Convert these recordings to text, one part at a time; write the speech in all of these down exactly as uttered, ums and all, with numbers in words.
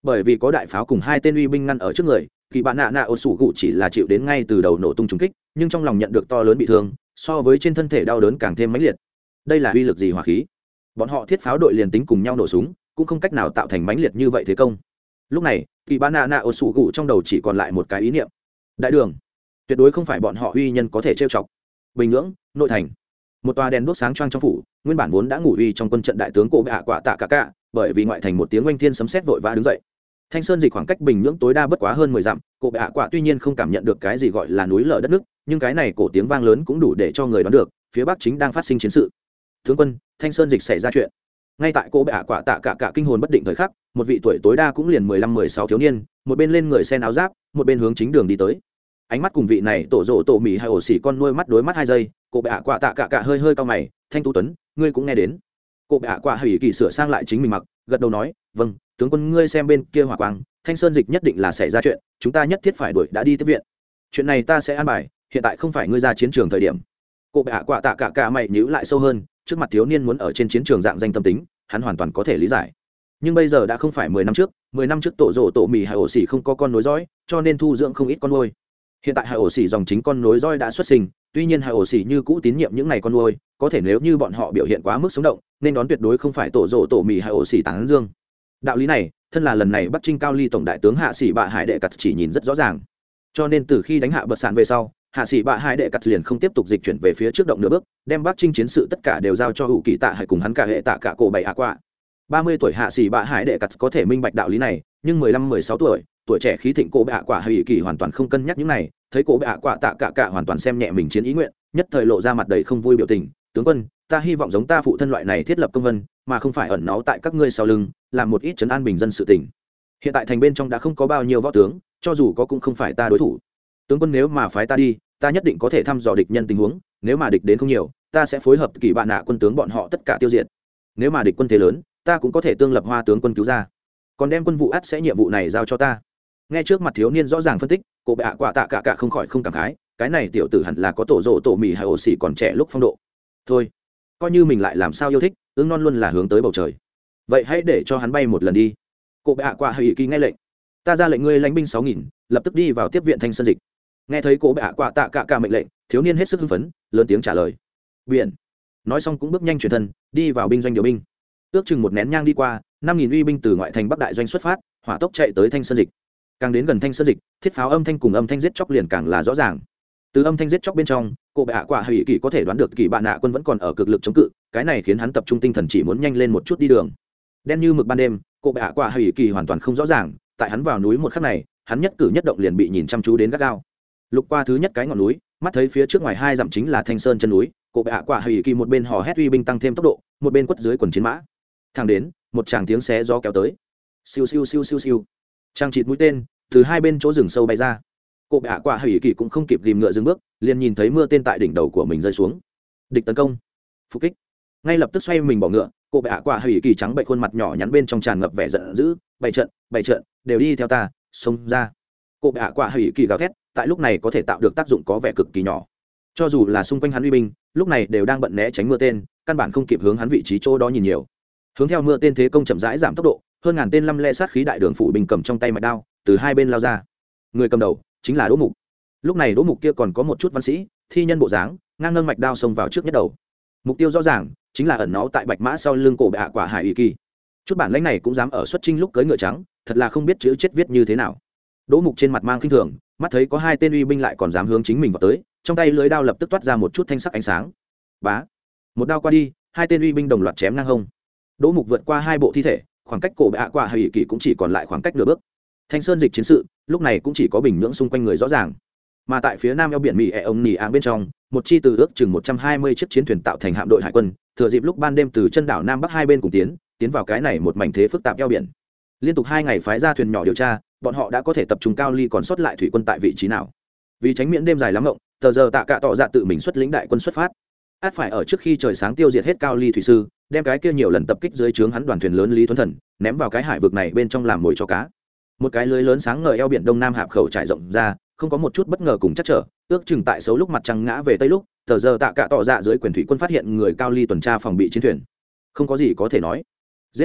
bởi vì có đại pháo cùng hai tên uy binh ngăn ở trước người, kỳ bạn nạ nạ ô sủ gụ chỉ là chịu đến ngay từ đầu nổ tung trúng kích, nhưng trong lòng nhận được to lớn bị thương, so với trên thân thể đau đớn càng thêm mãnh liệt. Đây là uy lực gì hỏa khí? Bọn họ thiết pháo đội liền tính cùng nhau nổ súng, cũng không cách nào tạo thành mãnh liệt như vậy thế công. Lúc này, kỳ bạn nạ nạ ô sủ gụ trong đầu chỉ còn lại một cái ý niệm: đại đường, tuyệt đối không phải bọn họ uy nhân có thể trêu chọc. Bình Nhưỡng, nội thành, một tòa đèn đuốc sáng choang trong phủ, nguyên bản vốn đã ngủ uy trong quân trận đại tướng cổ bệ hạ quả tạ cả cả, bởi vì ngoại thành một tiếng oanh thiên sấm sét vội vã đứng dậy. Thanh Sơn Dịch khoảng cách Bình Nhưỡng tối đa bất quá hơn mười dặm, cổ bệ hạ quả tuy nhiên không cảm nhận được cái gì gọi là núi lở đất nước, nhưng cái này cổ tiếng vang lớn cũng đủ để cho người đoán được, phía bắc chính đang phát sinh chiến sự. Tướng quân, Thanh Sơn Dịch xảy ra chuyện. Ngay tại cổ bệ hạ quả tạ cả cả kinh hồn bất định thời khắc, một vị tuổi tối đa cũng liền mười lăm mười sáu thiếu niên, một bên lên người sen áo giáp, một bên hướng chính đường đi tới. Ánh mắt cùng vị này tổ rộ tổ mì hay ổ xỉ con nuôi mắt đối mắt hai giây, cổ bệ hạ quả tạ cả cả hơi hơi cau mày, Thanh Tú Tuấn, ngươi cũng nghe đến. Cổ bệ hạ quả hủy kỳ sửa sang lại chính mình mặc, gật đầu nói, vâng, tướng quân, ngươi xem bên kia hỏa quang, Thanh Sơn Dịch nhất định là xảy ra chuyện, chúng ta nhất thiết phải đuổi đã đi tiếp viện. Chuyện này ta sẽ an bài, hiện tại không phải ngươi ra chiến trường thời điểm. Cổ bệ hạ quả tạ cả cả mày nhíu lại sâu hơn, trước mặt thiếu niên muốn ở trên chiến trường dạng danh tâm tính, hắn hoàn toàn có thể lý giải. Nhưng bây giờ đã không phải mười năm trước, mười năm trước tổ rộ tổ mì hay ổ xỉ không có con nối dõi, cho nên thu dưỡng không ít con nuôi. Hiện tại hai ổ xỉ dòng chính con nối roi đã xuất sinh, tuy nhiên hai ổ xỉ như cũ tín nhiệm những này con nuôi, có thể nếu như bọn họ biểu hiện quá mức sống động, nên đón tuyệt đối không phải tổ rộ tổ mì hai ổ xỉ tán dương. Đạo lý này, thân là lần này Bắc Trinh Cao Ly tổng đại tướng Hạ Sĩ Bạ Hải Đệ Cắt chỉ nhìn rất rõ ràng. Cho nên từ khi đánh hạ bật sạn về sau, Hạ Sĩ Bạ Hải Đệ Cắt liền không tiếp tục dịch chuyển về phía trước động nửa bước, đem Bắc Trinh chiến sự tất cả đều giao cho hữu kỳ tạ hay cùng hắn cả hệ tạ cả cổ bảy hạ qua. ba mươi tuổi Hạ Sĩ Bạ Hải Đệ Cắt có thể minh bạch đạo lý này, nhưng mười lăm mười sáu tuổi, tuổi trẻ khí thịnh cổ bệ hạ quả hủy kỳ hoàn toàn không cân nhắc những này, thấy cổ bệ hạ quả tạ cả cả hoàn toàn xem nhẹ mình chiến ý nguyện, nhất thời lộ ra mặt đầy không vui biểu tình. Tướng quân, ta hy vọng giống ta phụ thân loại này thiết lập công vân, mà không phải ẩn náu tại các ngươi sau lưng, làm một ít trấn an bình dân sự tình. Hiện tại thành bên trong đã không có bao nhiêu võ tướng, cho dù có cũng không phải ta đối thủ. Tướng quân, nếu mà phái ta đi, ta nhất định có thể thăm dò địch nhân tình huống, nếu mà địch đến không nhiều, ta sẽ phối hợp kỳ bạn nạ quân tướng bọn họ tất cả tiêu diệt. Nếu mà địch quân thế lớn, ta cũng có thể tương lập Hoa tướng quân cứu ra. Còn đem quân vụ ắt sẽ nhiệm vụ này giao cho ta. Nghe trước mặt thiếu niên rõ ràng phân tích, cổ bệ hạ quả tạ cả cả không khỏi không cảm khái, cái này tiểu tử hẳn là có tổ rộ tổ mì hay ổ xỉ còn trẻ lúc phong độ. Thôi, coi như mình lại làm sao yêu thích, ương non luôn là hướng tới bầu trời. Vậy hãy để cho hắn bay một lần đi. Cổ bệ hạ quả hủy kỳ nghe lệnh, ta ra lệnh ngươi lãnh binh sáu nghìn, lập tức đi vào tiếp viện Thanh Sơn Dịch. Nghe thấy cổ bệ hạ quả tạ cả cả mệnh lệnh, thiếu niên hết sức hưng phấn, lớn tiếng trả lời. Biển. Nói xong cũng bước nhanh chuyển thân, đi vào binh doanh điều binh. Ước chừng một nén nhang đi qua, năm nghìn uy binh từ ngoại thành Bắc đại doanh xuất phát, hỏa tốc chạy tới Thanh Sơn Dịch. Càng đến gần Thanh Sơn Dịch, thiết pháo âm thanh cùng âm thanh giết chóc liền càng là rõ ràng. Từ âm thanh giết chóc bên trong, cổ bệ hạ quả hủy kỳ có thể đoán được kỳ bạn nạ quân vẫn còn ở cực lực chống cự, cái này khiến hắn tập trung tinh thần chỉ muốn nhanh lên một chút đi đường. Đen như mực ban đêm, cổ bệ hạ quả hủy kỳ hoàn toàn không rõ ràng, tại hắn vào núi một khắc này, hắn nhất cử nhất động liền bị nhìn chăm chú đến gắt gao. Lục qua thứ nhất cái ngọn núi, mắt thấy phía trước ngoài hai dặm chính là Thanh Sơn chân núi, cổ bệ hạ quả hủy kỳ một bên hò hét uy binh tăng thêm tốc độ, một bên quất dưới quần chiến mã. Thẳng đến, một tràng tiếng xé gió kéo tới. Siêu siêu siêu siêu siêu. Trang chịt mũi tên từ hai bên chỗ rừng sâu bay ra. Cổ bệ hạ quả hủy kỳ cũng không kịp ghìm ngựa dừng bước, liền nhìn thấy mưa tên tại đỉnh đầu của mình rơi xuống. Địch tấn công, phục kích. Ngay lập tức xoay mình bỏ ngựa, cổ bệ hạ quả hủy kỳ trắng bệch khuôn mặt nhỏ nhắn bên trong tràn ngập vẻ giận dữ, bày trận, bày trận, đều đi theo ta, xông ra. Cổ bệ hạ quả hủy kỳ gào thét, tại lúc này có thể tạo được tác dụng có vẻ cực kỳ nhỏ. Cho dù là xung quanh hắn uy binh, lúc này đều đang bận né tránh mưa tên, căn bản không kịp hướng hắn vị trí chỗ đó nhìn nhiều. Hướng theo mưa tên thế công chậm rãi giảm tốc độ, hơn ngàn tên lăm le sát khí đại đường phủ binh cầm trong tay mạch đao, từ hai bên lao ra. Người cầm đầu chính là Đỗ Mục. Lúc này Đỗ Mục kia còn có một chút văn sĩ, thi nhân bộ dáng, ngang nâng mạch đao xông vào trước nhất đầu. Mục tiêu rõ ràng, chính là ẩn náu tại bạch mã sau lưng cổ bệ hạ quả hải ủy kỳ. Chút bản lãnh này cũng dám ở xuất chinh lúc cưỡi ngựa trắng, thật là không biết chữ chết viết như thế nào. Đỗ Mục trên mặt mang khinh thường, mắt thấy có hai tên uy binh lại còn dám hướng chính mình vào tới, trong tay lưới đao lập tức toát ra một chút thanh sắc ánh sáng. Bá, một đao qua đi, hai tên uy binh đồng loạt chém ngang hông. Đỗ Mục vượt qua hai bộ thi thể, khoảng cách cổ bệ hạ quả hải ủy kỳ cũng chỉ còn lại khoảng cách nửa bước. Thanh Sơn Dịch chiến sự lúc này cũng chỉ có Bình Nhưỡng xung quanh người rõ ràng, mà tại phía nam eo biển Mỹ ẹ ông nỉ áng bên trong, một chi từ ước chừng một trăm hai mươi chiếc chiến thuyền tạo thành hạm đội hải quân, thừa dịp lúc ban đêm từ chân đảo nam bắc hai bên cùng tiến tiến vào cái này một mảnh thế phức tạp eo biển. Liên tục hai ngày phái ra thuyền nhỏ điều tra, bọn họ đã có thể tập trung cao ly còn sót lại thủy quân tại vị trí nào. Vì tránh miễn đêm dài lắm ngộng, tờ giờ tạ cả tỏ dạ tự mình xuất lĩnh đại quân xuất phát, át phải ở trước khi trời sáng tiêu diệt hết cao ly thủy sư, đem cái kia nhiều lần tập kích dưới trướng hắn đoàn thuyền lớn Lý Thuấn Thần ném vào cái hải vực này bên trong làm mồi cho cá. Một cái lưới lớn sáng ngời eo biển đông nam hạp khẩu trải rộng ra, không có một chút bất ngờ cùng chắc trở, ước chừng tại xấu lúc mặt trăng ngã về tây lúc, tờ giờ tạ cả tỏ dạ dưới quyền thủy quân phát hiện người cao ly tuần tra phòng bị chiến thuyền. Không có gì có thể nói, giết.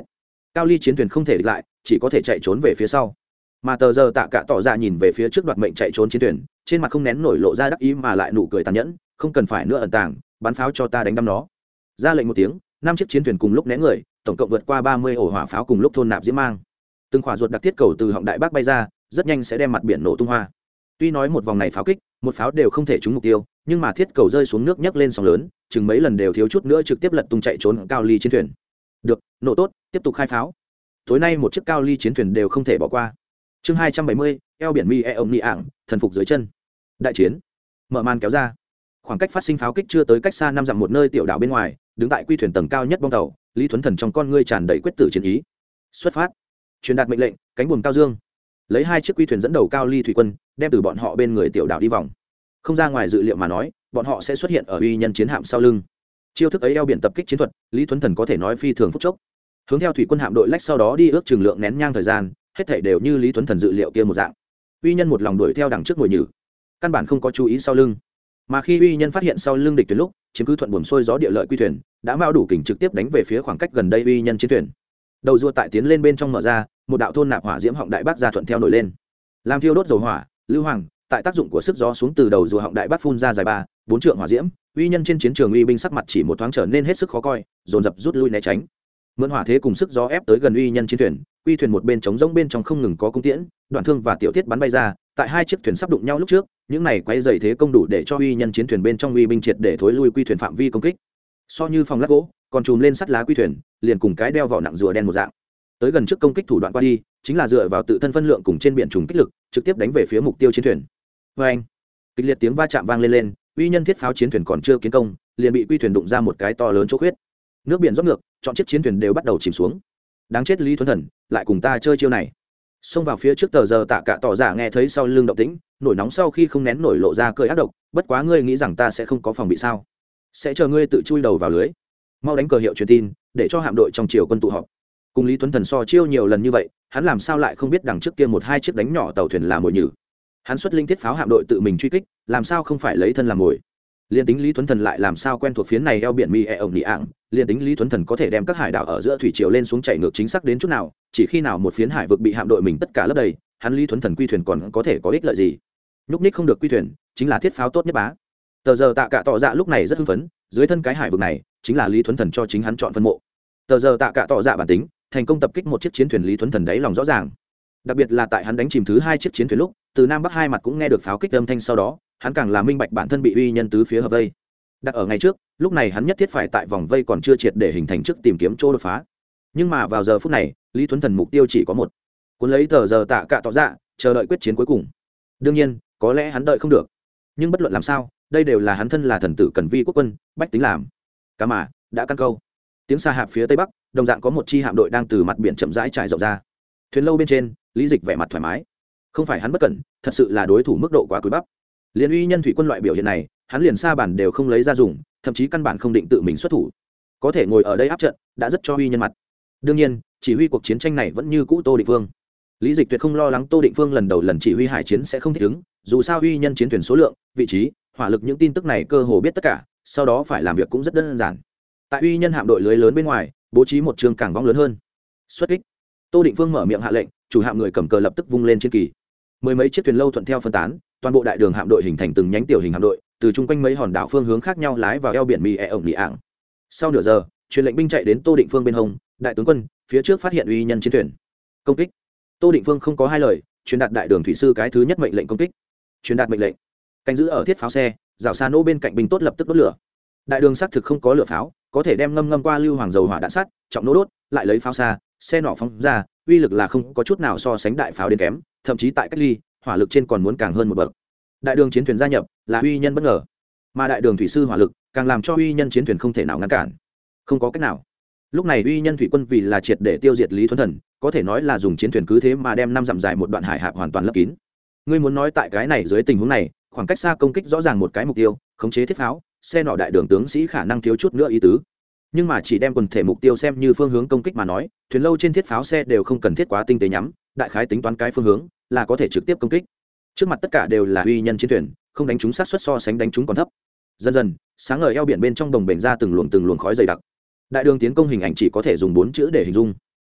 cao ly chiến thuyền không thể địch lại, chỉ có thể chạy trốn về phía sau. Mà tờ giờ tạ cả tỏ ra nhìn về phía trước đoạt mệnh chạy trốn chiến thuyền, trên mặt không nén nổi lộ ra đắc ý mà lại nụ cười tàn nhẫn, không cần phải nữa ẩn tàng, bắn pháo cho ta đánh đâm nó. Ra lệnh một tiếng, năm chiếc chiến thuyền cùng lúc né người, tổng cộng vượt qua ba mươi ổ hỏa pháo cùng lúc thôn nạp diễm mang. Từng khỏa ruột đặc thiết cầu từ họng đại bác bay ra, rất nhanh sẽ đem mặt biển nổ tung hoa. Tuy nói một vòng này pháo kích, một pháo đều không thể trúng mục tiêu, nhưng mà thiết cầu rơi xuống nước nhấc lên sóng lớn, chừng mấy lần đều thiếu chút nữa trực tiếp lật tung chạy trốn cao ly chiến thuyền. Được, nổ tốt, tiếp tục khai pháo. Tối nay một chiếc cao ly chiến thuyền đều không thể bỏ qua. Chương hai trăm bảy mươi, eo biển mi e ông ni ảng, thần phục dưới chân. Đại chiến. Mở màn kéo ra. Khoảng cách phát sinh pháo kích chưa tới cách xa năm dặm một nơi tiểu đảo bên ngoài, đứng tại quy thuyền tầng cao nhất bong tàu, Lý Thuấn Thần trong con ngươi tràn đầy quyết tử chiến ý. Xuất phát. Truyền đạt mệnh lệnh, cánh buồm cao dương. Lấy hai chiếc quy thuyền dẫn đầu cao ly thủy quân, đem từ bọn họ bên người tiểu đảo đi vòng. Không ra ngoài dự liệu mà nói, bọn họ sẽ xuất hiện ở uy nhân chiến hạm sau lưng. Chiêu thức ấy eo biển tập kích chiến thuật, Lý Thuấn Thần có thể nói phi thường phút chốc. Hướng theo thủy quân hạm đội lách sau đó đi ước chừng lượng nén nhang thời gian, hết thảy đều như Lý Thuấn Thần dự liệu kia một dạng. Uy nhân một lòng đuổi theo đằng trước ngồi nhử, căn bản không có chú ý sau lưng. Mà khi uy nhân phát hiện sau lưng địch thuyền lúc, chiếm cứ thuận buồm xuôi gió địa lợi quy thuyền, đã mao đủ kình trực tiếp đánh về phía khoảng cách gần đây uy nhân chiến thuyền. Đầu rùa tại tiến lên bên trong mở ra, một đạo thôn nạp hỏa diễm họng đại bác ra thuận theo nổi lên, làm thiêu đốt dầu hỏa. Lưu Hoàng tại tác dụng của sức gió xuống từ đầu rùa họng đại bác phun ra dài ba bốn trượng hỏa diễm, uy nhân trên chiến trường uy binh sắc mặt chỉ một thoáng trở nên hết sức khó coi, dồn dập rút lui né tránh. Mượn hỏa thế cùng sức gió ép tới gần uy nhân chiến thuyền, quy thuyền một bên trống rỗng bên trong không ngừng có cung tiễn, đoạn thương và tiểu thiết bắn bay ra, tại hai chiếc thuyền sắp đụng nhau lúc trước, những này quay dày thế công đủ để cho uy nhân chiến thuyền bên trong uy binh triệt để thối lui quy thuyền phạm vi công kích. So như phòng lát gỗ, còn chùm lên sắt lá quy thuyền, liền cùng cái đeo vỏ nặng rùa đen một dạng. Tới gần trước công kích thủ đoạn qua đi, chính là dựa vào tự thân phân lượng cùng trên biển trùng kích lực, trực tiếp đánh về phía mục tiêu chiến thuyền. Oeng! Kịch liệt tiếng va chạm vang lên lên, uy nhân thiết pháo chiến thuyền còn chưa kiến công, liền bị quy thuyền đụng ra một cái to lớn chỗ khuyết. Nước biển rót ngược, chọn chiếc chiến thuyền đều bắt đầu chìm xuống. Đáng chết Lý Thuấn Thần, lại cùng ta chơi chiêu này. Xông vào phía trước tờ giờ tạ cả tỏ giả nghe thấy sau lưng động tĩnh, nổi nóng sau khi không nén nổi lộ ra cười ác độc, bất quá ngươi nghĩ rằng ta sẽ không có phòng bị sao? Sẽ chờ ngươi tự chui đầu vào lưới. Mau đánh cờ hiệu truyền tin, để cho hạm đội trong triều quân tụ họp. Cùng Lý Thuấn Thần so chiêu nhiều lần như vậy, hắn làm sao lại không biết đằng trước kia một hai chiếc đánh nhỏ tàu thuyền là mồi nhử. Hắn xuất linh thiết pháo hạm đội tự mình truy kích, làm sao không phải lấy thân làm mồi. Liên tính Lý Thuấn Thần lại làm sao quen thuộc phía này eo biển mi e ổng nị ảng, liên tính Lý Thuấn Thần có thể đem các hải đảo ở giữa thủy triều lên xuống chảy ngược chính xác đến chút nào, chỉ khi nào một phiến hải vực bị hạm đội mình tất cả lấp đầy, hắn Lý Thuấn Thần quy thuyền còn có thể có ích lợi gì? Nhúc ních không được quy thuyền, chính là thiết pháo tốt nhất bá. Tờ giờ tạ cả tỏ dạ lúc này rất hưng phấn, dưới thân cái hải vực này, chính là Lý Thuấn Thần cho chính hắn chọn phân mộ. Tờ giờ tạ cả tỏ dạ bản tính, thành công tập kích một chiếc chiến thuyền Lý Thuấn Thần đáy lòng rõ ràng. Đặc biệt là tại hắn đánh chìm thứ hai chiếc chiến thuyền lúc, từ nam bắc hai mặt cũng nghe được pháo kích âm thanh, sau đó hắn càng là minh bạch bản thân bị uy nhân tứ phía hợp vây. Đặt ở ngày trước, lúc này hắn nhất thiết phải tại vòng vây còn chưa triệt để hình thành trước tìm kiếm chỗ đột phá. Nhưng mà vào giờ phút này, Lý Thuấn Thần mục tiêu chỉ có một, cuốn lấy tờ giờ tạ cả tỏ dạ, chờ đợi quyết chiến cuối cùng. Đương nhiên, có lẽ hắn đợi không được, nhưng bất luận làm sao, đây đều là hắn thân là thần tử cần vi quốc quân, bách tính làm. Cá mà đã căn câu. Tiếng xa hạp phía tây bắc, đồng dạng có một chi hạm đội đang từ mặt biển chậm rãi trải rộng ra. Thuyền lâu bên trên, Lý Dịch vẻ mặt thoải mái. Không phải hắn bất cẩn, thật sự là đối thủ mức độ quá cúi bắp. Liên uy nhân thủy quân loại biểu hiện này, hắn liền xa bản đều không lấy ra dùng, thậm chí căn bản không định tự mình xuất thủ. Có thể ngồi ở đây áp trận, đã rất cho uy nhân mặt. Đương nhiên, chỉ huy cuộc chiến tranh này vẫn như cũ Tô Định Phương. Lý Dịch tuyệt không lo lắng Tô Định Phương lần đầu lần chỉ huy hải chiến sẽ không thích ứng, dù sao uy nhân chiến thuyền số lượng, vị trí, hỏa lực những tin tức này cơ hồ biết tất cả, sau đó phải làm việc cũng rất đơn giản. Tại uy nhân hạm đội lưới lớn bên ngoài, bố trí một trường cảng vong lớn hơn. Xuất kích. Tô Định Phương mở miệng hạ lệnh, chủ hạm người cầm cờ lập tức vung lên chiến kỳ. Mười mấy chiếc thuyền lâu thuận theo phân tán, toàn bộ đại đường hạm đội hình thành từng nhánh tiểu hình hạm đội, từ chung quanh mấy hòn đảo phương hướng khác nhau lái vào eo biển mi e ổng nị ảng. Sau nửa giờ, truyền lệnh binh chạy đến Tô Định Phương bên hông, đại tướng quân, phía trước phát hiện uy nhân chiến thuyền. Công kích. Tô Định Phương không có hai lời, truyền đạt đại đường thủy sư cái thứ nhất mệnh lệnh công kích. Truyền đạt mệnh lệnh. Canh giữ ở thiết pháo xe, rào xa nỗ bên cạnh binh tốt lập tức đốt lửa. Đại đường xác thực không có lửa pháo, có thể đem ngâm ngâm qua lưu hoàng dầu hỏa đạn sắt, trọng nỗ đốt, lại lấy pháo xa, xe nỏ phóng ra, uy lực là không có chút nào so sánh đại pháo đến kém, thậm chí tại cách ly, hỏa lực trên còn muốn càng hơn một bậc. Đại đường chiến thuyền gia nhập, là uy nhân bất ngờ, mà đại đường thủy sư hỏa lực càng làm cho uy nhân chiến thuyền không thể nào ngăn cản. Không có cách nào. Lúc này uy nhân thủy quân vì là triệt để tiêu diệt Lý Thuấn Thần, có thể nói là dùng chiến thuyền cứ thế mà đem năm dặm dài một đoạn hải hạp hoàn toàn lấp kín. Ngươi muốn nói tại cái này dưới tình huống này, khoảng cách xa công kích rõ ràng một cái mục tiêu, khống chế thiết pháo, xe nỏ đại đường tướng sĩ khả năng thiếu chút nữa ý tứ. Nhưng mà chỉ đem quần thể mục tiêu xem như phương hướng công kích mà nói, thuyền lâu trên thiết pháo xe đều không cần thiết quá tinh tế nhắm, đại khái tính toán cái phương hướng là có thể trực tiếp công kích. Trước mặt tất cả đều là uy nhân chiến thuyền, không đánh trúng sát suất so sánh đánh trúng còn thấp. Dần dần, sáng ngời eo biển bên trong đồng bền ra từng luồng từng luồng khói dày đặc. Đại đường tiến công hình ảnh chỉ có thể dùng bốn chữ để hình dung: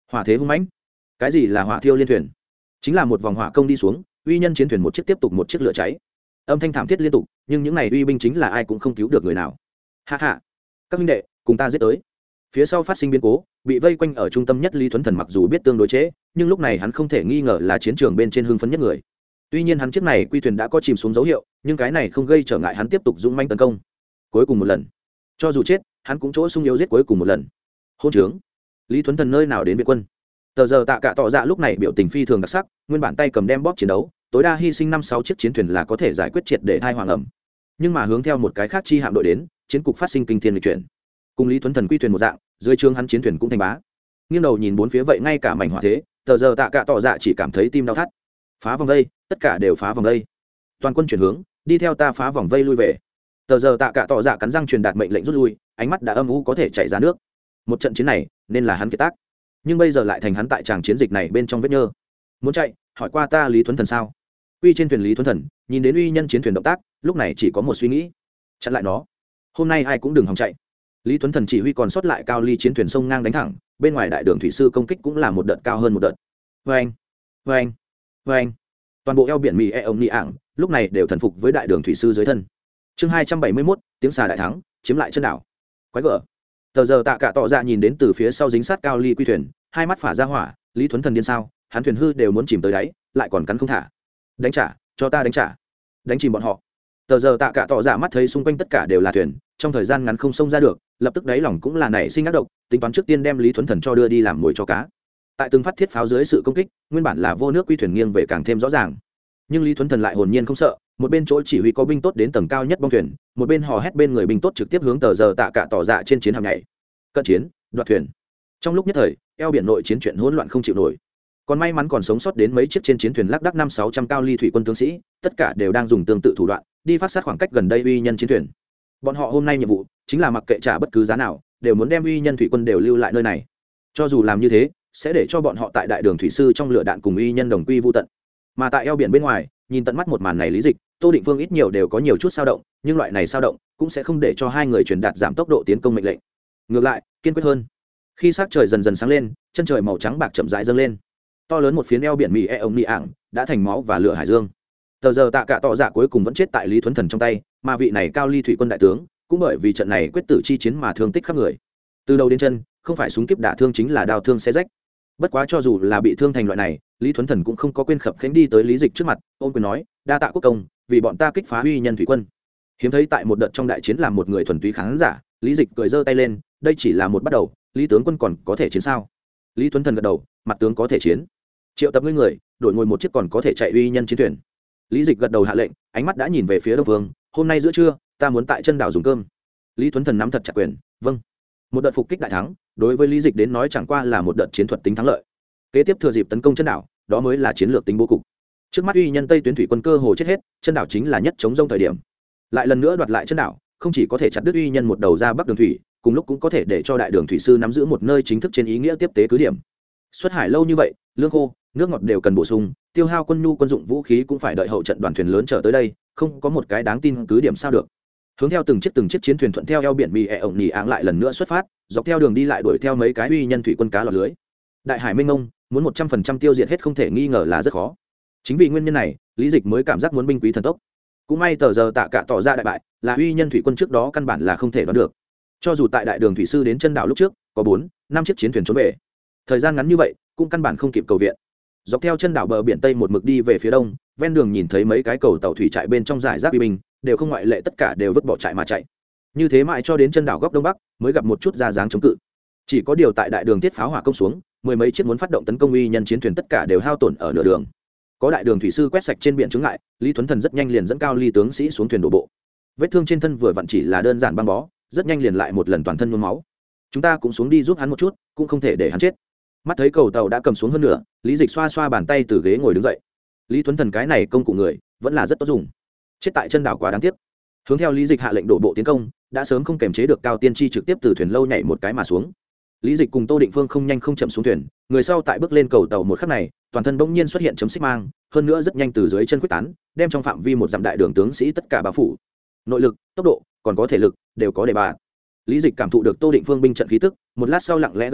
hỏa thế hung mãnh. Cái gì là hỏa thiêu liên thuyền? Chính là một vòng hỏa công đi xuống, uy nhân chiến thuyền một chiếc tiếp tục một chiếc lửa cháy, âm thanh thảm thiết liên tục, nhưng những này uy binh chính là ai cũng không cứu được người nào. Hạ hạ, các huynh đệ cùng ta giết tới. Phía sau phát sinh biến cố, bị vây quanh ở trung tâm nhất Lý Thuấn Thần mặc dù biết tương đối chế, nhưng lúc này hắn không thể nghi ngờ là chiến trường bên trên hưng phấn nhất người. Tuy nhiên hắn chiếc này quy thuyền đã có chìm xuống dấu hiệu, nhưng cái này không gây trở ngại hắn tiếp tục dũng mãnh tấn công. Cuối cùng một lần, cho dù chết, hắn cũng chỗ sung yếu giết cuối cùng một lần. Hôn trướng, Lý Thuấn Thần nơi nào đến viện quân? Tờ giờ Tạ Cả tỏ dạ lúc này biểu tình phi thường đặc sắc, nguyên bản tay cầm đem bóp chiến đấu, tối đa hy sinh năm sáu chiếc chiến thuyền là có thể giải quyết triệt để thai hoàng ẩm. Nhưng mà hướng theo một cái khác chi hạm đội đến, chiến cục phát sinh kinh thiên lịch chuyển. Cùng Lý Thuấn Thần quy thuyền một dạng, dưới trướng hắn chiến thuyền cũng thành bá. Nghiêng đầu nhìn bốn phía vậy ngay cả mảnh hỏa thế, tờ giờ Tạ Cả tỏ dạ chỉ cảm thấy tim đau thắt. Phá vòng vây, tất cả đều phá vòng vây. Toàn quân chuyển hướng, đi theo ta phá vòng vây lui về. Tờ giờ Tạ Cả tỏ dạ cắn răng truyền đạt mệnh lệnh rút lui, ánh mắt đã âm u có thể chảy ra nước. Một trận chiến này, nên là hắn kiệt tác, nhưng bây giờ lại thành hắn tại tràng chiến dịch này bên trong vết nhơ. Muốn chạy, hỏi qua ta Lý Thuấn Thần sao? Uy trên thuyền Lý Thuấn Thần nhìn đến uy nhân chiến thuyền động tác, lúc này chỉ có một suy nghĩ: chặn lại nó. Hôm nay ai cũng đừng hòng chạy. Lý Thuấn Thần chỉ huy còn sót lại cao ly chiến thuyền sông ngang đánh thẳng, bên ngoài đại đường thủy sư công kích cũng là một đợt cao hơn một đợt. Vâng, vâng, vâng. Toàn bộ eo biển Mỹ e ông Nị ảng lúc này đều thần phục với đại đường thủy sư dưới thân. Chương hai trăm bảy mươi mốt, tiếng xà đại thắng, chiếm lại chân đảo. Quái gở. Tờ giờ Tạ Cả tỏ ra nhìn đến từ phía sau dính sát cao ly quy thuyền, hai mắt phả ra hỏa. Lý Thuấn Thần điên sao? Hắn thuyền hư đều muốn chìm tới đáy, lại còn cắn không thả. Đánh trả, cho ta đánh trả, đánh chìm bọn họ. Tờ giờ Tạ Cả tỏ ra mắt thấy xung quanh tất cả đều là thuyền, trong thời gian ngắn không xông ra được, lập tức đáy lòng cũng là nảy sinh ác độc, tính toán trước tiên đem Lý Thuấn Thần cho đưa đi làm mồi cho cá. Tại từng phát thiết pháo dưới sự công kích, nguyên bản là vô nước quy thuyền nghiêng về càng thêm rõ ràng, nhưng Lý Thuấn Thần lại hồn nhiên không sợ, một bên chỗ chỉ huy có binh tốt đến tầng cao nhất bong thuyền, một bên hò hét bên người binh tốt trực tiếp hướng tờ giờ Tạ Cả tỏ dạ trên chiến hạm nhảy. Cận chiến, đoạt thuyền. Trong lúc nhất thời, eo biển nội chiến chuyện hỗn loạn không chịu nổi. Còn may mắn còn sống sót đến mấy chiếc trên chiến thuyền lác đác năm sáu trăm cao ly thủy quân tướng sĩ, tất cả đều đang dùng tương tự thủ đoạn đi phát sát khoảng cách gần đây uy nhân chiến thuyền. Bọn họ hôm nay nhiệm vụ chính là mặc kệ trả bất cứ giá nào, đều muốn đem uy nhân thủy quân đều lưu lại nơi này. Cho dù làm như thế, sẽ để cho bọn họ tại đại đường thủy sư trong lửa đạn cùng uy nhân đồng quy vu tận. Mà tại eo biển bên ngoài, nhìn tận mắt một màn này Lý Dịch, Tô Định Phương ít nhiều đều có nhiều chút dao động, nhưng loại này dao động cũng sẽ không để cho hai người truyền đạt giảm tốc độ tiến công mệnh lệnh. Ngược lại, kiên quyết hơn. Khi sắc trời dần dần sáng lên, chân trời màu trắng bạc chậm rãi dâng lên. To lớn một phiến eo biển Mỹ e ông Nị ảng đã thành máu và lửa hải dương. Tờ giờ Tạ Cả tỏ dạ cuối cùng vẫn chết tại Lý Thuấn Thần trong tay, mà vị này cao ly thủy quân đại tướng cũng bởi vì trận này quyết tử chi chiến mà thương tích khắp người. Từ đầu đến chân, không phải súng kíp đả thương chính là đao thương xé rách. Bất quá cho dù là bị thương thành loại này, Lý Thuấn Thần cũng không có quên khập khiễng đi tới Lý Dịch trước mặt, ôm quyền nói: "Đa tạ quốc công, vì bọn ta kích phá uy nhân thủy quân." Hiếm thấy tại một đợt trong đại chiến làm một người thuần túy khán giả, Lý Dịch cười giơ tay lên: "Đây chỉ là một bắt đầu, Lý tướng quân còn có thể chiến sao?" Lý Thuấn Thần gật đầu: "Mặt tướng có thể chiến." Triệu tập ngươi người, đổi ngồi một chiếc còn có thể chạy uy nhân chiến thuyền. Lý Dịch gật đầu hạ lệnh, ánh mắt đã nhìn về phía đông vương: "Hôm nay giữa trưa, ta muốn tại chân đảo dùng cơm." Lý Thuấn Thần nắm thật chặt quyền: "Vâng." Một đợt phục kích đại thắng, đối với Lý Dịch đến nói chẳng qua là một đợt chiến thuật tính thắng lợi. Kế tiếp thừa dịp tấn công chân đảo, đó mới là chiến lược tính bố cục. Trước mắt uy nhân Tây tuyến thủy quân cơ hồ chết hết, chân đảo chính là nhất chống rông thời điểm. Lại lần nữa đoạt lại chân đảo, không chỉ có thể chặt đứt uy nhân một đầu ra bắc đường thủy, cùng lúc cũng có thể để cho đại đường thủy sư nắm giữ một nơi chính thức trên ý nghĩa tiếp tế cứ điểm. Xuất hải lâu như vậy, lương khô, nước ngọt đều cần bổ sung, tiêu hao quân nhu quân dụng vũ khí cũng phải đợi hậu trận đoàn thuyền lớn trở tới đây, không có một cái đáng tin cứ điểm sao được. Hướng theo từng chiếc từng chiếc chiến thuyền thuận theo eo biển Mỹ e ổng Nị áng lại lần nữa xuất phát, dọc theo đường đi lại đuổi theo mấy cái uy nhân thủy quân cá lọt lưới. Đại hải mênh mông, muốn một trăm phần trăm tiêu diệt hết không thể nghi ngờ là rất khó. Chính vì nguyên nhân này, Lý Dịch mới cảm giác muốn binh quý thần tốc. Cũng may tờ giờ Tạ Cả tỏ ra đại bại, là uy nhân thủy quân trước đó căn bản là không thể đoán được. Cho dù tại đại đường thủy sư đến chân đảo lúc trước, có bốn, năm chiếc chiến thuyền trốn về. Thời gian ngắn như vậy, cũng căn bản không kịp cầu viện. Dọc theo chân đảo bờ biển Tây một mực đi về phía đông, ven đường nhìn thấy mấy cái cầu tàu thủy trại bên trong giải rác uy binh, đều không ngoại lệ tất cả đều vứt bỏ trại mà chạy. Như thế mãi cho đến chân đảo góc đông bắc, mới gặp một chút ra dáng chống cự. Chỉ có điều tại đại đường thiết pháo hỏa công xuống, mười mấy chiếc muốn phát động tấn công uy nhân chiến thuyền tất cả đều hao tổn ở nửa đường. Có đại đường thủy sư quét sạch trên biển chướng ngại, Lý Thuấn Thần rất nhanh liền dẫn cao ly tướng sĩ xuống thuyền đổ bộ. Vết thương trên thân vừa vặn chỉ là đơn giản băng bó, rất nhanh liền lại một lần toàn thân nhuốm máu. Chúng ta cũng xuống đi giúp hắn một chút, cũng không thể để hắn chết. Mắt thấy cầu tàu đã cầm xuống hơn nữa, Lý Dịch xoa xoa bàn tay từ ghế ngồi đứng dậy. Lý Thuấn Thần cái này công cụ người, vẫn là rất tốt dùng. Chết tại chân đảo quá đáng tiếc. Hướng theo Lý Dịch hạ lệnh đổ bộ tiến công, đã sớm không kềm chế được Cao Tiên Tri trực tiếp từ thuyền lâu nhảy một cái mà xuống. Lý Dịch cùng Tô Định Phương không nhanh không chậm xuống thuyền, người sau tại bước lên cầu tàu một khắc này, toàn thân bỗng nhiên xuất hiện chấm xích mang, hơn nữa rất nhanh từ dưới chân quyết tán, đem trong phạm vi một dặm đại đường tướng sĩ tất cả bao phủ. Nội lực, tốc độ, còn có thể lực, đều có đề bạt. Lý Dịch cảm thụ được Tô Định Phương binh trận khí tức, một lát sau lặng lẽ gật đầu,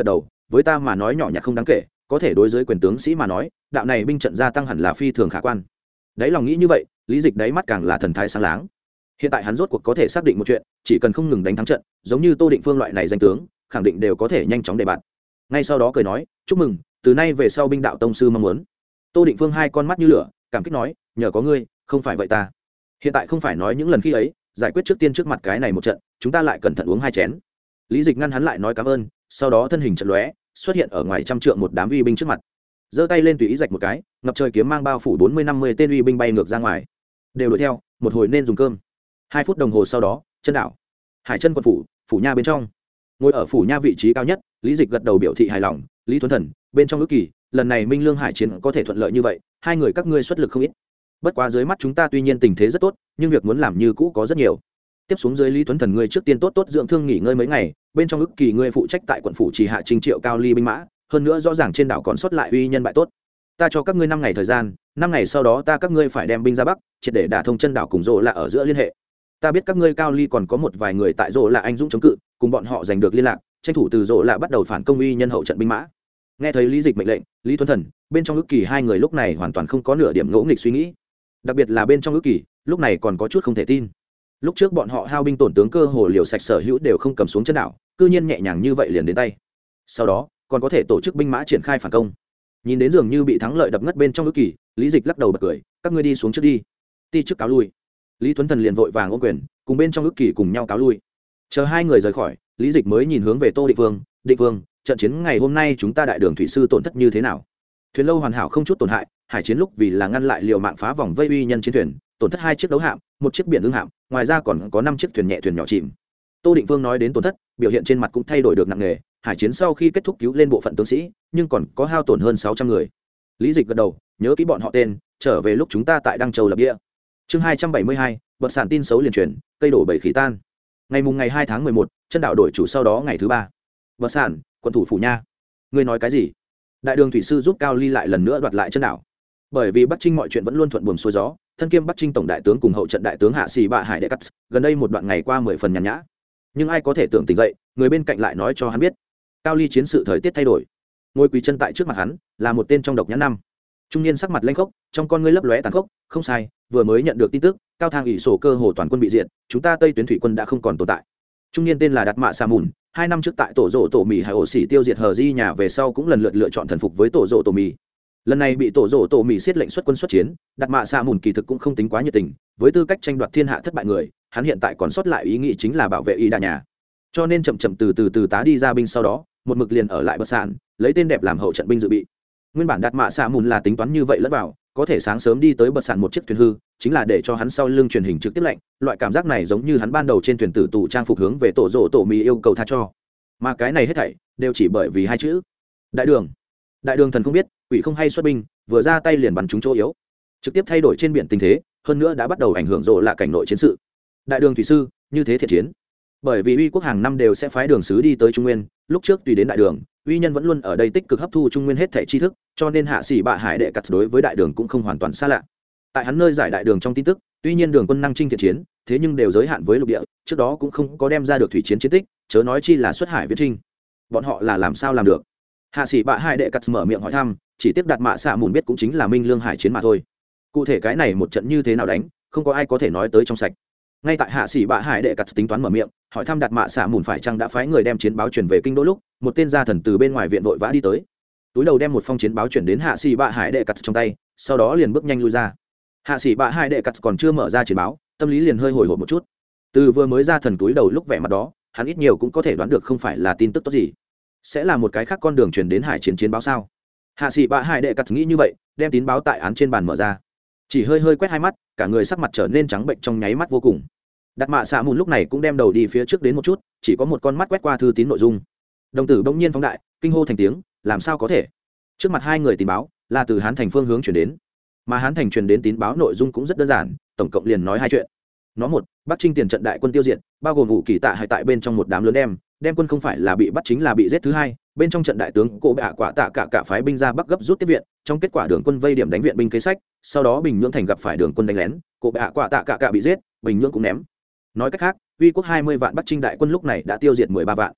với ta mà nói nhỏ nhặt không đáng kể, có thể đối với quyền tướng sĩ mà nói đạo này binh trận gia tăng hẳn là phi thường khả quan. Đấy lòng nghĩ như vậy, Lý Dịch đáy mắt càng là thần thái sáng láng. Hiện tại hắn rốt cuộc có thể xác định một chuyện, chỉ cần không ngừng đánh thắng trận, giống như Tô Định Phương loại này danh tướng khẳng định đều có thể nhanh chóng đề bạt. Ngay sau đó cười nói, chúc mừng, từ nay về sau binh đạo tông sư mong muốn. Tô Định Phương hai con mắt như lửa, cảm kích nói, nhờ có ngươi, không phải vậy ta hiện tại không phải nói những lần khi ấy, giải quyết trước tiên trước mặt cái này một trận, chúng ta lại cẩn thận uống hai chén. Lý Dịch ngăn hắn lại nói cảm ơn, sau đó thân hình chợt lóe, xuất hiện ở ngoài trăm trượng một đám uy binh trước mặt, giơ tay lên tùy ý rạch một cái, ngập trời kiếm mang bao phủ bốn mươi năm mươi tên uy binh bay ngược ra ngoài, đều đuổi theo, một hồi nên dùng cơm. Hai phút đồng hồ sau đó, chân đảo Hải Chân quận phủ, phủ nha bên trong, ngồi ở phủ nha vị trí cao nhất, Lý Dịch gật đầu biểu thị hài lòng. Lý Thuấn Thần, bên trong ước kỳ, lần này Minh Lương Hải chiến có thể thuận lợi như vậy, hai người các ngươi xuất lực không ít. Bất quá dưới mắt chúng ta tuy nhiên tình thế rất tốt, nhưng việc muốn làm như cũ có rất nhiều. Tiếp xuống dưới Lý Tuấn Thần ngươi trước tiên tốt tốt dưỡng thương nghỉ ngơi mấy ngày, bên trong ức kỳ ngươi phụ trách tại quận phủ chỉ hạ trình triệu cao ly binh mã, hơn nữa rõ ràng trên đảo còn sót lại uy nhân bại tốt. Ta cho các ngươi năm ngày thời gian, năm ngày sau đó ta các ngươi phải đem binh ra bắc, triệt để đả thông chân đảo cùng rộ là ở giữa liên hệ. Ta biết các ngươi cao ly còn có một vài người tại rộ là anh dũng chống cự, cùng bọn họ giành được liên lạc, tranh thủ từ rộ là bắt đầu phản công uy nhân hậu trận binh mã. Nghe thấy Lý Dịch mệnh lệnh, Lý Tuấn Thần, bên trong ức kỳ hai người lúc này hoàn toàn không có nửa điểm ngỗ nghịch suy nghĩ. Đặc biệt là bên trong ước kỳ, lúc này còn có chút không thể tin. Lúc trước bọn họ hao binh tổn tướng cơ hồ liều sạch sở hữu đều không cầm xuống chân đảo, cư nhiên nhẹ nhàng như vậy liền đến tay. Sau đó còn có thể tổ chức binh mã triển khai phản công. Nhìn đến dường như bị thắng lợi đập ngất bên trong ước kỳ, Lý Dịch lắc đầu bật cười, các ngươi đi xuống trước đi. Ti chức cáo lui. Lý Tuấn Thần liền vội vàng ôm quyền, cùng bên trong ước kỳ cùng nhau cáo lui. Chờ hai người rời khỏi, Lý Dịch mới nhìn hướng về Tô Định Vương, Định Vương, trận chiến ngày hôm nay chúng ta đại đường thủy sư tổn thất như thế nào? Thuyền lâu hoàn hảo không chút tổn hại, hải chiến lúc vì là ngăn lại liều mạng phá vòng vây uy nhân chiến thuyền, tổn thất hai chiếc đấu hạm, một chiếc biển ưng hạm, ngoài ra còn có năm chiếc thuyền nhẹ thuyền nhỏ chìm. Tô Định Vương nói đến tổn thất, biểu hiện trên mặt cũng thay đổi được nặng nề, hải chiến sau khi kết thúc cứu lên bộ phận tướng sĩ, nhưng còn có hao tổn hơn sáu trăm người. Lý Dịch gật đầu, nhớ kỹ bọn họ tên, trở về lúc chúng ta tại Đăng Châu lập địa. Chương hai trăm bảy mươi hai, bật sản tin xấu liền truyền, cây đổ bảy khí tan. Ngày mùng ngày hai tháng mười một, chân đảo đổi chủ sau đó ngày thứ ba. Bật sản, quận thủ phủ nha. Ngươi nói cái gì? Đại đường thủy sư giúp Cao Ly lại lần nữa đoạt lại chân đảo. Bởi vì Bắc Trinh mọi chuyện vẫn luôn thuận buồm xuôi gió, thân kiêm Bắc Trinh tổng đại tướng cùng hậu trận đại tướng hạ sĩ bạ hải đệ cắt, gần đây một đoạn ngày qua mười phần nhàn nhã. Nhưng ai có thể tưởng tỉnh dậy, người bên cạnh lại nói cho hắn biết, Cao Ly chiến sự thời tiết thay đổi. Ngồi quỳ chân tại trước mặt hắn, là một tên trong độc nhãn năm. Trung niên sắc mặt lênh khốc, trong con ngươi lấp lóe tàn khốc, không sai, vừa mới nhận được tin tức, Cao Thang ủy sổ cơ hồ toàn quân bị diệt, chúng ta Tây tuyến thủy quân đã không còn tồn tại. Trung niên tên là Đạt Mạ Sa Mùn, hai năm trước tại tổ rộ tổ mì hay ổ xỉ tiêu diệt hờ di nhà về sau cũng lần lượt lựa chọn thần phục với tổ rộ tổ mì. Lần này bị tổ rộ tổ mì xiết lệnh xuất quân xuất chiến, Đạt Mạ Sa Mùn kỳ thực cũng không tính quá nhiệt tình, với tư cách tranh đoạt thiên hạ thất bại người, hắn hiện tại còn sót lại ý nghĩ chính là bảo vệ ý đà nhà, cho nên chậm chậm từ từ từ tá đi ra binh sau đó, một mực liền ở lại bờ sạn, lấy tên đẹp làm hậu trận binh dự bị. Nguyên bản Đạt Mạ Sa Mùn là tính toán như vậy lẫn vào, có thể sáng sớm đi tới bờ sạn một chiếc thuyền hư, chính là để cho hắn sau lưng truyền hình trực tiếp lệnh, loại cảm giác này giống như hắn ban đầu trên thuyền tử tù trang phục hướng về tổ rộ tổ mì yêu cầu tha cho. Mà cái này hết thảy đều chỉ bởi vì hai chữ: đại đường. Đại đường thần không biết quỷ không hay xuất binh, vừa ra tay liền bắn trúng chỗ yếu, trực tiếp thay đổi trên biển tình thế, hơn nữa đã bắt đầu ảnh hưởng rộ là cảnh nội chiến sự. Đại đường thủy sư như thế thiện chiến, bởi vì uy quốc hàng năm đều sẽ phái đường sứ đi tới Trung Nguyên, lúc trước tùy đến đại đường, uy nhân vẫn luôn ở đây tích cực hấp thu Trung Nguyên hết thảy tri thức, cho nên hạ sĩ bạ hải đệ cắt đối với đại đường cũng không hoàn toàn xa lạ. Tại hắn nơi giải đại đường trong tin tức, tuy nhiên đường quân năng chinh thiện chiến, thế nhưng đều giới hạn với lục địa, trước đó cũng không có đem ra được thủy chiến chiến tích, chớ nói chi là xuất hải viễn trinh. Bọn họ là làm sao làm được? Hạ sĩ bạ hải đệ cắt mở miệng hỏi thăm, chỉ tiếp Đạt Mạ Sa Mùn biết cũng chính là Minh Lương hải chiến mà thôi. Cụ thể cái này một trận như thế nào đánh, không có ai có thể nói tới trong sạch. Ngay tại hạ sĩ bạ hải đệ cắt tính toán mở miệng, hỏi thăm Đạt Mạ Sa Mùn phải chăng đã phái người đem chiến báo chuyển về kinh đô lúc, một tên gia thần từ bên ngoài viện vội vã đi tới, túi đầu đem một phong chiến báo chuyển đến hạ sĩ bạ hải đệ cắt trong tay, sau đó liền bước nhanh lui ra. Hạ sĩ bạ hải đệ cắt còn chưa mở ra chiến báo, tâm lý liền hơi hồi hộp một chút. Từ vừa mới ra thần túi đầu lúc vẻ mặt đó, hắn ít nhiều cũng có thể đoán được không phải là tin tức tốt gì, sẽ là một cái khác con đường truyền đến hải chiến chiến báo sao. Hạ sĩ bạ hải đệ cắt nghĩ như vậy, đem tín báo tại án trên bàn mở ra, chỉ hơi hơi quét hai mắt, cả người sắc mặt trở nên trắng bệnh trong nháy mắt vô cùng. Đạt Mạ Sa Mùn lúc này cũng đem đầu đi phía trước đến một chút, chỉ có một con mắt quét qua thư tín nội dung. Đồng tử bỗng nhiên phóng đại, kinh hô thành tiếng, làm sao có thể? Trước mặt hai người tín báo là từ Hán Thành phương hướng chuyển đến, mà Hán Thành truyền đến tín báo nội dung cũng rất đơn giản, tổng cộng liền nói hai chuyện. Nó một, Bắc Trinh tiền trận đại quân tiêu diệt, bao gồm ủ kỳ tạ hay tại bên trong một đám lớn đem, đem quân không phải là bị bắt chính là bị giết. Thứ hai, bên trong trận đại tướng Cổ Bạ Quả Tạ cả cả phái binh ra Bắc gấp rút tiếp viện, trong kết quả đường quân vây điểm đánh viện binh kế sách, sau đó Bình Nhưỡng thành gặp phải đường quân đánh lén, Cổ Bạ Quả Tạ cả cả bị giết, Bình Nhưỡng cũng ném. Nói cách khác, uy quốc hai mươi vạn Bắc Trinh đại quân lúc này đã tiêu diệt mười ba vạn.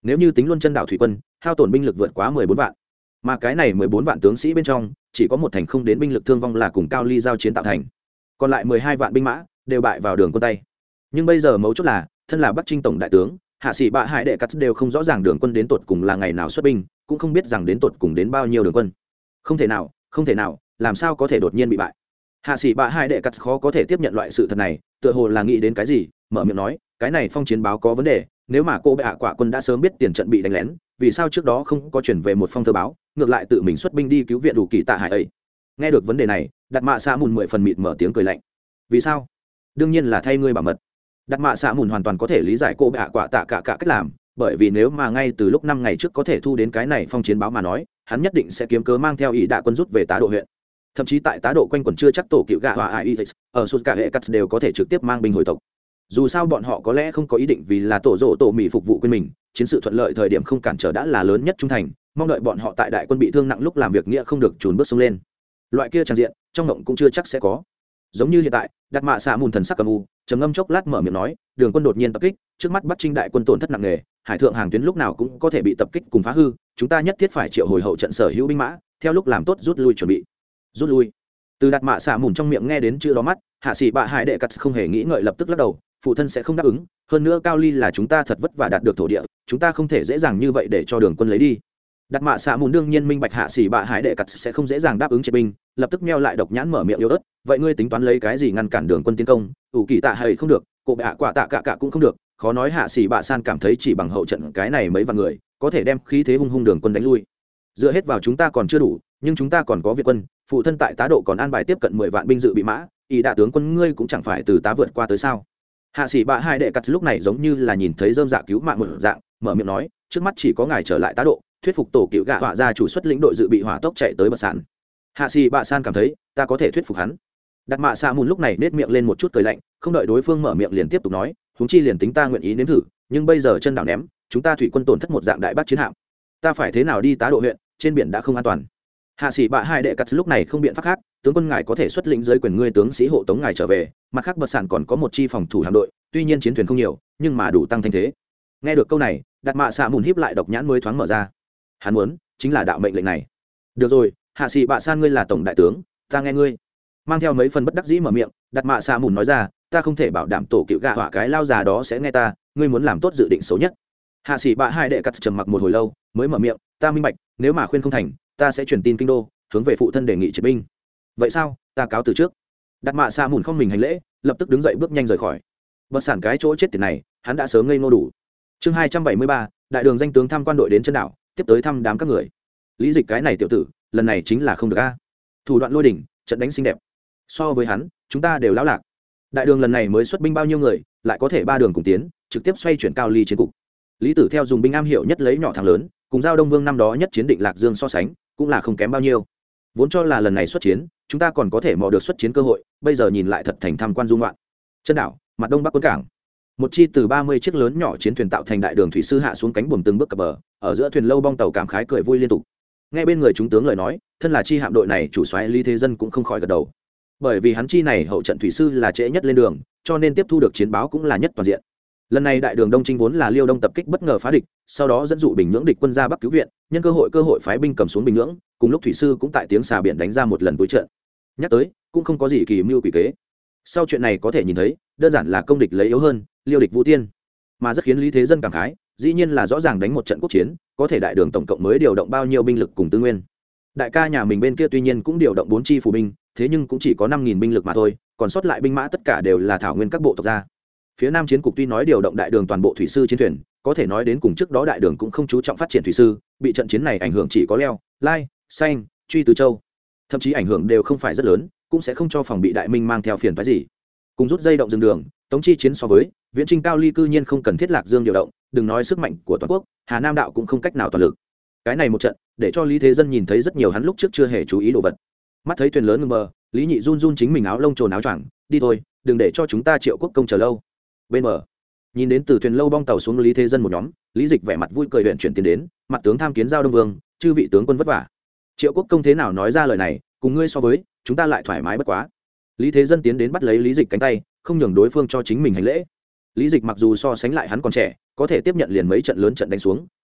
nếu như tính luôn chân đảo thủy quân hao tổn binh lực vượt quá mười bốn vạn, mà cái này mười bốn vạn tướng sĩ bên trong chỉ có một thành không đến binh lực thương vong là cùng cao ly giao chiến tạo thành, còn lại mười hai vạn binh mã đều bại vào đường quân tay. Nhưng bây giờ mấu chốt là thân là Bắc Trinh tổng đại tướng hạ sĩ bạ hải đệ cắt đều không rõ ràng đường quân đến tột cùng là ngày nào xuất binh, cũng không biết rằng đến tột cùng đến bao nhiêu đường quân. Không thể nào, không thể nào, làm sao có thể đột nhiên bị bại. Hạ sĩ bạ hải đệ cắt khó có thể tiếp nhận loại sự thật này, tựa hồ là nghĩ đến cái gì, mở miệng nói, cái này phong chiến báo có vấn đề, nếu mà cô bệ hạ quả quân đã sớm biết tiền trận bị đánh lén, vì sao trước đó không có chuyển về một phong thư báo, ngược lại tự mình xuất binh đi cứu viện đủ kỳ tạ hải ấy. Nghe được vấn đề này, đặt mạ xạ mùn mười phần mịt mở tiếng cười lạnh. Vì sao? Đương nhiên là thay ngươi bảo mật. Đặt mạ xạ mùn hoàn toàn có thể lý giải cô bệ hạ quả tạ cả cả cách làm, bởi vì nếu mà ngay từ lúc năm ngày trước có thể thu đến cái này phong chiến báo mà nói, hắn nhất định sẽ kiếm cớ mang theo ý đạ quân rút về tá độ huyện. Thậm chí tại tá độ quanh quẩn chưa chắc tổ cựu gạ hòa ai ở suốt cả hệ cắt đều có thể trực tiếp mang binh hồi tộc. Dù sao bọn họ có lẽ không có ý định vì là tổ rộ tổ mỹ phục vụ quên mình, chiến sự thuận lợi thời điểm không cản trở đã là lớn nhất trung thành, mong đợi bọn họ tại đại quân bị thương nặng lúc làm việc nghĩa không được chùn bước xuống lên. Loại kia tràn diện trong mộng cũng chưa chắc sẽ có. Giống như hiện tại, đặt mạ xạ mùn thần sắc cầm u, trầm ngâm chốc lát mở miệng nói, đường quân đột nhiên tập kích, trước mắt Bắc Trinh đại quân tổn thất nặng nề, hải thượng hàng tuyến lúc nào cũng có thể bị tập kích cùng phá hư, chúng ta nhất thiết phải triệu hồi hậu trận sở hữu binh mã, theo lúc làm tốt rút lui chuẩn bị. Rút lui. Từ đặt mạ xạ mùn trong miệng nghe đến chữ đó mắt, hạ sĩ bạ hải đệ cắt không hề nghĩ ngợi lập tức lắc đầu, phụ thân sẽ không đáp ứng, hơn nữa cao ly là chúng ta thật vất vả đạt được thổ địa, chúng ta không thể dễ dàng như vậy để cho đường quân lấy đi. Đặt mạ xạ mùn đương nhiên minh bạch hạ sĩ bạ hải đệ cắt sẽ không dễ dàng đáp ứng triệt binh, lập tức meo lại độc nhãn mở miệng yếu ớt, vậy ngươi tính toán lấy cái gì ngăn cản đường quân tiến công? ủ kỳ tạ hay không được, cổ bệ hạ quả tạ cả cả cũng không được, khó nói hạ sĩ bạ san cảm thấy chỉ bằng hậu trận cái này mấy vạn người có thể đem khí thế hung hung đường quân đánh lui. Dựa hết vào chúng ta còn chưa đủ, nhưng chúng ta còn có Việt quân, phụ thân tại tá độ còn an bài tiếp cận mười vạn binh dự bị mã, ý đạ tướng quân ngươi cũng chẳng phải từ tá vượt qua tới sao? Hạ sĩ bạ hai đệ cắt lúc này giống như là nhìn thấy dơm dạ cứu mạng một dạng, mở miệng nói, trước mắt chỉ có ngài trở lại tá độ, thuyết phục tổ cựu gạ họa ra chủ xuất lĩnh đội dự bị hỏa tốc chạy tới bờ sản. Hạ sĩ bạ san cảm thấy ta có thể thuyết phục hắn. Đặt mạ xạ mùn lúc này nết miệng lên một chút cười lạnh, không đợi đối phương mở miệng liền tiếp tục nói, huống chi liền tính ta nguyện ý nếm thử, nhưng bây giờ chân đảo ném, chúng ta thủy quân tổn thất một dạng đại bác chiến hạm, ta phải thế nào đi tá độ huyện, trên biển đã không an toàn. Hạ sĩ bạ hai đệ cắt lúc này không biện pháp khác, tướng quân ngài có thể xuất lĩnh dưới quyền ngươi tướng sĩ hộ tống ngài trở về, mặt khác bờ sản còn có một chi phòng thủ hạm đội, tuy nhiên chiến thuyền không nhiều, nhưng mà đủ tăng thanh thế. Nghe được câu này, đặt mạ xạ mùn híp lại độc nhãn mới thoáng mở ra. Hắn muốn chính là đạo mệnh lệnh này. Được rồi, hạ sĩ bạ san ngươi là tổng đại tướng, ta nghe ngươi. Mang theo mấy phần bất đắc dĩ mở miệng, đặt mạ xạ mùn nói ra, ta không thể bảo đảm tổ cựu gạ họa cái lao già đó sẽ nghe ta, ngươi muốn làm tốt dự định xấu nhất. Hạ sĩ bạ hai đệ cắt trầm mặc một hồi lâu mới mở miệng, ta minh bạch, nếu mà khuyên không thành, ta sẽ truyền tin kinh đô, hướng về phụ thân đề nghị triệt binh. Vậy sao, ta cáo từ trước. Đặt mạ xạ mùn không mình hành lễ, lập tức đứng dậy bước nhanh rời khỏi. Bất sản cái chỗ chết tiệt này, hắn đã sớm ngây ngô đủ. Chương hai trăm bảy mươi ba, đại đường danh tướng tham quan đội đến chân đảo, tiếp tới thăm đám các người. Lý Dịch cái này tiểu tử, lần này chính là không được a. Thủ đoạn lôi đỉnh, trận đánh xinh đẹp. So với hắn, chúng ta đều lão lạc. Đại đường lần này mới xuất binh bao nhiêu người, lại có thể ba đường cùng tiến, trực tiếp xoay chuyển cao ly chiến cục. Lý Tử theo dùng binh am hiểu nhất lấy nhỏ thắng lớn, cùng giao Đông Vương năm đó nhất chiến định Lạc Dương so sánh, cũng là không kém bao nhiêu. Vốn cho là lần này xuất chiến, chúng ta còn có thể mò được xuất chiến cơ hội, bây giờ nhìn lại thật thành tham quan dung loạn. Chân đảo, mặt đông bắc quân cảng. Một chi từ ba mươi chiếc lớn nhỏ chiến thuyền tạo thành đại đường thủy sư hạ xuống cánh buồm từng bước cập bờ, ở giữa thuyền lâu bong tàu cảm khái cười vui liên tục. Nghe bên người chúng tướng lời nói, thân là chi hạm đội này chủ soái Lý Thế Dân cũng không khỏi gật đầu. Bởi vì hắn chi này hậu trận thủy sư là trễ nhất lên đường, cho nên tiếp thu được chiến báo cũng là nhất toàn diện. Lần này đại đường đông chinh vốn là Liêu Đông tập kích bất ngờ phá địch, sau đó dẫn dụ Bình Nhưỡng địch quân ra Bắc cứu viện, nhân cơ hội cơ hội phái binh cầm xuống Bình Nhưỡng, cùng lúc thủy sư cũng tại tiếng xà biển đánh ra một lần túi trận. Nhắc tới, cũng không có gì kỳ mưu quỷ kế. Sau chuyện này có thể nhìn thấy, đơn giản là công địch lấy yếu hơn, liêu địch vũ tiên, mà rất khiến Lý Thế Dân cảm khái, dĩ nhiên là rõ ràng đánh một trận quốc chiến, có thể đại đường tổng cộng mới điều động bao nhiêu binh lực cùng tư nguyên. Đại ca nhà mình bên kia tuy nhiên cũng điều động bốn chi phủ binh, thế nhưng cũng chỉ có năm nghìn binh lực mà thôi, còn sót lại binh mã tất cả đều là thảo nguyên các bộ tộc gia. Phía Nam chiến cục tuy nói điều động đại đường toàn bộ thủy sư chiến thuyền, có thể nói đến cùng trước đó đại đường cũng không chú trọng phát triển thủy sư, bị trận chiến này ảnh hưởng chỉ có leo, lai, xanh, truy tứ châu, thậm chí ảnh hưởng đều không phải rất lớn, cũng sẽ không cho phòng bị đại minh mang theo phiền phái gì. Cùng rút dây động dừng đường, tống chi chiến so với viễn trinh cao ly cư nhiên không cần thiết Lạc Dương điều động, đừng nói sức mạnh của toàn quốc, Hà Nam đạo cũng không cách nào toàn lực. Cái này một trận, để cho Lý Thế Dân nhìn thấy rất nhiều hắn lúc trước chưa hề chú ý đồ vật. Mắt thấy thuyền lớn ngừng bờ, Lý Nhị run run chính mình áo lông trồn áo choàng, đi thôi, đừng để cho chúng ta Triệu Quốc công chờ lâu. Bên bờ, nhìn đến từ thuyền lâu bong tàu xuống Lý Thế Dân một nhóm, Lý Dịch vẻ mặt vui cười huyện chuyển tiến đến, mặt tướng tham kiến giao Đông Vương, chư vị tướng quân vất vả. Triệu Quốc công thế nào nói ra lời này, cùng ngươi so với, chúng ta lại thoải mái bất quá. Lý Thế Dân tiến đến bắt lấy Lý Dịch cánh tay, không nhường đối phương cho chính mình hành lễ. Lý Dịch mặc dù so sánh lại hắn còn trẻ, có thể tiếp nhận liền mấy trận lớn trận đánh xuống,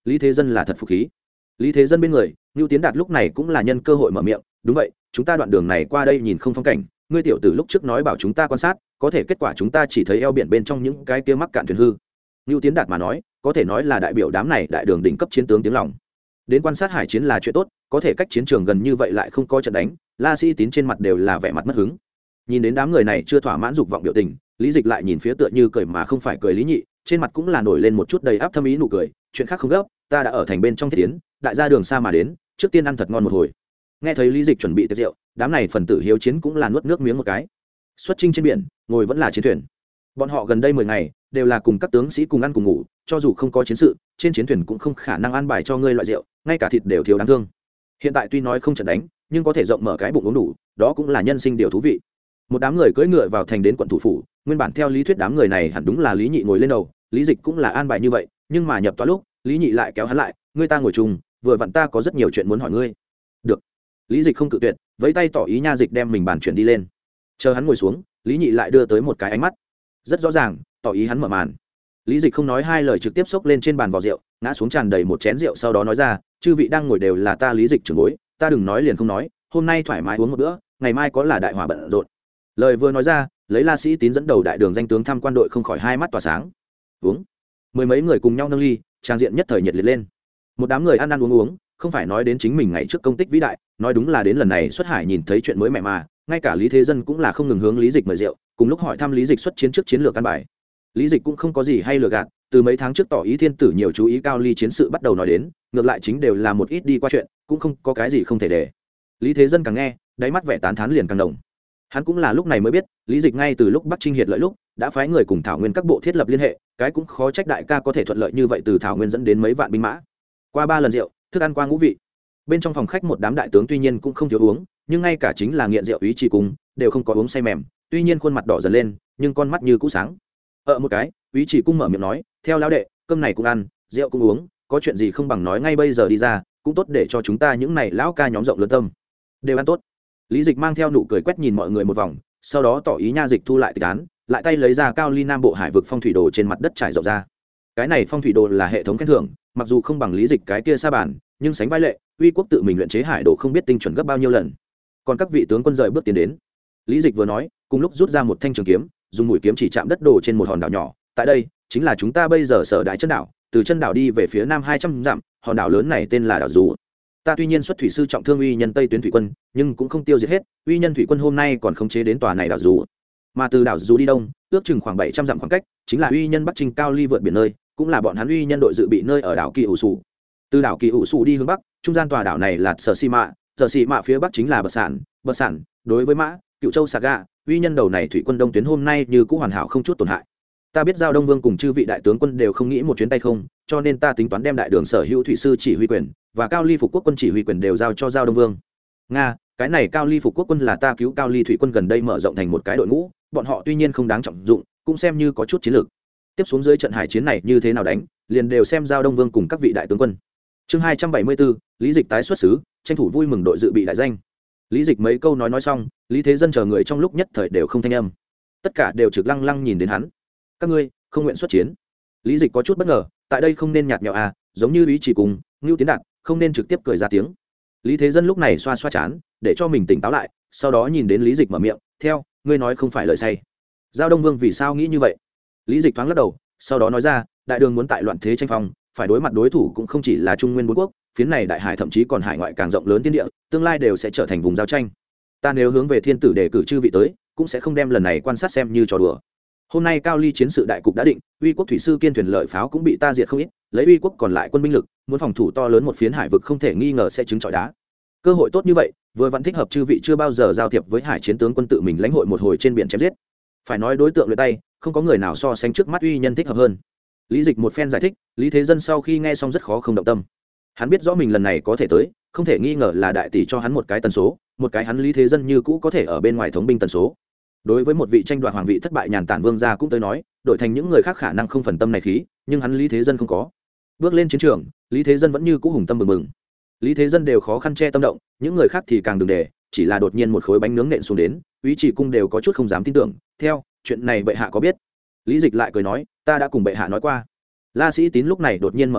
lý thế dân là thật phục khí. Lý thế dân bên người Ngưu Tiến Đạt lúc này cũng là nhân cơ hội mở miệng, đúng vậy, chúng ta đoạn đường này qua đây nhìn không phong cảnh, ngươi tiểu tử lúc trước nói bảo chúng ta quan sát, có thể kết quả chúng ta chỉ thấy eo biển bên trong những cái kia mắc cạn thuyền hư. Ngưu Tiến Đạt mà nói, có thể nói là đại biểu đám này đại đường đỉnh cấp chiến tướng tiếng lòng. Đến quan sát hải chiến là chuyện tốt, có thể cách chiến trường gần như vậy lại không có trận đánh, La Sĩ Tín trên mặt đều là vẻ mặt mất hứng. Nhìn đến đám người này chưa thỏa mãn dục vọng biểu tình, Lý Dịch lại nhìn phía tựa như cười mà không phải cười Lý Nhị, trên mặt cũng là nổi lên một chút đầy áp thâm ý nụ cười, chuyện khác không gấp, ta đã ở thành bên trong thiết tiến, đại gia đường xa mà đến, trước tiên ăn thật ngon một hồi. Nghe thấy Lý Dịch chuẩn bị tiệc rượu, đám này phần tử hiếu chiến cũng là nuốt nước miếng một cái. Xuất chinh trên biển, ngồi vẫn là chiến thuyền. Bọn họ gần đây mười ngày đều là cùng các tướng sĩ cùng ăn cùng ngủ, cho dù không có chiến sự, trên chiến thuyền cũng không khả năng ăn bài cho ngươi loại rượu, ngay cả thịt đều thiếu đáng thương. Hiện tại tuy nói không trận đánh, nhưng có thể rộng mở cái bụng uống đủ, đó cũng là nhân sinh điều thú vị. Một đám người cưỡi ngựa vào thành đến quận thủ phủ, nguyên bản theo lý thuyết đám người này hẳn đúng là Lý Nhị ngồi lên đầu, Lý Dịch cũng là an bài như vậy, nhưng mà nhập toa lúc, Lý Nhị lại kéo hắn lại, ngươi ta ngồi chung, vừa vặn ta có rất nhiều chuyện muốn hỏi ngươi. Được. Lý Dịch không cự tuyệt, vẫy tay tỏ ý nha dịch đem mình bàn chuyển đi lên. Chờ hắn ngồi xuống, Lý Nhị lại đưa tới một cái ánh mắt, rất rõ ràng, tỏ ý hắn mở màn. Lý Dịch không nói hai lời trực tiếp xốc lên trên bàn vò rượu, ngã xuống tràn đầy một chén rượu, sau đó nói ra, chư vị đang ngồi đều là ta Lý Dịch trưởng bối, ta đừng nói liền không nói, hôm nay thoải mái uống một bữa, ngày mai có là đại hỏa bận rộn. Lời vừa nói ra, lấy La Sĩ Tín dẫn đầu đại đường danh tướng tham quan đội không khỏi hai mắt tỏa sáng. Uống. Mười mấy người cùng nhau nâng ly, trang diện nhất thời nhiệt liệt lên. Một đám người ăn ăn uống uống, không phải nói đến chính mình ngày trước công tích vĩ đại, nói đúng là đến lần này xuất hải nhìn thấy chuyện mới mẹ mà, ngay cả Lý Thế Dân cũng là không ngừng hướng Lý Dịch mời rượu, cùng lúc hỏi thăm Lý Dịch xuất chiến trước chiến lược căn bài. Lý Dịch cũng không có gì hay lừa gạt, từ mấy tháng trước tỏ ý thiên tử nhiều chú ý cao ly chiến sự bắt đầu nói đến, ngược lại chính đều là một ít đi qua chuyện, cũng không có cái gì không thể để. Lý Thế Dân càng nghe, đáy mắt vẻ tán thán liền càng đồng. Hắn cũng là lúc này mới biết, Lý Dịch ngay từ lúc Bắc Trinh hiệt lợi lúc, đã phái người cùng Thảo Nguyên các bộ thiết lập liên hệ, cái cũng khó trách đại ca có thể thuận lợi như vậy từ Thảo Nguyên dẫn đến mấy vạn binh mã. Qua ba lần rượu, thức ăn qua ngũ vị. Bên trong phòng khách một đám đại tướng tuy nhiên cũng không thiếu uống, nhưng ngay cả chính là nghiện rượu ý chỉ cùng, đều không có uống say mềm, tuy nhiên khuôn mặt đỏ dần lên, nhưng con mắt như cũ sáng. Ở một cái, ý chỉ cung mở miệng nói, theo lão đệ, cơm này cũng ăn, rượu cũng uống, có chuyện gì không bằng nói ngay bây giờ đi ra, cũng tốt để cho chúng ta những này lão ca nhóm rộng lớn tâm. Đều ăn tốt. Lý Dịch mang theo nụ cười quét nhìn mọi người một vòng, sau đó tỏ ý nha dịch thu lại tịch án, lại tay lấy ra cao ly nam bộ hải vực phong thủy đồ trên mặt đất trải rộng ra. Cái này phong thủy đồ là hệ thống khen thưởng, mặc dù không bằng Lý Dịch cái kia sa bản, nhưng sánh vai lệ, uy quốc tự mình luyện chế hải đồ không biết tinh chuẩn gấp bao nhiêu lần. Còn các vị tướng quân rời bước tiến đến. Lý Dịch vừa nói, cùng lúc rút ra một thanh trường kiếm, dùng mũi kiếm chỉ chạm đất đồ trên một hòn đảo nhỏ, tại đây chính là chúng ta bây giờ sở đại chân đảo, từ chân đảo đi về phía nam hai trăm dặm, hòn đảo lớn này tên là đảo Dù. Ta tuy nhiên xuất thủy sư trọng thương uy nhân Tây tuyến thủy quân, nhưng cũng không tiêu diệt hết, uy nhân thủy quân hôm nay còn khống chế đến tòa này đảo Dù. Mà từ đảo Dù đi đông, ước chừng khoảng bảy trăm dặm khoảng cách, chính là uy nhân Bắc Trinh cao ly vượt biển nơi, cũng là bọn hắn uy nhân đội dự bị nơi ở đảo Kỳ Ủ Sủ. Từ đảo Kỳ Ủ Sủ đi hướng bắc, trung gian tòa đảo này là Sở Xi Mạ, Sở Xi Mạ phía bắc chính là Bờ Sản, Bờ Sản, đối với Mã, Cựu Châu Saga, uy nhân đầu này thủy quân đông tuyến hôm nay như cũ hoàn hảo không chút tổn hại. Ta biết giao Đông Vương cùng chư vị đại tướng quân đều không nghĩ một chuyến tay không, cho nên ta tính toán đem đại đường sở hữu thủy sư chỉ huy quyền và cao ly phục quốc quân chỉ huy quyền đều giao cho giao Đông Vương. Nga, cái này cao ly phục quốc quân là ta cứu cao ly thủy quân gần đây mở rộng thành một cái đội ngũ, bọn họ tuy nhiên không đáng trọng dụng, cũng xem như có chút chiến lược. Tiếp xuống dưới trận hải chiến này như thế nào đánh, liền đều xem giao Đông Vương cùng các vị đại tướng quân. Chương hai trăm bảy mươi bốn, Lý Dịch tái xuất xứ, tranh thủ vui mừng đội dự bị đại danh. Lý Dịch mấy câu nói nói xong, Lý Thế Dân chờ người trong lúc nhất thời đều không thanh âm, tất cả đều trực lăng lăng nhìn đến hắn. Các ngươi không nguyện xuất chiến. Lý Dịch có chút bất ngờ, tại đây không nên nhạt nhẽo à, giống như ý chỉ cùng Ngưu Tiến Đạt, không nên trực tiếp cười ra tiếng. Lý Thế Dân lúc này xoa xoa chán, để cho mình tỉnh táo lại, sau đó nhìn đến Lý Dịch mở miệng, theo, ngươi nói không phải lời say. Giao Đông Vương vì sao nghĩ như vậy? Lý Dịch thoáng lắc đầu, sau đó nói ra, đại đường muốn tại loạn thế tranh phong, phải đối mặt đối thủ cũng không chỉ là Trung Nguyên bốn quốc, phiến này đại hải thậm chí còn hải ngoại càng rộng lớn thiên địa, tương lai đều sẽ trở thành vùng giao tranh. Ta nếu hướng về thiên tử để cử chư vị tới, cũng sẽ không đem lần này quan sát xem như trò đùa. Hôm nay cao ly chiến sự đại cục đã định, uy quốc thủy sư kiên thuyền lợi pháo cũng bị ta diệt không ít, lấy uy quốc còn lại quân binh lực, muốn phòng thủ to lớn một phiến hải vực không thể nghi ngờ sẽ trứng trọi đá. Cơ hội tốt như vậy, vừa vẫn thích hợp chư vị chưa bao giờ giao thiệp với hải chiến tướng quân tự mình lãnh hội một hồi trên biển chém giết. Phải nói đối tượng luyện tay, không có người nào so sánh trước mắt uy nhân thích hợp hơn. Lý Dịch một phen giải thích, Lý Thế Dân sau khi nghe xong rất khó không động tâm. Hắn biết rõ mình lần này có thể tới, không thể nghi ngờ là đại tỷ cho hắn một cái tần số, một cái hắn Lý Thế Dân như cũ có thể ở bên ngoài thống binh tần số. Đối với một vị tranh đoạt hoàng vị thất bại nhàn tản vương gia cũng tới nói, đổi thành những người khác khả năng không phần tâm này khí, nhưng hắn Lý Thế Dân không có. Bước lên chiến trường, Lý Thế Dân vẫn như cũ hùng tâm mừng mừng. Lý Thế Dân đều khó khăn che tâm động, những người khác thì càng đừng để, chỉ là đột nhiên một khối bánh nướng nện xuống đến, Úy Chỉ cung đều có chút không dám tin tưởng. Theo, chuyện này bệ hạ có biết? Lý Dịch lại cười nói, ta đã cùng bệ hạ nói qua. La Sĩ Tín lúc này đột nhiên mở miệng,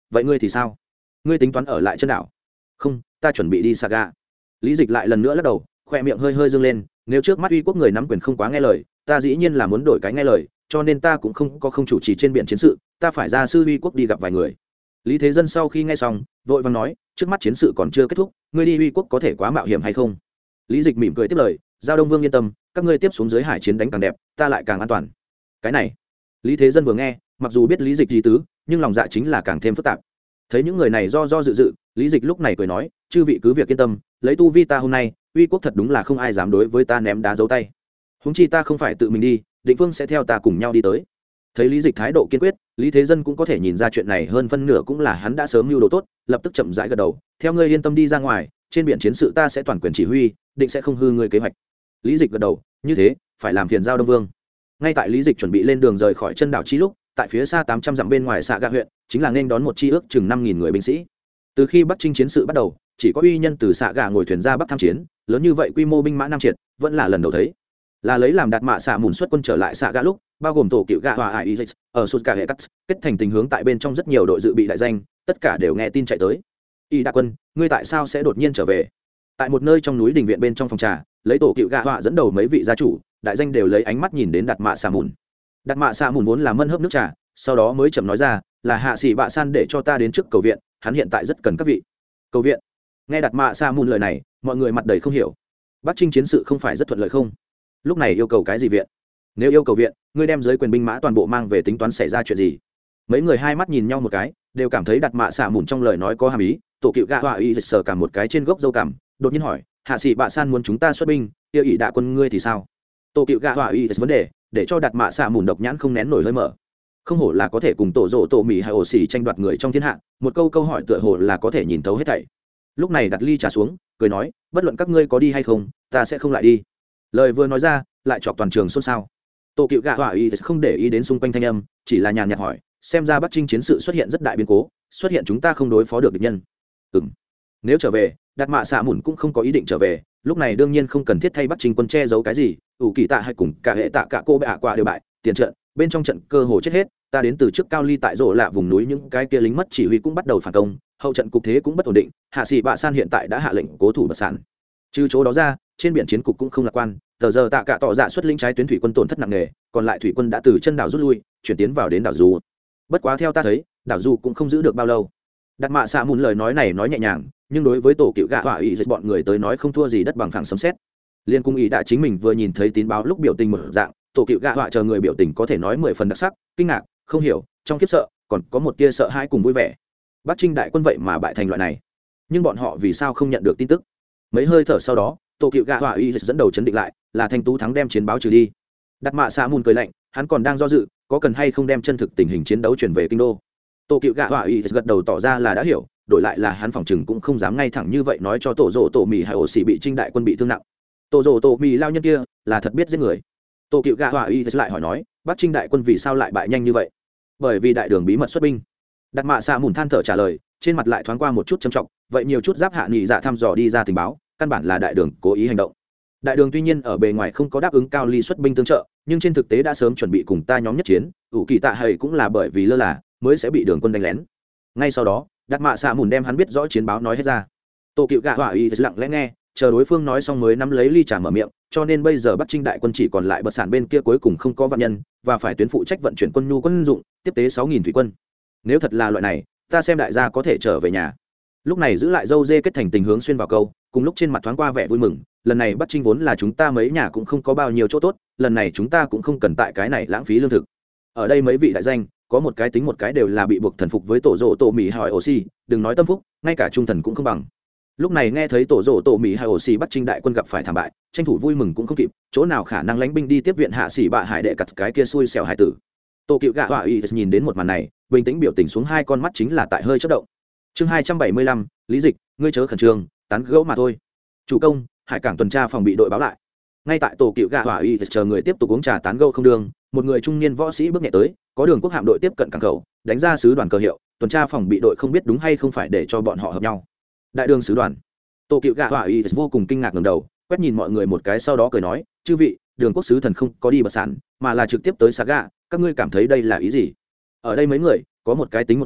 vậy ngươi thì sao? Ngươi tính toán ở lại chân đảo? Không, ta chuẩn bị đi Saga. Lý Dịch lại lần nữa lắc đầu, khoe miệng hơi hơi dương lên. Nếu trước mắt uy quốc người nắm quyền không quá nghe lời, ta dĩ nhiên là muốn đổi cái nghe lời, cho nên ta cũng không có không chủ trì trên biển chiến sự, ta phải ra sư uy quốc đi gặp vài người. Lý Thế Dân sau khi nghe xong, vội vàng nói, trước mắt chiến sự còn chưa kết thúc, ngươi đi uy quốc có thể quá mạo hiểm hay không? Lý Dịch mỉm cười tiếp lời, Giao Đông Vương yên tâm, các ngươi tiếp xuống dưới hải chiến đánh càng đẹp, ta lại càng an toàn. Cái này, Lý Thế Dân vừa nghe, mặc dù biết Lý Dịch ý tứ, nhưng lòng dạ chính là càng thêm phức tạp. Thấy những người này do do dự dự, Lý Dịch lúc này cười nói, chư vị cứ việc yên tâm, lấy tu vi ta hôm nay, uy quốc thật đúng là không ai dám đối với ta ném đá giấu tay. Huống chi ta không phải tự mình đi, Định Phương sẽ theo ta cùng nhau đi tới. Thấy Lý Dịch thái độ kiên quyết, Lý Thế Dân cũng có thể nhìn ra chuyện này hơn phân nửa cũng là hắn đã sớm mưu đồ tốt, lập tức chậm rãi gật đầu, theo ngươi yên tâm đi ra ngoài, trên biển chiến sự ta sẽ toàn quyền chỉ huy, định sẽ không hư ngươi kế hoạch. Lý Dịch gật đầu, như thế, phải làm phiền Giao Đông Vương. Ngay tại Lý Dịch chuẩn bị lên đường rời khỏi chân đảo chi lúc, tại phía xa tám trăm dặm bên ngoài Saga huyện, chính là nên đón một chi ước chừng năm nghìn người binh sĩ. Từ khi Bắc Trinh chiến sự bắt đầu, chỉ có uy nhân từ Saga ngồi thuyền ra Bắc tham chiến, lớn như vậy quy mô binh mã nam triệt, vẫn là lần đầu thấy. Là lấy làm đạt mạ xạ mùn xuất quân trở lại Saga lúc, bao gồm tổ cựu gạ hòa ải Isaac, ở sút cả hệ cắt, kết thành tình hướng tại bên trong rất nhiều đội dự bị đại danh, tất cả đều nghe tin chạy tới. Y Đa Quân, ngươi tại sao sẽ đột nhiên trở về? Tại một nơi trong núi đình viện bên trong phòng trà, lấy tổ cựu gạ hòa dẫn đầu mấy vị gia chủ, đại danh đều lấy ánh mắt nhìn đến đạt mạ xạ mùn. Đạt mạ xạ mùn vốn là mân hớp nước trà, sau đó mới chậm nói ra, là hạ sĩ bạ san để cho ta đến trước cầu viện, hắn hiện tại rất cần các vị. Cầu viện? Nghe đạt mạ xạ mùn lời này, mọi người mặt đầy không hiểu. Bắc Trinh chiến sự không phải rất thuận lợi không? Lúc này yêu cầu cái gì viện? Nếu yêu cầu viện, ngươi đem giới quyền binh mã toàn bộ mang về, tính toán xảy ra chuyện gì? Mấy người hai mắt nhìn nhau một cái, đều cảm thấy đặt mạ xạ mùn trong lời nói có hàm ý. Tổ cựu gạ hòa y dịch sờ cả một cái trên gốc dâu cảm, đột nhiên hỏi, hạ sĩ bạ san muốn chúng ta xuất binh, yêu ỷ Đa Quân ngươi thì sao? Tổ cựu gạ hòa y dịch vấn đề, để cho đặt mạ xạ mùn độc nhãn không nén nổi hơi mở. Không hổ là có thể cùng tổ rộ tổ mì hay ổ xỉ tranh đoạt người trong thiên hạ, một câu câu hỏi tựa hồ là có thể nhìn thấu hết thảy. Lúc này đặt ly trà xuống, cười nói, bất luận các ngươi có đi hay không, ta sẽ không lại đi. Lời vừa nói ra, lại chọc toàn trường xôn xao. Tổ cựu gạ hỏa y không để ý đến xung quanh thanh âm, chỉ là nhàn nhạt hỏi, xem ra Bắc Trinh chiến sự xuất hiện rất đại biến cố, xuất hiện chúng ta không đối phó được địch nhân. Ừm, nếu trở về, đạt mạ xạ mùn cũng không có ý định trở về, lúc này đương nhiên không cần thiết thay Bắc Trinh quân che giấu cái gì, ủ kỳ tạ hay cùng cả hệ tạ cả cô bệ ạ qua đều bại, tiền trận bên trong trận cơ hồ chết hết, ta đến từ trước cao ly tại rổ lạ vùng núi, những cái kia lính mất chỉ huy cũng bắt đầu phản công, hậu trận cục thế cũng bất ổn định, hạ sĩ bạ san hiện tại đã hạ lệnh cố thủ bờ sản. Trừ chỗ đó ra, trên biển chiến cục cũng không lạc quan, tờ giờ tạ cả tỏ dạ xuất lĩnh trái tuyến thủy quân tổn thất nặng nề, còn lại thủy quân đã từ chân đảo rút lui, chuyển tiến vào đến đảo dù. Bất quá theo ta thấy, đảo dù cũng không giữ được bao lâu. Đặt mạ xạ mùn lời nói này nói nhẹ nhàng, nhưng đối với tổ cựu gạ hỏa ý dịch bọn người tới nói không thua gì đất bằng phẳng sấm sét. Liên cung ý đã chính mình vừa nhìn thấy tín báo lúc biểu tình một dạng, tổ cựu gạ hỏa chờ người biểu tình có thể nói mười phần đặc sắc, kinh ngạc, không hiểu, trong khiếp sợ, còn có một tia sợ hãi cùng vui vẻ. Bắc Trinh đại quân vậy mà bại thành loại này, nhưng bọn họ vì sao không nhận được tin tức? Mấy hơi thở sau đó, tổ cựu gạ hỏa y dẫn đầu chấn định lại, là thanh tú thắng đem chiến báo trừ đi. Đặt mạ xạ mùn cười lạnh, hắn còn đang do dự, có cần hay không đem chân thực tình hình chiến đấu chuyển về kinh đô. Tổ cựu gạ hỏa y gật đầu tỏ ra là đã hiểu, đổi lại là hắn phòng chừng cũng không dám ngay thẳng như vậy nói cho tổ rộ tổ mì hay ổ xỉ bị Trinh đại quân bị thương nặng. Tổ rộ tổ mì lao nhân kia là thật biết giết người. Tổ cựu gạ hỏa y lại hỏi nói, Bắc Trinh đại quân vì sao lại bại nhanh như vậy? Bởi vì đại đường bí mật xuất binh. Đặt mạ xạ mùn than thở trả lời, trên mặt lại thoáng qua một chút trầm trọng, vậy nhiều chút giáp hạ nghị dạ thăm dò đi ra tình báo, căn bản là đại đường cố ý hành động. Đại đường tuy nhiên ở bề ngoài không có đáp ứng cao ly xuất binh tương trợ, nhưng trên thực tế đã sớm chuẩn bị cùng ta nhóm nhất chiến, ủ kỳ tạ hầy cũng là bởi vì lơ là mới sẽ bị đường quân đánh lén. Ngay sau đó, đặt mạ xạ mùn đem hắn biết rõ chiến báo nói hết ra. Tổ cựu gạ hỏa y lặng lẽ nghe, chờ đối phương nói xong mới nắm lấy ly trà mở miệng, cho nên bây giờ Bắc Trinh đại quân chỉ còn lại bờ sản bên kia cuối cùng không có vạn nhân, và phải tuyến phụ trách vận chuyển quân nhu quân dụng, tiếp tế sáu nghìn thủy quân. Nếu thật là loại này, ta xem đại gia có thể trở về nhà. Lúc này giữ lại dâu dê kết thành tình hướng xuyên vào câu, cùng lúc trên mặt thoáng qua vẻ vui mừng, lần này Bắc Trinh vốn là chúng ta mấy nhà cũng không có bao nhiêu chỗ tốt, lần này chúng ta cũng không cần tại cái này lãng phí lương thực. Ở đây mấy vị đại danh, có một cái tính một cái đều là bị buộc thần phục với tổ rộ tổ mỹ hỏi oxy, đừng nói tâm phúc, ngay cả trung thần cũng không bằng. Lúc này nghe thấy tổ rộ tổ mỹ hay oxy Bắc Trinh đại quân gặp phải thảm bại, tranh thủ vui mừng cũng không kịp, chỗ nào khả năng lãnh binh đi tiếp viện hạ sĩ bạ hải đệ cặt cái kia xui xẻo hải tử. Tổ cựu gạ hỏa y nhìn đến một màn này, bình tĩnh biểu tình xuống, hai con mắt chính là tại hơi chớp động. Chương hai trăm bảy mươi lăm, Lý Dịch, ngươi chớ khẩn trương, tán gẫu mà thôi. Chủ công, hải cảng tuần tra phòng bị đội báo lại. Ngay tại tổ cựu gạ hỏa y chờ người tiếp tục uống trà tán gẫu không đường, một người trung niên võ sĩ bước nhẹ tới, có đường quốc hạm đội tiếp cận cảng khẩu, đánh ra sứ đoàn cờ hiệu, tuần tra phòng bị đội không biết đúng hay không phải để cho bọn họ hợp nhau. Đại đường sứ đoàn. Tổ cựu gạ hỏa y vô cùng kinh ngạc ngẩng đầu, quét nhìn mọi người một cái sau đó cười nói, chư vị, đường quốc sứ thần không có đi bờ sản, mà là trực tiếp tới Saga, các ngươi cảm thấy đây là ý gì? Ở đây mấy người, có một cái tính một cái,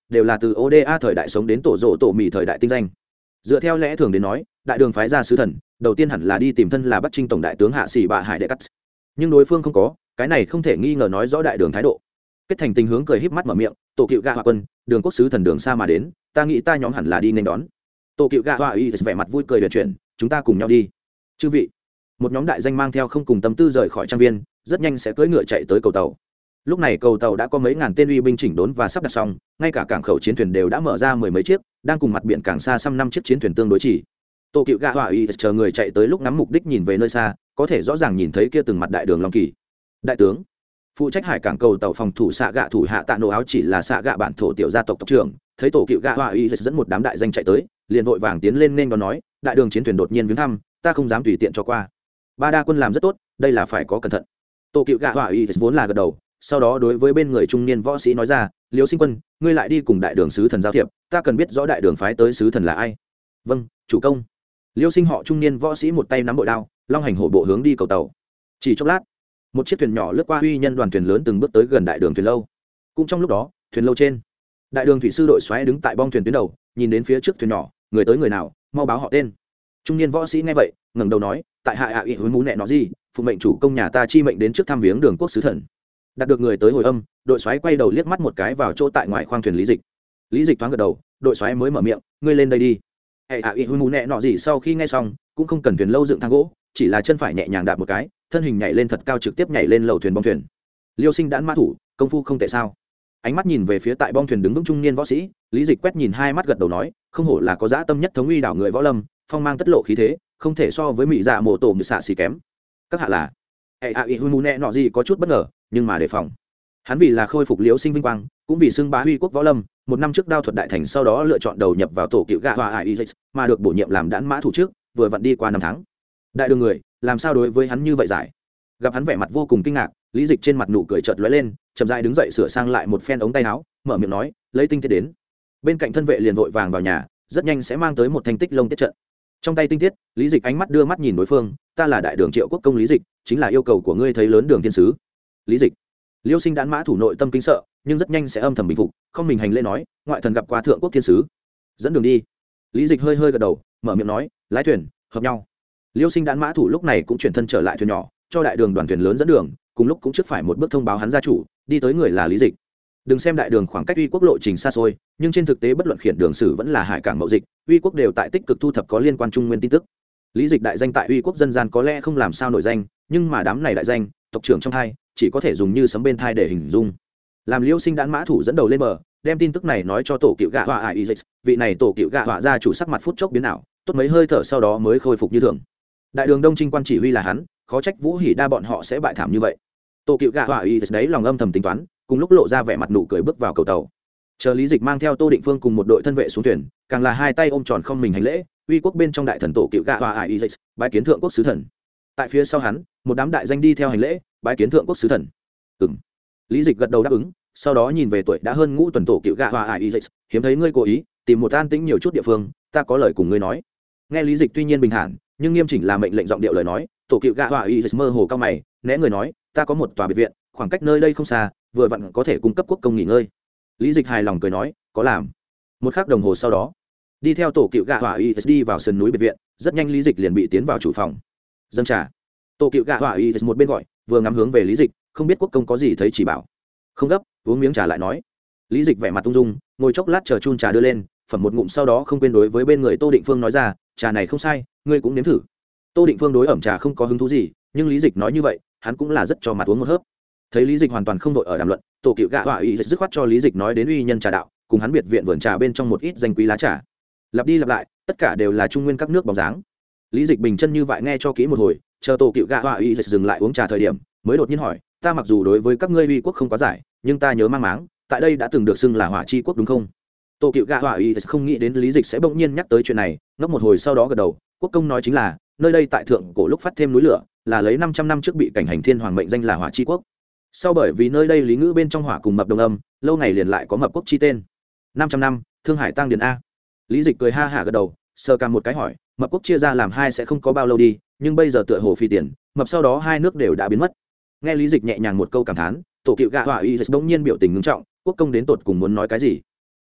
đều là từ o đê a thời đại sống đến tổ rộ tổ mỹ thời đại tinh danh. Dựa theo lẽ thường đến nói, đại đường phái ra sứ thần đầu tiên hẳn là đi tìm thân là Bắc Trinh tổng đại tướng hạ sĩ bạ hải đệ cắt, nhưng đối phương không có, cái này không thể nghi ngờ nói rõ đại đường thái độ. Kết thành tình hướng cười híp mắt mở miệng, tổ cựu gạ họa quân, đường quốc sứ thần đường xa mà đến, ta nghĩ ta nhóm hẳn là đi nên đón. Tổ cựu gạ họa y vẻ mặt vui cười huyền chuyển, chúng ta cùng nhau đi. Chư vị. Một nhóm đại danh mang theo không cùng tâm tư rời khỏi trang viên, rất nhanh sẽ cưỡi ngựa chạy tới cầu tàu. Lúc này cầu tàu đã có mấy ngàn tên uy binh chỉnh đốn và sắp đặt xong, ngay cả cảng khẩu chiến thuyền đều đã mở ra mười mấy chiếc, đang cùng mặt biển càng xa xăm năm chiếc chiến thuyền tương đối chỉ. Tổ cựu gạ họa y chờ người chạy tới lúc ngắm mục đích nhìn về nơi xa, có thể rõ ràng nhìn thấy kia từng mặt đại đường long kỳ. Đại tướng phụ trách hải cảng cầu tàu phòng thủ xạ gạ thủ hạ tạ nổ áo chỉ là xạ gạ bản thổ tiểu gia tộc tộc trưởng, thấy tổ cựu gạ họa y dẫn một đám đại danh chạy tới, liền vội vàng tiến lên nên còn nói, đại đường chiến thuyền đột nhiên viếng thăm, ta không dám tùy tiện cho qua. Ba đa quân làm rất tốt, đây là phải có cẩn thận. Tổ cựu gạ họa y vốn là gật đầu, sau đó đối với bên người trung niên võ sĩ nói ra, liêu sinh quân, ngươi lại đi cùng đại đường sứ thần giao thiệp, ta cần biết rõ đại đường phái tới sứ thần là ai. Vâng, chủ công. Liêu sinh họ trung niên võ sĩ một tay nắm bội đao, long hành hổ bộ hướng đi cầu tàu. Chỉ chốc lát, một chiếc thuyền nhỏ lướt qua uy nhân đoàn thuyền lớn từng bước tới gần đại đường thuyền lâu. Cũng trong lúc đó, thuyền lâu trên, đại đường thủy sư đội xoáy đứng tại bong thuyền tuyến đầu, nhìn đến phía trước thuyền nhỏ, người tới người nào, mau báo họ tên. Trung niên võ sĩ nghe vậy, ngẩng đầu nói, tại hạ ạ ị hối mũ nẹ nó gì, phụ mệnh chủ công nhà ta chi mệnh đến trước thăm viếng đường quốc sứ thần. Đạt được người tới hồi âm, đội xoáy quay đầu liếc mắt một cái vào chỗ tại ngoài khoang thuyền lý dịch. Lý dịch thoáng gật đầu, đội xoáy mới mở miệng, ngươi lên đây đi. Hệ ạ ị hối mũ nẹ nọ gì sau khi nghe xong, cũng không cần thuyền lâu dựng thang gỗ, chỉ là chân phải nhẹ nhàng đạp một cái, thân hình nhảy lên thật cao trực tiếp nhảy lên lầu thuyền bong thuyền. Liêu sinh đãn mã thủ, công phu không tệ sao? Ánh mắt nhìn về phía tại bong thuyền đứng vững trung niên võ sĩ, lý dịch quét nhìn hai mắt gật đầu nói, không hổ là có dã tâm nhất thống uy đảo người võ lâm, phong mang tất lộ khí thế, không thể so với mỹ dạ mộ tổ như xạ xì kém. Các hạ là hệ ạ ị hối mũ nẹ nọ gì có chút bất ngờ, nhưng mà đề phòng. Hắn vì là khôi phục liễu sinh vinh quang, cũng vì xưng bá huy quốc võ lâm, một năm trước đao thuật đại thành sau đó lựa chọn đầu nhập vào tổ cựu gạ hòa ải mà được bổ nhiệm làm đãn mã thủ trước, vừa vặn đi qua năm tháng. Đại đường người làm sao đối với hắn như vậy giải? Gặp hắn vẻ mặt vô cùng kinh ngạc, lý dịch trên mặt nụ cười chợt lóe lên, chậm rãi đứng dậy sửa sang lại một phen ống tay áo, mở miệng nói, lấy tinh tiết đến. Bên cạnh thân vệ liền vội vàng vào nhà, rất nhanh sẽ mang tới một thanh tích lông tiết trận. Trong tay tinh tiết, lý dịch ánh mắt đưa mắt nhìn đối phương, ta là đại đường triệu quốc công lý dịch, chính là yêu cầu của ngươi thấy lớn đường thiên sứ. Lý dịch. Liêu sinh đãn mã thủ nội tâm kinh sợ, nhưng rất nhanh sẽ âm thầm bình phục, không mình hành lễ nói, ngoại thần gặp qua thượng quốc thiên sứ, dẫn đường đi. Lý dịch hơi hơi gật đầu, mở miệng nói, lái thuyền hợp nhau. Liêu sinh đãn mã thủ lúc này cũng chuyển thân trở lại thuyền nhỏ, cho đại đường đoàn thuyền lớn dẫn đường, cùng lúc cũng trước phải một bước thông báo hắn gia chủ, đi tới người là lý dịch. Đừng xem đại đường khoảng cách uy quốc lộ trình xa xôi, nhưng trên thực tế bất luận khiển đường sử vẫn là hải cảng mậu dịch, uy quốc đều tại tích cực thu thập có liên quan trung nguyên tin tức. Lý dịch đại danh tại uy quốc dân gian có lẽ không làm sao nổi danh, nhưng mà đám này đại danh, tộc trưởng trong hai chỉ có thể dùng như sấm bên thai để hình dung. Làm Liêu sinh đãn mã thủ dẫn đầu lên bờ, đem tin tức này nói cho tổ cựu gạ họa ải vị này tổ cựu gạ họa gia chủ sắc mặt phút chốc biến ảo, tốt mấy hơi thở sau đó mới khôi phục như thường. Đại đường đông trinh quan chỉ huy là hắn, khó trách vũ hỉ đa bọn họ sẽ bại thảm như vậy. Tổ cựu gạ họa ải đấy lòng âm thầm tính toán, cùng lúc lộ ra vẻ mặt nụ cười bước vào cầu tàu. Chờ Lý dịch mang theo Tô Định Phương cùng một đội thân vệ xuống thuyền, càng là hai tay ôm tròn không mình hành lễ, uy quốc bên trong đại thần tổ cựu gạ họa ải bái kiến thượng quốc sứ thần. Tại phía sau hắn, một đám đại danh đi theo hành lễ, bái kiến thượng quốc sứ thần. Ừm. Lý dịch gật đầu đáp ứng, sau đó nhìn về tuổi đã hơn ngũ tuần tổ cựu gạ họa ải hiếm thấy ngươi cố ý tìm một an tĩnh nhiều chút địa phương, ta có lời cùng ngươi nói. Nghe Lý dịch tuy nhiên bình thản, nhưng nghiêm chỉnh là mệnh lệnh giọng điệu lời nói, tổ cựu gạ họa ải mơ hồ cao mày, né người nói, ta có một tòa biệt viện, khoảng cách nơi đây không xa, vừa vặn có thể cung cấp quốc công nghỉ ngơi. Lý dịch hài lòng cười nói, có làm. Một khắc đồng hồ sau đó, đi theo tổ cựu gạ họa ải đi vào sườn núi biệt viện, rất nhanh Lý dịch liền bị tiến vào chủ phòng. Dâng trà. Tổ cựu gạ họa ải một bên gọi, vừa ngắm hướng về Lý dịch, không biết quốc công có gì thấy chỉ bảo. Không gấp, uống miếng trà lại nói. Lý dịch vẻ mặt ung dung, ngồi chốc lát chờ chun trà đưa lên, phẩm một ngụm sau đó không quên đối với bên người Tô Định Phương nói ra, trà này không sai, ngươi cũng nếm thử. Tô Định Phương đối ẩm trà không có hứng thú gì, nhưng Lý dịch nói như vậy, hắn cũng là rất cho mặt uống một hớp. Thấy Lý dịch hoàn toàn không đội ở đàm luận, tổ cựu gạ họa ý dứt khoát cho Lý dịch nói đến uy nhân trà đạo, cùng hắn biệt viện vườn trà bên trong một ít danh quý lá trà. Lặp đi lặp lại, tất cả đều là trung nguyên các nước bóng dáng. Lý dịch bình chân như vậy nghe cho kỹ một hồi, chờ tổ cựu gạ họa ý dừng lại uống trà thời điểm, mới đột nhiên hỏi, ta mặc dù đối với các ngươi uy quốc không quá giải, nhưng ta nhớ mang máng, tại đây đã từng được xưng là hỏa chi quốc đúng không? Tổ cựu gạ họa ý không nghĩ đến Lý dịch sẽ bỗng nhiên nhắc tới chuyện này, ngốc một hồi sau đó gật đầu, quốc công nói chính là, nơi đây tại thượng cổ lúc phát thêm núi lửa, là lấy năm trăm năm trước bị cảnh hành thiên hoàng mệnh danh là hỏa chi quốc. Sau bởi vì nơi đây lý ngữ bên trong hỏa cùng mập đồng âm, lâu ngày liền lại có mập quốc chi tên. năm trăm năm, Thương Hải tăng điền a. Lý dịch cười ha hả gật đầu, sơ cằm một cái hỏi, mập quốc chia ra làm hai sẽ không có bao lâu đi, nhưng bây giờ tựa hồ phi tiền, mập sau đó hai nước đều đã biến mất. Nghe Lý dịch nhẹ nhàng một câu cảm thán, tổ cựu gạ họa y bỗng nhiên biểu tình ngưng trọng, quốc công đến tột cùng muốn nói cái gì?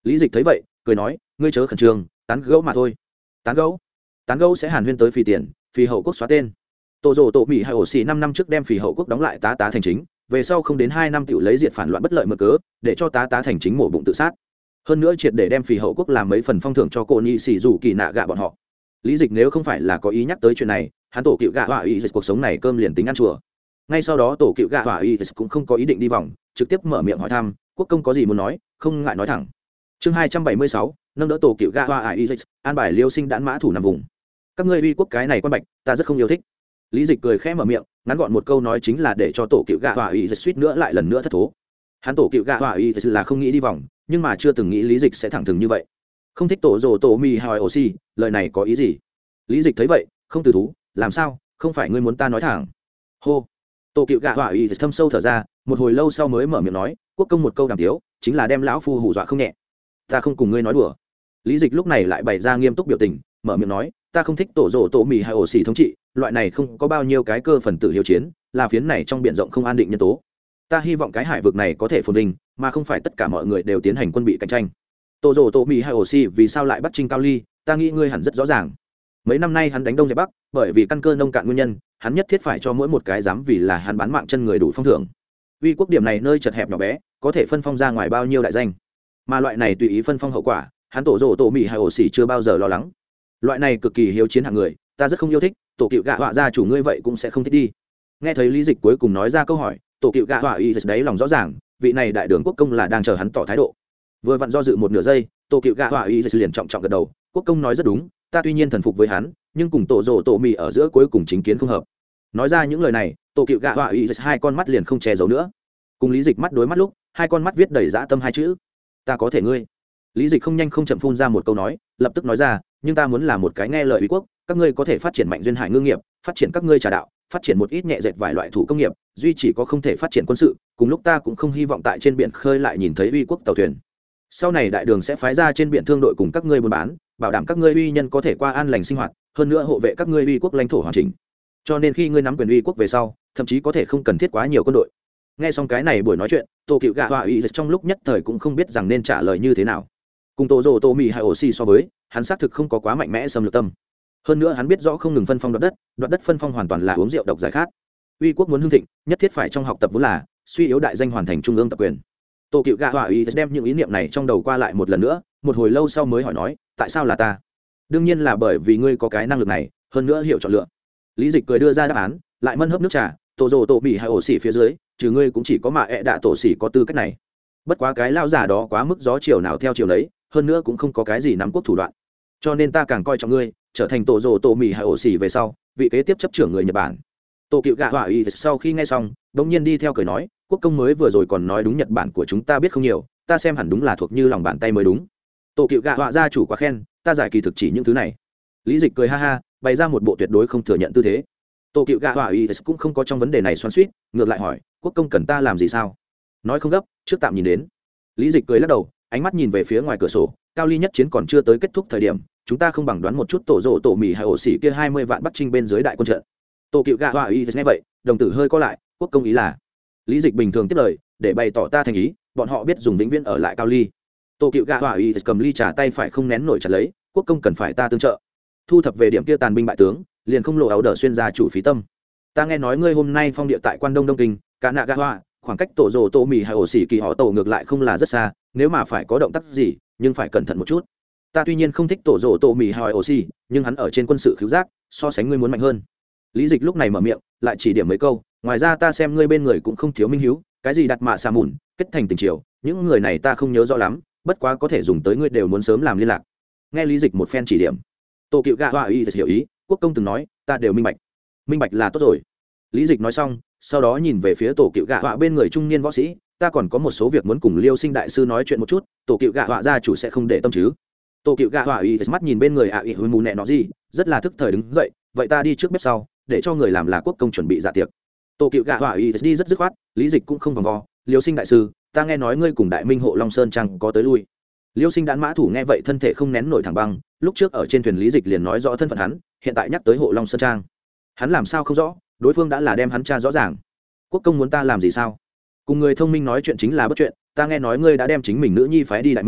Lý Dịch thấy vậy cười nói, ngươi chớ khẩn trương, tán gẫu mà thôi. Tán gẫu? Tán gẫu sẽ hàn huyên tới phì tiền, phì hậu quốc xóa tên. Tổ rồ tổ mỹ hay ổ xì năm năm trước đem phì hậu quốc đóng lại tá tá thành chính, về sau không đến hai năm tiểu lấy diệt phản loạn bất lợi mượn cớ, để cho tá tá thành chính mổ bụng tự sát. Hơn nữa triệt để đem phì hậu quốc làm mấy phần phong thưởng cho cô nhị xì dù kỳ nạ gạ bọn họ. Lý Dịch nếu không phải là có ý nhắc tới chuyện này, hắn tổ cựu gạ họa ý cuộc sống này cơm liền tính ăn chùa. Ngay sau đó tổ cựu gạ họa ý cũng không có ý định đi vòng, trực tiếp mở miệng hỏi thăm, quốc công có gì muốn nói, không ngại nói thẳng. Chương hai trăm bảy mươi sáu, nâng đỡ tổ cựu gạ họa ý an bài liêu sinh đãn mã thủ nằm vùng. Các ngươi uy quốc cái này quan bạch, ta rất không yêu thích. Lý Dịch cười khẽ mở miệng, ngắn gọn một câu nói chính là để cho tổ cựu gạ họa ý suýt nữa lại lần nữa thất thố. Hắn tổ cựu gạ họa ý là không nghĩ đi vòng, nhưng mà chưa từng nghĩ Lý Dịch sẽ thẳng thừng như vậy. Không thích tổ rồ tổ mì hỏi oxy, lời này có ý gì? Lý Dịch thấy vậy không từ thú, làm sao, không phải ngươi muốn ta nói thẳng? Hô. Tổ cựu gạ họa ý thâm sâu thở ra, một hồi lâu sau mới mở miệng nói, quốc công một câu đàm tiếu chính là đem lão phu hù dọa không nhẹ. Ta không cùng ngươi nói đùa. Lý Dịch lúc này lại bày ra nghiêm túc biểu tình, mở miệng nói, ta không thích tổ rồ tổ mì hay ổ xì thống trị, loại này không có bao nhiêu cái cơ phần tử hiếu chiến, là phiến này trong biển rộng không an định nhân tố. Ta hy vọng cái hải vực này có thể phồn vinh, mà không phải tất cả mọi người đều tiến hành quân bị cạnh tranh. Tổ rồ tổ mì hay ổ xì vì sao lại bắt Trinh Cao Ly, ta nghĩ ngươi hẳn rất rõ ràng. Mấy năm nay hắn đánh đông dẹp bắc, bởi vì căn cơ nông cạn nguyên nhân, hắn nhất thiết phải cho mỗi một cái dám vì là hắn bán mạng chân người đủ phong thưởng. Uy quốc điểm này nơi chật hẹp nhỏ bé, có thể phân phong ra ngoài bao nhiêu đại danh, mà loại này tùy ý phân phong hậu quả, hắn tổ rồ tổ mì hay ổ xì chưa bao giờ lo lắng. Loại này cực kỳ hiếu chiến hạng người, ta rất không yêu thích, tổ cựu gạ họa gia chủ ngươi vậy cũng sẽ không thích đi. Nghe thấy Lý Dịch cuối cùng nói ra câu hỏi, tổ cựu gạ họa y đấy lòng rõ ràng, vị này đại đường quốc công là đang chờ hắn tỏ thái độ. Vừa vặn do dự một nửa giây, tổ cựu gạ họa y liền trọng trọng gật đầu, quốc công nói rất đúng, ta tuy nhiên thần phục với hắn, nhưng cùng tổ rồ tổ mì ở giữa cuối cùng chính kiến không hợp. Nói ra những lời này, tổ cựu gạ họa y hai con mắt liền không che giấu nữa. Cùng Lý Dịch mắt đối mắt lúc, hai con mắt viết đầy dã tâm hai chữ, ta có thể ngươi. Lý Dịch không nhanh không chậm phun ra một câu nói, lập tức nói ra, nhưng ta muốn là một cái nghe lời uy quốc, các ngươi có thể phát triển mạnh duyên hải ngư nghiệp, phát triển các ngươi trà đạo, phát triển một ít nhẹ dệt vài loại thủ công nghiệp, duy chỉ có không thể phát triển quân sự, cùng lúc ta cũng không hy vọng tại trên biển khơi lại nhìn thấy uy quốc tàu thuyền. Sau này đại đường sẽ phái ra trên biển thương đội cùng các ngươi buôn bán, bảo đảm các ngươi uy nhân có thể qua an lành sinh hoạt, hơn nữa hộ vệ các ngươi uy quốc lãnh thổ hoàn chỉnh. Cho nên khi ngươi nắm quyền uy quốc về sau, thậm chí có thể không cần thiết quá nhiều quân đội. Nghe xong cái này buổi nói chuyện, Tô Cựu Gạ Họa uy trong lúc nhất thời cũng không biết rằng nên trả lời như thế nào. Cùng tổ rồ tổ mì hay ổ xì so với, hắn xác thực không có quá mạnh mẽ xâm lược tâm. Hơn nữa hắn biết rõ không ngừng phân phong đoạt đất, đoạt đất phân phong hoàn toàn là uống rượu độc giải khát. Uy quốc muốn hưng thịnh, nhất thiết phải trong học tập vốn là suy yếu đại danh hoàn thành trung ương tập quyền. Tô Cựu Gạ Họa uy đem những ý niệm này trong đầu qua lại một lần nữa, một hồi lâu sau mới hỏi nói, tại sao là ta? Đương nhiên là bởi vì ngươi có cái năng lực này, hơn nữa hiểu chọn lựa. Lý Dịch cười đưa ra đáp án, lại mân hớp nước trà, tổ rồ tổ mì hay ổ xì phía dưới, trừ ngươi cũng chỉ có mà ẹ đạ tổ xì có tư cách này. Bất quá cái lao giả đó quá mức gió chiều nào theo chiều lấy, hơn nữa cũng không có cái gì nắm quốc thủ đoạn, cho nên ta càng coi trọng ngươi, trở thành tổ rồ tổ mì hay ổ xì về sau vị kế tiếp chấp trưởng người Nhật Bản. Tô Cựu Gạ Họa y sau khi nghe xong bỗng nhiên đi theo cười nói, quốc công mới vừa rồi còn nói đúng Nhật Bản của chúng ta biết không nhiều, ta xem hẳn đúng là thuộc như lòng bàn tay mới đúng. Tô Cựu Gạ Họa gia chủ quá khen, ta giải kỳ thực chỉ những thứ này. Lý Dịch cười ha ha, bày ra một bộ tuyệt đối không thừa nhận tư thế. Tô Cựu Gạ Họa y cũng không có trong vấn đề này xoắn xuýt, ngược lại hỏi, quốc công cần ta làm gì sao? Nói không gấp, trước tạm nhìn đến. Lý Dịch cười lắc đầu, ánh mắt nhìn về phía ngoài cửa sổ, Cao Ly nhất chiến còn chưa tới kết thúc thời điểm, chúng ta không bằng đoán một chút tổ rồ tổ mì hay ổ xỉ kia hai mươi vạn Bắc Trinh bên dưới đại quân trận. Tô Cựu Gạ Họa y nghe vậy, đồng tử hơi co lại, quốc công ý là? Lý Dịch bình thường tiếp lời, để bày tỏ ta thành ý, bọn họ biết dùng vĩnh viễn ở lại Cao Ly. Tô Cựu Gạ Họa y cầm ly trà tay phải không nén nổi chặt lấy, quốc công cần phải ta tương trợ. Thu thập về điểm kia tàn binh bại tướng, liền không lộ áo đỡ xuyên ra chủ phí tâm. Ta nghe nói ngươi hôm nay phong địa tại Quan Đông Đông Kinh, Cả Nạ Gạ Họa, khoảng cách tổ rồ tổ mì hay ổ xỉ kỳ họ tổ ngược lại không là rất xa, nếu mà phải có động tác gì, nhưng phải cẩn thận một chút. Ta tuy nhiên không thích tổ rồ tổ mì hay ổ xỉ, nhưng hắn ở trên quân sự khiếu giác, so sánh ngươi muốn mạnh hơn. Lý Dịch lúc này mở miệng, lại chỉ điểm mấy câu, ngoài ra ta xem ngươi bên người cũng không thiếu minh hiếu, cái gì đặt mạ xà mùn, kết thành tình triều, những người này ta không nhớ rõ lắm, bất quá có thể dùng tới ngươi đều muốn sớm làm liên lạc. Nghe Lý Dịch một phen chỉ điểm, Tô Cựu Gạ Họa y hiểu ý, quốc công từng nói, ta đều minh bạch. Minh bạch là tốt rồi. Lý Dịch nói xong, sau đó nhìn về phía Tổ Cựu Gạ Họa bên người trung niên võ sĩ, ta còn có một số việc muốn cùng Liêu Sinh đại sư nói chuyện một chút, Tổ Cựu Gạ Họa gia chủ sẽ không để tâm chứ? Tổ Cựu Gạ Họa y mắt nhìn bên người ạ y mù nẹ nó gì, rất là thức thời đứng dậy, vậy ta đi trước bếp sau, để cho người làm là quốc công chuẩn bị dạ tiệc. Tổ Cựu Gạ Họa y đi rất dứt khoát, Lý Dịch cũng không vòng vo, Liêu Sinh đại sư, ta nghe nói ngươi cùng Đại Minh hộ Long Sơn Trang có tới lui. Liêu Sinh đãn mã thủ nghe vậy thân thể không nén nổi thẳng băng, lúc trước ở trên thuyền Lý Dịch liền nói rõ thân phận hắn, hiện tại nhắc tới hộ Long Sơn Trang, hắn làm sao không rõ, đối phương đã là đem hắn tra rõ ràng. Quốc công muốn ta làm gì sao? Cùng người thông minh nói chuyện chính là bất chuyện, ta nghe nói ngươi đã đem chính mình nữ nhi phái đi Đại Minh,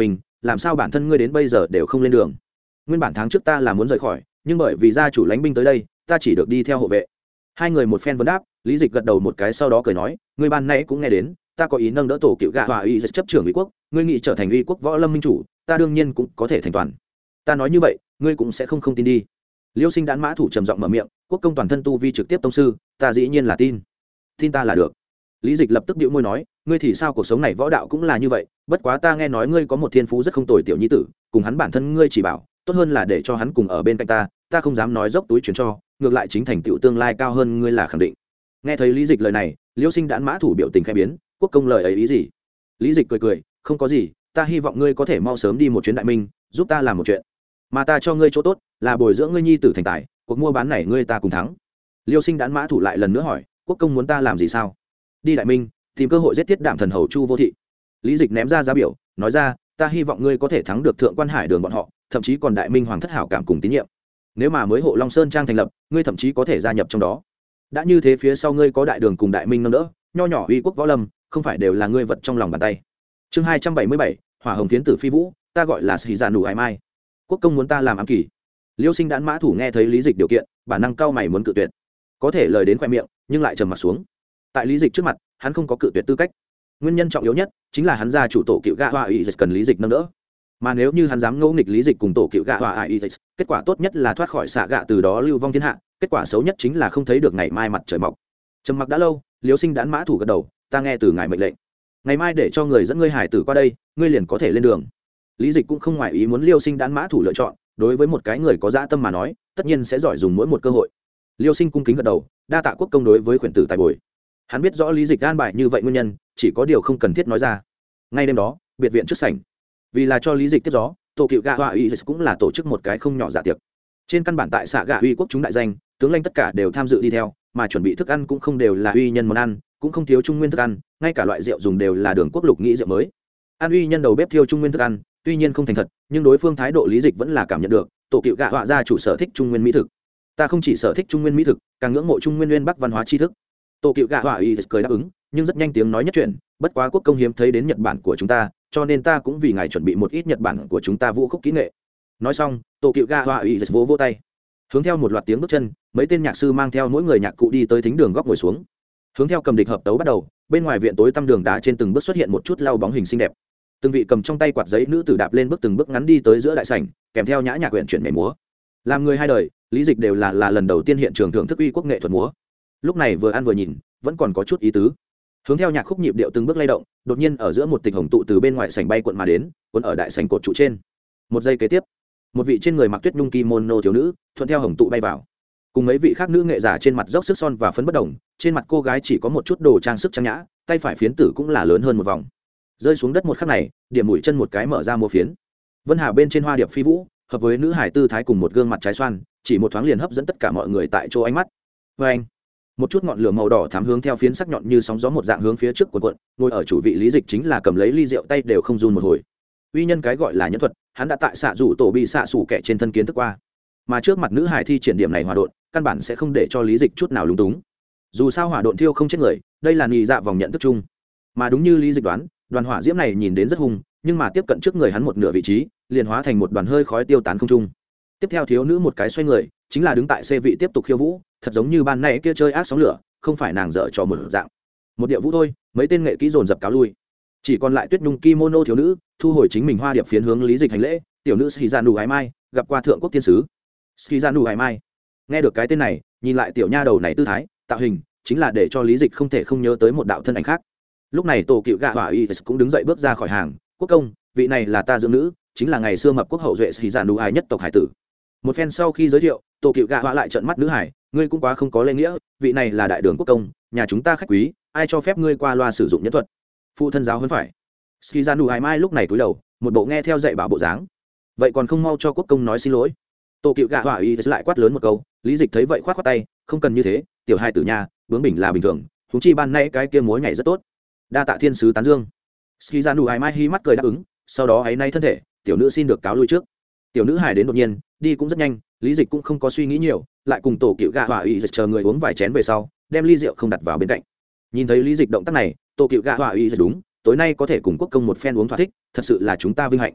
làm sao bản thân ngươi đến bây giờ đều không lên đường? Nguyên bản tháng trước ta là muốn rời khỏi, nhưng bởi vì gia chủ lãnh binh tới đây, ta chỉ được đi theo hộ vệ. Hai người một phen vấn đáp, Lý Dịch gật đầu một cái sau đó cười nói, ngươi ban nãy cũng nghe đến, ta có ý nâng đỡ tổ cựu gạ hòa uy chấp trưởng uy quốc, ngươi nghĩ trở thành uy quốc võ lâm minh chủ, ta đương nhiên cũng có thể thành toàn. Ta nói như vậy, ngươi cũng sẽ không không tin đi. Liêu Sinh Đãn Mã Thủ trầm giọng mở miệng, quốc công toàn thân tu vi trực tiếp tông sư, ta dĩ nhiên là tin. Tin ta là được. Lý Dịch lập tức bĩu môi nói, ngươi thì sao, cuộc sống này võ đạo cũng là như vậy, bất quá ta nghe nói ngươi có một thiên phú rất không tồi tiểu nhi tử, cùng hắn bản thân ngươi chỉ bảo, tốt hơn là để cho hắn cùng ở bên cạnh ta, ta không dám nói dốc túi chuyển cho, ngược lại chính thành tựu tương lai cao hơn ngươi là khẳng định. Nghe thấy Lý Dịch lời này, Liêu Sinh Đãn Mã Thủ biểu tình khẽ biến, quốc công lời ấy ý gì? Lý Dịch cười cười, không có gì, ta hy vọng ngươi có thể mau sớm đi một chuyến đại minh, giúp ta làm một chuyện, mà ta cho ngươi chỗ tốt là bồi dưỡng ngươi nhi tử thành tài, cuộc mua bán này ngươi ta cùng thắng. Liêu Sinh Đãn Mã Thủ lại lần nữa hỏi, quốc công muốn ta làm gì sao? Đi đại minh tìm cơ hội giết Tiết Đạm thần hầu Chu Vô Thị. Lý Dịch ném ra giá biểu, nói ra, ta hy vọng ngươi có thể thắng được thượng quan hải đường bọn họ, thậm chí còn đại minh hoàng thất hảo cảm cùng tín nhiệm. Nếu mà mới hộ Long Sơn trang thành lập, ngươi thậm chí có thể gia nhập trong đó. Đã như thế phía sau ngươi có đại đường cùng đại minh nâng đỡ, nho nhỏ uy quốc võ lâm không phải đều là ngươi vật trong lòng bàn tay. Chương hai trăm bảy mươi bảy, hỏa hồng phiến tử phi vũ, ta gọi là Sĩ Dạ Nụ Hải Mai. Quốc công muốn ta làm ám kỳ. Liêu Sinh Đãn Mã Thủ nghe thấy Lý Dịch điều kiện, bản năng cao mày muốn cự tuyệt, có thể lời đến khoe miệng nhưng lại trầm mặt xuống. Tại Lý Dịch trước mặt, hắn không có cự tuyệt tư cách. Nguyên nhân trọng yếu nhất chính là hắn gia chủ tổ cựu gạ hòa ý cần Lý Dịch nâng đỡ, mà nếu như hắn dám ngẫu nghịch Lý Dịch cùng tổ cựu gạ hòa ý, kết quả tốt nhất là thoát khỏi xạ gạ, từ đó lưu vong thiên hạ, kết quả xấu nhất chính là không thấy được ngày mai mặt trời mọc. Trầm mặc đã lâu, Liêu Sinh Đãn Mã Thủ gật đầu, ta nghe từ ngài mệnh lệnh, ngày mai để cho người dẫn ngươi hải tử qua đây, ngươi liền có thể lên đường. Lý Dịch cũng không ngoài ý muốn Liêu Sinh Đãn Mã Thủ lựa chọn, đối với một cái người có dã tâm mà nói, tất nhiên sẽ giỏi dùng mỗi một cơ hội. Liêu Sinh cung kính gật đầu, đa tạ quốc công đối với khuyển tử tài bồi. Hắn biết rõ Lý Dịch an bài như vậy nguyên nhân, chỉ có điều không cần thiết nói ra. Ngay đêm đó, biệt viện trước sảnh, vì là cho Lý Dịch tiếp gió, tổ cựu gạ hòa uy cũng là tổ chức một cái không nhỏ dạ tiệc. Trên căn bản tại xạ gạ uy quốc chúng đại danh, tướng lãnh tất cả đều tham dự đi theo, mà chuẩn bị thức ăn cũng không đều là uy nhân món ăn, cũng không thiếu trung nguyên thức ăn, ngay cả loại rượu dùng đều là đường quốc lục nghĩ rượu mới. An uy nhân đầu bếp thiêu trung nguyên thức ăn, tuy nhiên không thành thật, nhưng đối phương thái độ Lý Dịch vẫn là cảm nhận được, tổ cựu gạ họa gia chủ sở thích trung nguyên mỹ thực. Ta không chỉ sở thích trung nguyên mỹ thực, càng ngưỡng mộ trung nguyên nguyên bắc văn hóa tri thức. Tổ cựu gạ họa uy cười đáp ứng, nhưng rất nhanh tiếng nói nhất chuyện, bất quá quốc công hiếm thấy đến Nhật Bản của chúng ta, cho nên ta cũng vì ngài chuẩn bị một ít Nhật Bản của chúng ta vũ khúc kỹ nghệ. Nói xong, tổ cựu gạ họa uy vỗ vỗ tay, hướng theo một loạt tiếng bước chân, mấy tên nhạc sư mang theo mỗi người nhạc cụ đi tới thính đường góc ngồi xuống. Hướng theo cầm địch hợp tấu bắt đầu, bên ngoài viện tối tăm đường đá trên từng bước xuất hiện một chút lau bóng hình xinh đẹp. Từng vị cầm trong tay quạt giấy nữ tử đạp lên bước từng bước ngắn đi tới giữa đại sảnh, kèm theo nhã nhạc quyển chuyển nhảy múa. Làm người hai đời, Lý Dịch đều là là lần đầu tiên hiện trường thưởng thức uy quốc nghệ thuật múa. Lúc này vừa ăn vừa nhìn, vẫn còn có chút ý tứ. Hướng theo nhạc khúc nhịp điệu từng bước lay động, đột nhiên ở giữa một tịch hồng tụ từ bên ngoài sảnh bay cuộn mà đến, cuốn ở đại sảnh cột trụ trên. Một giây kế tiếp, một vị trên người mặc tuyết nhung kimono thiếu nữ thuận theo hồng tụ bay vào, cùng mấy vị khác nữ nghệ giả trên mặt dốc sức son và phấn bất đồng, trên mặt cô gái chỉ có một chút đồ trang sức trang nhã, tay phải phiến tử cũng là lớn hơn một vòng. Rơi xuống đất một khắc này, điểm mũi chân một cái mở ra mua phiến. Vân Hà bên trên hoa điệp phi vũ, hợp với nữ hải tư thái cùng một gương mặt trái xoan, chỉ một thoáng liền hấp dẫn tất cả mọi người tại chỗ ánh mắt. Và anh, một chút ngọn lửa màu đỏ thắm hướng theo phiến sắc nhọn như sóng gió một dạng hướng phía trước cuộn cuộn, ngồi ở chủ vị Lý Dịch chính là cầm lấy ly rượu tay đều không run một hồi. Uy nhân cái gọi là nhẫn thuật, hắn đã tại xạ rủ tổ bị xạ sủ kẻ trên thân kiến thức qua, mà trước mặt nữ hải thi triển điểm này hòa độn, căn bản sẽ không để cho Lý Dịch chút nào lúng túng. Dù sao hỏa độn thiêu không chết người, đây là nhị dạ vòng nhận thức chung. Mà đúng như Lý Dịch đoán, đoàn hỏa diễm này nhìn đến rất hung, nhưng mà tiếp cận trước người hắn một nửa vị trí, liền hóa thành một đoàn hơi khói tiêu tán không trung. Tiếp theo thiếu nữ một cái xoay người, chính là đứng tại xê vị tiếp tục khiêu vũ, thật giống như ban nãy kia chơi ác sóng lửa, không phải nàng dở trò một dạng. Một điệu vũ thôi, mấy tên nghệ kỹ dồn dập cáo lui. Chỉ còn lại tuyết nhung kimono thiếu nữ, thu hồi chính mình hoa điệp phiến hướng Lý Dịch hành lễ, tiểu nữ Shizanu Hải Mai, gặp qua thượng quốc tiên sứ. Shizanu Hải Mai. Nghe được cái tên này, nhìn lại tiểu nha đầu này tư thái, tạo hình, chính là để cho Lý Dịch không thể không nhớ tới một đạo thân ảnh khác. Lúc này tổ cựu gạ hỏa y cũng đứng dậy bước ra khỏi hàng, quốc công, vị này là ta dưỡng nữ, chính là ngày xưa mập quốc hậu duệ Shizanu Hải nhất tộc hải tử. Một phen sau khi giới thiệu, tổ cựu gạ hỏa lại trợn mắt nữ hải, ngươi cũng quá không có lễ nghĩa, vị này là đại đường quốc công, nhà chúng ta khách quý, ai cho phép ngươi qua loa sử dụng nhẫn thuật? Phụ thân giáo hơn phải. Shizanu Hải Mai lúc này cúi đầu, một bộ nghe theo dạy bảo bộ dáng. Vậy còn không mau cho quốc công nói xin lỗi. Tổ cựu gạ hỏa y lại quát lớn một câu, Lý Dịch thấy vậy khoát khoát tay, không cần như thế, tiểu hai tử nhà, bướng bỉnh là bình thường, huống chi ban nãy cái kia múa nhảy rất tốt. Đa tạ thiên sứ tán dương. Shizanu Hải Mai hi mắt cười đáp ứng, sau đó ấy nay thân thể, tiểu nữ xin được cáo lui trước. Tiểu nữ hải đến đột nhiên, đi cũng rất nhanh, Lý Dịch cũng không có suy nghĩ nhiều, lại cùng tổ cựu gạ hỏa y chờ người uống vài chén về sau, đem ly rượu không đặt vào bên cạnh. Nhìn thấy Lý Dịch động tác này, tổ cựu gạ hỏa y đúng, tối nay có thể cùng quốc công một phen uống thỏa thích, thật sự là chúng ta vinh hạnh.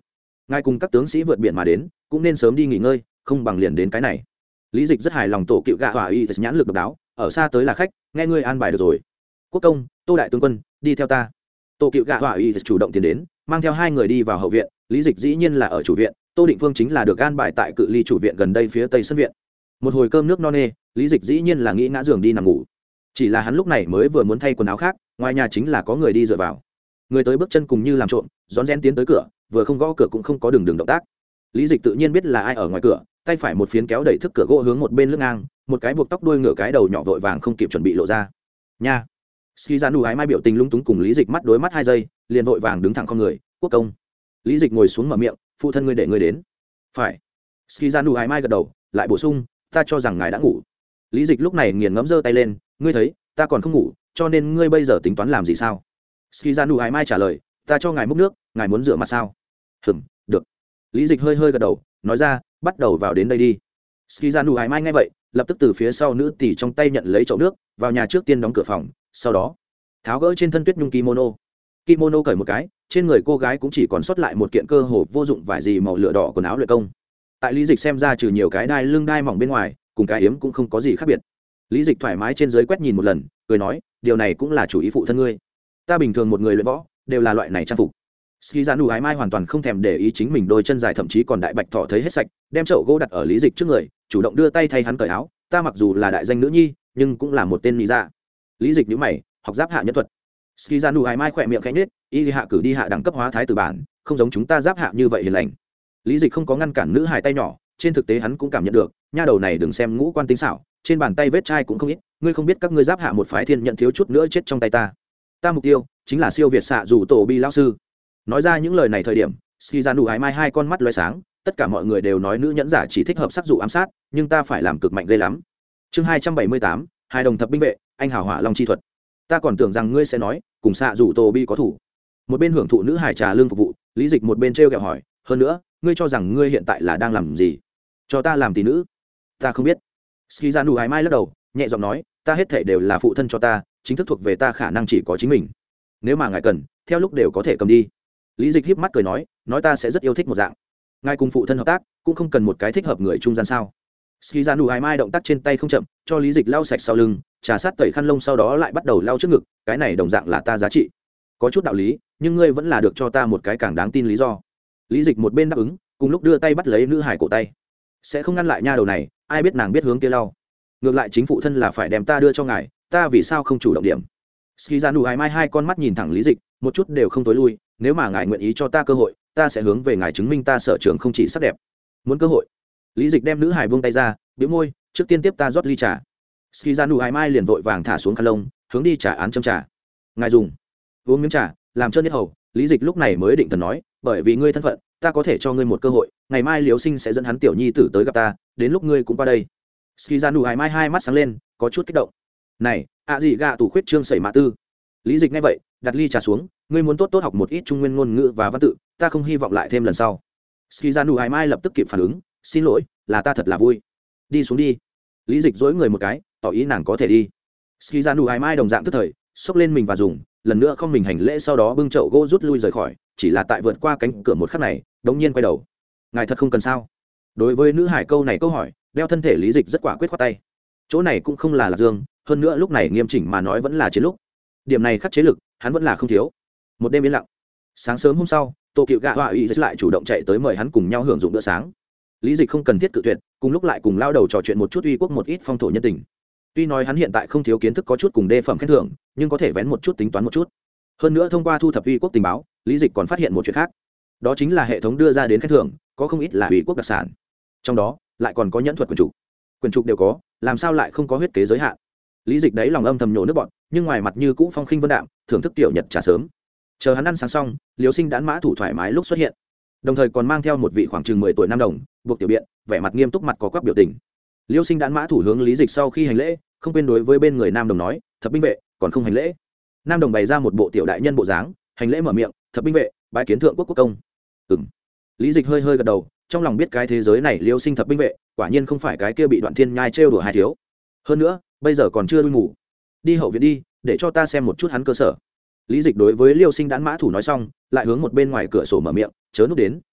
ngài cùng các tướng sĩ vượt biển mà đến cũng nên sớm đi nghỉ ngơi, không bằng liền đến cái này. Lý Dịch rất hài lòng tổ cựu gạ hỏa y nhãn lực độc đáo, ở xa tới là khách, nghe ngươi an bài được rồi. Quốc công, Tô đại tướng quân, đi theo ta. Tổ cựu gạ hỏa y chủ động tiến đến, mang theo hai người đi vào hậu viện. Lý Dịch dĩ nhiên là ở chủ viện, Tô Định Phương chính là được an bài tại cự ly chủ viện gần đây phía tây sân viện. Một hồi cơm nước no nê, Lý Dịch dĩ nhiên là nghĩ ngã giường đi nằm ngủ. Chỉ là hắn lúc này mới vừa muốn thay quần áo khác, ngoài nhà chính là có người đi dựa vào. Người tới bước chân cùng như làm trộm, rón rén tiến tới cửa, vừa không gõ cửa cũng không có đường đường động tác. Lý Dịch tự nhiên biết là ai ở ngoài cửa, tay phải một phiến kéo đẩy thức cửa gỗ hướng một bên lướt ngang, một cái buộc tóc đuôi ngựa cái đầu nhỏ vội vàng không kịp chuẩn bị lộ ra. Nha. Ski Gia Nụ Ái Mai biểu tình lúng túng cùng Lý Dịch mắt đối mắt hai giây, liền vội vàng đứng thẳng con người, quốc công. Lý Dịch ngồi xuống mở miệng, phụ thân ngươi để ngươi đến. Phải. Ski Gia Nụ Ái Mai gật đầu, lại bổ sung, ta cho rằng ngài đã ngủ. Lý Dịch lúc này nghiền ngẫm giơ tay lên, ngươi thấy, ta còn không ngủ, cho nên ngươi bây giờ tính toán làm gì sao? Ski Gia Nụ Ái Mai trả lời, ta cho ngài múc nước, ngài muốn rửa mặt sao? Hừm, được. Lý Dịch hơi hơi gật đầu, nói ra, bắt đầu vào đến đây đi. Ski Gia Nụ Ái Mai nghe vậy, lập tức từ phía sau nữ tỷ trong tay nhận lấy chậu nước, vào nhà trước tiên đóng cửa phòng, sau đó tháo gỡ trên thân tuyết nhung kimono. Kimono cởi một cái, trên người cô gái cũng chỉ còn sót lại một kiện cơ hồ vô dụng vải gì màu lửa đỏ quần áo luyện công. Tại Lý Dịch xem ra trừ nhiều cái đai lưng đai mỏng bên ngoài, cùng cái yếm cũng không có gì khác biệt. Lý Dịch thoải mái trên dưới quét nhìn một lần, cười nói, điều này cũng là chủ ý phụ thân ngươi. Ta bình thường một người luyện võ, đều là loại này trang phục. Ski Gia Nụ Ái Mai hoàn toàn không thèm để ý chính mình đôi chân dài thậm chí còn đại bạch thỏ thấy hết sạch, đem chậu gỗ đặt ở Lý Dịch trước người, chủ động đưa tay thay hắn cởi áo. Ta mặc dù là đại danh nữ nhi, nhưng cũng là một tên lý dạ. Lý Dịch nhíu mày, học giáp hạ nhân thuật. Ski Gia Nụ Ái Mai khỏe miệng khẽ nhếch, y hạ cử đi hạ đẳng cấp hóa thái tử bản, không giống chúng ta giáp hạ như vậy hiền lành. Lý Dịch không có ngăn cản nữ hài tay nhỏ, trên thực tế hắn cũng cảm nhận được, nha đầu này đừng xem ngũ quan tinh xảo, trên bàn tay vết chai cũng không ít, ngươi không biết các ngươi giáp hạ một phái thiên nhận thiếu chút nữa chết trong tay ta. Ta mục tiêu chính là siêu việt xạ dù tổ bi lão sư. Nói ra những lời này thời điểm, Ski Gia Nụ Ái Mai hai con mắt lóe sáng, tất cả mọi người đều nói nữ nhẫn giả chỉ thích hợp sắc dụ ám sát, nhưng ta phải làm cực mạnh ghê lắm. Chương hai trăm bảy mươi tám, hai đồng thập binh vệ, anh hảo hỏa long chi thuật. Ta còn tưởng rằng ngươi sẽ nói, cùng xạ dù tổ bi có thủ. Một bên hưởng thụ nữ hải trà lương phục vụ, Lý Dịch một bên trêu ghẹo hỏi, hơn nữa, ngươi cho rằng ngươi hiện tại là đang làm gì? Cho ta làm tỷ nữ? Ta không biết. Ski Gia Nụ Ái Mai lắc đầu, nhẹ giọng nói, ta hết thảy đều là phụ thân cho ta, chính thức thuộc về ta khả năng chỉ có chính mình. Nếu mà ngài cần, theo lúc đều có thể cầm đi. Lý Dịch híp mắt cười nói, nói ta sẽ rất yêu thích một dạng. Ngài cùng phụ thân hợp tác, cũng không cần một cái thích hợp người trung gian sao? Ski Gia Nụ Ái Mai động tác trên tay không chậm, cho Lý Dịch lau sạch sau lưng, trà sát tẩy khăn lông sau đó lại bắt đầu lau trước ngực, cái này đồng dạng là ta giá trị. Có chút đạo lý, nhưng ngươi vẫn là được cho ta một cái càng đáng tin lý do. Lý Dịch một bên đáp ứng, cùng lúc đưa tay bắt lấy nữ hải cổ tay. Sẽ không ngăn lại nha đầu này, ai biết nàng biết hướng kia lau. Ngược lại chính phụ thân là phải đem ta đưa cho ngài, ta vì sao không chủ động điểm? Ski Gia Nụ Ái Mai hai con mắt nhìn thẳng Lý Dịch, một chút đều không tối lui, nếu mà ngài nguyện ý cho ta cơ hội, ta sẽ hướng về ngài chứng minh ta sở trường không chỉ sắc đẹp. Muốn cơ hội? Lý Dịch đem nữ hải buông tay ra, bĩu môi, trước tiên tiếp ta rót ly trà. Ski Gia Nụ Ái Mai liền vội vàng thả xuống khăn lông, hướng đi trà án châm trà. Ngài dùng. Uống miếng trà, làm trơn nhất hầu, Lý Dịch lúc này mới định thần nói, bởi vì ngươi thân phận, ta có thể cho ngươi một cơ hội, ngày mai Liễu Sinh sẽ dẫn hắn tiểu nhi tử tới gặp ta, đến lúc ngươi cũng qua đây. Ski Gia Nụ Ái Mai hai mắt sáng lên, có chút kích động. Này, ạ gì gạ tủ khuyết trương sẩy mã tư. Lý Dịch nghe vậy, đặt ly trà xuống, ngươi muốn tốt tốt học một ít trung nguyên ngôn ngữ và văn tự, ta không hy vọng lại thêm lần sau. Ski Gia Nụ Ái Mai lập tức kịp phản ứng, xin lỗi, là ta thật là vui. Đi xuống đi. Lý Dịch dỗi người một cái, tỏ ý nàng có thể đi. Ski Gia Nụ Ái Mai đồng dạng tức thời, xốc lên mình và dùng, lần nữa không mình hành lễ sau đó bưng chậu gỗ rút lui rời khỏi, chỉ là tại vượt qua cánh cửa một khắc này, đống nhiên quay đầu. Ngài thật không cần sao? Đối với nữ hải câu này câu hỏi, đeo thân thể Lý Dịch rất quả quyết khoát tay. Chỗ này cũng không là Lạc Dương, hơn nữa lúc này nghiêm chỉnh mà nói vẫn là chiến lúc. Điểm này khắc chế lực, hắn vẫn là không thiếu. Một đêm yên lặng. Sáng sớm hôm sau, Tô Cựu Gạ Họa Uy lại chủ động chạy tới mời hắn cùng nhau hưởng dụng bữa sáng. Lý Dịch không cần thiết cự tuyệt, cùng lúc lại cùng lao đầu trò chuyện một chút uy quốc một ít phong thổ nhân tình. Tuy nói hắn hiện tại không thiếu kiến thức có chút cùng đê phẩm khen thưởng, nhưng có thể vén một chút tính toán một chút. Hơn nữa thông qua thu thập uy quốc tình báo, Lý Dịch còn phát hiện một chuyện khác. Đó chính là hệ thống đưa ra đến khen thưởng, có không ít là uy quốc đặc sản. Trong đó, lại còn có nhẫn thuật quyền chủ. Quyền trục đều có, làm sao lại không có huyết kế giới hạn? Lý Dịch đấy lòng âm thầm nhổ nước bọt, nhưng ngoài mặt như cũ phong khinh vân đạm, thưởng thức tiểu nhật trà sớm. Chờ hắn ăn sáng xong, Liễu Sinh đãn mã thủ thoải mái lúc xuất hiện, đồng thời còn mang theo một vị khoảng chừng mười tuổi nam đồng, buộc tiểu biện, vẻ mặt nghiêm túc mặt có quắc biểu tình. Liễu Sinh đãn mã thủ hướng Lý Dịch sau khi hành lễ, không quên đối với bên người nam đồng nói, thập binh vệ, còn không hành lễ. Nam đồng bày ra một bộ tiểu đại nhân bộ dáng, hành lễ mở miệng, thập binh vệ, bái kiến thượng quốc quốc công. Ừm. Lý Dịch hơi hơi gật đầu, trong lòng biết cái thế giới này Liễu Sinh thập binh vệ, quả nhiên không phải cái kia bị Đoạn Thiên Nhai trêu đùa hai thiếu. Hơn nữa, bây giờ còn chưa đuôi ngủ. Đi hậu viện đi, để cho ta xem một chút hắn cơ sở. Lý Dịch đối với Liêu Sinh đãn mã thủ nói xong, lại hướng một bên ngoài cửa sổ mở miệng, chớ núp đến,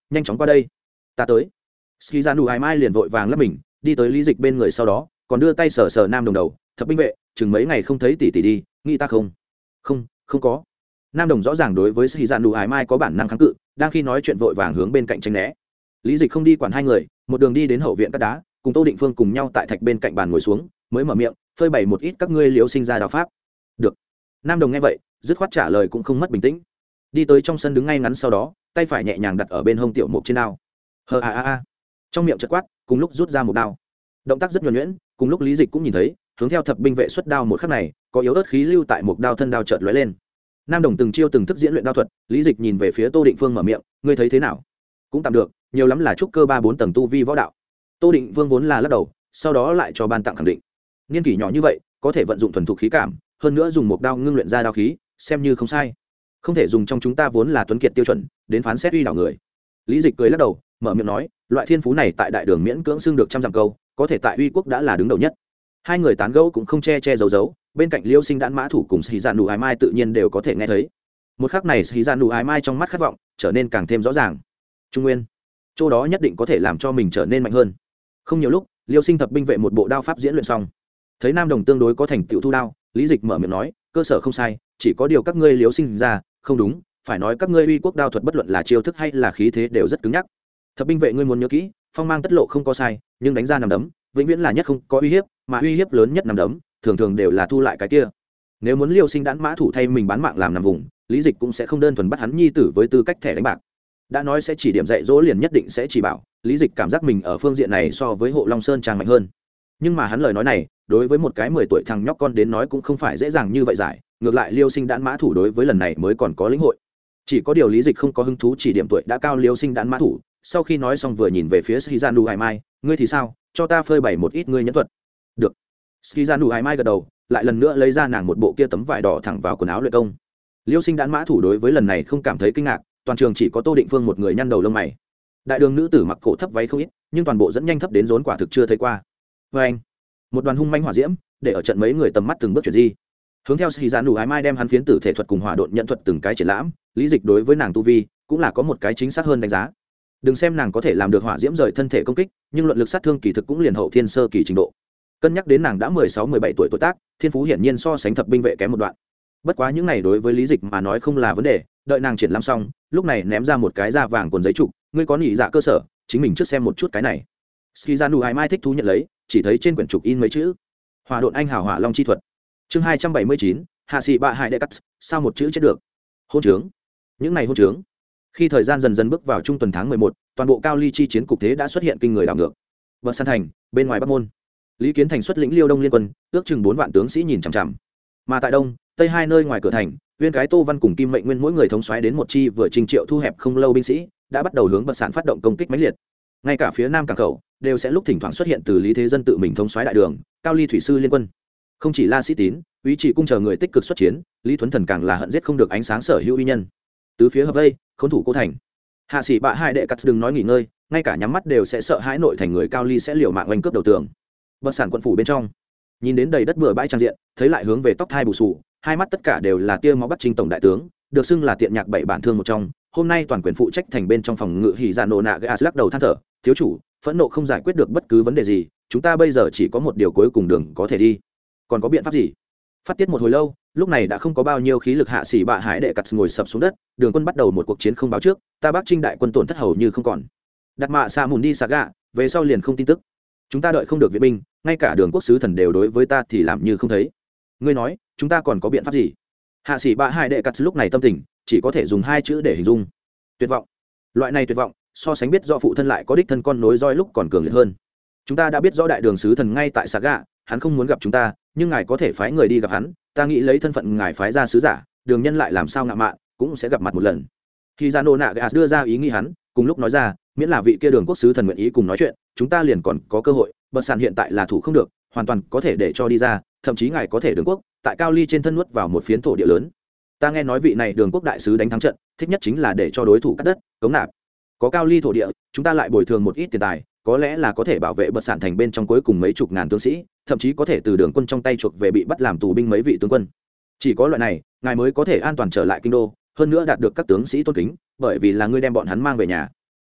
nhanh chóng qua đây. Ta tới. Ski ra nụ ai mai liền vội vàng lấp mình đi tới lý dịch bên người, sau đó còn đưa tay sờ sờ Nam Đồng đầu. Thập binh vệ, chừng mấy ngày không thấy tỷ tỷ đi, nghĩ ta không? Không, không có. Nam Đồng rõ ràng đối với Ski ra nụ ai mai có bản năng kháng cự, đang khi nói chuyện vội vàng hướng bên cạnh tránh né. Lý dịch không đi quản hai người, một đường đi đến hậu viện cắt đá, cùng Tô Định Phương cùng nhau tại thạch bên cạnh bàn ngồi xuống, mới mở miệng phơi bày một ít các ngươi liếu sinh ra đạo pháp. Được. Nam Đồng nghe vậy dứt khoát trả lời, cũng không mất bình tĩnh, đi tới trong sân đứng ngay ngắn, sau đó tay phải nhẹ nhàng đặt ở bên hông tiểu mục trên đao. Hờ a a a, trong miệng chật quát, cùng lúc rút ra một đao, động tác rất nhuần nhuyễn. Cùng lúc Lý Dịch cũng nhìn thấy, hướng theo thập binh vệ xuất đao một khắc này, có yếu ớt khí lưu tại một đao thân đao chợt lóe lên. Nam Đồng từng chiêu từng thức diễn luyện đao thuật. Lý Dịch nhìn về phía Tô Định Phương mở miệng, ngươi thấy thế nào? Cũng tạm được, nhiều lắm là trúc cơ ba bốn tầng tu vi võ đạo. Tô Định Phương vốn là lắc đầu, sau đó lại cho ban tặng khẳng định. Niên kỷ nhỏ như vậy, có thể vận dụng thuần thục khí cảm, hơn nữa dùng một đao ngưng luyện ra đao khí, xem như không sai. Không thể dùng trong chúng ta vốn là tuấn kiệt tiêu chuẩn đến phán xét uy đảo người. Lý Dịch cười lắc đầu, mở miệng nói, loại thiên phú này tại đại đường miễn cưỡng xưng được trăm dặm câu, có thể tại uy quốc đã là đứng đầu nhất. Hai người tán gẫu cũng không che che giấu giấu, bên cạnh Liêu Sinh Đãn mã thủ cùng Sĩ Dạ Nụ Ái Mai tự nhiên đều có thể nghe thấy. Một khắc này Sĩ Dạ Nụ Ái Mai trong mắt khát vọng trở nên càng thêm rõ ràng. Trung Nguyên, chỗ đó nhất định có thể làm cho mình trở nên mạnh hơn. Không nhiều lúc, Liêu Sinh thập binh vệ một bộ đao pháp diễn luyện xong, thấy Nam Đồng tương đối có thành tựu thu đao, Lý Dịch mở miệng nói, cơ sở không sai, chỉ có điều các ngươi Liêu Sinh ra, không đúng, phải nói các ngươi uy quốc đao thuật bất luận là chiêu thức hay là khí thế đều rất cứng nhắc. Thập binh vệ ngươi muốn nhớ kỹ, phong mang tất lộ không có sai, nhưng đánh ra nằm đấm vĩnh viễn là nhất không có uy hiếp, mà uy hiếp lớn nhất nằm đấm thường thường đều là thu lại cái kia. Nếu muốn Liêu Sinh Đãn mã thủ thay mình bán mạng làm nằm vùng, Lý Dịch cũng sẽ không đơn thuần bắt hắn nhi tử với tư cách thẻ đánh bạc. Đã nói sẽ chỉ điểm dạy dỗ liền nhất định sẽ chỉ bảo, Lý Dịch cảm giác mình ở phương diện này so với Hộ Long Sơn trang mạnh hơn. Nhưng mà hắn lời nói này, đối với một cái mười tuổi thằng nhóc con đến nói cũng không phải dễ dàng như vậy giải, ngược lại Liêu Sinh Đãn mã thủ đối với lần này mới còn có lĩnh hội. Chỉ có điều Lý Dịch không có hứng thú chỉ điểm tuổi đã cao Liêu Sinh Đãn mã thủ. Sau khi nói xong vừa nhìn về phía Skizanu Hải Mai, ngươi thì sao, cho ta phơi bày một ít ngươi nhẫn thuật. Được. Skizanu Hải Mai gật đầu, lại lần nữa lấy ra nàng một bộ kia tấm vải đỏ thẳng vào quần áo luyện công. Liêu Sinh Đãn mã thủ đối với lần này không cảm thấy kinh ngạc, toàn trường chỉ có Tô Định Phương một người nhăn đầu lông mày. Đại đường nữ tử mặc cổ thấp váy không ít, nhưng toàn bộ dẫn nhanh thấp đến rốn quả thực chưa thấy qua. Và anh, một đoàn hung manh hỏa diễm, để ở trận mấy người tầm mắt từng bước chuyển di. Hướng theo Skizanu Hải Mai đem hắn phiến tử thể thuật cùng hỏa độn nhận thuật từng cái triển lãm, Lý Dịch đối với nàng tu vi cũng là có một cái chính xác hơn đánh giá. Đừng xem nàng có thể làm được hỏa diễm rời thân thể công kích, nhưng luận lực sát thương kỳ thực cũng liền hậu thiên sơ kỳ trình độ. Cân nhắc đến nàng đã mười sáu mười bảy tuổi tuổi tác, thiên phú hiển nhiên so sánh thập binh vệ kém một đoạn. Bất quá những này đối với Lý Dịch mà nói không là vấn đề, đợi nàng triển lãm xong, lúc này ném ra một cái da vàng cuốn giấy trục, ngươi có nhị dạ cơ sở, chính mình trước xem một chút cái này. Skizanu Hải Mai thích thú nhận lấy, chỉ thấy trên quyển trục in mấy chữ: Hỏa độn anh hào hỏa long chi thuật. Chương hai trăm bảy mươi chín, hạ sĩ bạ hải đệ cắt, sao một chữ chết được. Hôn trướng. Những này hôn trướng. Khi thời gian dần dần bước vào trung tuần tháng mười một, toàn bộ Cao Ly chi chiến cục thế đã xuất hiện kinh người đảo ngược. Bờ San Thành, bên ngoài Bắc Môn, Lý Kiến Thành xuất lĩnh Liêu Đông liên quân, ước chừng bốn vạn tướng sĩ nhìn chằm chằm. Mà tại đông, tây hai nơi ngoài cửa thành, Viên cái Tô Văn cùng Kim Mệnh Nguyên mỗi người thống soái đến một chi vừa trình triệu thu hẹp không lâu binh sĩ, đã bắt đầu hướng Bờ Sản phát động công kích mãnh liệt. Ngay cả phía Nam cảng khẩu, đều sẽ lúc thỉnh thoảng xuất hiện từ Lý Thế Dân tự mình thống soái đại đường, Cao Ly thủy sư liên quân. Không chỉ La Sĩ Tín, Úy Chỉ cung chờ người tích cực xuất chiến, Lý Thuấn Thần càng là hận giết không được ánh sáng sở hữu uy nhân. Tứ phía hợp vây, khốn thủ Cô Thành. Hạ sĩ bạ hai đệ cắt đừng nói nghỉ ngơi, ngay cả nhắm mắt đều sẽ sợ hãi nội thành người Cao Ly sẽ liều mạng oanh cướp đầu tường. Bờ Sản quận phủ bên trong, nhìn đến đầy đất bừa bãi trang diện, thấy lại hướng về tóc thai bù sù, hai mắt tất cả đều là tia máu bắt Trinh tổng đại tướng, được xưng là tiện nhạc bảy bản thương một trong. Hôm nay toàn quyền phụ trách thành bên trong phòng ngự hỉ dạ nổ nạ gas lắc đầu than thở, thiếu chủ, phẫn nộ không giải quyết được bất cứ vấn đề gì, chúng ta bây giờ chỉ có một điều cuối cùng đường có thể đi. Còn có biện pháp gì? Phát tiết một hồi lâu, lúc này đã không có bao nhiêu khí lực, hạ sĩ bạ hải đệ cắt ngồi sập xuống đất, đường quân bắt đầu một cuộc chiến không báo trước, ta Bắc Trinh đại quân tổn thất hầu như không còn. Đặt mạ xa mùn đi xà gạ, về sau liền không tin tức. Chúng ta đợi không được viện binh, ngay cả đường quốc sứ thần đều đối với ta thì làm như không thấy. Ngươi nói, chúng ta còn có biện pháp gì? Hạ sĩ bạ hải đệ cắt lúc này tâm tình chỉ có thể dùng hai chữ để hình dung: tuyệt vọng. Loại này tuyệt vọng, so sánh biết do phụ thân lại có đích thân con nối roi lúc còn cường liệt hơn. Chúng ta đã biết rõ đại đường sứ thần ngay tại xà gạ, hắn không muốn gặp chúng ta, nhưng ngài có thể phái người đi gặp hắn, ta nghĩ lấy thân phận ngài phái ra sứ giả, đường nhân lại làm sao ngạo mạn cũng sẽ gặp mặt một lần. Khi Gia Nô Nạ Gas đưa ra ý nghĩ hắn, cùng lúc nói ra, miễn là vị kia đường quốc sứ thần nguyện ý cùng nói chuyện, chúng ta liền còn có cơ hội. Bật Sản hiện tại là thủ không được, hoàn toàn có thể để cho đi ra, thậm chí ngài có thể đường quốc tại Cao Ly trên thân nuốt vào một phiến thổ địa lớn. Ta nghe nói vị này đường quốc đại sứ đánh thắng trận, thích nhất chính là để cho đối thủ cắt đất, cống nạp. Có Cao Ly thổ địa, chúng ta lại bồi thường một ít tiền tài, có lẽ là có thể bảo vệ Bật Sản thành bên trong cuối cùng mấy chục ngàn tướng sĩ, thậm chí có thể từ đường quân trong tay chuộc về bị bắt làm tù binh mấy vị tướng quân. Chỉ có loại này, ngài mới có thể an toàn trở lại kinh đô, hơn nữa đạt được các tướng sĩ tôn kính, bởi vì là ngươi đem bọn hắn mang về nhà.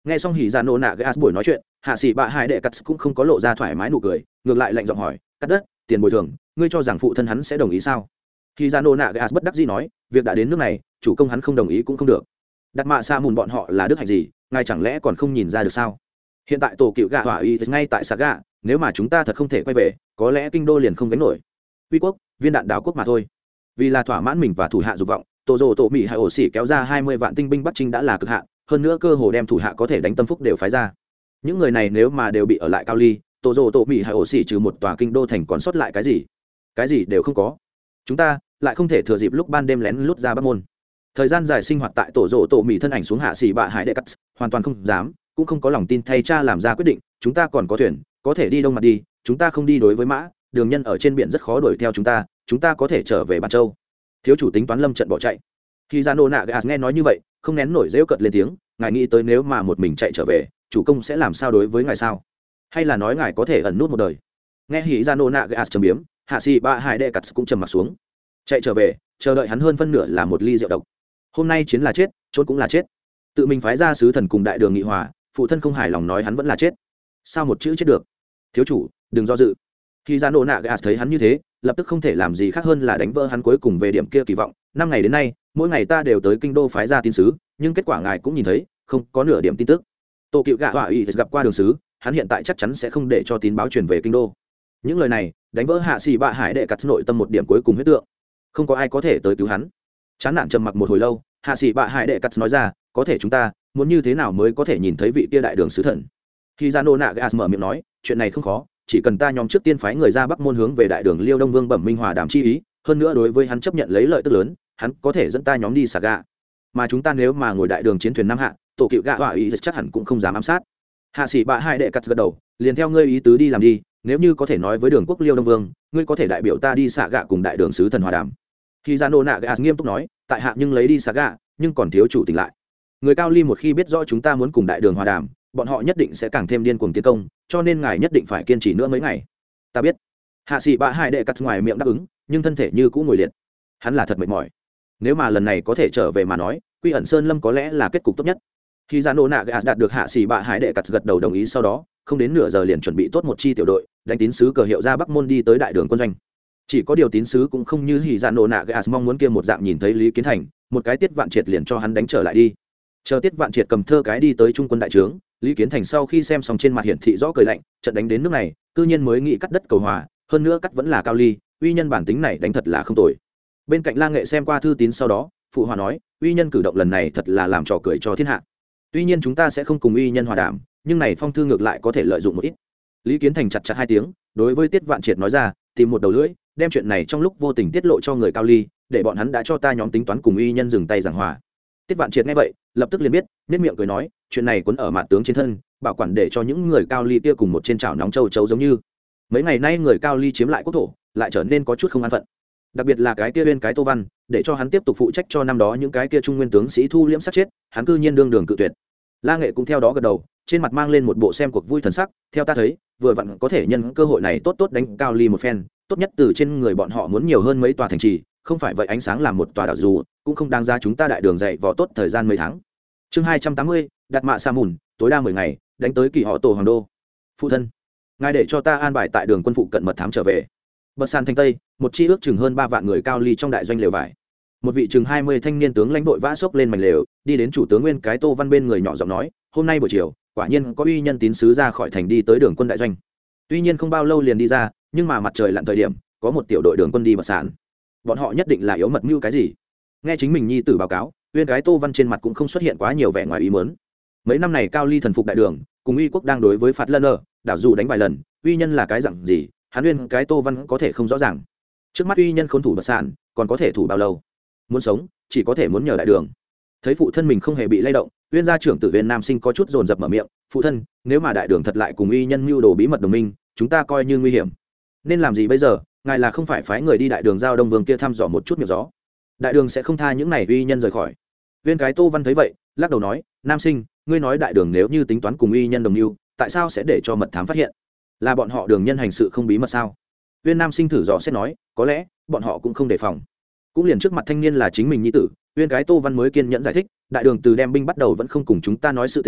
Nghe xong hỉ dạ nổ nạ gas buổi nói chuyện, hạ sĩ bạ hải đệ cắt cũng không có lộ ra thoải mái nụ cười, ngược lại lạnh giọng hỏi, cắt đất tiền bồi thường ngươi cho rằng phụ thân hắn sẽ đồng ý sao? Hỉ dạ nổ nạ gas bất đắc dĩ nói, việc đã đến nước này, chủ công hắn không đồng ý cũng không được. Đặt mạ xa mùn bọn họ là đức hạnh gì, ngài chẳng lẽ còn không nhìn ra được sao? Hiện tại tổ cựu gạ hỏa y ngay tại Saga, nếu mà chúng ta thật không thể quay về, có lẽ kinh đô liền không gánh nổi. Uy quốc, viên đạn đảo quốc mà thôi. Vì là thỏa mãn mình và thủ hạ dục vọng, tổ rồ tổ mỹ hay ổ xỉ kéo ra hai mươi vạn tinh binh bắc trinh đã là cực hạn, hơn nữa cơ hồ đem thủ hạ có thể đánh tâm phúc đều phái ra. Những người này nếu mà đều bị ở lại Cao Ly, tổ rồ tổ mỹ hay ổ xỉ trừ một tòa kinh đô thành còn sót lại cái gì? Cái gì đều không có. Chúng ta lại không thể thừa dịp lúc ban đêm lén lút ra Bắc môn. Thời gian dài sinh hoạt tại tổ rồ tổ mỹ thân ảnh xuống hạ xỉ bạ hải đệ cắt, hoàn toàn không dám, cũng không có lòng tin thay cha làm ra quyết định. Chúng ta còn có thuyền, có thể đi đông mặt đi, chúng ta không đi đối với mã, đường nhân ở trên biển rất khó đuổi theo chúng ta, chúng ta có thể trở về Bản Châu. Thiếu chủ tính toán lâm trận bỏ chạy. Khi Giano Nagas nghe nói như vậy, không nén nổi rêu cợt lên tiếng, ngài nghĩ tới nếu mà một mình chạy trở về, chủ công sẽ làm sao đối với ngài sao? Hay là nói ngài có thể ẩn nút một đời? Nghe Hỉ Giano Nagas trầm biếm, hạ sĩ ba hải đệ cắt cũng trầm mặt xuống. Chạy trở về, chờ đợi hắn hơn phân nửa là một ly rượu độc. Hôm nay chiến là chết, trốn cũng là chết. Tự mình phái ra sứ thần cùng đại đường nghị hòa, phụ thân không hài lòng nói hắn vẫn là chết. Sao một chữ chết được? Thiếu chủ, đừng do dự. Khi Giano Nagas thấy hắn như thế, lập tức không thể làm gì khác hơn là đánh vỡ hắn cuối cùng về điểm kia kỳ vọng. Năm ngày đến nay, mỗi ngày ta đều tới kinh đô phái ra tin sứ, nhưng kết quả ngài cũng nhìn thấy, không có nửa điểm tin tức. Tô Cựu Gạ Hỏa Y gặp qua đường sứ, hắn hiện tại chắc chắn sẽ không để cho tín báo truyền về kinh đô. Những lời này đánh vỡ hạ sĩ bạ hải đệ cắt nội tâm một điểm cuối cùng huyết tượng. Không có ai có thể tới cứu hắn. Chán nản trầm mặc một hồi lâu, hạ sĩ bạ hải đệ cắt nói ra, có thể chúng ta muốn như thế nào mới có thể nhìn thấy vị kia đại đường sứ thần? Khi Giano Nagas mở miệng nói, chuyện này không khó, chỉ cần ta nhóm trước tiên phái người ra Bắc môn hướng về đại đường Liêu Đông Vương bẩm minh hòa đàm chi ý, hơn nữa đối với hắn chấp nhận lấy lợi tức lớn, hắn có thể dẫn ta nhóm đi Saga. Mà chúng ta nếu mà ngồi đại đường chiến thuyền Nam Hạ, tổ Cựu Gạ Hỏa Y chắc hẳn cũng không dám ám sát. Hạ sĩ bạ hai đệ cắt gật đầu, liền theo ngươi ý tứ đi làm đi, nếu như có thể nói với đường quốc Liêu Đông Vương, ngươi có thể đại biểu ta đi Saga cùng đại đường sứ thần hòa đàm. Khi Giano Nagas nghiêm túc nói, tại hạ nhưng lấy đi Saga, nhưng còn thiếu chủ tỉnh lại. Người Cao Ly một khi biết rõ chúng ta muốn cùng đại đường hòa đàm, bọn họ nhất định sẽ càng thêm điên cuồng tiến công, cho nên ngài nhất định phải kiên trì nữa mấy ngày. Ta biết. Hạ sĩ bạ hai đệ cắt ngoài miệng đáp ứng, nhưng thân thể như cũ ngồi liệt. Hắn là thật mệt mỏi. Nếu mà lần này có thể trở về mà nói, Quy ẩn Sơn Lâm có lẽ là kết cục tốt nhất. Khi Giano Nagas đạt được hạ sĩ bạ hải đệ cắt gật đầu đồng ý, sau đó không đến nửa giờ liền chuẩn bị tốt một chi tiểu đội, đánh tín sứ cờ hiệu ra Bắc môn đi tới đại đường quân doanh. Chỉ có điều tín sứ cũng không như Hỉ Giano Nagas mong muốn kia một dạng nhìn thấy Lý Kiến Thành, một cái Tiết Vạn Triệt liền cho hắn đánh trở lại đi. Chờ Tiết Vạn Triệt cầm thơ cái đi tới trung quân đại trướng, Lý Kiến Thành sau khi xem xong trên mặt hiển thị rõ cười lạnh, trận đánh đến nước này, cư nhiên mới nghĩ cắt đất cầu hòa, hơn nữa cắt vẫn là Cao Ly, uy nhân bản tính này đánh thật là không tồi. Bên cạnh La Nghệ xem qua thư tín sau đó, phụ hòa nói, uy nhân cử động lần này thật là làm trò cười cho thiên hạ. Tuy nhiên chúng ta sẽ không cùng uy nhân hòa đàm, nhưng này phong thư ngược lại có thể lợi dụng một ít. Lý Kiến Thành chặt chặt hai tiếng, đối với Tiết Vạn Triệt nói ra, tìm một đầu lưỡi, đem chuyện này trong lúc vô tình tiết lộ cho người Cao Ly, để bọn hắn đã cho ta nhóm tính toán cùng uy nhân dừng tay giảng hòa. Tiết Vạn Triệt nghe vậy, lập tức liền biết, nhếch miệng cười nói, chuyện này cuốn ở mạn tướng trên thân, bảo quản để cho những người Cao Ly kia cùng một trên chảo nóng châu chấu giống như. Mấy ngày nay người Cao Ly chiếm lại quốc thổ, lại trở nên có chút không an phận. Đặc biệt là cái kia bên cái Tô Văn, để cho hắn tiếp tục phụ trách cho năm đó những cái kia trung nguyên tướng sĩ thu liễm sát chết, hắn cư nhiên đương đường cự tuyệt. La Nghệ cũng theo đó gật đầu, trên mặt mang lên một bộ xem cuộc vui thần sắc, theo ta thấy, vừa vặn có thể nhân cơ hội này tốt tốt đánh Cao Ly một phen, tốt nhất từ trên người bọn họ muốn nhiều hơn mấy tòa thành trì, không phải vậy ánh sáng làm một tòa đảo dù, cũng không đáng ra chúng ta đại đường dạy võ tốt thời gian mấy tháng. Chương hai trăm tám mươi, đặt mạ sa mùn, tối đa mười ngày, đánh tới kỳ họ tổ hoàng đô. Phụ thân, ngài để cho ta an bài tại đường quân phụ cận mật thám trở về. Bờ sàn thành tây, một chi ước chừng hơn ba vạn người Cao Ly trong đại doanh lều vải. Một vị chừng hai mươi thanh niên tướng lãnh vội vã xốc lên mảnh lều, đi đến chủ tướng Nguyên cái Tô Văn bên người nhỏ giọng nói, hôm nay buổi chiều, quả nhiên có uy nhân tín sứ ra khỏi thành đi tới đường quân đại doanh. Tuy nhiên không bao lâu liền đi ra, nhưng mà mặt trời lặn thời điểm, có một tiểu đội đường quân đi bờ sàn. Bọn họ nhất định là yếu mật mưu cái gì? Nghe chính mình nhi tử báo cáo, Nguyên cái Tô Văn trên mặt cũng không xuất hiện quá nhiều vẻ ngoài ý muốn. Mấy năm này Cao Ly thần phục đại đường, cùng uy quốc đang đối với phạt lân ở, đảo dù đánh vài lần, uy nhân là cái dạng gì, hắn Nguyên cái Tô Văn có thể không rõ ràng. Trước mắt uy nhân khốn thủ bờ sàn, còn có thể thủ bao lâu? Muốn sống, chỉ có thể muốn nhờ đại đường. Thấy phụ thân mình không hề bị lay động, Uyên gia trưởng tử Uyên Nam Sinh có chút dồn dập mở miệng, phụ thân, nếu mà đại đường thật lại cùng uy nhân mưu đồ bí mật đồng minh, chúng ta coi như nguy hiểm. Nên làm gì bây giờ? Ngài là không phải phái người đi đại đường giao Đông Vương kia thăm dò một chút miệng gió. Đại đường sẽ không tha những này uy nhân rời khỏi. Uyên cái Tô Văn thấy vậy, lắc đầu nói, Nam Sinh, ngươi nói đại đường nếu như tính toán cùng uy nhân đồng mưu, tại sao sẽ để cho mật thám phát hiện? Là bọn họ đường nhân hành sự không bí mật sao? Uyên Nam Sinh thử dò xét nói, có lẽ bọn họ cũng không đề phòng. Cũng liền trước mặt thanh niên là chính mình nhi tử, Uyên cái Tô Văn mới kiên nhẫn giải thích, đại đường từ đem binh bắt đầu vẫn không cùng chúng ta nói sự tình,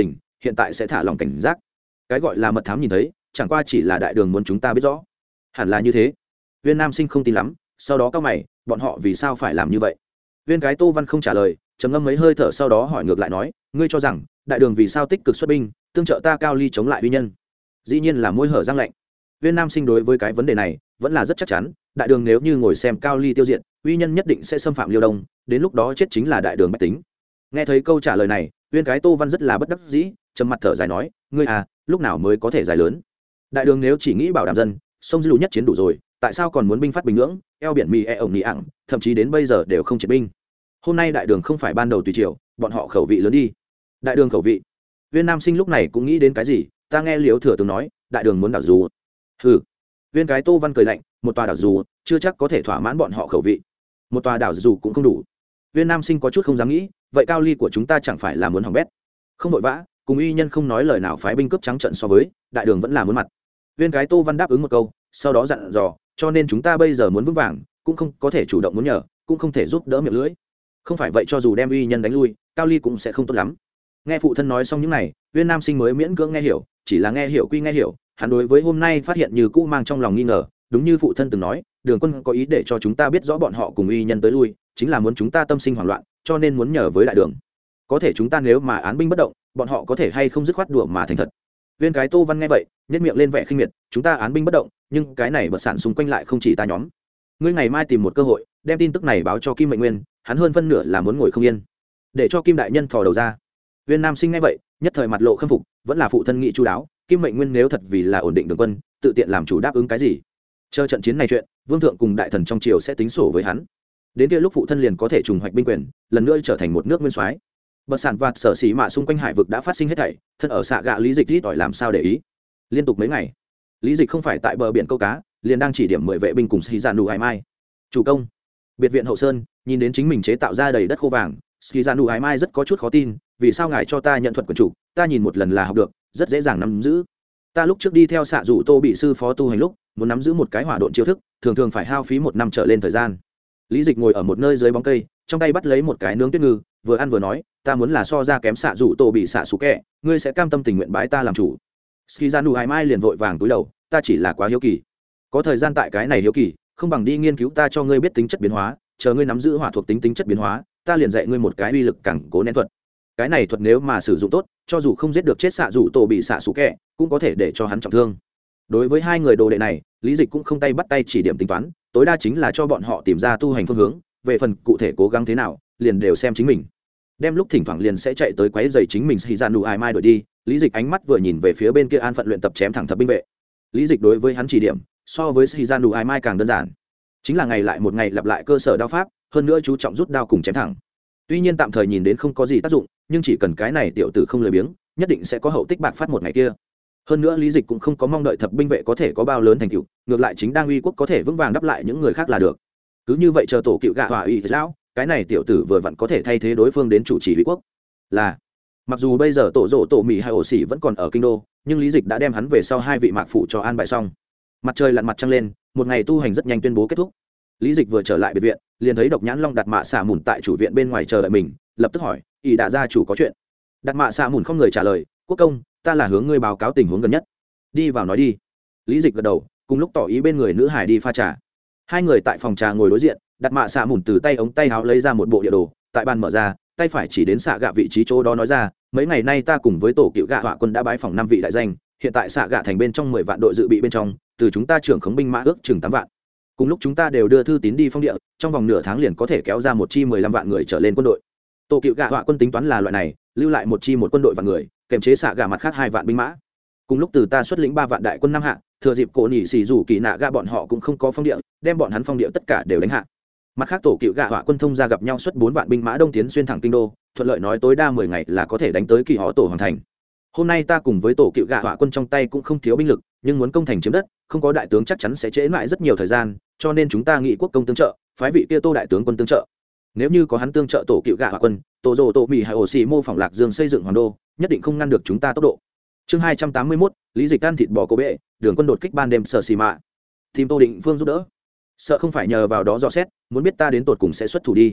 hiện tại sẽ thả lòng cảnh giác. Cái gọi là mật thám nhìn thấy chẳng qua chỉ là đại đường muốn chúng ta biết rõ. Hẳn là như thế. Viên nam sinh không tin lắm, sau đó cao mày, bọn họ vì sao phải làm như vậy? Viên cái Tô Văn không trả lời, trầm ngâm mấy hơi thở sau đó hỏi ngược lại nói, ngươi cho rằng đại đường vì sao tích cực xuất binh tương trợ ta Cao Ly chống lại uy nhân? Dĩ nhiên là môi hở răng lạnh. Viên nam sinh đối với cái vấn đề này vẫn là rất chắc chắn, đại đường nếu như ngồi xem Cao Ly tiêu diệt, uy nhân nhất định sẽ xâm phạm Liêu Đông, đến lúc đó chết chính là đại đường bách tính. Nghe thấy câu trả lời này, Viên cái Tô Văn rất là bất đắc dĩ, trầm mặt thở dài nói, ngươi à, lúc nào mới có thể giải lớn? Đại đường nếu chỉ nghĩ bảo đảm dân, sông dư nhất chiến đủ rồi, tại sao còn muốn binh phát Bình Nhưỡng, eo biển Mỹ e ổng Nị ẳng, thậm chí đến bây giờ đều không triệt binh? Hôm nay đại đường không phải ban đầu tùy triều, bọn họ khẩu vị lớn đi. Đại đường khẩu vị. Viên nam sinh lúc này cũng nghĩ đến cái gì, ta nghe Liễu thừa tướng nói, đại đường muốn đảo dù. Hừ. Viên cái Tô Văn cười lạnh, một tòa đảo dù chưa chắc có thể thỏa mãn bọn họ khẩu vị, một tòa đảo dù cũng không đủ. Viên nam sinh có chút không dám nghĩ, vậy Cao Ly của chúng ta chẳng phải là muốn hỏng bét? Không vội vã, cùng uy nhân không nói lời nào phái binh cướp trắng trận so với, đại đường vẫn là muốn mặt. Viên cái Tô Văn đáp ứng một câu, sau đó dặn dò, cho nên chúng ta bây giờ muốn vững vàng, cũng không có thể chủ động muốn nhờ, cũng không thể giúp đỡ miệng lưỡi. Không phải vậy cho dù đem uy nhân đánh lui, Cao Ly cũng sẽ không tốt lắm. Nghe phụ thân nói xong những này, Viên nam sinh mới miễn cưỡng nghe hiểu, chỉ là nghe hiểu quy nghe hiểu, hắn đối với hôm nay phát hiện như cũ mang trong lòng nghi ngờ, đúng như phụ thân từng nói, đường quân có ý để cho chúng ta biết rõ bọn họ cùng uy nhân tới lui, chính là muốn chúng ta tâm sinh hoảng loạn, cho nên muốn nhờ với đại đường. Có thể chúng ta nếu mà án binh bất động, bọn họ có thể hay không dứt khoát đùa mà thành thật? Viên cái Tô Văn nghe vậy, nhếch miệng lên vẻ khinh miệt, chúng ta án binh bất động, nhưng cái này bật sản xung quanh lại không chỉ ta nhóm. Ngươi ngày mai tìm một cơ hội, đem tin tức này báo cho Kim Mệnh Nguyên, hắn hơn phân nửa là muốn ngồi không yên, để cho Kim đại nhân thò đầu ra. Viên nam sinh nghe vậy, nhất thời mặt lộ khâm phục, vẫn là phụ thân nghị chu đáo, Kim Mệnh Nguyên nếu thật vì là ổn định đường quân, tự tiện làm chủ đáp ứng cái gì? Chờ trận chiến này chuyện, vương thượng cùng đại thần trong triều sẽ tính sổ với hắn. Đến kia lúc phụ thân liền có thể trùng hoạch binh quyền, lần nữa trở thành một nước nguyên soái. Bờ sản vạt sở xỉ mạ xung quanh hải vực đã phát sinh hết thảy, thân ở xạ gạ Lý Dịch rít ỏi làm sao để ý. Liên tục mấy ngày, Lý Dịch không phải tại bờ biển câu cá, liền đang chỉ điểm mười vệ binh cùng xì giàn đủ hải mai. Chủ công, biệt viện hậu sơn, nhìn đến chính mình chế tạo ra đầy đất khô vàng, xì giàn đủ hải mai rất có chút khó tin, vì sao ngài cho ta nhận thuật quyền chủ, ta nhìn một lần là học được, rất dễ dàng nắm giữ. Ta lúc trước đi theo xạ dụ Tô bị sư phó tu hành lúc, muốn nắm giữ một cái hỏa độn chiêu thức, thường thường phải hao phí một năm trở lên thời gian. Lý Dịch ngồi ở một nơi dưới bóng cây, trong tay bắt lấy một cái nướng tuyết ngư, vừa ăn vừa nói, ta muốn là so ra kém xạ dụ Tô bị xạ sủ kẹ, ngươi sẽ cam tâm tình nguyện bái ta làm chủ? Skizanu Hải Mai liền vội vàng túi đầu, ta chỉ là quá hiếu kỳ, có thời gian tại cái này hiếu kỳ, không bằng đi nghiên cứu ta cho ngươi biết tính chất biến hóa, chờ ngươi nắm giữ hỏa thuộc tính tính chất biến hóa, ta liền dạy ngươi một cái uy lực càng cố nén thuật. Cái này thuật nếu mà sử dụng tốt, cho dù không giết được chết xạ dụ Tô bị xạ sủ kẹ, cũng có thể để cho hắn trọng thương. Đối với hai người đồ đệ này, Lý Dịch cũng không tay bắt tay chỉ điểm tính toán, tối đa chính là cho bọn họ tìm ra tu hành phương hướng, về phần cụ thể cố gắng thế nào, liền đều xem chính mình. Đem lúc thỉnh thoảng liền sẽ chạy tới quấy rầy chính mình khi ra nụ ai mai đổi đi, Lý Dịch ánh mắt vừa nhìn về phía bên kia an phận luyện tập chém thẳng thập binh vệ. Lý Dịch đối với hắn chỉ điểm, so với khi ra nụ ai mai càng đơn giản, chính là ngày lại một ngày lặp lại cơ sở đao pháp, hơn nữa chú trọng rút đao cùng chém thẳng. Tuy nhiên tạm thời nhìn đến không có gì tác dụng, nhưng chỉ cần cái này tiểu tử không lười biếng, nhất định sẽ có hậu tích bạc phát một ngày kia. Hơn nữa Lý Dịch cũng không có mong đợi thập binh vệ có thể có bao lớn thành tựu, ngược lại chính đang uy quốc có thể vững vàng đáp lại những người khác là được. Cứ như vậy chờ tổ cựu gạ hỏa uy lão, cái này tiểu tử vừa vặn có thể thay thế đối phương đến chủ trì uy quốc. Là, mặc dù bây giờ tổ rổ tổ mì hay ổ xỉ vẫn còn ở kinh đô, nhưng Lý Dịch đã đem hắn về sau hai vị mạc phụ cho an bài xong. Mặt trời lặn mặt trăng lên, một ngày tu hành rất nhanh tuyên bố kết thúc. Lý Dịch vừa trở lại biệt viện, liền thấy Độc Nhãn Long đặt mạ xạ mùn tại chủ viện bên ngoài chờ đợi mình, lập tức hỏi, "Ỷ đại gia chủ có chuyện?" Đặt mạ xạ mùn không người trả lời, "Quốc công, ta là hướng ngươi báo cáo tình huống gần nhất." "Đi vào nói đi." Lý Dịch gật đầu, cùng lúc tỏ ý bên người nữ hải đi pha trà. Hai người tại phòng trà ngồi đối diện, đặt mạ xạ mùn từ tay ống tay áo lấy ra một bộ địa đồ, tại bàn mở ra, tay phải chỉ đến xạ gạ vị trí chỗ đó nói ra, "Mấy ngày nay ta cùng với tổ cựu gạ họa quân đã bái phòng năm vị đại danh, hiện tại xạ gạ thành bên trong mười vạn đội dự bị bên trong, từ chúng ta trưởng khống binh mã ước chừng tám vạn. Cùng lúc chúng ta đều đưa thư tín đi phong địa, trong vòng nửa tháng liền có thể kéo ra một chi mười lăm vạn người trở lên quân đội. Tổ cựu gạ họa quân tính toán là loại này, lưu lại một chi một quân đội và người, kèm chế xạ gạ mặt khác hai vạn binh mã. Cùng lúc từ ta xuất lĩnh ba vạn đại quân năm hạ, thừa dịp cổ nhị xì rủ kỳ nạ gạ bọn họ cũng không có phong địa, đem bọn hắn phong địa tất cả đều đánh hạ. Mặt khác tổ cựu gạ họa quân thông ra gặp nhau xuất bốn vạn binh mã đông tiến xuyên thẳng kinh đô, thuận lợi nói tối đa mười ngày là có thể đánh tới kỳ họ tổ hoàng thành. Hôm nay ta cùng với tổ cựu gạ họa quân trong tay cũng không thiếu binh lực, nhưng muốn công thành chiếm đất, không có đại tướng chắc chắn sẽ trễ mãi rất nhiều thời gian, cho nên chúng ta nghị quốc công tương trợ, phái vị kia Tô đại tướng quân tương trợ. Nếu như có hắn tương trợ tổ cựu gạ họa quân, tổ rồ tổ mì hay ổ xì mô phỏng lạc dương xây dựng hoàng đô, nhất định không ngăn được chúng ta tốc độ. Chương hai trăm tám mươi mốt, Lý Dịch ăn thịt bò cô bệ, đường quân đột kích ban đêm sở xì mạ. Tìm Tô Định Phương giúp đỡ. Sợ không phải nhờ vào đó dò xét, muốn biết ta đến tột cùng sẽ xuất thủ đi.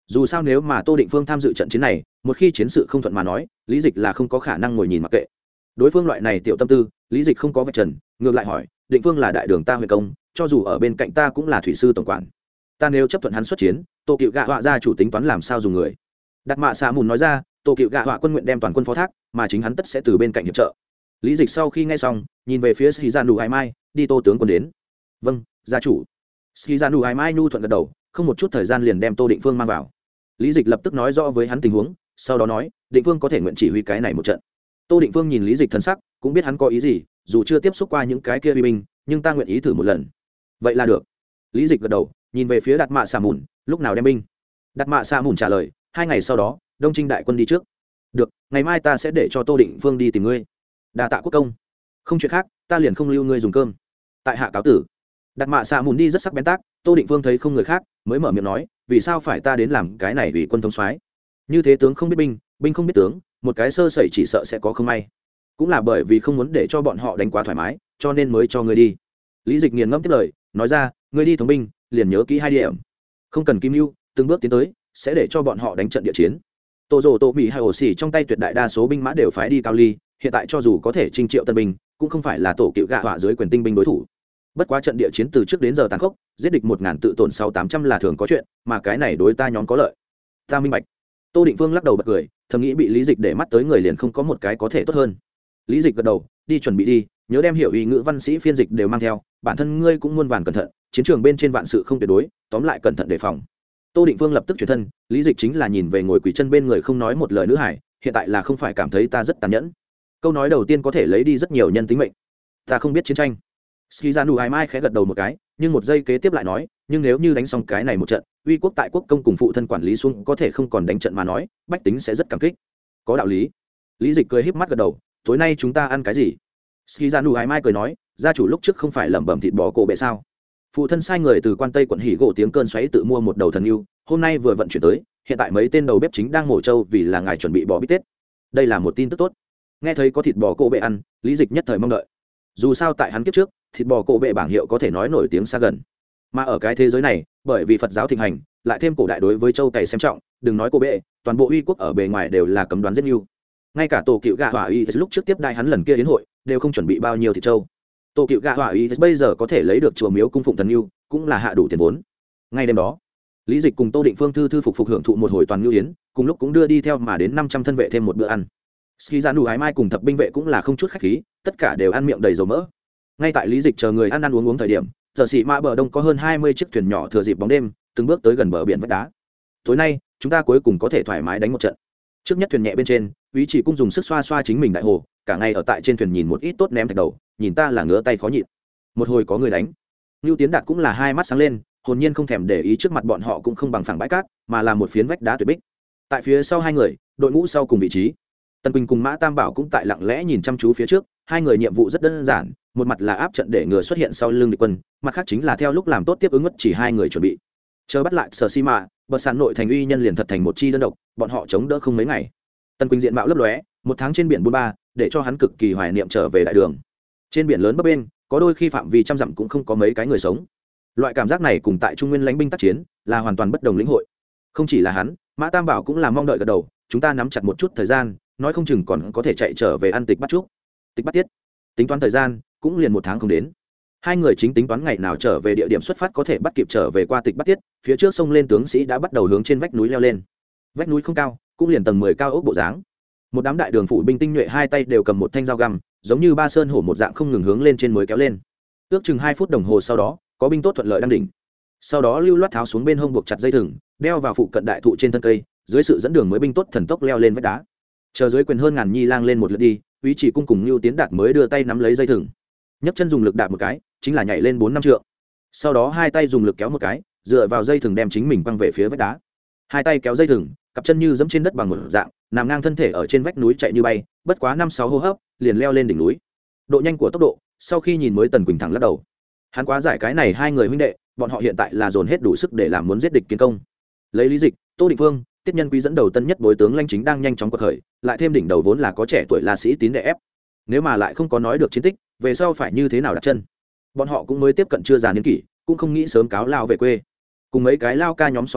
Dù sao nếu mà Tô Định Phương tham dự trận chiến này, một khi chiến sự không thuận mà nói, Lý Dịch là không có khả năng ngồi nhìn mặc kệ. Đối phương loại này tiểu tâm tư, Lý Dịch không có vạch trần, ngược lại hỏi, Định Phương là đại đường ta huyện công, cho dù ở bên cạnh ta cũng là thủy sư tổng quản. Ta nếu chấp thuận hắn xuất chiến, Tô Cựu Gạ Họa gia chủ tính toán làm sao dùng người. Đặt Mạ Xạ Mùn nói ra, Tô Cựu Gạ Họa quân nguyện đem toàn quân phó thác, mà chính hắn tất sẽ từ bên cạnh hiệp trợ. Lý Dịch sau khi nghe xong, nhìn về phía Sĩ Gia Nụ Hải Mai, đi Tô tướng quân đến. Vâng, gia chủ. Sĩ Gia Nụ Hải Mai nhu thuận gật đầu, không một chút thời gian liền đem Tô Định Phương mang vào. Lý Dịch lập tức nói rõ với hắn tình huống, sau đó nói, Định Phương có thể nguyện chỉ huy cái này một trận. Tô Định Phương nhìn Lý Dịch thần sắc, cũng biết hắn có ý gì, dù chưa tiếp xúc qua những cái kia uy binh, nhưng ta nguyện ý thử một lần. Vậy là được. Lý Dịch gật đầu, nhìn về phía Đạt Mạ Xạ Mùn, lúc nào đem binh. Đạt Mạ Xạ Mùn trả lời, hai ngày sau đó, Đông Trinh đại quân đi trước. Được, ngày mai ta sẽ để cho Tô Định Phương đi tìm ngươi. Đa tạ quốc công. Không chuyện khác, ta liền không lưu ngươi dùng cơm. Tại hạ cáo tử. Đạt Mạ Xạ Mùn đi rất sắc bén tác, Tô Định Phương thấy không người khác, mới mở miệng nói, vì sao phải ta đến làm cái này ủy quân thống soái? Như thế tướng không biết binh, binh không biết tướng, một cái sơ sẩy chỉ sợ sẽ có không may. Cũng là bởi vì không muốn để cho bọn họ đánh quá thoải mái, cho nên mới cho ngươi đi. Lý Dịch nghiền ngẫm tiếp lời, nói ra, ngươi đi thống binh, liền nhớ kỹ hai điểm. Không cần kim lưu, từng bước tiến tới, sẽ để cho bọn họ đánh trận địa chiến. Tô Dỗ Tô Mỹ hay ổ xỉ trong tay tuyệt đại đa số binh mã đều phái đi Cao Ly, hiện tại cho dù có thể trinh triệu tân binh, cũng không phải là Tổ Cựu Gạ Họa dưới quyền tinh binh đối thủ. Bất quá trận địa chiến từ trước đến giờ tàn khốc, giết địch một ngàn tự tổn sáu tám trăm là thường có chuyện, mà cái này đối ta nhóm có lợi. Ta minh bạch. Tô Định Phương lắc đầu bật cười, thầm nghĩ bị Lý Dịch để mắt tới người liền không có một cái có thể tốt hơn. Lý Dịch gật đầu, đi chuẩn bị đi, nhớ đem hiểu ý ngữ văn sĩ phiên dịch đều mang theo, bản thân ngươi cũng muôn vàn cẩn thận, chiến trường bên trên vạn sự không tuyệt đối, tóm lại cẩn thận đề phòng. Tô Định Phương lập tức chuyển thân, Lý Dịch chính là nhìn về ngồi quỳ chân bên người không nói một lời nữ hải, hiện tại là không phải cảm thấy ta rất tàn nhẫn. Câu nói đầu tiên có thể lấy đi rất nhiều nhân tính mệnh. Ta không biết chiến tranh. Ski Gia Nụ Hải Mai khẽ gật đầu một cái, nhưng một giây kế tiếp lại nói, nhưng nếu như đánh xong cái này một trận, uy quốc tại quốc công cùng phụ thân quản lý xuống có thể không còn đánh trận mà nói, bách tính sẽ rất cảm kích. Có đạo lý. Lý Dịch cười híp mắt gật đầu, tối nay chúng ta ăn cái gì? Ski Gia Nụ Hải Mai cười nói, gia chủ lúc trước không phải lẩm bẩm thịt bò cổ bệ sao? Phụ thân sai người từ quan tây quận hỉ gỗ tiếng cơn xoáy tự mua một đầu thần yêu, hôm nay vừa vận chuyển tới, hiện tại mấy tên đầu bếp chính đang mổ trâu vì là ngài chuẩn bị bò bít tết. Đây là một tin tức tốt. Nghe thấy có thịt bò cổ bệ ăn, Lý Dịch nhất thời mong đợi. Dù sao tại hắn kiếp trước, thịt bò cổ bệ bảng hiệu có thể nói nổi tiếng xa gần, mà ở cái thế giới này, bởi vì Phật giáo thịnh hành, lại thêm cổ đại đối với châu cày xem trọng, đừng nói cổ bệ, toàn bộ uy quốc ở bề ngoài đều là cấm đoán giết yêu. Ngay cả Tổ Cựu Gạ Họa uy lúc trước tiếp đai hắn lần kia đến hội, đều không chuẩn bị bao nhiêu thịt trâu. Tổ Cựu Gạ Họa uy bây giờ có thể lấy được chùa miếu cung phụng thần yêu, cũng là hạ đủ tiền vốn. Ngay đêm đó, Lý Dịch cùng Tô Định Phương thư thư phục phục hưởng thụ một hồi toàn ngưu yến, cùng lúc cũng đưa đi theo mà đến năm trăm thân vệ thêm một bữa ăn. Ski Gia Nụ Hải Mai cùng thập binh vệ cũng là không chút khách khí, tất cả đều ăn miệng đầy dầu mỡ. Ngay tại Lý Dịch chờ người ăn ăn uống uống thời điểm, giờ xị mã bờ đông có hơn hai mươi chiếc thuyền nhỏ thừa dịp bóng đêm, từng bước tới gần bờ biển vách đá. Tối nay, chúng ta cuối cùng có thể thoải mái đánh một trận. Trước nhất thuyền nhẹ bên trên, Úy Chỉ Cung dùng sức xoa xoa chính mình đại hồ, cả ngày ở tại trên thuyền nhìn một ít tốt ném thạch đầu, nhìn ta là ngứa tay khó nhịn. Một hồi có người đánh. Nưu Tiến Đạt cũng là hai mắt sáng lên, hồn nhiên không thèm để ý trước mặt bọn họ cũng không bằng phẳng bãi cát, mà là một phiến vách đá tuyệt bích. Tại phía sau hai người, đội ngũ sau cùng vị trí, Tần Quỳnh cùng Mã Tam Bảo cũng tại lặng lẽ nhìn chăm chú phía trước, hai người nhiệm vụ rất đơn giản, một mặt là áp trận để ngừa xuất hiện sau lưng địch quân, mặt khác chính là theo lúc làm tốt tiếp ứng ngất chỉ hai người chuẩn bị. Chờ bắt lại Sở Si Mạ, bờ sàn nội thành uy nhân liền thật thành một chi đơn độc, bọn họ chống đỡ không mấy ngày. Tần Quỳnh diện mạo lấp lóe, một tháng trên biển buôn ba, để cho hắn cực kỳ hoài niệm trở về đại đường. Trên biển lớn bấp bênh, có đôi khi phạm vi trăm dặm cũng không có mấy cái người sống. Loại cảm giác này cùng tại Trung Nguyên lãnh binh tác chiến là hoàn toàn bất đồng lĩnh hội. Không chỉ là hắn, Mã Tam Bảo cũng là mong đợi gật đầu, chúng ta nắm chặt một chút thời gian, nói không chừng còn có thể chạy trở về ăn tịch bắt chúc. Tịch bắt tiết. Tính toán thời gian, cũng liền một tháng không đến. Hai người chính tính toán ngày nào trở về địa điểm xuất phát có thể bắt kịp trở về qua tịch bắt tiết, phía trước sông lên tướng sĩ đã bắt đầu hướng trên vách núi leo lên. Vách núi không cao, cũng liền tầng mười cao ốc bộ dáng. Một đám đại đường phủ binh tinh nhuệ hai tay đều cầm một thanh dao găm, giống như ba sơn hổ một dạng không ngừng hướng lên trên mới kéo lên. Ước chừng hai phút đồng hồ sau đó, có binh tốt thuận lợi đang đỉnh. Sau đó lưu loát tháo xuống bên hông buộc chặt dây thừng, đeo vào phụ cận đại thụ trên thân cây, dưới sự dẫn đường mới binh tốt thần tốc leo lên vách đá. Chờ dưới quyền hơn ngàn nhi lang lên một lượt đi, Úy Chỉ Cung cùng Nưu Tiến Đạt mới đưa tay nắm lấy dây thừng, nhấc chân dùng lực đạp một cái, chính là nhảy lên bốn năm trượng. Sau đó hai tay dùng lực kéo một cái, dựa vào dây thừng đem chính mình quăng về phía vách đá. Hai tay kéo dây thừng, cặp chân như giẫm trên đất bằng một dạng, nằm ngang thân thể ở trên vách núi chạy như bay, bất quá năm sáu hô hấp, liền leo lên đỉnh núi. Độ nhanh của tốc độ, sau khi nhìn mới Tần Quỳnh thẳng lắc đầu. Hắn quá giải cái này hai người huynh đệ, bọn họ hiện tại là dồn hết đủ sức để làm muốn giết địch kiến công. Lấy Lý Dịch, Tô Định Phương, Tiết Nhân Quý dẫn đầu tân nhất bối tướng lãnh chính đang nhanh chóng quật khởi, lại thêm đỉnh đầu vốn là có trẻ tuổi La Sĩ Tín đè ép. Nếu mà lại không có nói được chiến tích, về sau phải như thế nào đặt chân? Bọn họ cũng mới tiếp cận chưa già niên kỷ, cũng không nghĩ sớm cáo lao về quê. Cùng mấy cái lao ca nhóm so với,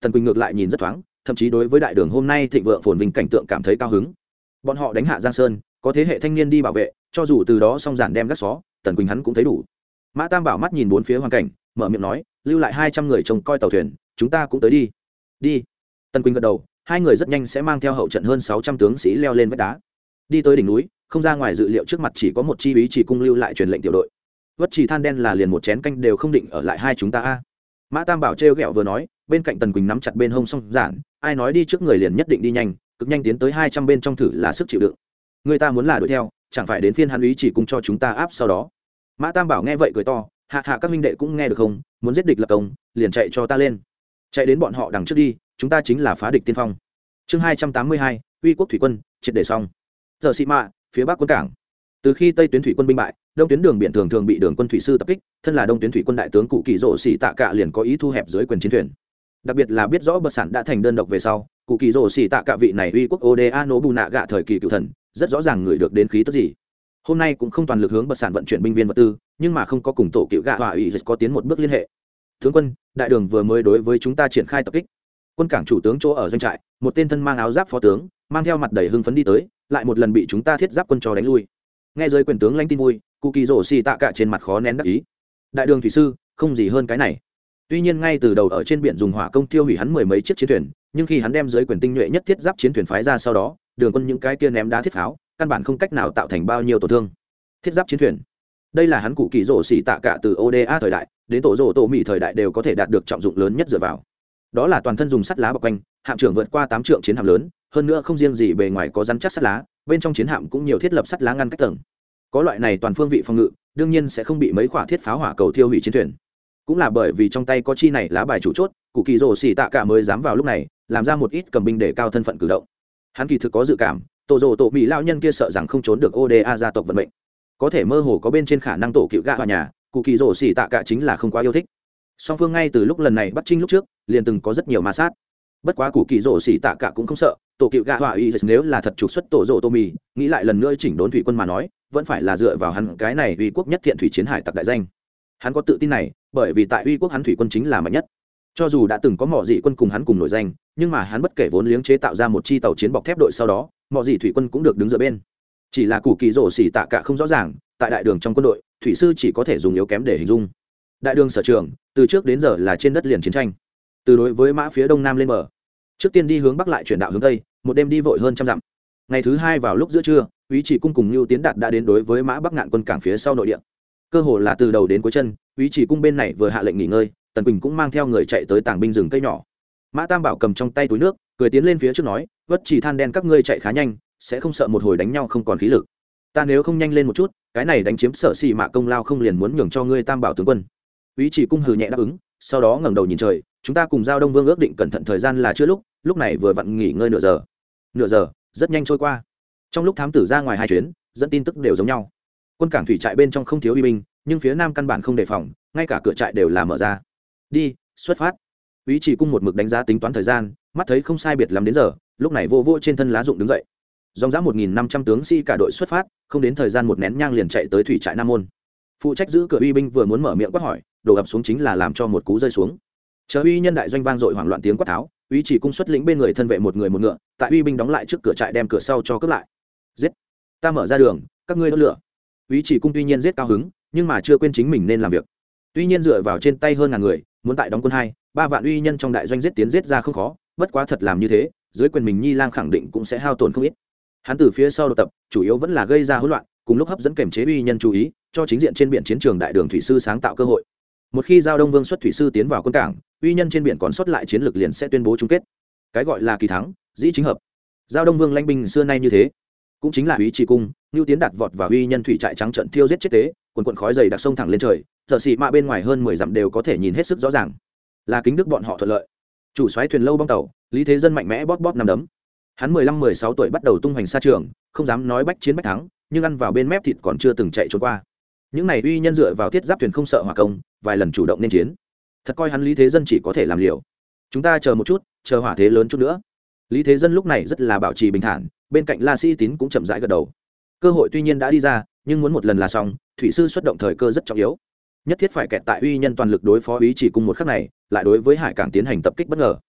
Tần Quỳnh ngược lại nhìn rất thoáng, thậm chí đối với đại đường hôm nay thịnh vượng phồn vinh cảnh tượng cảm thấy cao hứng. Bọn họ đánh hạ Giang Sơn, có thế hệ thanh niên đi bảo vệ, cho dù từ đó song giản đem gác xó, Tần Quỳnh hắn cũng thấy đủ. Mã Tam Bảo mắt nhìn bốn phía hoàn cảnh, mở miệng nói, lưu lại hai trăm người trông coi tàu thuyền, chúng ta cũng tới đi. Đi. Tần Quỳnh gật đầu, hai người rất nhanh sẽ mang theo hậu trận hơn sáu trăm tướng sĩ leo lên vách đá. Đi tới đỉnh núi, không ra ngoài dự liệu trước mặt chỉ có một chi úy chỉ cung lưu lại truyền lệnh tiểu đội. Vất Chỉ than đen là liền một chén canh đều không định ở lại hai chúng ta a. Mã Tam Bảo trêu ghẹo vừa nói, bên cạnh Tần Quỳnh nắm chặt bên hông song giản, ai nói đi trước người liền nhất định đi nhanh, cực nhanh tiến tới hai trăm bên trong thử là sức chịu đựng. Người ta muốn là đuổi theo, chẳng phải đến phiên hắn úy chỉ cung cho chúng ta áp sau đó. Mã Tam Bảo nghe vậy cười to, hạ hạ các minh đệ cũng nghe được không, muốn giết địch lập công, liền chạy cho ta lên. Chạy đến bọn họ đằng trước đi, chúng ta chính là phá địch tiên phong. Chương hai trăm tám mươi hai, Uy quốc thủy quân, triệt để xong. Giờ Sĩ Mạ, phía bắc quân cảng. Từ khi Tây tuyến thủy quân binh bại, đông tuyến đường biển thường thường bị đường quân thủy sư tập kích, thân là đông tuyến thủy quân đại tướng cụ Kỳ Dỗ Sĩ Tạ Cạ liền có ý thu hẹp dưới quyền chiến thuyền. Đặc biệt là biết rõ bờ sản đã thành đơn độc về sau, cụ Kỳ Dỗ Sĩ Tạ Cạ vị này uy quốc Oda Nobunaga thời kỳ cựu thần, rất rõ ràng người được đến khí tức gì. Hôm nay cũng không toàn lực hướng bờ sản vận chuyển binh viên vật tư, nhưng mà không có cùng tổ cựu gạ hỏa ủy có tiến một bước liên hệ. Tướng quân, đại đường vừa mới đối với chúng ta triển khai tập kích. Quân cảng chủ tướng chỗ ở doanh trại, một tên thân mang áo giáp phó tướng, mang theo mặt đầy hưng phấn đi tới, lại một lần bị chúng ta thiết giáp quân cho đánh lui. Nghe giới quyền tướng lãnh tin vui, cụ Kỳ Dỗ Sĩ Tạ Cạ trên mặt khó nén đắc ý. Đại đường thủy sư, không gì hơn cái này. Tuy nhiên ngay từ đầu ở trên biển dùng hỏa công tiêu hủy hắn mười mấy chiếc chiến thuyền, nhưng khi hắn đem giới quyền tinh nhuệ nhất thiết giáp chiến thuyền phái ra sau đó, đường quân những cái kia ném đá thiết pháo, căn bản không cách nào tạo thành bao nhiêu tổn thương. Thiết giáp chiến thuyền, đây là hắn cụ Kỳ Dỗ Sĩ Tạ Cạ từ Oda thời đại đến tổ rồ tổ mỹ thời đại đều có thể đạt được trọng dụng lớn nhất dựa vào. Đó là toàn thân dùng sắt lá bọc quanh, hạm trưởng vượt qua tám trượng chiến hạm lớn, hơn nữa không riêng gì bề ngoài có rắn chắc sắt lá, bên trong chiến hạm cũng nhiều thiết lập sắt lá ngăn cách tầng. Có loại này toàn phương vị phòng ngự, đương nhiên sẽ không bị mấy quả thiết pháo hỏa cầu thiêu hủy chiến thuyền. Cũng là bởi vì trong tay có chi này lá bài chủ chốt, cụ Kỳ Dỗ Sĩ Tạ Cạ mới dám vào lúc này làm ra một ít cầm binh để cao thân phận cử động. Hắn kỳ thực có dự cảm, tổ rồ tổ mỹ lão nhân kia sợ rằng không trốn được Oda gia tộc vận mệnh, có thể mơ hồ có bên trên khả năng tổ cựu gạ vào nhà, cụ Kỳ Dỗ Sĩ Tạ Cạ chính là không quá yêu thích. Song phương ngay từ lúc lần này bắt chinh lúc trước liền từng có rất nhiều ma sát. Bất quá cụ Kỳ Dỗ Sĩ Tạ Cạ cũng không sợ, tổ cựu gạ hỏa y nếu là thật trục xuất tổ rồ tô mì, nghĩ lại lần nữa chỉnh đốn thủy quân mà nói, vẫn phải là dựa vào hắn cái này uy quốc nhất thiện thủy chiến hải tặc đại danh. Hắn có tự tin này, bởi vì tại uy quốc hắn thủy quân chính là mạnh nhất. Cho dù đã từng có mỏ dị quân cùng hắn cùng nổi danh, nhưng mà hắn bất kể vốn liếng chế tạo ra một chi tàu chiến bọc thép đội sau đó, mỏ dị thủy quân cũng được đứng dựa bên. Chỉ là cụ Kỳ Dỗ Sĩ Tạ Cạ không rõ ràng, tại đại đường trong quân đội, thủy sư chỉ có thể dùng yếu kém để hình dung. Đại đường sở trường từ trước đến giờ là trên đất liền chiến tranh. Từ đối với mã phía đông nam lên bờ, trước tiên đi hướng bắc lại chuyển đạo hướng tây, một đêm đi vội hơn trăm dặm. Ngày thứ hai vào lúc giữa trưa, úy chỉ cung cùng Nưu Tiến Đạt đã đến đối với mã bắc ngạn quân cảng phía sau nội địa. Cơ hồ là từ đầu đến cuối chân, úy chỉ cung bên này vừa hạ lệnh nghỉ ngơi, Tần Quỳnh cũng mang theo người chạy tới tàng binh rừng cây nhỏ. Mã Tam Bảo cầm trong tay túi nước, cười tiến lên phía trước nói, vất chỉ than đen các ngươi chạy khá nhanh, sẽ không sợ một hồi đánh nhau không còn khí lực. Ta nếu không nhanh lên một chút, cái này đánh chiếm sở xì mạ công lao không liền muốn nhường cho ngươi Tam Bảo tướng quân. Úy chỉ cung hừ nhẹ đáp ứng, sau đó ngẩng đầu nhìn trời, chúng ta cùng giao Đông Vương ước định cẩn thận thời gian là chưa lúc, lúc này vừa vặn nghỉ ngơi nửa giờ. Nửa giờ, rất nhanh trôi qua. Trong lúc thám tử ra ngoài hai chuyến, dẫn tin tức đều giống nhau. Quân cảng thủy trại bên trong không thiếu uy binh, nhưng phía nam căn bản không đề phòng, ngay cả cửa trại đều là mở ra. Đi, xuất phát. Úy chỉ cung một mực đánh giá tính toán thời gian, mắt thấy không sai biệt lắm đến giờ, lúc này vô vô trên thân lá dụng đứng dậy. Dòng dã một nghìn năm trăm tướng sĩ cả đội xuất phát, không đến thời gian một nén nhang liền chạy tới thủy trại Nam môn. Phụ trách giữ cửa uy binh vừa muốn mở miệng quát hỏi, đổ ập xuống chính là làm cho một cú rơi xuống. Chờ uy nhân đại doanh vang dội hoảng loạn tiếng quát tháo, Úy chỉ cung xuất lĩnh bên người thân vệ một người một ngựa, tại uy binh đóng lại trước cửa trại đem cửa sau cho cướp lại. Giết! Ta mở ra đường, các ngươi đốt lửa. Úy chỉ cung tuy nhiên giết cao hứng, nhưng mà chưa quên chính mình nên làm việc. Tuy nhiên dựa vào trên tay hơn ngàn người, muốn tại đóng quân hai, ba vạn uy nhân trong đại doanh giết tiến giết ra không khó, bất quá thật làm như thế, dưới quyền mình Nhi Lang khẳng định cũng sẽ hao tổn không ít. Hắn từ phía sau đột tập, chủ yếu vẫn là gây ra hỗn loạn, cùng lúc hấp dẫn kềm chế uy nhân chú ý, cho chính diện trên biển chiến trường đại đường thủy sư sáng tạo cơ hội. Một khi giao Đông Vương xuất thủy sư tiến vào quân cảng, uy nhân trên biển còn sót lại chiến lược liền sẽ tuyên bố chung kết. Cái gọi là kỳ thắng, dĩ chính hợp. Giao Đông Vương lãnh binh xưa nay như thế, cũng chính là Úy chỉ cung, Nưu Tiến Đạt vọt vào uy nhân thủy trại trắng trận thiêu giết chết tế, quần quần khói dày đặc sông thẳng lên trời, giờ xị mạ bên ngoài hơn mười dặm đều có thể nhìn hết sức rõ ràng. Là kính đức bọn họ thuận lợi. Chủ soái thuyền lâu bong tàu, Lý Thế Dân mạnh mẽ bóp bóp nắm đấm. Hắn mười lăm mười sáu tuổi bắt đầu tung hoành xa trường, không dám nói bách chiến bách thắng, nhưng ăn vào bên mép thịt còn chưa từng chạy trốn qua. Những này uy nhân dựa vào thiết giáp thuyền không sợ hỏa công, vài lần chủ động nên chiến. Thật coi hắn Lý Thế Dân chỉ có thể làm liều. Chúng ta chờ một chút, chờ hỏa thế lớn chút nữa. Lý Thế Dân lúc này rất là bảo trì bình thản, bên cạnh La Sĩ Tín cũng chậm rãi gật đầu. Cơ hội tuy nhiên đã đi ra, nhưng muốn một lần là xong, thủy sư xuất động thời cơ rất trọng yếu. Nhất thiết phải kẹt tại uy nhân toàn lực đối phó Úy chỉ cung một khắc này, lại đối với hải cảng tiến hành tập kích bất ngờ.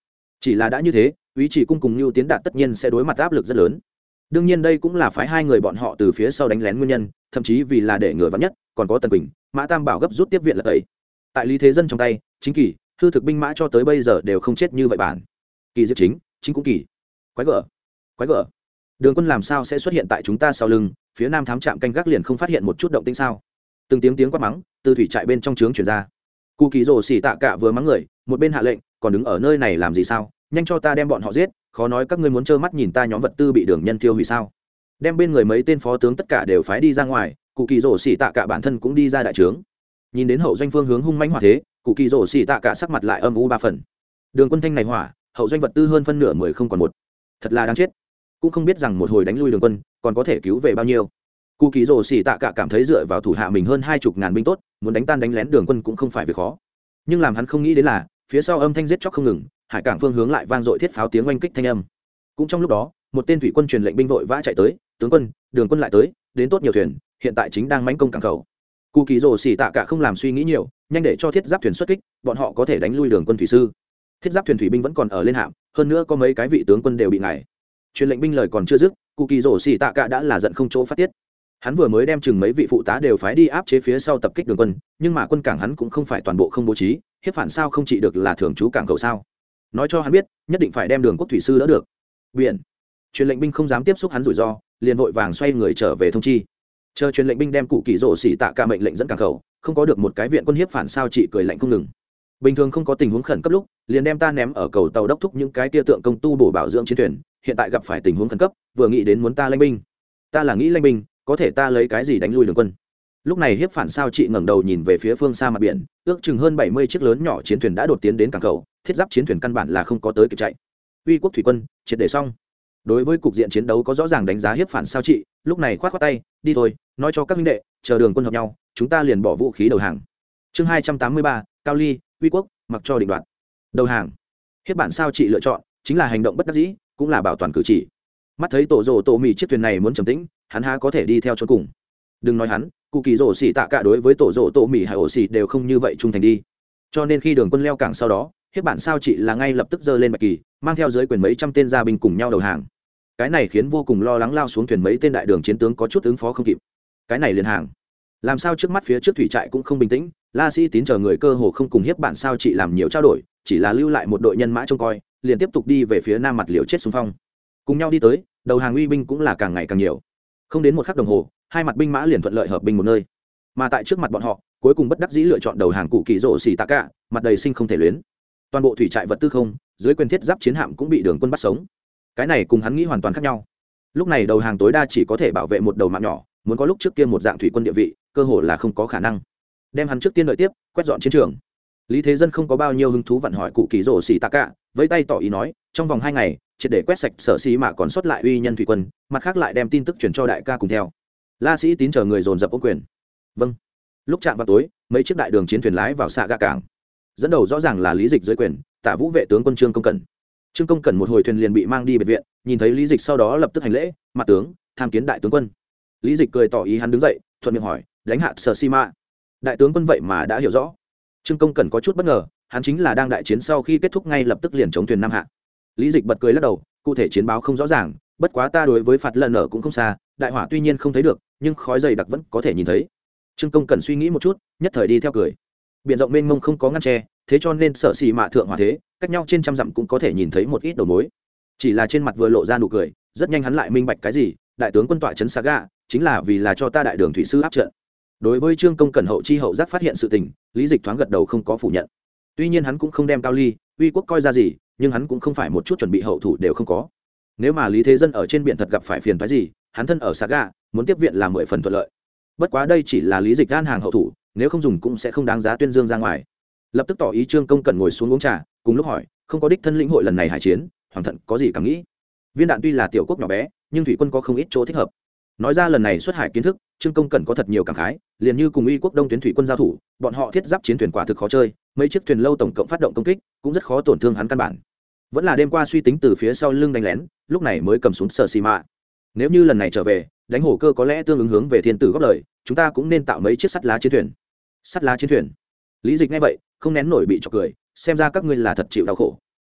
chỉ là đã như thế ý chỉ cung cùng Nưu Tiến Đạt tất nhiên sẽ đối mặt áp lực rất lớn. Đương nhiên đây cũng là phái hai người bọn họ từ phía sau đánh lén nguyên nhân, thậm chí vì là để ngừa vắn nhất, còn có Tần Quỳnh, Mã Tam Bảo gấp rút tiếp viện là tẩy. Tại Lý Thế Dân trong tay, chính kỳ, hư thực binh mã cho tới bây giờ đều không chết như vậy bản. Kỳ diệt chính, chính cũng kỳ. Quái gở, quái gở. Đường quân làm sao sẽ xuất hiện tại chúng ta sau lưng, phía Nam thám trạm canh gác liền không phát hiện một chút động tĩnh sao? Từng tiếng tiếng quát mắng từ thủy trại bên trong trướng truyền ra. Cụ Kỳ Rồ xỉ tạ cả vừa mắng người, một bên hạ lệnh, còn đứng ở nơi này làm gì sao? Nhanh cho ta đem bọn họ giết, khó nói các ngươi muốn trơ mắt nhìn ta nhóm vật tư bị đường nhân tiêu hủy sao? Đem bên người mấy tên phó tướng tất cả đều phái đi ra ngoài, Cụ Kỳ Rồ xỉ tạ cả bản thân cũng đi ra đại trướng. Nhìn đến hậu doanh phương hướng hung mãnh hỏa thế, Cụ Kỳ Rồ xỉ tạ cả sắc mặt lại âm u ba phần. Đường quân thanh này hỏa, hậu doanh vật tư hơn phân nửa mười không còn một. Thật là đáng chết. Cũng không biết rằng một hồi đánh lui đường quân, còn có thể cứu về bao nhiêu. Cụ Kỳ Rồ xỉ tạ cả cảm thấy dựa vào thủ hạ mình hơn hai chục ngàn binh tốt, muốn đánh tan đánh lén đường quân cũng không phải việc khó. Nhưng làm hắn không nghĩ đến là, phía sau âm thanh giết chóc không ngừng, hải cảng phương hướng lại vang dội thiết pháo tiếng oanh kích thanh âm. Cũng trong lúc đó, một tên thủy quân truyền lệnh binh vội vã chạy tới, tướng quân, đường quân lại tới, đến tốt nhiều thuyền, hiện tại chính đang mãnh công cảng khẩu. Cụ Kỳ Rồ xỉ tạ cả không làm suy nghĩ nhiều, nhanh để cho thiết giáp thuyền xuất kích, bọn họ có thể đánh lui đường quân thủy sư. Thiết giáp thuyền thủy binh vẫn còn ở lên hạm, hơn nữa có mấy cái vị tướng quân đều bị ngài. Truyền lệnh binh lời còn chưa dứt, Cụ Kỳ Rồ xỉ tạ cả đã là giận không chỗ phát tiết. Hắn vừa mới đem chừng mấy vị phụ tá đều phái đi áp chế phía sau tập kích đường quân, nhưng mà quân cảng hắn cũng không phải toàn bộ không bố trí, hiếp phản sao không chỉ được là thường trú cảng khẩu sao? Nói cho hắn biết, nhất định phải đem đường quốc thủy sư đỡ được. Biển. Truyền lệnh binh không dám tiếp xúc hắn rủi ro, liền vội vàng xoay người trở về thông chi. Chờ truyền lệnh binh đem Cụ Kỳ Rồ xỉ tạ cả mệnh lệnh dẫn cảng khẩu, không có được một cái viện quân hiếp phản sao chỉ cười lạnh không ngừng. Bình thường không có tình huống khẩn cấp lúc, liền đem ta ném ở cầu tàu đốc thúc những cái tia tượng công tu bổ bảo dưỡng chiến thuyền, hiện tại gặp phải tình huống khẩn cấp, vừa nghĩ đến muốn ta lãnh binh. Ta là nghĩ lãnh binh, có thể ta lấy cái gì đánh lui đường quân? Lúc này hiếp phản sao chị ngẩng đầu nhìn về phía phương xa mặt biển, ước chừng hơn bảy mươi chiếc lớn nhỏ chiến thuyền đã đột tiến đến cảng khẩu, thiết giáp chiến thuyền căn bản là không có tới kịp chạy. Uy quốc thủy quân triệt để xong. Đối với cục diện chiến đấu có rõ ràng đánh giá hiếp phản sao chị, lúc này khoát khoát tay, đi thôi, nói cho các huynh đệ, chờ đường quân hợp nhau, chúng ta liền bỏ vũ khí đầu hàng. Chương hai trăm tám mươi ba, Cao Ly, Uy quốc, mặc cho định đoạt. Đầu hàng. Hiếp bản sao chị lựa chọn chính là hành động bất đắc dĩ, cũng là bảo toàn cử chỉ. Mắt thấy tổ rồ tổ mì chiếc thuyền này muốn trầm tĩnh, hắn há có thể đi theo cho cùng. Đừng nói hắn, Cụ Kỳ Rồ xỉ tạ cả đối với tổ rồ tổ mì hay ổ xỉ đều không như vậy trung thành đi. Cho nên khi đường quân leo cảng sau đó, hiếp bản sao chị là ngay lập tức giơ lên bạch kỳ, mang theo dưới quyền mấy trăm tên gia binh cùng nhau đầu hàng. Cái này khiến vô cùng lo lắng lao xuống thuyền mấy tên đại đường chiến tướng có chút ứng phó không kịp. Cái này liền hàng. Làm sao trước mắt phía trước thủy trại cũng không bình tĩnh, La Sĩ Tín chờ người cơ hồ không cùng hiếp bản sao chị làm nhiều trao đổi, chỉ là lưu lại một đội nhân mã trông coi, liền tiếp tục đi về phía nam mặt liều chết xung phong. Cùng nhau đi tới, đầu hàng uy binh cũng là càng ngày càng nhiều. Không đến một khắc đồng hồ, hai mặt binh mã liền thuận lợi hợp binh một nơi. Mà tại trước mặt bọn họ, cuối cùng bất đắc dĩ lựa chọn đầu hàng Cụ Kỳ Rồ xỉ tạ cả, mặt đầy sinh không thể luyến. Toàn bộ thủy trại vật tư không, dưới quyền thiết giáp chiến hạm cũng bị đường quân bắt sống. Cái này cùng hắn nghĩ hoàn toàn khác nhau. Lúc này đầu hàng tối đa chỉ có thể bảo vệ một đầu mạng nhỏ, muốn có lúc trước kia một dạng thủy quân địa vị, cơ hồ là không có khả năng. Đem hắn trước tiên đợi tiếp, quét dọn chiến trường. Lý Thế Dân không có bao nhiêu hứng thú vặn hỏi Cụ Kỳ Rồ xỉ tạ cả, vẫy tay tỏ ý nói, trong vòng hai ngày, triệt để quét sạch sở xí mà còn sót lại uy nhân thủy quân, mặt khác lại đem tin tức truyền cho đại ca cùng theo. La Sĩ Tín chờ người dồn dập ô quyền. Vâng. Lúc chạm vào tối, mấy chiếc đại đường chiến thuyền lái vào xạ gà cảng. Dẫn đầu rõ ràng là Lý Dịch dưới quyền, Tả Vũ vệ tướng quân Trương Công Cẩn. Trương Công Cẩn một hồi thuyền liền bị mang đi biệt viện, nhìn thấy Lý Dịch sau đó lập tức hành lễ, mặt tướng, tham kiến đại tướng quân. Lý Dịch cười tỏ ý hắn đứng dậy, thuận miệng hỏi, đánh hạ sở xí mà. Đại tướng quân vậy mà đã hiểu rõ. Trương Công Cẩn có chút bất ngờ, hắn chính là đang đại chiến sau khi kết thúc ngay lập tức liền chống thuyền Nam Hạ. Lý Dịch bật cười lắc đầu, cụ thể chiến báo không rõ ràng, bất quá ta đối với phạt lần ở cũng không xa, đại hỏa tuy nhiên không thấy được, nhưng khói dày đặc vẫn có thể nhìn thấy. Trương Công Cẩn suy nghĩ một chút, nhất thời đi theo cười. Biển rộng mênh mông không có ngăn tre, thế cho nên sở xì mạ thượng hỏa thế, cách nhau trên trăm dặm cũng có thể nhìn thấy một ít đầu mối. Chỉ là trên mặt vừa lộ ra nụ cười, rất nhanh hắn lại minh bạch cái gì, đại tướng quân tọa trấn Saga, chính là vì là cho ta đại đường thủy sư áp trận. Đối với Trương Công Cẩn hậu chi hậu giác phát hiện sự tình, Lý Dịch thoáng gật đầu không có phủ nhận. Tuy nhiên hắn cũng không đem Cao Ly, Uy quốc coi ra gì, nhưng hắn cũng không phải một chút chuẩn bị hậu thủ đều không có. Nếu mà Lý Thế Dân ở trên biển thật gặp phải phiền phức gì, hắn thân ở Saga, muốn tiếp viện là mười phần thuận lợi. Bất quá đây chỉ là Lý Dịch gan hàng hậu thủ, nếu không dùng cũng sẽ không đáng giá tuyên dương ra ngoài. Lập tức tỏ ý Trương Công Cẩn ngồi xuống uống trà, cùng lúc hỏi, không có đích thân lĩnh hội lần này hải chiến, hoàng thận có gì cảm nghĩ? Viên Đạn tuy là tiểu quốc nhỏ bé, nhưng thủy quân có không ít chỗ thích hợp. Nói ra lần này xuất hải kiến thức, Trương Công Cẩn có thật nhiều cảm khái, liền như cùng Uy quốc đông tuyến thủy quân giao thủ, bọn họ thiết giáp chiến thuyền quả thực khó chơi, mấy chiếc thuyền lâu tổng cộng phát động công kích, cũng rất khó tổn thương hắn căn bản. Vẫn là đêm qua suy tính từ phía sau lưng đánh lén, lúc này mới cầm xuống sở xì mạ. Nếu như lần này trở về, đánh hổ cơ có lẽ tương ứng hướng về thiên tử góp lời, chúng ta cũng nên tạo mấy chiếc sắt lá chiến thuyền. Sắt lá chiến thuyền? Lý Dịch nghe vậy, không nén nổi bị chọc cười, xem ra các ngươi là thật chịu đau khổ.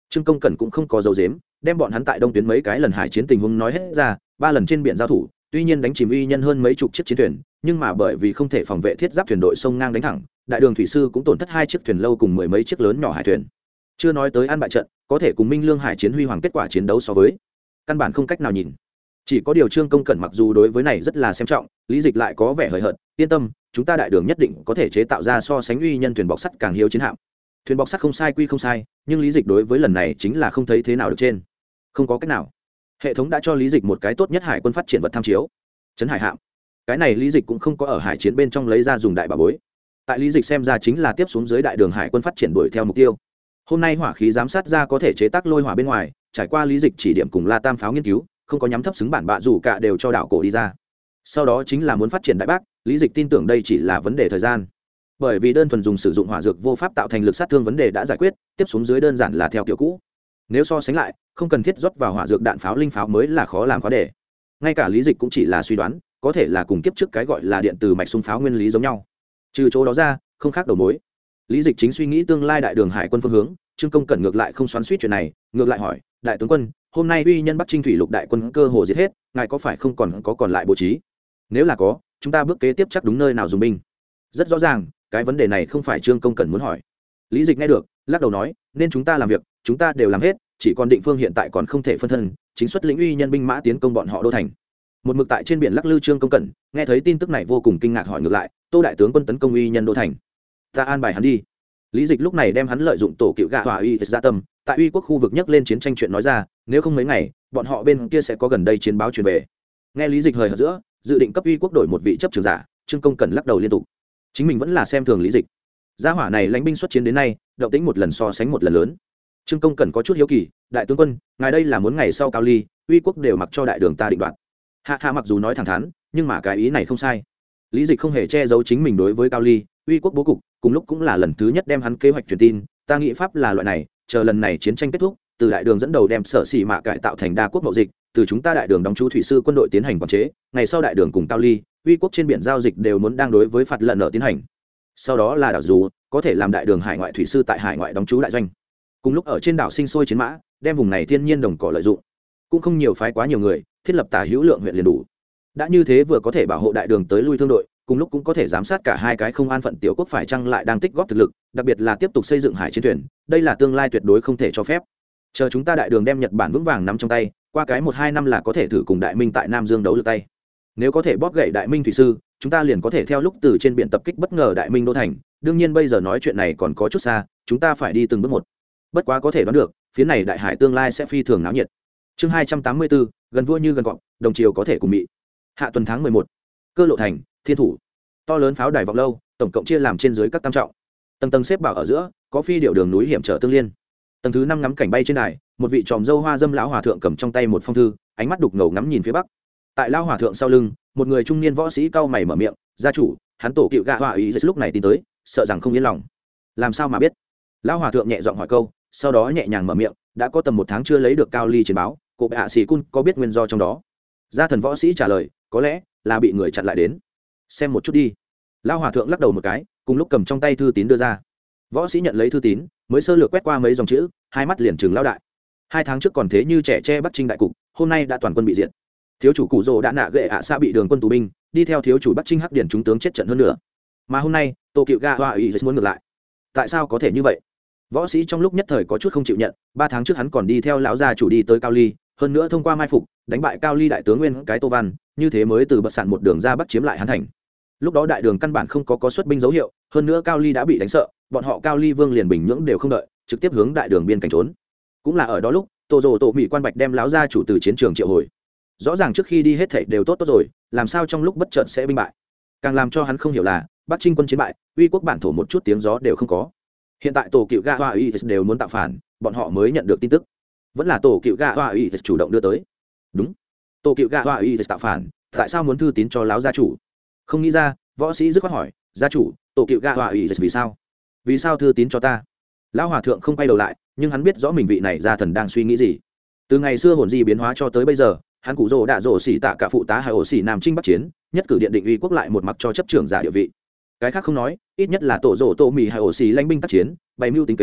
Trương Công Cẩn cũng không có dấu dếm, đem bọn hắn tại đông tuyến mấy cái lần hải chiến tình huống nói hết ra, ba lần trên biển giao thủ, tuy nhiên đánh chìm uy nhân hơn mấy chục chiếc chiến thuyền, nhưng mà bởi vì không thể phòng vệ thiết giáp thuyền đội sông ngang đánh thẳng, đại đường thủy sư cũng tổn thất hai chiếc thuyền lâu cùng mười mấy chiếc lớn nhỏ hải thuyền. Chưa nói tới an bại trận, có thể cùng Minh Lương hải chiến huy hoàng kết quả chiến đấu so với, căn bản không cách nào nhìn. Chỉ có điều Trương Công Cẩn mặc dù đối với này rất là xem trọng, Lý Dịch lại có vẻ hời hợt, yên tâm, chúng ta đại đường nhất định có thể chế tạo ra so sánh uy nhân thuyền bọc sắt càng hiếu chiến hạm. Thuyền bọc sắt không sai quy không sai, nhưng Lý Dịch đối với lần này chính là không thấy thế nào được trên. Không có cách nào. Hệ thống đã cho Lý Dịch một cái tốt nhất hải quân phát triển vật tham chiếu, trấn hải hạm. Cái này Lý Dịch cũng không có ở hải chiến bên trong lấy ra dùng đại bảo bối. Tại Lý Dịch xem ra chính là tiếp xuống dưới đại đường hải quân phát triển đuổi theo mục tiêu. Hôm nay hỏa khí giám sát ra có thể chế tác lôi hỏa bên ngoài, trải qua Lý Dịch chỉ điểm cùng La Tam pháo nghiên cứu, không có nhắm thấp xứng bản bạ rủ cả đều cho đảo cổ đi ra. Sau đó chính là muốn phát triển đại bác, Lý Dịch tin tưởng đây chỉ là vấn đề thời gian. Bởi vì đơn thuần dùng sử dụng hỏa dược vô pháp tạo thành lực sát thương vấn đề đã giải quyết, tiếp xuống dưới đơn giản là theo kiểu cũ. Nếu so sánh lại, không cần thiết rót vào hỏa dược đạn pháo linh pháo mới là khó làm khó đề. Ngay cả Lý Dịch cũng chỉ là suy đoán, có thể là cùng kiếp trước cái gọi là điện từ mạch xung pháo nguyên lý giống nhau. Trừ chỗ đó ra, không khác đầu mối. Lý Dịch chính suy nghĩ tương lai đại đường hải quân phương hướng, Trương Công Cẩn ngược lại không xoắn xuýt chuyện này, ngược lại hỏi, đại tướng quân, hôm nay uy nhân Bắc Trinh thủy lục đại quân cơ hồ diệt hết, ngài có phải không còn có còn lại bố trí? Nếu là có, chúng ta bước kế tiếp chắc đúng nơi nào dùng binh? Rất rõ ràng, cái vấn đề này không phải Trương Công Cẩn muốn hỏi. Lý Dịch nghe được, lắc đầu nói, nên chúng ta làm việc, chúng ta đều làm hết, chỉ còn Định Phương hiện tại còn không thể phân thân, chính xuất lĩnh uy nhân binh mã tiến công bọn họ đô thành. Một mực tại trên biển lắc lư Trương Công Cẩn, nghe thấy tin tức này vô cùng kinh ngạc hỏi ngược lại, Tô đại tướng quân tấn công uy nhân đô thành, ta an bài hắn đi. Lý Dịch lúc này đem hắn lợi dụng tổ cựu gạ hỏa uy ra tâm, tại uy quốc khu vực nhắc lên chiến tranh chuyện nói ra, nếu không mấy ngày, bọn họ bên kia sẽ có gần đây chiến báo truyền về. Nghe Lý Dịch hời hợt giữa, dự định cấp uy quốc đổi một vị chấp trưởng giả, Trương Công Cẩn lắc đầu liên tục. Chính mình vẫn là xem thường Lý Dịch. Gia hỏa này lãnh binh xuất chiến đến nay, động tĩnh một lần so sánh một lần lớn. Trương Công Cẩn có chút hiếu kỳ, đại tướng quân, ngài đây là muốn ngày sau cao ly, uy quốc đều mặc cho đại đường ta định đoạt. Hạ hạ mặc dù nói thẳng thắn, nhưng mà cái ý này không sai. Lý Dịch không hề che giấu chính mình đối với cao ly, uy quốc bố cục, cùng lúc cũng là lần thứ nhất đem hắn kế hoạch truyền tin, ta nghĩ pháp là loại này, chờ lần này chiến tranh kết thúc, từ đại đường dẫn đầu đem sở xỉ mạ cải tạo thành đa quốc mậu dịch, từ chúng ta đại đường đóng chú thủy sư quân đội tiến hành quản chế, ngày sau đại đường cùng cao ly, uy quốc trên biển giao dịch đều muốn đang đối với phạt lận nợ tiến hành. Sau đó là đảo dù, có thể làm đại đường hải ngoại thủy sư tại hải ngoại đóng chú đại doanh. Cùng lúc ở trên đảo sinh sôi chiến mã, đem vùng này thiên nhiên đồng cỏ lợi dụng, cũng không nhiều phái quá nhiều người, thiết lập tả hữu lượng huyện liền đủ. Đã như thế vừa có thể bảo hộ đại đường tới lui thương đội, cùng lúc cũng có thể giám sát cả hai cái không an phận tiểu quốc phải chăng lại đang tích góp thực lực, đặc biệt là tiếp tục xây dựng hải chiến thuyền, đây là tương lai tuyệt đối không thể cho phép. Chờ chúng ta đại đường đem Nhật Bản vững vàng nắm trong tay, qua cái một hai năm là có thể thử cùng Đại Minh tại Nam Dương đấu được tay. Nếu có thể bóp gậy Đại Minh thủy sư, chúng ta liền có thể theo lúc từ trên biển tập kích bất ngờ Đại Minh đô thành. Đương nhiên bây giờ nói chuyện này còn có chút xa, chúng ta phải đi từng bước một. Bất quá có thể đoán được, phía này đại hải tương lai sẽ phi thường náo nhiệt. Chương hai trăm tám mươi bốn, gần vua như gần cọp, đồng triều có thể cùng mị. Hạ tuần tháng mười một, Cơ Lộ thành, Thiên thủ. To lớn pháo đài vọng lâu, tổng cộng chia làm trên dưới các tam trọng. Tầng tầng xếp bảo ở giữa, có phi điệu đường núi hiểm trở tương liên. Tầng thứ năm ngắm cảnh bay trên đài, một vị tròm dâu hoa dâm lão hòa thượng cầm trong tay một phong thư, ánh mắt đục ngầu ngắm nhìn phía bắc. Tại lão hòa thượng sau lưng, một người trung niên võ sĩ cau mày mở miệng, gia chủ, hắn tổ cựu gạ họa ý lúc này tin tới, sợ rằng không yên lòng. Làm sao mà biết? Lão hòa thượng nhẹ giọng hỏi câu, sau đó nhẹ nhàng mở miệng, đã có tầm một tháng chưa lấy được cao ly chiến báo, cô bệ hạ sĩ cun có biết nguyên do trong đó? Gia thần võ sĩ trả lời, có lẽ là bị người chặn lại đến. Xem một chút đi. Lão hòa thượng lắc đầu một cái, cùng lúc cầm trong tay thư tín đưa ra. Võ sĩ nhận lấy thư tín, mới sơ lược quét qua mấy dòng chữ, hai mắt liền trừng lao đại. Hai tháng trước còn thế như trẻ tre Bắc Trinh đại cục, hôm nay đã toàn quân bị diệt. Thiếu chủ Cụ Dỗ đã nạ gệ ạ xã bị đường quân tù binh, đi theo thiếu chủ Bắc Trinh hắc điển chúng tướng chết trận hơn nữa. Mà hôm nay, Tô Cựu Ga Hoa ý muốn ngược lại. Tại sao có thể như vậy? Võ sĩ trong lúc nhất thời có chút không chịu nhận, ba tháng trước hắn còn đi theo lão gia chủ đi tới Cao Ly, hơn nữa thông qua mai phục, đánh bại Cao Ly đại tướng Nguyên cái Tô Văn, như thế mới từ bậc sạn một đường ra Bắc chiếm lại Hán thành. Lúc đó đại đường căn bản không có có xuất binh dấu hiệu, hơn nữa Cao Ly đã bị đánh sợ, bọn họ Cao Ly vương liền bình nhưỡng đều không đợi, trực tiếp hướng đại đường biên cảnh trốn. Cũng là ở đó lúc, Tô Dỗ Tổ Mỹ quan bạch đem lão gia chủ từ chiến trường triệu hồi. Rõ ràng trước khi đi hết thảy đều tốt tốt rồi, làm sao trong lúc bất chợt sẽ binh bại? Càng làm cho hắn không hiểu là, Bắc Trinh quân chiến bại, uy quốc bản thổ một chút tiếng gió đều không có. Hiện tại tổ cựu Ga Hoa ý đều muốn tạo phản, bọn họ mới nhận được tin tức. Vẫn là tổ cựu Ga Hoa ý chủ động đưa tới. Đúng, tổ cựu Ga Hoa ý tạo phản, tại sao muốn thư tín cho lão gia chủ? Không nghĩ ra, võ sĩ dứt khoát hỏi, gia chủ, tổ cựu Ga Hoa ý vì sao? Vì sao thư tín cho ta? Lão hòa thượng không quay đầu lại, nhưng hắn biết rõ mình vị này gia thần đang suy nghĩ gì. Từ ngày xưa hồn di biến hóa cho tới bây giờ, hắn Cụ Dỗ đã rổ xỉ tạ cả phụ tá hay ổ xỉ nam trinh bắc chiến, nhất cử điện định uy quốc lại một mặt cho chấp trưởng giả địa vị. Cái khác không nói, ít nhất là tổ rổ tổ mì hay ổ xỉ lãnh binh tác chiến, bày mưu tính kế,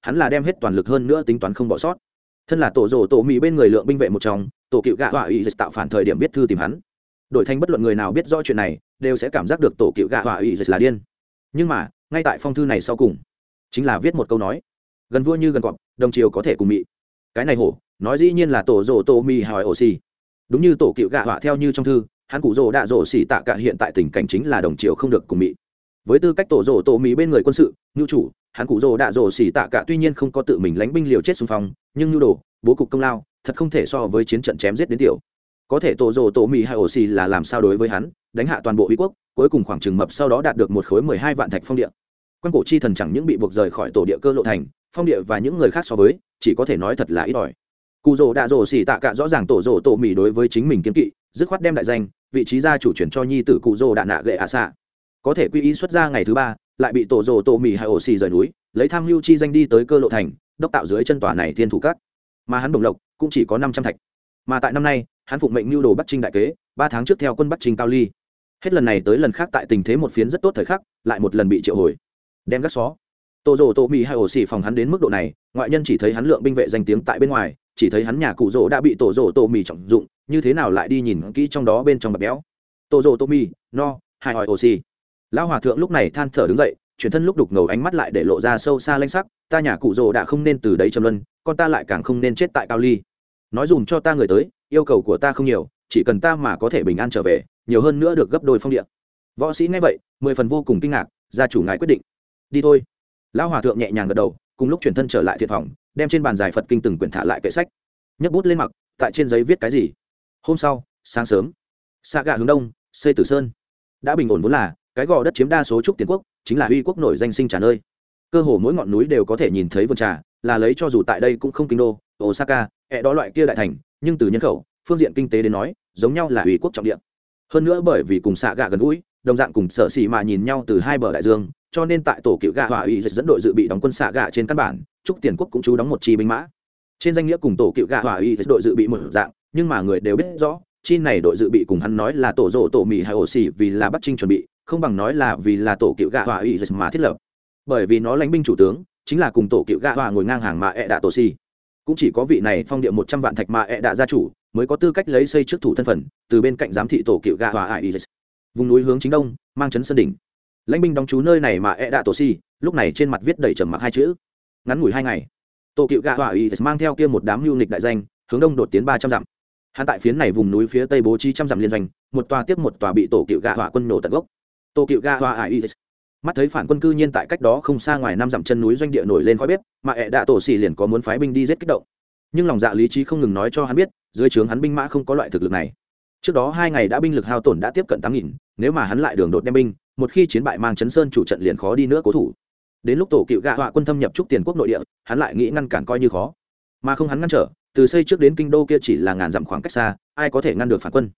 hắn là đem hết toàn lực hơn nữa tính toán không bỏ sót. Thân là tổ rồ tổ mỹ bên người lượng binh vệ một trong, tổ cựu gạ họa ủy tạo phản thời điểm viết thư tìm hắn. Đổi thành bất luận người nào biết rõ chuyện này đều sẽ cảm giác được tổ cựu gạ họa ủy là điên. Nhưng mà ngay tại phong thư này sau cùng chính là viết một câu nói: gần vua như gần cọp, đồng triều có thể cùng mị. Cái này hổ nói dĩ nhiên là tổ rồ tổ mỹ hỏi ổ xì. Đúng như tổ cựu gạ họa theo như trong thư, hắn cụ rồ đạ rồ xì tạ cả hiện tại tình cảnh chính là đồng triều không được cùng mị. Với tư cách tổ rồ tổ mỹ bên người quân sự nhu chủ, hắn cụ rồ đạ rồ xì tạ cả tuy nhiên không có tự mình lánh binh liều chết xung phong, nhưng nhu đồ bố cục công lao thật không thể so với chiến trận chém giết đến tiểu. Có thể tổ rồ tổ mỹ hay ổ xì là làm sao đối với hắn đánh hạ toàn bộ uy quốc, cuối cùng khoảng chừng mập sau đó đạt được một khối mười hai vạn thạch phong địa. Quan cổ chi thần chẳng những bị buộc rời khỏi tổ địa cơ lộ thành, phong địa và những người khác so với chỉ có thể nói thật là ít ỏi. Cụ rồ đạ rồ xì tạ cả rõ ràng tổ rồ tổ mỹ đối với chính mình kiên kỵ, dứt khoát đem đại danh vị trí gia chủ chuyển cho nhi tử cụ rồ đạ nạ gệ ạ xạ. Có thể quy ý xuất ra ngày thứ ba lại bị tổ rồ tổ mỹ hay ổ xì rời núi, lấy tham mưu chi danh đi tới cơ lộ thành đốc tạo dưới chân tòa này thiên thủ cát, mà hắn đồng lộc cũng chỉ có năm trăm thạch. Mà tại năm nay hắn phụng mệnh mưu đồ bắt Trinh đại kế, ba tháng trước theo quân bắt Trinh cao ly, hết lần này tới lần khác tại tình thế một phiến rất tốt thời khắc lại một lần bị triệu hồi, đem gác xó. Tổ rồ tổ mỹ hay ổ xì phòng hắn đến mức độ này, ngoại nhân chỉ thấy hắn lượng binh vệ danh tiếng tại bên ngoài, chỉ thấy hắn nhà cụ rồ đã bị tổ rồ tổ mỹ trọng dụng, như thế nào lại đi nhìn kỹ trong đó bên trong bạc béo. Tổ rồ tổ mỹ no hai hỏi ổ xì. Lão hòa thượng lúc này than thở đứng dậy, chuyển thân lúc đục ngầu ánh mắt lại để lộ ra sâu xa lanh sắc: ta nhà cụ rồ đã không nên từ đấy trầm luân, con ta lại càng không nên chết tại cao ly. Nói dùm cho ta người tới, yêu cầu của ta không nhiều, chỉ cần ta mà có thể bình an trở về, nhiều hơn nữa được gấp đôi phong địa. Võ sĩ nghe vậy mười phần vô cùng kinh ngạc: gia chủ ngài quyết định đi thôi. Lão hòa thượng nhẹ nhàng gật đầu, cùng lúc chuyển thân trở lại thiện phòng, đem trên bàn giải Phật kinh từng quyển thả lại kệ sách, nhấc bút lên mặc, tại trên giấy viết cái gì. Hôm sau sáng sớm, xa gạ hướng đông, xây Tử Sơn đã bình ổn, vốn là cái gò đất chiếm đa số trúc tiền quốc, chính là uy quốc nổi danh sinh trà nơi. Cơ hồ mỗi ngọn núi đều có thể nhìn thấy vườn trà, là lấy cho dù tại đây cũng không kinh đô Osaka ẹ đó loại kia đại thành, nhưng từ nhân khẩu phương diện kinh tế đến nói giống nhau là uy quốc trọng địa. Hơn nữa bởi vì cùng xạ gạ gần gũi, đồng dạng cùng sở xỉ mà nhìn nhau từ hai bờ đại dương, cho nên tại tổ cựu gạ hỏa ủy dẫn đội dự bị đóng quân xạ gạ trên căn bản trúc tiền quốc cũng chú đóng một chi binh mã. Trên danh nghĩa cùng tổ cựu gạ hỏa ủy đội dự bị một dạng, nhưng mà người đều biết rõ chi này đội dự bị cùng hắn nói là tổ rộ tổ mỹ hay ổ xỉ vì là Bắc Trinh chuẩn bị, không bằng nói là vì là tổ cựu gạ hỏa ủy mà thiết lập. Bởi vì nó lãnh binh chủ tướng chính là cùng tổ cựu gạ hỏa ngồi ngang hàng mà ẹ đạ tổ xỉ. Cũng chỉ có vị này phong địa một trăm vạn thạch mà ẹ đạ gia chủ mới có tư cách lấy xây trước thủ thân phận, từ bên cạnh giám thị tổ cựu gạ hỏa ải. Vùng núi hướng chính đông mang chấn sơn đỉnh, lãnh binh đóng trú nơi này mà ẹ đạ tổ xỉ lúc này trên mặt viết đầy trầm mặc hai chữ. Ngắn ngủi hai ngày, tổ cựu gạ hỏa ải mang theo kia một đám lưu nghịch đại danh hướng đông đột tiến ba trăm dặm. Hắn tại phiến này vùng núi phía tây bố trí trăm dặm liên doanh, một tòa tiếp một tòa bị tổ cựu gạ hỏa quân nổ tận gốc. Tổ cựu gạ hỏa ải mắt thấy phản quân cư nhiên tại cách đó không xa ngoài năm dặm chân núi doanh địa nổi lên khói bếp, mà ẹ đạ tổ xỉ liền có muốn phái binh đi giết kích động. Nhưng lòng dạ lý trí không ngừng nói cho hắn biết, dưới trướng hắn binh mã không có loại thực lực này. Trước đó hai ngày đã binh lực hao tổn đã tiếp cận tám nghìn, nếu mà hắn lại đường đột đem binh, một khi chiến bại mang chấn sơn chủ trận liền khó đi nữa cố thủ. Đến lúc tổ cựu gạ hỏa quân thâm nhập trúc tiền quốc nội địa, hắn lại nghĩ ngăn cản coi như khó, mà không hắn ngăn trở, từ xây trước đến kinh đô kia chỉ là ngàn dặm khoảng cách xa, ai có thể ngăn được phản quân.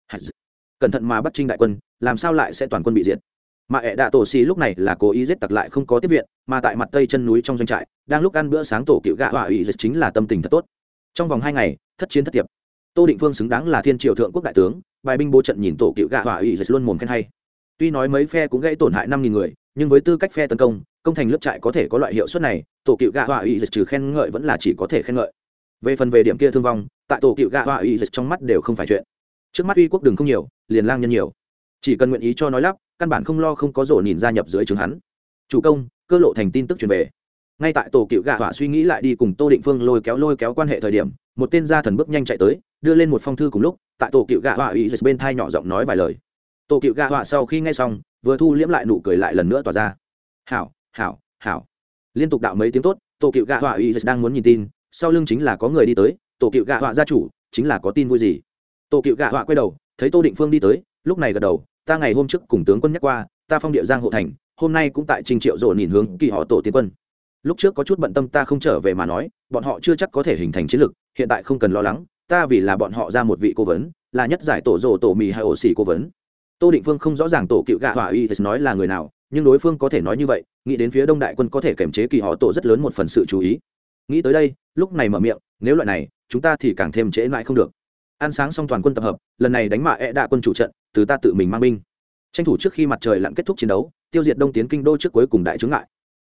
Cẩn thận mà bắt Trinh đại quân, làm sao lại sẽ toàn quân bị diệt. Mà ẹ đạ tổ xì lúc này là cố ý giết tặc lại không có tiếp viện, mà tại mặt tây chân núi trong doanh trại đang lúc ăn bữa sáng tổ cựu gạ hỏa ủy dịch chính là tâm tình thật tốt. Trong vòng hai ngày thất chiến thất tiệp, Tô Định Phương xứng đáng là thiên triều thượng quốc đại tướng, bài binh bố trận nhìn tổ cựu gạ hỏa ủy dịch luôn mồm khen hay. Tuy nói mấy phe cũng gãy tổn hại năm nghìn người, nhưng với tư cách phe tấn công công thành lướt trại có thể có loại hiệu suất này, tổ cựu gạ hỏa ủy dịch trừ khen ngợi vẫn là chỉ có thể khen ngợi. Về phần về điểm kia thương vong, tại tổ cựu gạ hỏa ủy dịch trong mắt đều không phải chuyện. Trước mắt uy quốc đường không nhiều, liền lang nhân nhiều, chỉ cần nguyện ý cho nói lắp, căn bản không lo không có rổ nhìn gia nhập dưới trướng hắn. Chủ công cơ lộ thành tin tức truyền về, ngay tại tổ cựu gạ hỏa suy nghĩ lại đi cùng Tô Định Phương lôi kéo lôi kéo quan hệ thời điểm, một tên gia thần bước nhanh chạy tới, đưa lên một phong thư cùng lúc tại tổ cựu gạ hỏa ủy bên thai nhỏ giọng nói vài lời. Tổ cựu gạ hỏa sau khi nghe xong vừa thu liễm lại nụ cười lại lần nữa tỏa ra. Hảo hảo hảo, liên tục đạo mấy tiếng tốt. Tổ cựu gạ hỏa ủy đang muốn nhìn tin, sau lưng chính là có người đi tới. Tổ cựu gạ hỏa gia chủ chính là có tin vui gì. Tổ cựu gạ hỏa quay đầu thấy Tô Định Phương đi tới, lúc này gật đầu, ta ngày hôm trước cùng tướng quân nhắc qua, ta phong địa giang hộ thành, hôm nay cũng tại trình triệu rộ nhìn hướng kỳ họ tổ tiến quân. Lúc trước có chút bận tâm ta không trở về mà nói, bọn họ chưa chắc có thể hình thành chiến lực, hiện tại không cần lo lắng, ta vì là bọn họ ra một vị cố vấn, là nhất giải tổ rộ tổ mì hay ổ xỉ cố vấn. Tô Định Phương không rõ ràng tổ cựu gạ hỏa y nói là người nào, nhưng đối phương có thể nói như vậy, nghĩ đến phía đông đại quân có thể kiểm chế kỳ họ tổ rất lớn một phần sự chú ý. Nghĩ tới đây, lúc này mở miệng, nếu loại này chúng ta thì càng thêm trễ lại không được. Ăn sáng xong toàn quân tập hợp, lần này đánh mạ e đạ quân chủ trận, từ ta tự mình mang binh, tranh thủ trước khi mặt trời lặn kết thúc chiến đấu, tiêu diệt đông tiến kinh đô trước cuối cùng đại chướng ngại.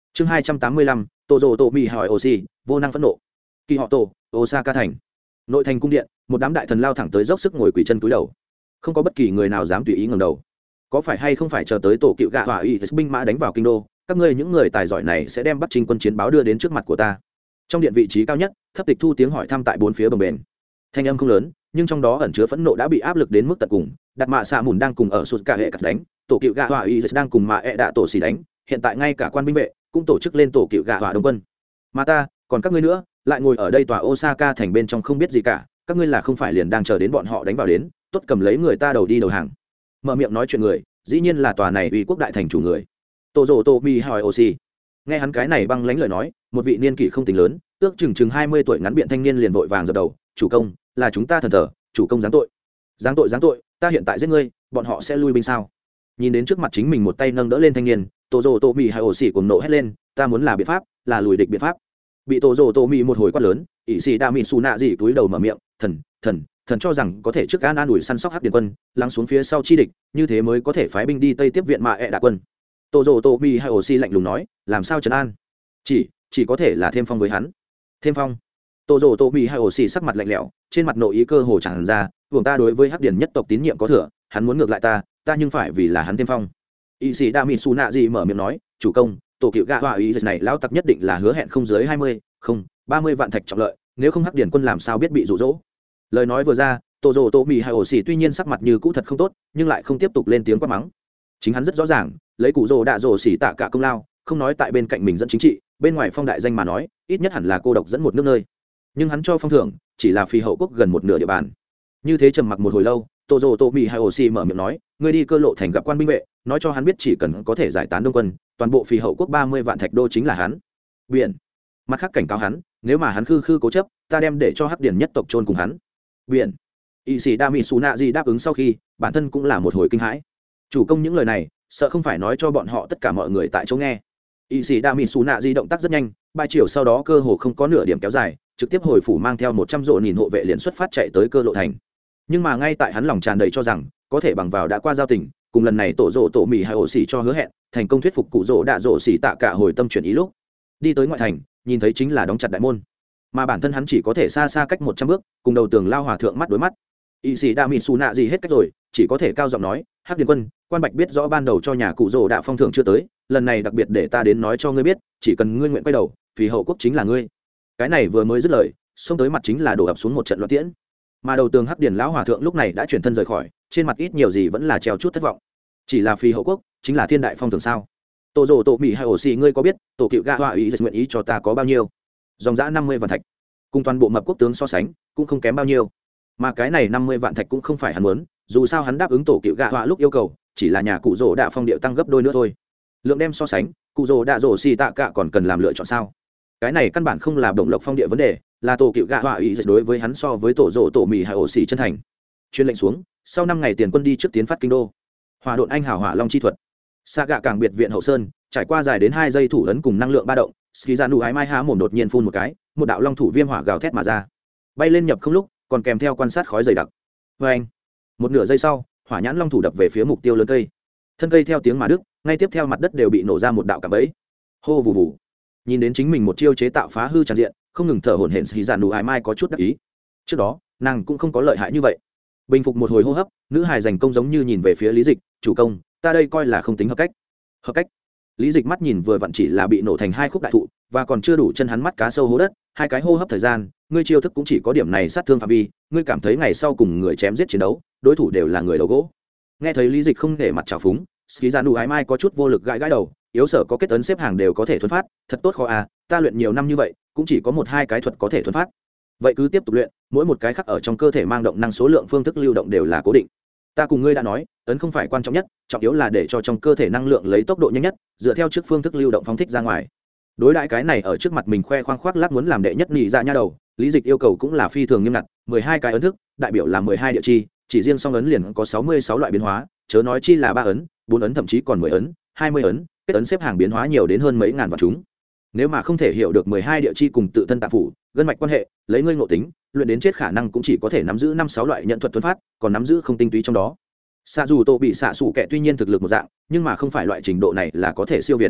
chương hai trăm tám mươi lăm tô dô tô mỹ hỏi oxy vô năng phẫn nộ. Kỳ họ tổ Osaka thành, nội thành cung điện, một đám đại thần lao thẳng tới dốc sức ngồi quỳ chân cúi đầu, không có bất kỳ người nào dám tùy ý ngẩng đầu. Có phải hay không phải chờ tới tổ cựu gạ hỏa y binh mã đánh vào kinh đô, các ngươi những người tài giỏi này sẽ đem bắc trinh quân chiến báo đưa đến trước mặt của ta. Trong điện vị trí cao nhất, thấp tịch thu tiếng hỏi thăm tại bốn phía bồng bềnh, thanh âm không lớn nhưng trong đó ẩn chứa phẫn nộ đã bị áp lực đến mức tận cùng. Đặt mạ xạ mùn đang cùng ở sụt cả hệ cắt đánh, tổ cựu gạ hỏa y đang cùng mạ ẹ đạ tổ xì đánh, hiện tại ngay cả quan binh vệ cũng tổ chức lên tổ cựu gạ hỏa đông quân. Mà ta còn các ngươi nữa lại ngồi ở đây tòa Osaka thành bên trong không biết gì cả, các ngươi là không phải liền đang chờ đến bọn họ đánh vào đến, tốt cầm lấy người ta đầu đi đầu hàng. Mở miệng nói chuyện người dĩ nhiên là tòa này uy quốc đại thành chủ người tô dô tô mi hỏi oxy. Nghe hắn cái này băng lánh lời nói, một vị niên kỷ không tính lớn, ước chừng chừng hai mươi tuổi ngắn biện thanh niên liền vội vàng dập đầu, chủ công là chúng ta thần thờ, chủ công giáng tội giáng tội giáng tội, ta hiện tại giết ngươi bọn họ sẽ lui binh sao? Nhìn đến trước mặt chính mình một tay nâng đỡ lên thanh niên, tô dô tô mi hay oxy cuồng nộ hét lên, ta muốn là biện pháp là lùi địch biện pháp. Bị tô dô tô mi một hồi quát lớn, ỷ xì đa mi su nạ gì túi đầu mở miệng, thần thần thần cho rằng có thể trước an an ủi săn sóc hắc điền quân lắng xuống phía sau chi địch, như thế mới có thể phái binh đi tây tiếp viện mạ ẹ đạ quân. tô dô tô mi hay oxy lạnh lùng nói, làm sao trấn an? chỉ chỉ có thể là thêm phong với hắn. Thêm phong? tô dô tô mi hay oxy sắc mặt lạnh lẽo, trên mặt nội ý cơ hồ tràn ra, vùng ta đối với hắc điền nhất tộc tín nhiệm có thừa, hắn muốn ngược lại ta ta nhưng phải vì là hắn thêm phong. Y sĩ đa mỹ su nạ gì mở miệng nói, chủ công tổ cựu gạ họa ý này lao tặc nhất định là hứa hẹn không dưới hai mươi không ba mươi vạn thạch trọng lợi, nếu không hắc điền quân làm sao biết bị rụ rỗ. Lời nói vừa ra, tô dô tô mỹ hay ổ xỉ tuy nhiên sắc mặt như cũ thật không tốt, nhưng lại không tiếp tục lên tiếng quát mắng. Chính hắn rất rõ ràng lấy cụ rồ đạ rồ xỉ tạ cả công lao, không nói tại bên cạnh mình dẫn chính trị, bên ngoài phong đại danh mà nói ít nhất hẳn là cô độc dẫn một nước nơi, nhưng hắn cho phong thưởng chỉ là phi hậu quốc gần một nửa địa bàn. Như thế trầm mặc một hồi lâu, tô dô tô mỹ hay ổ xỉ mở miệng nói, ngươi đi cơ lộ thành gặp quan binh vệ, nói cho hắn biết chỉ cần có thể giải tán đông quân, toàn bộ phi hậu quốc ba mươi vạn thạch đô chính là hắn. Biển. Mặt khác cảnh cáo hắn, nếu mà hắn khư khư cố chấp, ta đem để cho hắc điền nhất tộc chôn cùng hắn. Biển. Y sĩ đa mỹ su nạ gì đáp ứng sau khi, bản thân cũng là một hồi kinh hãi. Chủ công những lời này sợ không phải nói cho bọn họ tất cả mọi người tại chỗ nghe. Y sĩ đa mỹ su nạ gì động tác rất nhanh, ba chiều sau đó cơ hồ không có nửa điểm kéo dài, trực tiếp hồi phủ mang theo một trăm rộ nhìn hộ vệ liền xuất phát chạy tới cơ lộ thành. Nhưng mà ngay tại hắn lòng tràn đầy cho rằng có thể bằng vào đã qua giao tình, cùng lần này tổ rộ tổ mỹ hay ổ xỉ cho hứa hẹn, thành công thuyết phục cụ rộ đạ rộ xỉ tạ cả hồi tâm chuyển ý lúc đi tới ngoại thành, nhìn thấy chính là đóng chặt đại môn, mà bản thân hắn chỉ có thể xa xa cách một trăm bước cùng đầu tường lao hòa thượng mắt đối mắt. Y sĩ đa mỹ xù nạ gì hết cách rồi, chỉ có thể cao giọng nói, hắc điền quân quan bạch biết rõ ban đầu cho nhà cụ rồ đạ phong thưởng chưa tới, lần này đặc biệt để ta đến nói cho ngươi biết, chỉ cần ngươi nguyện quay đầu vì hậu quốc chính là ngươi. Cái này vừa mới dứt lời, xông tới mặt chính là đổ ập xuống một trận loạn tiễn, mà đầu tường hắc điền lão hòa thượng lúc này đã chuyển thân rời khỏi, trên mặt ít nhiều gì vẫn là treo chút thất vọng. Chỉ là phi hậu quốc chính là thiên đại phong thưởng sao? Tổ rồ tổ mỹ hay ổ xì ngươi có biết tổ cựu gạ họa ý nguyện ý cho ta có bao nhiêu? Dòng giã năm mươi vạn thạch, cùng toàn bộ mập quốc tướng so sánh cũng không kém bao nhiêu. Mà cái này năm mươi vạn thạch cũng không phải hắn muốn, dù sao hắn đáp ứng tổ cựu gạ họa lúc yêu cầu chỉ là nhà cụ rồ đạ phong điệu tăng gấp đôi nữa thôi. Lượng đem so sánh, cụ rồ đạ rồ xì tạ cả còn cần làm lựa chọn sao? Cái này căn bản không là đồng lộc phong địa vấn đề, là tổ cựu gạ họa ý đối với hắn so với tổ rồ tổ mỹ hay ổ xì chân thành. Chuyên lệnh xuống, sau năm ngày tiền quân đi trước tiến phát kinh đô. Hỏa độn anh hảo hỏa long chi thuật, xa gạ cảng biệt viện hậu sơn, trải qua dài đến hai giây thủ ấn cùng năng lượng ba động, ski ra nụ ái mai há mồm đột nhiên phun một cái, một đạo long thủ viêm hỏa gào thét mà ra, bay lên nhập không lúc còn kèm theo quan sát khói dày đặc. Vê anh, một nửa giây sau, hỏa nhãn long thủ đập về phía mục tiêu lớn cây, thân cây theo tiếng mà đứt, ngay tiếp theo mặt đất đều bị nổ ra một đạo cạm bẫy. Hô vù vù, nhìn đến chính mình một chiêu chế tạo phá hư tràn diện, không ngừng thở hổn hển, ski ra nụ ái mai có chút đắc ý. Trước đó nàng cũng không có lợi hại như vậy. Bình phục một hồi hô hấp, nữ hài giành công giống như nhìn về phía Lý Dịch, chủ công ta đây coi là không tính hợp cách. Hợp cách? Lý Dịch mắt nhìn vừa vặn chỉ là bị nổ thành hai khúc đại thụ, và còn chưa đủ chân hắn mắt cá sâu hố đất, hai cái hô hấp thời gian, ngươi chiêu thức cũng chỉ có điểm này sát thương phạm vi, ngươi cảm thấy ngày sau cùng người chém giết chiến đấu, đối thủ đều là người đầu gỗ. Nghe thấy Lý Dịch không để mặt trào phúng, Ski Ra Nụ Ái Mai có chút vô lực gãi gãi đầu, yếu sở có kết ấn xếp hàng đều có thể thuần phát, thật tốt khó à, ta luyện nhiều năm như vậy, cũng chỉ có một hai cái thuật có thể thuần phát. Vậy cứ tiếp tục luyện, mỗi một cái khác ở trong cơ thể mang động năng số lượng phương thức lưu động đều là cố định. Ta cùng ngươi đã nói, ấn không phải quan trọng nhất, trọng yếu là để cho trong cơ thể năng lượng lấy tốc độ nhanh nhất, dựa theo trước phương thức lưu động phóng thích ra ngoài. Đối đãi cái này ở trước mặt mình khoe khoang khoác lác muốn làm đệ nhất nhị dạ nha đầu, Lý Dịch yêu cầu cũng là phi thường nghiêm ngặt, mười hai cái ấn thức, đại biểu là mười hai địa chi, chỉ riêng song ấn liền có sáu mươi sáu loại biến hóa, chớ nói chi là ba ấn, bốn ấn thậm chí còn mười ấn, hai mươi ấn, kết ấn xếp hàng biến hóa nhiều đến hơn mấy ngàn vạn chúng. Nếu mà không thể hiểu được mười hai địa chi cùng tự thân tạng phủ, gân mạch quan hệ, lấy ngươi ngộ tính, luyện đến chết khả năng cũng chỉ có thể nắm giữ năm sáu loại nhận thuật thuần phát, còn nắm giữ không tinh túy trong đó. Xạ dù Tô bị xạ sủ kệ tuy nhiên thực lực một dạng, nhưng mà không phải loại trình độ này là có thể siêu việt.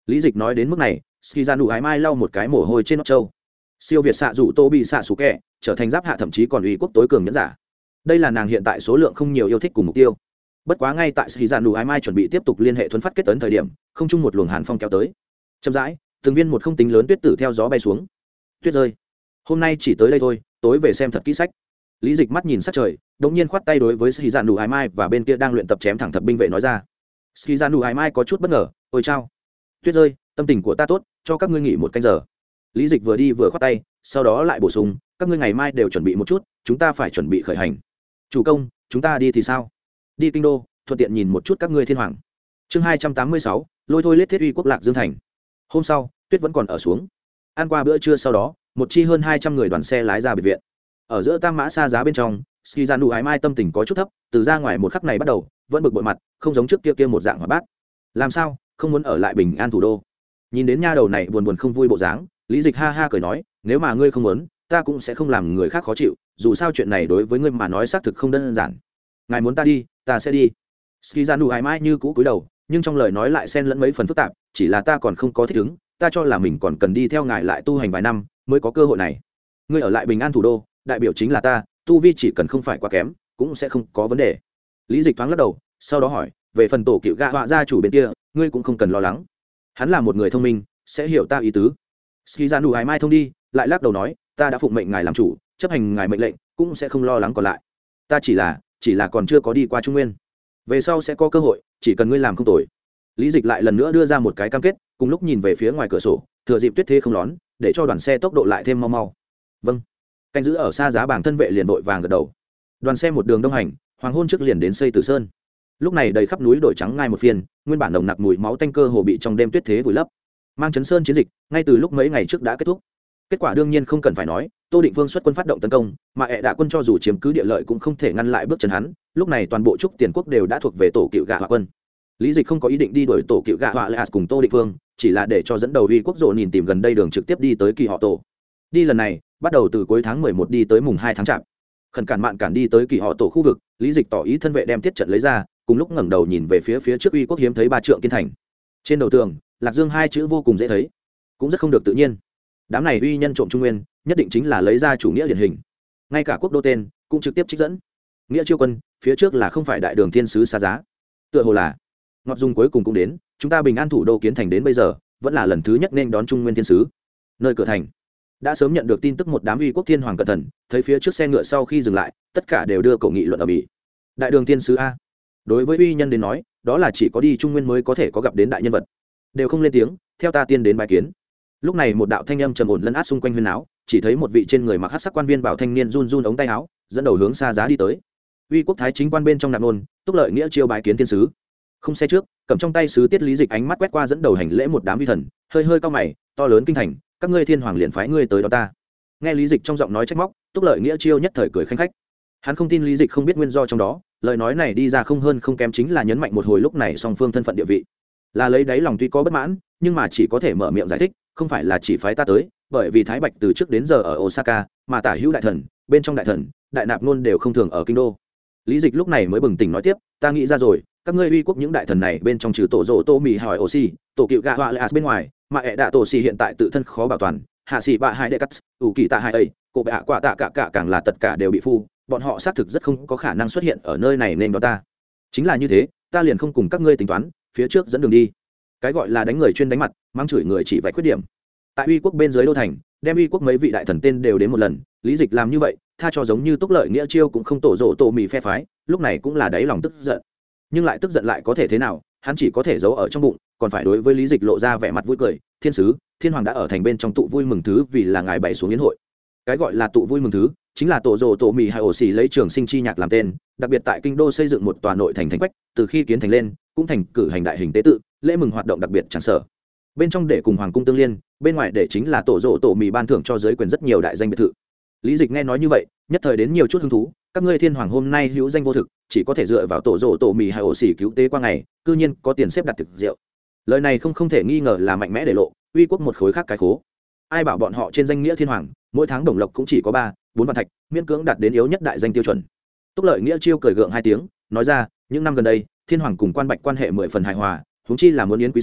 Lý Dịch nói đến mức này, ski ra nụ ái mai lau một cái mồ hôi trên nót trâu. Siêu việt xạ rủ tô bị xạ sủ kẹ trở thành giáp hạ thậm chí còn uy quốc tối cường nhẫn giả. Đây là nàng hiện tại số lượng không nhiều yêu thích cùng mục tiêu. Bất quá ngay tại ski ra nụ ái mai chuẩn bị tiếp tục liên hệ thuấn phát kết tấn thời điểm, không chung một luồng hàn phong kéo tới. Chậm rãi, từng viên một không tính lớn tuyết tử theo gió bay xuống. Tuyết rơi. Hôm nay chỉ tới đây thôi, tối về xem thật kỹ sách. Lý Dịch mắt nhìn sát trời, đột nhiên khoát tay đối với ski ra nụ ái mai và bên kia đang luyện tập chém thẳng thập binh vệ nói ra. Ski ra nụ ái mai có chút bất ngờ, ôi chao, tuyết rơi, tâm tình của ta tốt, cho các ngươi nghỉ một canh giờ. Lý Dịch vừa đi vừa khoát tay, sau đó lại bổ sung, các ngươi ngày mai đều chuẩn bị một chút, chúng ta phải chuẩn bị khởi hành. Chủ công, chúng ta đi thì sao? Đi kinh đô, thuận tiện nhìn một chút các ngươi thiên hoàng. Chương hai trăm tám mươi sáu, lôi thôi lết thiết uy quốc lạc dương thành. Hôm sau, tuyết vẫn còn ở xuống. Ăn qua bữa trưa sau đó, một chi hơn hai trăm người đoàn xe lái ra biệt viện. Ở giữa tam mã xa giá bên trong, ski ra nụ ái mai tâm tình có chút thấp, từ ra ngoài một khắc này bắt đầu, vẫn bực bội mặt, không giống trước kia kia một dạng hoạt bát. Làm sao, không muốn ở lại bình an thủ đô? Nhìn đến nha đầu này buồn buồn không vui bộ dáng, Lý Dịch ha ha cười nói, nếu mà ngươi không muốn, ta cũng sẽ không làm người khác khó chịu, dù sao chuyện này đối với ngươi mà nói xác thực không đơn giản. Ngài muốn ta đi, ta sẽ đi. Ski ra nụ ái mai như cũ cúi đầu, nhưng trong lời nói lại xen lẫn mấy phần phức tạp, chỉ là ta còn không có thích ứng, ta cho là mình còn cần đi theo ngài lại tu hành vài năm mới có cơ hội này. Ngươi ở lại bình an thủ đô, đại biểu chính là ta, tu vi chỉ cần không phải quá kém, cũng sẽ không có vấn đề. Lý Dịch thoáng lắc đầu, sau đó hỏi, về phần tổ cựu gạ họa gia chủ bên kia, ngươi cũng không cần lo lắng. Hắn là một người thông minh, sẽ hiểu ta ý tứ. Ski ra nụ ái mai thông đi, lại lắc đầu nói, ta đã phụng mệnh ngài làm chủ, chấp hành ngài mệnh lệnh, cũng sẽ không lo lắng còn lại. Ta chỉ là, chỉ là còn chưa có đi qua Trung Nguyên. Về sau sẽ có cơ hội, chỉ cần ngươi làm không tồi. Lý Dịch lại lần nữa đưa ra một cái cam kết, cùng lúc nhìn về phía ngoài cửa sổ, thừa dịp tuyết thế không lón, để cho đoàn xe tốc độ lại thêm mau mau. Vâng. Canh giữ ở xa giá bảng thân vệ liền vội vàng gật đầu. Đoàn xe một đường đông hành, hoàng hôn trước liền đến Xây Tử Sơn. Lúc này đầy khắp núi đổi trắng ngai một phiên, nguyên bản nồng nặc mùi máu tanh cơ hồ bị trong đêm tuyết thế vùi lấp. Mang Chấn Sơn chiến dịch, ngay từ lúc mấy ngày trước đã kết thúc. Kết quả đương nhiên không cần phải nói, Tô Định Vương xuất quân phát động tấn công, mà ệ đạ quân cho dù chiếm cứ địa lợi cũng không thể ngăn lại bước chân hắn. Lúc này toàn bộ trúc tiền quốc đều đã thuộc về tổ cựu gạ họa quân. Lý Dịch không có ý định đi đuổi tổ cựu gạ họa lại cùng Tô Định Vương, chỉ là để cho dẫn đầu uy quốc rộ nhìn tìm gần đây đường trực tiếp đi tới kỳ họ tổ. Đi lần này, bắt đầu từ cuối tháng mười một đi tới mùng hai tháng chạp. Khẩn cản mạn cản đi tới kỳ họ tổ khu vực, Lý Dịch tỏ ý thân vệ đem tiết trận lấy ra, cùng lúc ngẩng đầu nhìn về phía phía trước uy quốc hiếm thấy ba trượng kiên thành. Trên đầu tường, Lạc Dương hai chữ vô cùng dễ thấy, cũng rất không được tự nhiên. Đám này uy nhân trộm trung nguyên, nhất định chính là lấy ra chủ nghĩa điển hình. Ngay cả quốc đô tên cũng trực tiếp trích dẫn. Nghĩa chiêu quân, phía trước là không phải đại đường thiên sứ xa giá. Tựa hồ là ngọt dung cuối cùng cũng đến, chúng ta bình an thủ đô kiến thành đến bây giờ, vẫn là lần thứ nhất nên đón trung nguyên thiên sứ. Nơi cửa thành đã sớm nhận được tin tức một đám uy quốc thiên hoàng cẩn thận, thấy phía trước xe ngựa sau khi dừng lại, tất cả đều đưa cổ nghị luận ở mỹ. Đại đường thiên sứ a. Đối với uy nhân đến nói, đó là chỉ có đi trung nguyên mới có thể có gặp đến đại nhân vật. Đều không lên tiếng, theo ta tiên đến bái kiến. Lúc này một đạo thanh âm trầm ổn lấn át xung quanh huyên áo, chỉ thấy một vị trên người mặc hắc sắc quan viên bảo thanh niên run run ống tay áo, dẫn đầu hướng xa giá đi tới. Uy quốc thái chính quan bên trong nạp nôn, Túc Lợi Nghĩa chiêu bái kiến thiên sứ. Không xe trước, cầm trong tay sứ tiết Lý Dịch ánh mắt quét qua dẫn đầu hành lễ một đám vi thần, hơi hơi cau mày, to lớn kinh thành, các ngươi thiên hoàng liền phái ngươi tới đó ta. Nghe Lý Dịch trong giọng nói trách móc, Túc Lợi Nghĩa chiêu nhất thời cười khanh khách. Hắn không tin Lý Dịch không biết nguyên do trong đó, lời nói này đi ra không hơn không kém chính là nhấn mạnh một hồi lúc này song phương thân phận địa vị. Là lấy đáy lòng tuy có bất mãn, nhưng mà chỉ có thể mở miệng giải thích, không phải là chỉ phái ta tới, bởi vì Thái Bạch từ trước đến giờ ở Osaka, mà tả hữu đại thần, bên trong đại thần, đại nạp luôn đều không thường ở kinh đô. Lý Dịch lúc này mới bừng tỉnh nói tiếp, ta nghĩ ra rồi, các ngươi uy quốc những đại thần này bên trong trừ tổ rồ tô mì hỏi oxy, tổ cựu gạ họa lệ bên ngoài, mà ẹ đạ tổ xì hiện tại tự thân khó bảo toàn, hạ xì bạ hai đệ cắt, ủ kỳ tạ hai ấy, cổ bệ hạ quả tạ cả cả càng là tất cả đều bị phu, bọn họ xác thực rất không có khả năng xuất hiện ở nơi này nên đó ta. Chính là như thế, ta liền không cùng các ngươi tính toán, phía trước dẫn đường đi. Cái gọi là đánh người chuyên đánh mặt, mang chửi người chỉ vạch khuyết điểm. Tại uy quốc bên dưới đô thành, đem uy quốc mấy vị đại thần tên đều đến một lần, Lý Dịch làm như vậy, tha cho giống như Túc Lợi Nghĩa chiêu cũng không tổ rộ tổ mì phe phái, lúc này cũng là đáy lòng tức giận. Nhưng lại tức giận lại có thể thế nào, hắn chỉ có thể giấu ở trong bụng, còn phải đối với Lý Dịch lộ ra vẻ mặt vui cười, thiên sứ, thiên hoàng đã ở thành bên trong tụ vui mừng thứ vì là ngài bày xuống yến hội. Cái gọi là tụ vui mừng thứ, chính là tổ rồ tổ mì hay ổ xì lấy trường sinh chi nhạc làm tên, đặc biệt tại kinh đô xây dựng một tòa nội thành thành quách, từ khi kiến thành lên, cũng thành cử hành đại hình tế tự, lễ mừng hoạt động đặc biệt tràn sở. Bên trong để cùng hoàng cung tương liên, bên ngoài để chính là tổ rồ tổ mì ban thưởng cho giới quyền rất nhiều đại danh biệt thự. Lý Dịch nghe nói như vậy, nhất thời đến nhiều chút hứng thú, các ngươi thiên hoàng hôm nay hữu danh vô thực, chỉ có thể dựa vào tổ rồ tổ mì hay ổ xì cứu tế qua ngày, cư nhiên có tiền xếp đặt thực rượu. Lời này không không thể nghi ngờ là mạnh mẽ để lộ, uy quốc một khối khác cái khố. Ai bảo bọn họ trên danh nghĩa thiên hoàng, mỗi tháng đồng lộc cũng chỉ có ba, bốn vạn thạch, miễn cưỡng đạt đến yếu nhất đại danh tiêu chuẩn. Túc Lợi Nghĩa chiêu cười gượng hai tiếng, nói ra, những năm gần đây, thiên hoàng cùng quan bạch quan hệ mười phần hài hòa, huống chi là muốn yến quý sứ,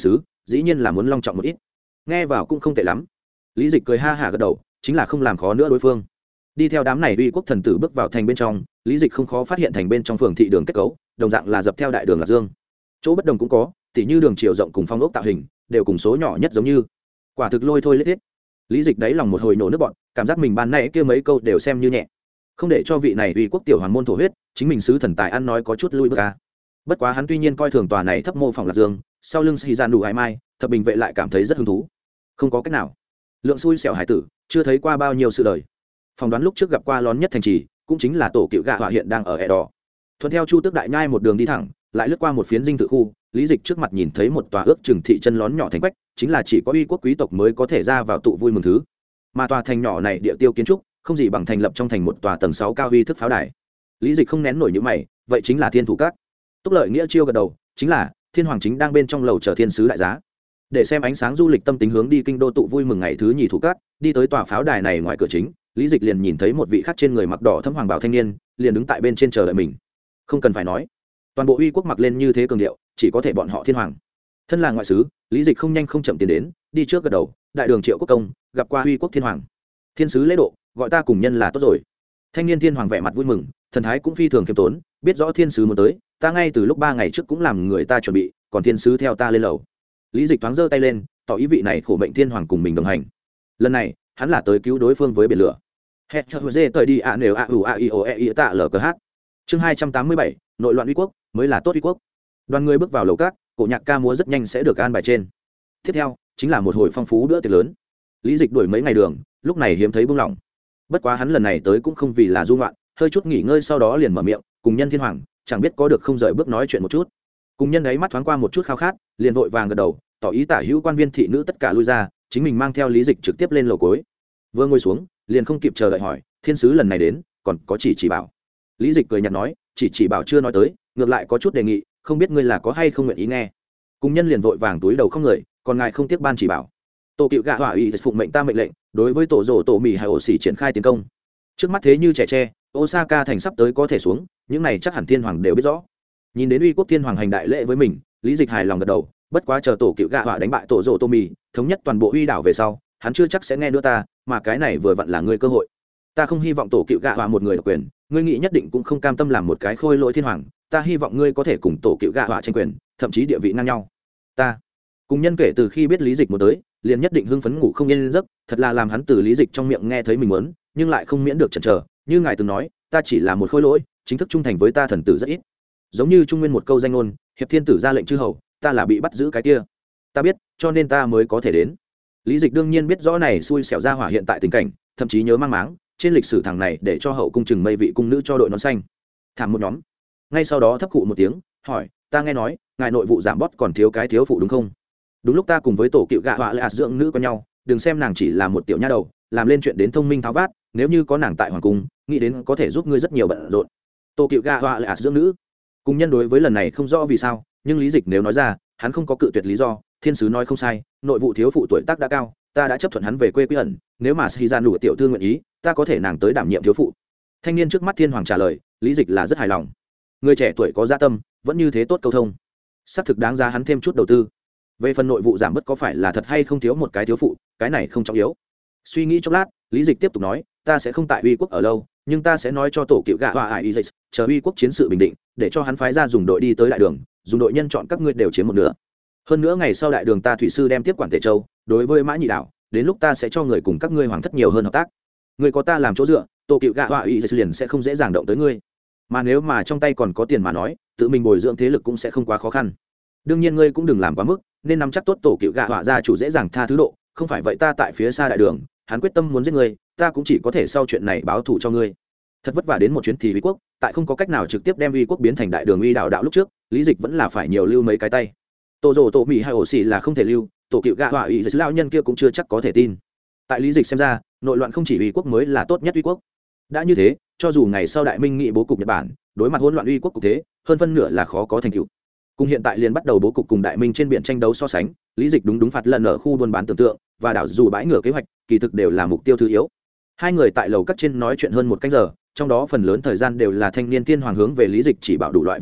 dĩ nhiên là muốn long trọng một ít. Nghe vào cũng không tệ lắm. Lý Dịch cười ha hả gật đầu, chính là không làm khó nữa đối phương. Đi theo đám này uy quốc thần tử bước vào thành bên trong, Lý Dịch không khó phát hiện thành bên trong phường thị đường kết cấu đồng dạng là dập theo đại đường Lạc Dương. Chỗ bất đồng cũng có, tỉ như đường chiều rộng cùng phong ốc tạo hình đều cùng số nhỏ nhất giống như. Quả thực lôi thôi lết hết. Lý Dịch đáy lòng một hồi nổ nước bọt, cảm giác mình ban nãy kia mấy câu đều xem như nhẹ, không để cho vị này uy quốc tiểu hoàng môn thổ huyết, chính mình sứ thần tài ăn nói có chút lui bước ca. Bất quá hắn tuy nhiên coi thường tòa này thấp mô phỏng Lạc Dương, sau lưng Sĩ Gian đủ Hải Mai, thập bình vệ lại cảm thấy rất hứng thú. Không có cách nào, lượng xui xẻo hải tử, chưa thấy qua bao nhiêu sự đời. Phỏng đoán lúc trước gặp qua lón nhất thành trì, cũng chính là tổ cựu gạ họa hiện đang ở ẹ đỏ. Thuận theo Chu Tước đại nhai một đường đi thẳng, lại lướt qua một phiến dinh thự khu, Lý Dịch trước mặt nhìn thấy một tòa ước chừng thị chân lón nhỏ thành quách, chính là chỉ có uy quốc quý tộc mới có thể ra vào tụ vui mừng thứ. Mà tòa thành nhỏ này địa tiêu kiến trúc, không gì bằng thành lập trong thành một tòa tầng sáu cao uy thức pháo đài. Lý Dịch không nén nổi những mày, vậy chính là Thiên Thủ Các. Túc Lợi Nghĩa chiêu gật đầu, chính là Thiên Hoàng chính đang bên trong lầu chờ thiên sứ đại giá. Để xem ánh sáng du lịch tâm tính hướng đi kinh đô tụ vui mừng ngày thứ nhì thủ các, đi tới tòa pháo đài này ngoài cửa chính, Lý Dịch liền nhìn thấy một vị khách trên người mặc đỏ thẫm hoàng bào thanh niên, liền đứng tại bên trên chờ đợi mình. Không cần phải nói, toàn bộ uy quốc mặc lên như thế cường điệu, chỉ có thể bọn họ Thiên Hoàng. Thân là ngoại sứ, Lý Dịch không nhanh không chậm tiến đến, đi trước gật đầu, đại đường Triệu Quốc công, gặp qua uy quốc Thiên Hoàng. Thiên sứ lễ độ, gọi ta cùng nhân là tốt rồi. Thanh niên Thiên Hoàng vẻ mặt vui mừng, thần thái cũng phi thường khiêm tốn, biết rõ thiên sứ muốn tới, ta ngay từ lúc ba ngày trước cũng làm người ta chuẩn bị, còn thiên sứ theo ta lên lầu. Lý Dịch thoáng giơ tay lên, tỏ ý vị này khổ mệnh Thiên Hoàng cùng mình đồng hành. Lần này, hắn là tới cứu đối phương với biển lửa. Hẹt cho dê tới đi ạ nếu a u a i o e i tạ lờ cờ hát. Chương hai trăm tám mươi bảy, nội loạn uy quốc, mới là tốt uy quốc. Đoàn người bước vào lầu cát, cổ nhạc ca múa rất nhanh sẽ được an bài trên. Tiếp theo, chính là một hồi phong phú bữa tiệc lớn. Lý Dịch đuổi mấy ngày đường, lúc này hiếm thấy buông lỏng. Bất quá hắn lần này tới cũng không vì là du ngoạn, hơi chút nghỉ ngơi sau đó liền mở miệng, cùng nhân Thiên Hoàng, chẳng biết có được không rời bước nói chuyện một chút. Cùng nhân ấy mắt thoáng qua một chút khao khát, liền vội vàng gật đầu, tỏ ý tả hữu quan viên thị nữ tất cả lui ra, chính mình mang theo Lý Dịch trực tiếp lên lầu cuối. Vừa ngồi xuống, liền không kịp chờ đợi hỏi, thiên sứ lần này đến, còn có chỉ chỉ bảo. Lý Dịch cười nhạt nói, chỉ chỉ bảo chưa nói tới, ngược lại có chút đề nghị, không biết ngươi là có hay không nguyện ý nghe. Cùng nhân liền vội vàng túi đầu không người, còn ngài không tiếc ban chỉ bảo. Tổ cựu gạ hỏa ủy phụng mệnh ta mệnh lệnh, đối với tổ rồ tổ mì hay ổ xỉ triển khai tiến công. Trước mắt thế như trẻ tre, Osaka thành sắp tới có thể xuống, những này chắc hẳn Thiên Hoàng đều biết rõ. Nhìn đến uy quốc Thiên Hoàng hành đại lễ với mình, Lý Dịch hài lòng gật đầu, bất quá chờ tổ cựu gạ hỏa đánh bại tổ rồ tô mì, thống nhất toàn bộ uy đảo về sau, hắn chưa chắc sẽ nghe nữa ta, mà cái này vừa vặn là ngươi cơ hội. Ta không hy vọng tổ cựu gạ hỏa một người độc quyền, ngươi nghĩ nhất định cũng không cam tâm làm một cái khôi lỗi Thiên Hoàng, ta hy vọng ngươi có thể cùng tổ cựu gạ hỏa tranh quyền, thậm chí địa vị ngang nhau. Ta cùng nhân kể từ khi biết Lý Dịch muốn tới, liền nhất định hưng phấn ngủ không yên giấc, thật là làm hắn từ Lý Dịch trong miệng nghe thấy mình muốn, nhưng lại không miễn được chần chờ, như ngài từng nói, ta chỉ là một khôi lỗi, chính thức trung thành với ta thần tử rất ít. Giống như trung nguyên một câu danh ngôn, hiệp thiên tử ra lệnh chư hầu, ta là bị bắt giữ cái kia. Ta biết, cho nên ta mới có thể đến. Lý Dịch đương nhiên biết rõ này xui xẻo ra hỏa hiện tại tình cảnh, thậm chí nhớ mang máng, trên lịch sử thằng này để cho hậu cung chừng mây vị cung nữ cho đội nón xanh. Thảm một nhóm. Ngay sau đó thấp cụ một tiếng, hỏi, ta nghe nói, ngài nội vụ giảm bót còn thiếu cái thiếu phụ đúng không? Đúng lúc ta cùng với tổ cựu gạ họa lại dưỡng nữ quen nhau, đừng xem nàng chỉ là một tiểu nha đầu, làm lên chuyện đến thông minh tháo vát, nếu như có nàng tại hoàng cung, nghĩ đến có thể giúp ngươi rất nhiều bận rộn. Tổ cựu gạ họa lại dưỡng nữ. Cùng nhân đối với lần này không rõ vì sao, nhưng Lý Dịch nếu nói ra, hắn không có cự tuyệt lý do, thiên sứ nói không sai, nội vụ thiếu phụ tuổi tác đã cao, ta đã chấp thuận hắn về quê quy ẩn, nếu mà Sĩ Gian đủ tiểu thư nguyện ý, ta có thể nàng tới đảm nhiệm thiếu phụ. Thanh niên trước mắt Thiên Hoàng trả lời, Lý Dịch là rất hài lòng. Người trẻ tuổi có dạ tâm, vẫn như thế tốt câu thông, xác thực đáng giá hắn thêm chút đầu tư. Về phần nội vụ giảm bớt có phải là thật hay không thiếu một cái thiếu phụ, cái này không trọng yếu. Suy nghĩ chốc lát, Lý Dịch tiếp tục nói, ta sẽ không tại uy quốc ở lâu, nhưng ta sẽ nói cho tổ cựu gạ họa ải y chờ uy quốc chiến sự bình định, để cho hắn phái ra dùng đội đi tới đại đường, dùng đội nhân chọn các ngươi đều chiếm một nửa. Hơn nữa ngày sau đại đường ta thủy sư đem tiếp quản Tề Châu, đối với Mã Nhị đảo, đến lúc ta sẽ cho người cùng các ngươi hoàng thất nhiều hơn hợp tác. Ngươi có ta làm chỗ dựa, tổ cựu gạ họa y liền sẽ không dễ dàng động tới ngươi. Mà nếu mà trong tay còn có tiền mà nói, tự mình bồi dưỡng thế lực cũng sẽ không quá khó khăn. Đương nhiên ngươi cũng đừng làm quá mức, nên nắm chắc tốt tổ cựu gạ họa gia chủ dễ dàng tha thứ độ, không phải vậy ta tại phía xa đại đường, hắn quyết tâm muốn giết ngươi, ta cũng chỉ có thể sau chuyện này báo thù cho ngươi. Thật vất vả đến một chuyến thì uy quốc, tại không có cách nào trực tiếp đem uy quốc biến thành đại đường uy đạo đạo lúc trước, Lý Dịch vẫn là phải nhiều lưu mấy cái tay. Tổ rồ tổ mỹ hay ổ xì là không thể lưu, tổ cựu gạ họa ý lão nhân kia cũng chưa chắc có thể tin. Tại Lý Dịch xem ra, nội loạn không chỉ uy quốc mới là tốt nhất uy quốc. Đã như thế, cho dù ngày sau đại minh nghị bố cục Nhật Bản, đối mặt hỗn loạn uy quốc cục thế, hơn phân nửa là khó có thành tựu. Cùng hiện tại liền bắt đầu bố cục cùng đại minh trên biển tranh đấu so sánh, Lý Dịch đúng đúng phạt lần ở khu buôn bán tưởng tượng và đảo dù bãi ngửa kế hoạch, kỳ thực đều là mục tiêu thứ yếu. Hai người tại lầu các trên nói chuyện hơn một canh giờ, trong đó phần lớn thời gian đều là thanh niên Thiên Hoàng hướng về Lý Dịch chỉ bảo đủ loại vấn đề,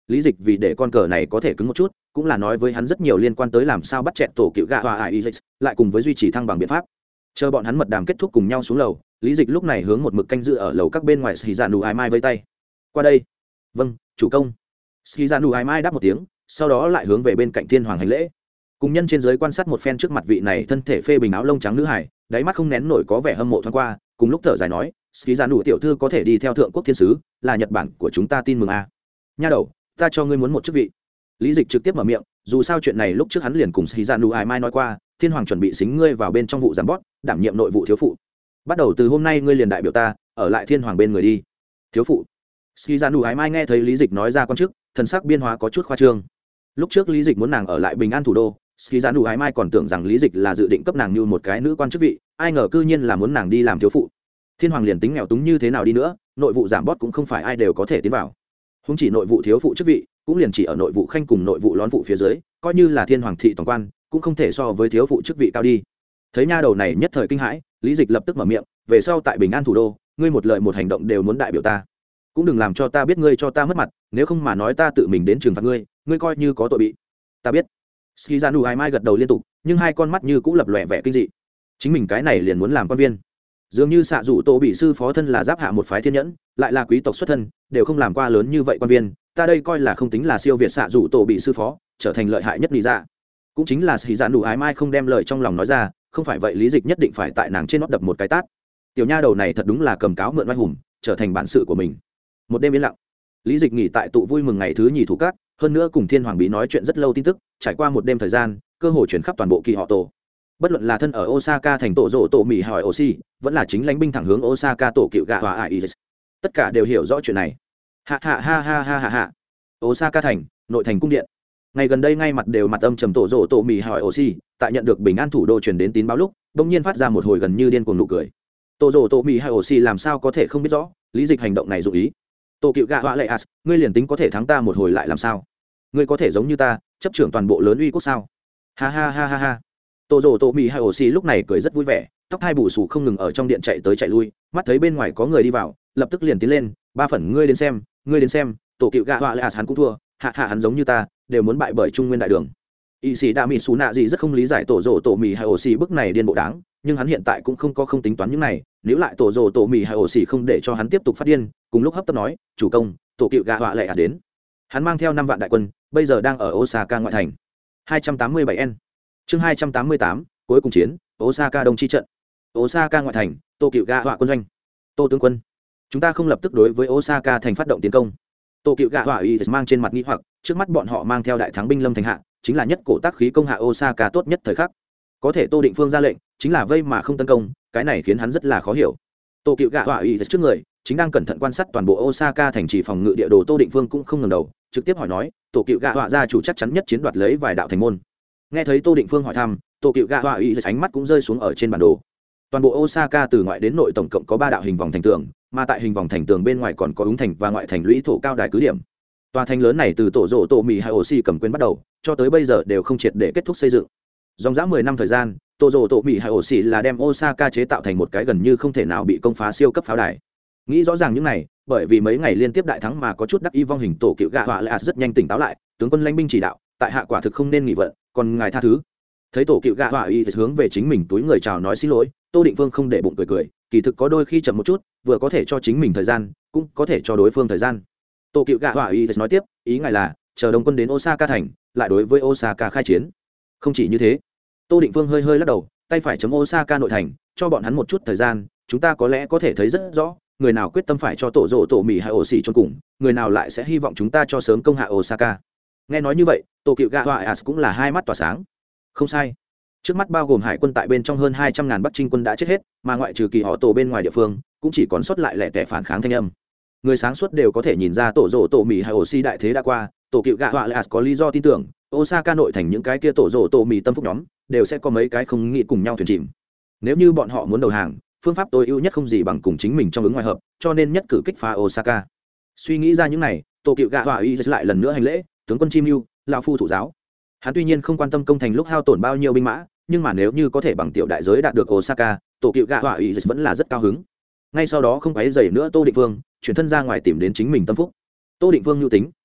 lý dịch vì để con cờ này có thể cứng một chút cũng là nói với hắn rất nhiều liên quan tới làm sao bắt chẹn tổ cựu gạ hòa ải ý lại cùng với duy trì thăng bằng biện pháp. Chờ bọn hắn mật đàm kết thúc cùng nhau xuống lầu, lý dịch lúc này hướng một mực canh giữ ở lầu các bên ngoài xì dạ nụ ai mai vây tay. Qua đây. Vâng, chủ công. Xì dạ nụ ai mai đáp một tiếng, sau đó lại hướng về bên cạnh thiên hoàng hành lễ. Cùng nhân trên giới quan sát một phen trước mặt vị này thân thể phê bình áo lông trắng nữ hải, đáy mắt không nén nổi có vẻ hâm mộ thoáng qua, cùng lúc thở dài nói, xì dạ nụ tiểu thư có thể đi theo thượng quốc thiên sứ, là Nhật Bản của chúng ta tin mừng a. Nha đầu, ta cho ngươi muốn một chức vị. Lý dịch trực tiếp mở miệng, dù sao chuyện này lúc trước hắn liền cùng xì dạ nụ ai mai nói qua, thiên hoàng chuẩn bị xính ngươi vào bên trong vụ giảm bót, đảm nhiệm nội vụ thiếu phụ. Bắt đầu từ hôm nay ngươi liền đại biểu ta, ở lại thiên hoàng bên người đi. Thiếu phụ. Xì dạ nụ ai mai nghe thấy lý dịch nói ra quan chức, thần sắc biên hóa có chút khoa trương. Lúc trước lý dịch muốn nàng ở lại bình an thủ đô, xì dạ nụ ai mai còn tưởng rằng lý dịch là dự định cấp nàng như một cái nữ quan chức vị, ai ngờ cư nhiên là muốn nàng đi làm thiếu phụ. Thiên hoàng liền tính nghèo túng như thế nào đi nữa, nội vụ giảm bót cũng không phải ai đều có thể tiến vào. Húng chỉ nội vụ thiếu phụ chức vị, cũng liền chỉ ở nội vụ khanh cùng nội vụ lón phụ phía dưới, coi như là thiên hoàng thị toàn quan, cũng không thể so với thiếu phụ chức vị cao đi. Thấy nha đầu này nhất thời kinh hãi, lý dịch lập tức mở miệng, về sau tại bình an thủ đô, ngươi một lời một hành động đều muốn đại biểu ta, cũng đừng làm cho ta biết ngươi cho ta mất mặt, nếu không mà nói ta tự mình đến trừng phạt ngươi, ngươi coi như có tội bị. Ta biết. Skizanu hai mai gật đầu liên tục, nhưng hai con mắt như cũng lập lòe vẻ kinh dị. Chính mình cái này liền muốn làm quan viên. Dường như xạ dụ tổ bị sư phó thân là giáp hạ một phái thiên nhẫn, lại là quý tộc xuất thân, đều không làm qua lớn như vậy quan viên, ta đây coi là không tính là siêu việt xạ dụ tổ bị sư phó, trở thành lợi hại nhất lý ra. Cũng chính là Skizanu hai mai không đem lời trong lòng nói ra, không phải vậy lý dịch nhất định phải tại nàng trên nót đập một cái tát. Tiểu nha đầu này thật đúng là cầm cáo mượn oai hùng, trở thành bản sự của mình. Một đêm yên lặng, lý dịch nghỉ tại tụ vui mừng ngày thứ nhì thủ cát, hơn nữa cùng thiên hoàng bí nói chuyện rất lâu tin tức, trải qua một đêm thời gian, cơ hội chuyển khắp toàn bộ kỳ họ tổ. Bất luận là thân ở Osaka thành tổ rộ tổ mỹ hỏi Oshi, vẫn là chính lãnh binh thẳng hướng Osaka tổ cựu gạ hòa ai, tất cả đều hiểu rõ chuyện này. Ha ha ha ha ha ha ha. Osaka thành, nội thành cung điện. Ngày gần đây ngay mặt đều mặt âm trầm tổ rộ tổ mỹ hỏi Oshi, tại nhận được bình an thủ đô truyền đến tín báo lúc, bỗng nhiên phát ra một hồi gần như điên cuồng nụ cười. Tổ rộ tổ mỹ hỏi Oshi làm sao có thể không biết rõ, lý dịch hành động này dụ ý. Tổ cựu gạ hòa lệ as, ngươi liền tính có thể thắng ta một hồi lại làm sao? Ngươi có thể giống như ta, chấp trưởng toàn bộ lớn uy quốc sao? Ha ha ha ha ha. Tổ rồ tổ mì hay ổ xì lúc này cười rất vui vẻ, tóc hai bù xù không ngừng ở trong điện chạy tới chạy lui, mắt thấy bên ngoài có người đi vào, lập tức liền tiến lên, ba phần ngươi đến xem, ngươi đến xem, tổ cựu gạ họa lệ hắn cũng thua, hạ hạ hắn giống như ta, đều muốn bại bởi trung nguyên đại đường. Y sĩ đa mỹ xú nạ gì rất không lý giải tổ rồ tổ mì hay ổ xì bức này điên bộ đáng, nhưng hắn hiện tại cũng không có không tính toán những này, nếu lại tổ rồ tổ mì hay ổ xì không để cho hắn tiếp tục phát điên, cùng lúc hấp tấp nói, chủ công, tổ cựu gạ họa lệ đến. Hắn mang theo năm vạn đại quân, bây giờ đang ở Osaka ngoại thành. hai trăm tám mươi bảy N. Chương hai trăm tám mươi tám, cuối cùng chiến, Osaka đông chi trận. Osaka ngoại thành, Tô Cựu Gạ Họa quân doanh. Tô tướng quân, chúng ta không lập tức đối với Osaka thành phát động tiến công. Tô Cựu Gạ Họa y mang trên mặt nghi hoặc, trước mắt bọn họ mang theo đại thắng binh lâm thành hạ, chính là nhất cổ tác khí công hạ Osaka tốt nhất thời khắc. Có thể Tô Định Phương ra lệnh, chính là vây mà không tấn công, cái này khiến hắn rất là khó hiểu. Tô Cựu Gạ Họa y trước người, chính đang cẩn thận quan sát toàn bộ Osaka thành trì phòng ngự địa đồ, Tô Định Phương cũng không ngẩng đầu, trực tiếp hỏi nói, Tổ Cựu Gạ Họa gia chủ chắc chắn nhất chiến đoạt lấy vài đạo thành môn. Nghe thấy Tô Định Phương hỏi thăm, Tổ Cựu Gạ Họa y ánh mắt cũng rơi xuống ở trên bản đồ. Toàn bộ Osaka từ ngoại đến nội tổng cộng có ba đạo hình vòng thành tường, mà tại hình vòng thành tường bên ngoài còn có ứng thành và ngoại thành lũy thổ cao đài cứ điểm. Tòa thành lớn này từ tổ rộ tổ mì hay Oshi cầm quyền bắt đầu, cho tới bây giờ đều không triệt để kết thúc xây dựng. Dòng dã mười năm thời gian, tổ rộ tổ mì hay Oshi là đem Osaka chế tạo thành một cái gần như không thể nào bị công phá siêu cấp pháo đài. Nghĩ rõ ràng những này, bởi vì mấy ngày liên tiếp đại thắng mà có chút đắc ý vong hình Tổ Cựu Gạ Họa lại rất nhanh tỉnh táo lại, tướng quân lãnh binh chỉ đạo, tại hạ quả thực không nên nghỉ vận, còn ngài tha thứ. Thấy Tổ Cựu Gạ Họa y hướng về chính mình túi người chào nói xin lỗi, Tô Định Phương không để bụng cười cười, kỳ thực có đôi khi chậm một chút, vừa có thể cho chính mình thời gian, cũng có thể cho đối phương thời gian. Tổ Cựu Gạ Họa y nói tiếp, ý ngài là chờ Đông quân đến Osaka thành, lại đối với Osaka khai chiến. Không chỉ như thế, Tô Định Phương hơi hơi lắc đầu, tay phải chấm Osaka nội thành, cho bọn hắn một chút thời gian, chúng ta có lẽ có thể thấy rất rõ, người nào quyết tâm phải cho tổ rộ tổ mì hay ổ xì chôn cùng, người nào lại sẽ hy vọng chúng ta cho sớm công hạ Osaka. Nghe nói như vậy, Tổ Cựu Gạ Họa as cũng là hai mắt tỏa sáng. Không sai, trước mắt bao gồm hải quân tại bên trong hơn hai trăm ngàn Bắc Trinh quân đã chết hết, mà ngoại trừ kỳ họ tổ bên ngoài địa phương, cũng chỉ còn sót lại lẻ tẻ phản kháng thanh âm. Người sáng suốt đều có thể nhìn ra tổ rộ tổ mì hay ổ xì đại thế đã qua, Tổ Cựu Gạ Họa as có lý do tin tưởng, Osaka nội thành những cái kia tổ rộ tổ mì tâm phúc nhóm, đều sẽ có mấy cái không nghĩ cùng nhau thuyền chìm. Nếu như bọn họ muốn đầu hàng, phương pháp tối ưu nhất không gì bằng cùng chính mình trong ứng ngoài hợp, cho nên nhất cử kích phá Osaka. Suy nghĩ ra những này, Tổ Cựu Gạ Họa y lại lần nữa hành lễ, tướng quân Chim Ưu, lão phu thủ giáo. Hắn tuy nhiên không quan tâm công thành lúc hao tổn bao nhiêu binh mã, nhưng mà nếu như có thể bằng tiểu đại giới đạt được Osaka, Tổ Cựu Gạ Họa y vẫn là rất cao hứng. Ngay sau đó không quấy rầy nữa Tô Định Phương, chuyển thân ra ngoài tìm đến chính mình tâm phúc. Tô Định Phương nhu tính,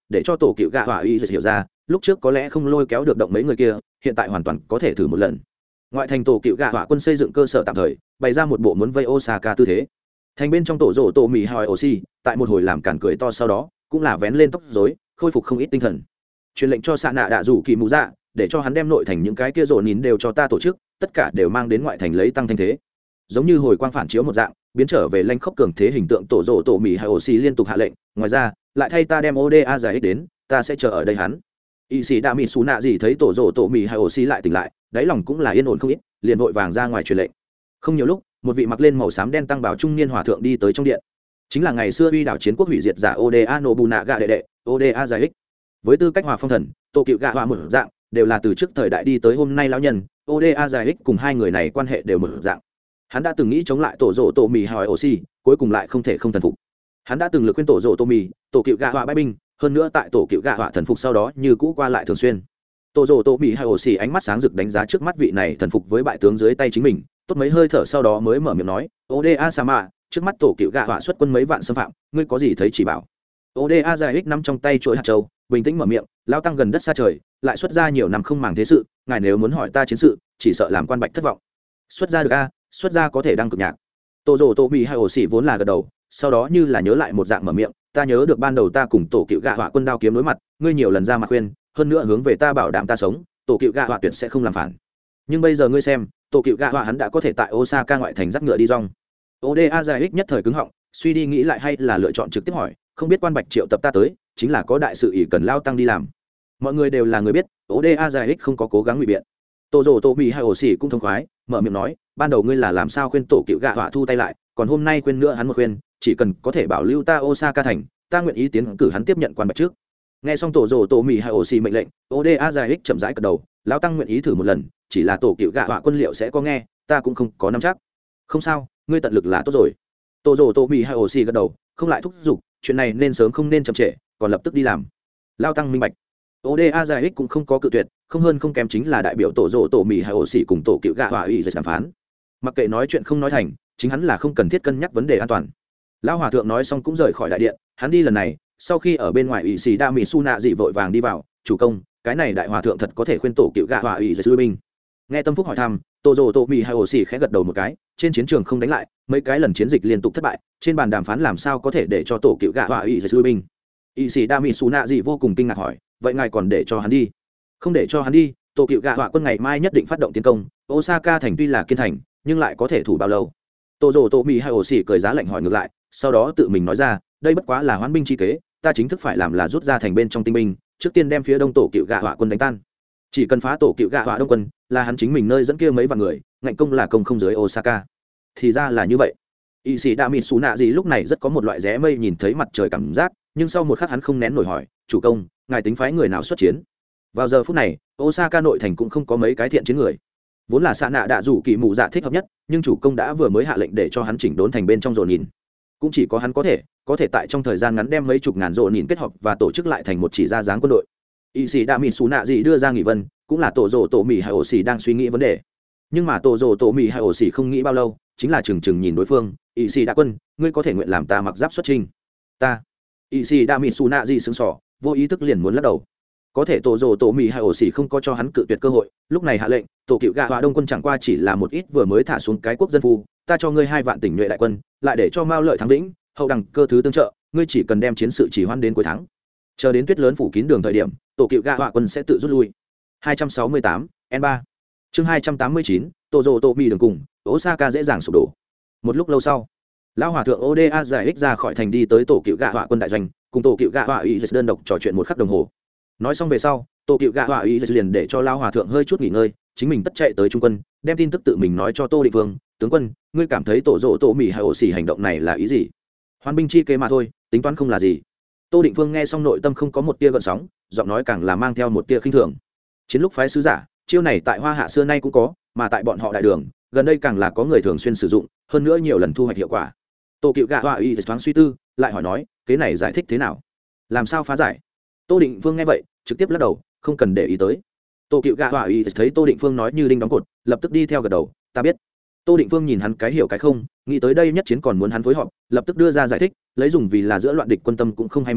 để cho tổ cựu gạ họa y hiểu ra lúc trước có lẽ không lôi kéo được động mấy người kia, hiện tại hoàn toàn có thể thử một lần. Ngoại thành tổ cựu gạ họa quân xây dựng cơ sở tạm thời, bày ra một bộ muốn vây Osaka tư thế. Thành bên trong tổ rổ tổ mì hỏi oxy, tại một hồi làm cản cười to sau đó, cũng là vén lên tóc rối, khôi phục không ít tinh thần. Truyền lệnh cho xạ nạ đạ rủ kỳ mù dạ, để cho hắn đem nội thành những cái kia rổ nín đều cho ta tổ chức, tất cả đều mang đến ngoại thành lấy tăng thanh thế. Giống như hồi quang phản chiếu một dạng, biến trở về lanh khốc cường thế hình tượng tổ rổ tổ mì hay oxy liên tục hạ lệnh. Ngoài ra, lại thay ta đem oda giải ích đến, ta sẽ chờ ở đây hắn. Y sĩ đa mỹ xú nạ gì thấy tổ rổ tổ mì hay oxy lại tỉnh lại, đáy lòng cũng là yên ổn không ít, liền vội vàng ra ngoài truyền lệnh. Không nhiều lúc, một vị mặc lên màu xám đen tăng bảo trung niên hòa thượng đi tới trong điện. Chính là ngày xưa uy đảo chiến quốc hủy diệt giả oda nobunaga đệ đệ, oda giải ích. Với tư cách hòa phong thần, tổ cựu gạ họa một dạng, đều là từ trước thời đại đi tới hôm nay lão nhân, oda giải ích cùng hai người này quan hệ đều một dạng. Hắn đã từng nghĩ chống lại tổ rổ tổ mì hỏi oxy, cuối cùng lại không thể không thần phục. Hắn đã từng lực khuyên tổ rổ tổ mì, tổ cựu gạ họa bãi binh, hơn nữa tại tổ cựu gạ họa thần phục sau đó như cũ qua lại thường xuyên. Tổ rổ tổ mì hay oxy ánh mắt sáng rực đánh giá trước mắt vị này thần phục với bại tướng dưới tay chính mình, tốt mấy hơi thở sau đó mới mở miệng nói, oda sama, trước mắt tổ cựu gạ họa xuất quân mấy vạn xâm phạm, ngươi có gì thấy chỉ bảo. oda giải ích nắm trong tay chuỗi hạt châu, bình tĩnh mở miệng, lao tăng gần đất xa trời, lại xuất ra nhiều năm không màng thế sự, ngài nếu muốn hỏi ta chiến sự, chỉ sợ làm quan bạch thất vọng. Xuất ra được a, xuất ra có thể đăng cực nhạc. Tổ rổ tổ mì hay ổ xỉ vốn là gật đầu, sau đó như là nhớ lại một dạng mở miệng, ta nhớ được ban đầu ta cùng tổ cựu gạ họa quân đao kiếm đối mặt, ngươi nhiều lần ra mặt khuyên, hơn nữa hướng về ta bảo đảm ta sống, tổ cựu gạ họa tuyệt sẽ không làm phản. Nhưng bây giờ ngươi xem, tổ cựu gạ họa hắn đã có thể tại Osaka ngoại thành dắt ngựa đi rong. oda giải ích nhất thời cứng họng, suy đi nghĩ lại hay là lựa chọn trực tiếp hỏi, không biết quan bạch triệu tập ta tới, chính là có đại sự ỷ cần lao tăng đi làm. Mọi người đều là người biết, oda giải ích không có cố gắng ngụy biện. Tổ rổ tổ mì hay ổ xỉ cũng thông khoái, mở miệng nói, ban đầu ngươi là làm sao khuyên tổ cựu gạ họa thu tay lại, còn hôm nay khuyên nữa hắn một khuyên, chỉ cần có thể bảo lưu ta Osaka thành, ta nguyện ý tiến cử hắn tiếp nhận quan bạch trước. Nghe xong tổ rổ tổ mì hay ổ xỉ mệnh lệnh, oda giải ích chậm rãi gật đầu, lão tăng nguyện ý thử một lần, chỉ là tổ cựu gạ họa quân liệu sẽ có nghe, ta cũng không có nắm chắc. Không sao, ngươi tận lực là tốt rồi. Tổ rổ tổ mì hay ổ xỉ gật đầu, không lại thúc giục, chuyện này nên sớm không nên chậm trễ, còn lập tức đi làm. Lão tăng minh bạch. oda giải ích cũng không có cự tuyệt, không hơn không kém chính là đại biểu tổ rổ tổ mì hay ổ xỉ cùng tổ cựu gạ họa ủy đàm phán. Mặc kệ nói chuyện không nói thành, chính hắn là không cần thiết cân nhắc vấn đề an toàn. Lão hòa thượng nói xong cũng rời khỏi đại điện, hắn đi lần này, sau khi ở bên ngoài ủy sĩ đa mỹ su nạ dị vội vàng đi vào, chủ công, cái này đại hòa thượng thật có thể khuyên tổ cựu gạ họa ủy lui binh. Nghe Tâm Phúc hỏi thăm, tổ rổ tổ mì hay ổ xỉ khẽ gật đầu một cái, trên chiến trường không đánh lại, mấy cái lần chiến dịch liên tục thất bại, trên bàn đàm phán làm sao có thể để cho tổ cựu gạ họa ủy lui binh. Ủy sĩ đa mỹ su nạ dị vô cùng kinh ngạc hỏi, vậy ngài còn để cho hắn đi? Không để cho hắn đi, tổ cựu gạ họa quân ngày mai nhất định phát động tiến công. Osaka thành tuy là kiên thành, nhưng lại có thể thủ bao lâu? Tổ rổ tổ mì hay ổ xỉ cười giá lạnh hỏi ngược lại, sau đó tự mình nói ra, đây bất quá là hoán binh chi kế, ta chính thức phải làm là rút ra thành bên trong tinh binh, trước tiên đem phía đông tổ cựu gạ họa quân đánh tan. Chỉ cần phá tổ cựu gạ họa đông quân, là hắn chính mình nơi dẫn kia mấy vạn người, ngạnh công là công không dưới Osaka. Thì ra là như vậy. Y sĩ đa mỹ xú nạ gì lúc này rất có một loại rẽ mây nhìn thấy mặt trời cảm giác, nhưng sau một khắc hắn không nén nổi hỏi, chủ công, ngài tính phái người nào xuất chiến? Vào giờ phút này, Osaka nội thành cũng không có mấy cái thiện chiến người. Vốn là xạ nạ đạ rủ kỳ mù dạ thích hợp nhất, nhưng chủ công đã vừa mới hạ lệnh để cho hắn chỉnh đốn thành bên trong rộn nhìn. Cũng chỉ có hắn có thể, có thể tại trong thời gian ngắn đem mấy chục ngàn rộn nhìn kết hợp và tổ chức lại thành một chỉ ra dáng quân đội. Y sĩ đa mỹ xú nạ gì đưa ra nghị vân, cũng là tổ rồ tổ mỹ hay ổ xỉ đang suy nghĩ vấn đề. Nhưng mà tổ rồ tổ mỹ hay ổ xỉ không nghĩ bao lâu, chính là chừng chừng nhìn đối phương, y sĩ đa quân, ngươi có thể nguyện làm ta mặc giáp xuất trình? Ta. Y sĩ đa mỹ xú nạ gì sững sỏ, vô ý thức liền muốn lắc đầu. Có thể tổ rồ tổ mỹ hay ổ xỉ không có cho hắn cự tuyệt cơ hội, lúc này hạ lệnh, tổ cựu gạ họa đông quân chẳng qua chỉ là một ít vừa mới thả xuống cái quốc dân phu, ta cho ngươi hai vạn tỉnh nhuệ đại quân, lại để cho mao lợi thắng vĩnh, hậu đẳng cơ thứ tương trợ, ngươi chỉ cần đem chiến sự chỉ hoãn đến cuối tháng, chờ đến tuyết lớn phủ kín đường thời điểm, tổ cựu gạ họa quân sẽ tự rút lui. hai trăm sáu mươi tám N ba chương hai trăm tám mươi chín tổ rồ tổ mỹ đường cùng Osaka dễ dàng sụp đổ. Một lúc lâu sau, lão hòa thượng oda giải ích ra khỏi thành đi tới tổ cựu gạ họa quân đại doanh, cùng tổ cựu gạ họa ủy đơn độc trò chuyện một khắc đồng hồ. Nói xong về sau, tổ cựu gạ họa ủy liền để cho lão hòa thượng hơi chút nghỉ ngơi, chính mình tất chạy tới trung quân, đem tin tức tự mình nói cho Tô Định Vương, tướng quân, ngươi cảm thấy tổ rồ tổ mỹ hay ổ xỉ hành động này là ý gì? Hoan binh chi kế mà thôi, tính toán không là gì. Tô Định Vương nghe xong nội tâm không có một tia gợn sóng, giọng nói càng là mang theo một tia khinh thường. Chiến lúc phái sứ giả, chiêu này tại Hoa Hạ xưa nay cũng có, mà tại bọn họ đại đường, gần đây càng là có người thường xuyên sử dụng, hơn nữa nhiều lần thu hoạch hiệu quả. Tô Cựu Gạ Họa Y thoáng suy tư, lại hỏi nói, cái này giải thích thế nào? Làm sao phá giải? Tô Định Vương nghe vậy, trực tiếp lắc đầu, không cần để ý tới. Tô Cựu Gạ Họa Y thấy Tô Định Vương nói như đinh đóng cột, lập tức đi theo gật đầu, ta biết. Tô Định Vương nhìn hắn cái hiểu cái không, nghĩ tới đây nhất chiến còn muốn hắn phối hợp, lập tức đưa ra giải thích, lấy dùng vì là giữa loạn địch quân tâm cũng không hay mưu,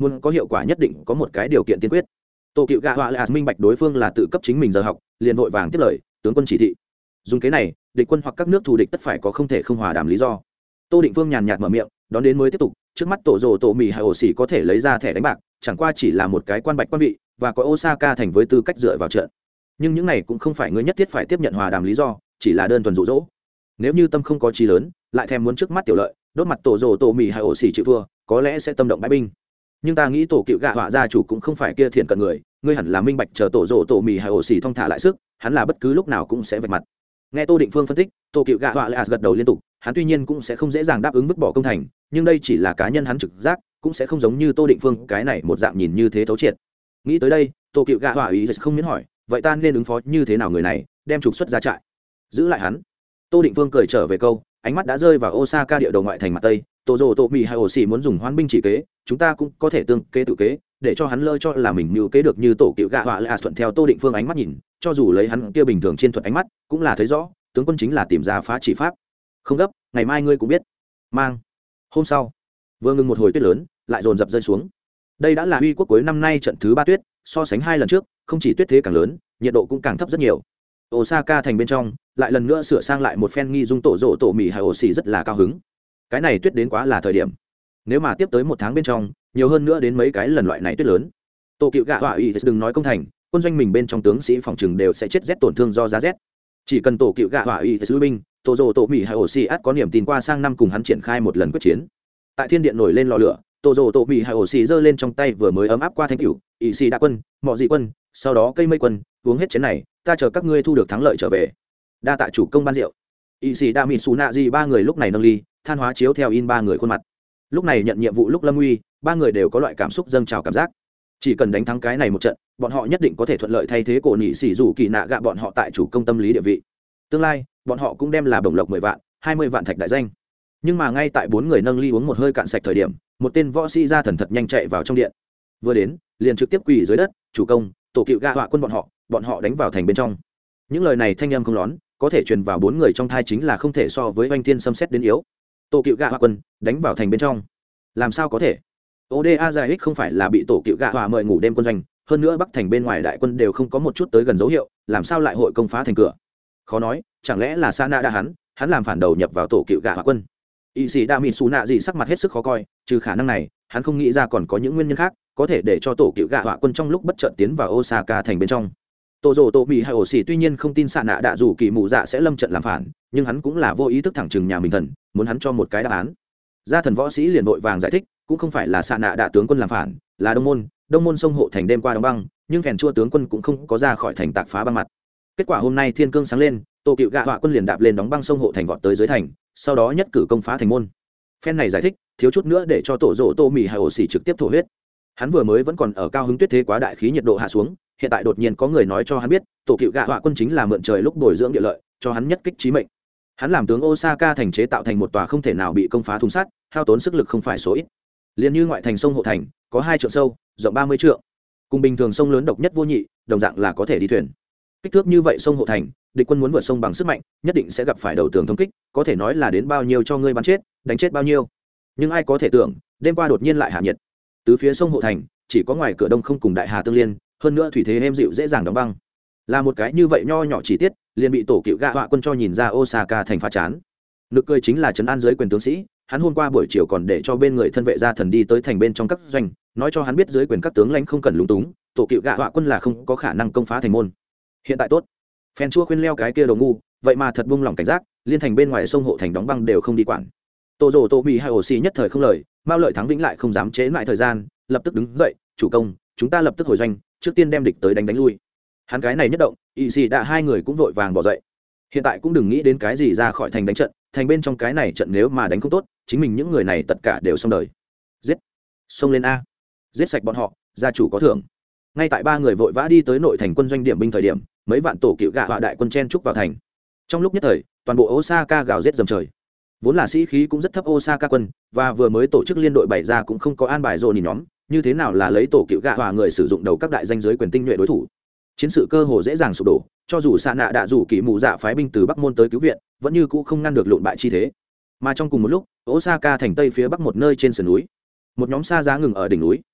muốn có hiệu quả nhất định có một cái điều kiện tiên quyết. Tô Cựu Gạ Họa là minh bạch đối phương là tự cấp chính mình giờ học, liền vội vàng tiếp lời, tướng quân chỉ thị. Dùng cái này, địch quân hoặc các nước thù địch tất phải có không thể không hòa đàm lý do. Tô Định Phương nhàn nhạt mở miệng, đón đến mới tiếp tục, trước mắt tổ rồ tổ mì hay ổ xỉ có thể lấy ra thẻ đánh bạc, chẳng qua chỉ là một cái quan bạch quan vị và có Osaka thành với tư cách dựa vào trận. Nhưng những này cũng không phải ngươi nhất thiết phải tiếp nhận hòa đàm lý do, chỉ là đơn thuần dụ dỗ. Nếu như tâm không có chí lớn, lại thèm muốn trước mắt tiểu lợi, đốt mặt tổ rồ tổ mì hay ổ xỉ chịu thua, có lẽ sẽ tâm động bãi binh. Nhưng ta nghĩ tổ Cựu Gạ Họa gia chủ cũng không phải kia thiện cận người, ngươi hẳn là minh bạch chờ tổ rồ tổ mì hay ổ xỉ thong thả lại sức, hắn là bất cứ lúc nào cũng sẽ vạch mặt. Nghe Tô Định Phương phân tích, tổ Cựu Gạ Họa lại gật đầu liên tục, hắn tuy nhiên cũng sẽ không dễ dàng đáp ứng vứt bỏ công thành, nhưng đây chỉ là cá nhân hắn trực giác, cũng sẽ không giống như Tô Định Phương cái này một dạng nhìn như thế thấu triệt. Nghĩ tới đây, tổ Cựu Gạ Họa ý không miễn hỏi, vậy ta nên ứng phó như thế nào người này, đem trục xuất ra trại, giữ lại hắn. Tô Định Phương cười trở về câu, ánh mắt đã rơi vào Osaka địa đầu ngoại thành mặt tây, tổ rồ tổ mì hay ổ xỉ muốn dùng hoán binh chỉ kế, chúng ta cũng có thể tương kế tự kế, để cho hắn lơ cho là mình mưu kế được như tổ Cựu Gạ Họa lại thuận theo Tô Định Phương ánh mắt nhìn, cho dù lấy hắn kia bình thường trên thuật ánh mắt, cũng là thấy rõ, tướng quân chính là tìm ra phá chỉ pháp. Không gấp, ngày mai ngươi cũng biết. Mang. Hôm sau, vừa ngừng một hồi tuyết lớn, lại dồn dập rơi xuống. Đây đã là Huy quốc cuối năm nay trận thứ ba tuyết, so sánh hai lần trước, không chỉ tuyết thế càng lớn, nhiệt độ cũng càng thấp rất nhiều. Osaka thành bên trong, lại lần nữa sửa sang lại một phen nghi dung tổ rộ tổ mì hay ổ xì rất là cao hứng. Cái này tuyết đến quá là thời điểm. Nếu mà tiếp tới một tháng bên trong, nhiều hơn nữa đến mấy cái lần loại này tuyết lớn. Tô Cựu Gạ Họa ý đừng nói công thành, quân doanh mình bên trong tướng sĩ phòng trừng đều sẽ chết rét tổn thương do giá rét. Chỉ cần tổ Cựu Gạ Họa ý sứ binh, tổ rồ tổ mì hay ổ xì át có niềm tin qua sang năm cùng hắn triển khai một lần quyết chiến. Tại thiên điện nổi lên lò lửa, tổ rồ tổ mì hay ổ xì giơ lên trong tay vừa mới ấm áp qua thanh cửu, ý xì đã quân, mọ dị quân, sau đó cây mây quân, uống hết chén này, ta chờ các ngươi thu được thắng lợi trở về. Đa tạ chủ công ban rượu. Ý xì đa mì xù nạ gì ba người lúc này nâng ly, than hóa chiếu theo in ba người khuôn mặt. Lúc này nhận nhiệm vụ lúc lâm uy, ba người đều có loại cảm xúc dâng trào cảm giác. Chỉ cần đánh thắng cái này một trận, bọn họ nhất định có thể thuận lợi thay thế cổ nhị xỉ rủ kỳ nạ gạ bọn họ tại chủ công tâm lý địa vị. Tương lai, bọn họ cũng đem là bổng lộc mười vạn, hai mươi vạn thạch đại danh. Nhưng mà ngay tại bốn người nâng ly uống một hơi cạn sạch thời điểm, một tên võ sĩ ra thần thật nhanh chạy vào trong điện. Vừa đến, liền trực tiếp quỳ dưới đất, "Chủ công, tổ Cựu Gạ Họa quân bọn họ, bọn họ đánh vào thành bên trong." Những lời này thanh âm không lón, có thể truyền vào bốn người trong thai chính là không thể so với oanh thiên xâm xét đến yếu. Tổ Cựu Gạ Họa quân đánh vào thành bên trong. Làm sao có thể? Oda giải ích không phải là bị tổ Cựu Gạ Họa mời ngủ đêm quân doanh, hơn nữa Bắc thành bên ngoài đại quân đều không có một chút tới gần dấu hiệu, làm sao lại hội công phá thành cửa? Khó nói, chẳng lẽ là Sana đã hắn, hắn làm phản đầu nhập vào tổ Cựu Gạ Họa quân. Y sĩ Đa Mỹ Sú Nạ gì sắc mặt hết sức khó coi, trừ khả năng này, hắn không nghĩ ra còn có những nguyên nhân khác, có thể để cho tổ Cựu Gạ Họa quân trong lúc bất chợt tiến vào Osaka thành bên trong. Tổ rồ tổ Mỹ hay ổ xỉ tuy nhiên không tin Sana đã dù kỳ mù dạ sẽ lâm trận làm phản, nhưng hắn cũng là vô ý thức thẳng trừng nhà mình thần, muốn hắn cho một cái đáp án. Gia thần võ sĩ liền vội vàng giải thích, cũng không phải là Sana đã tướng quân làm phản, là đông môn, đông môn sông hộ thành đêm qua đóng băng, nhưng phèn chua tướng quân cũng không có ra khỏi thành tạc phá băng mặt. Kết quả hôm nay thiên cương sáng lên, tổ Cựu Gạ Họa quân liền đạp lên đóng băng sông hộ thành vọt tới dưới thành, sau đó nhất cử công phá thành môn. Phen này giải thích, thiếu chút nữa để cho tổ rồ tô mì hay ổ xỉ trực tiếp thổ huyết. Hắn vừa mới vẫn còn ở cao hứng tuyết thế quá đại khí nhiệt độ hạ xuống, hiện tại đột nhiên có người nói cho hắn biết, tổ Cựu Gạ Họa quân chính là mượn trời lúc bồi dưỡng địa lợi, cho hắn nhất kích chí mệnh. Hắn làm tướng Osaka thành chế tạo thành một tòa không thể nào bị công phá thùng sắt, hao tốn sức lực không phải số ít. Liên như ngoại thành sông hộ thành, có hai trượng sâu, rộng ba mươi trượng. Cùng bình thường sông lớn độc nhất vô nhị, đồng dạng là có thể đi thuyền. Kích thước như vậy sông hộ thành, địch quân muốn vượt sông bằng sức mạnh, nhất định sẽ gặp phải đầu tường thông kích, có thể nói là đến bao nhiêu cho ngươi bắn chết, đánh chết bao nhiêu. Nhưng ai có thể tưởng, đêm qua đột nhiên lại hạ nhiệt. Tứ phía sông hộ thành, chỉ có ngoài cửa đông không cùng đại hà tương liên, hơn nữa thủy thế êm dịu dễ dàng đóng băng. Là một cái như vậy nho nhỏ chi tiết, liền bị tổ Cựu Gạ Họa quân cho nhìn ra Osaka thành phá chán. Nực cười chính là trấn an dưới quyền tướng sĩ, hắn hôm qua buổi chiều còn để cho bên người thân vệ gia thần đi tới thành bên trong các doanh, nói cho hắn biết dưới quyền các tướng lãnh không cần lúng túng, tổ Cựu Gạ Họa quân là không có khả năng công phá thành môn. Hiện tại tốt, phen chua khuyên leo cái kia đồ ngu, vậy mà thật buông lỏng cảnh giác, liên thành bên ngoài sông hộ thành đóng băng đều không đi quản. Tổ rồ tổ bị hai ổ xì nhất thời không lời, Mao Lợi Thắng Vĩnh lại không dám chế lại thời gian, lập tức đứng dậy, "Chủ công, chúng ta lập tức hồi doanh, trước tiên đem địch tới đánh đánh lui." Hắn cái này nhất động, y xì đã hai người cũng vội vàng bỏ dậy. Hiện tại cũng đừng nghĩ đến cái gì ra khỏi thành đánh trận, thành bên trong cái này trận nếu mà đánh không tốt, chính mình những người này tất cả đều xong đời. Giết, xông lên a, giết sạch bọn họ, gia chủ có thưởng. Ngay tại ba người vội vã đi tới nội thành quân doanh điểm binh thời điểm, mấy vạn tổ Cựu Gạ Họa đại quân chen trúc vào thành. Trong lúc nhất thời, toàn bộ Osaka gào rết dầm trời. Vốn là sĩ khí cũng rất thấp Osaka quân, và vừa mới tổ chức liên đội bày ra cũng không có an bài rồi nhìn nhóm, như thế nào là lấy tổ Cựu Gạ Họa người sử dụng đầu các đại danh giới quyền tinh nhuệ đối thủ. Chiến sự cơ hồ dễ dàng sụp đổ, cho dù Sa Nạ đã rủ kỳ mù dạ phái binh từ Bắc môn tới cứu viện, vẫn như cũ không ngăn được lụn bại chi thế. Mà trong cùng một lúc, Osaka thành tây phía bắc một nơi trên sườn núi, một nhóm xa giá ngừng ở đỉnh núi,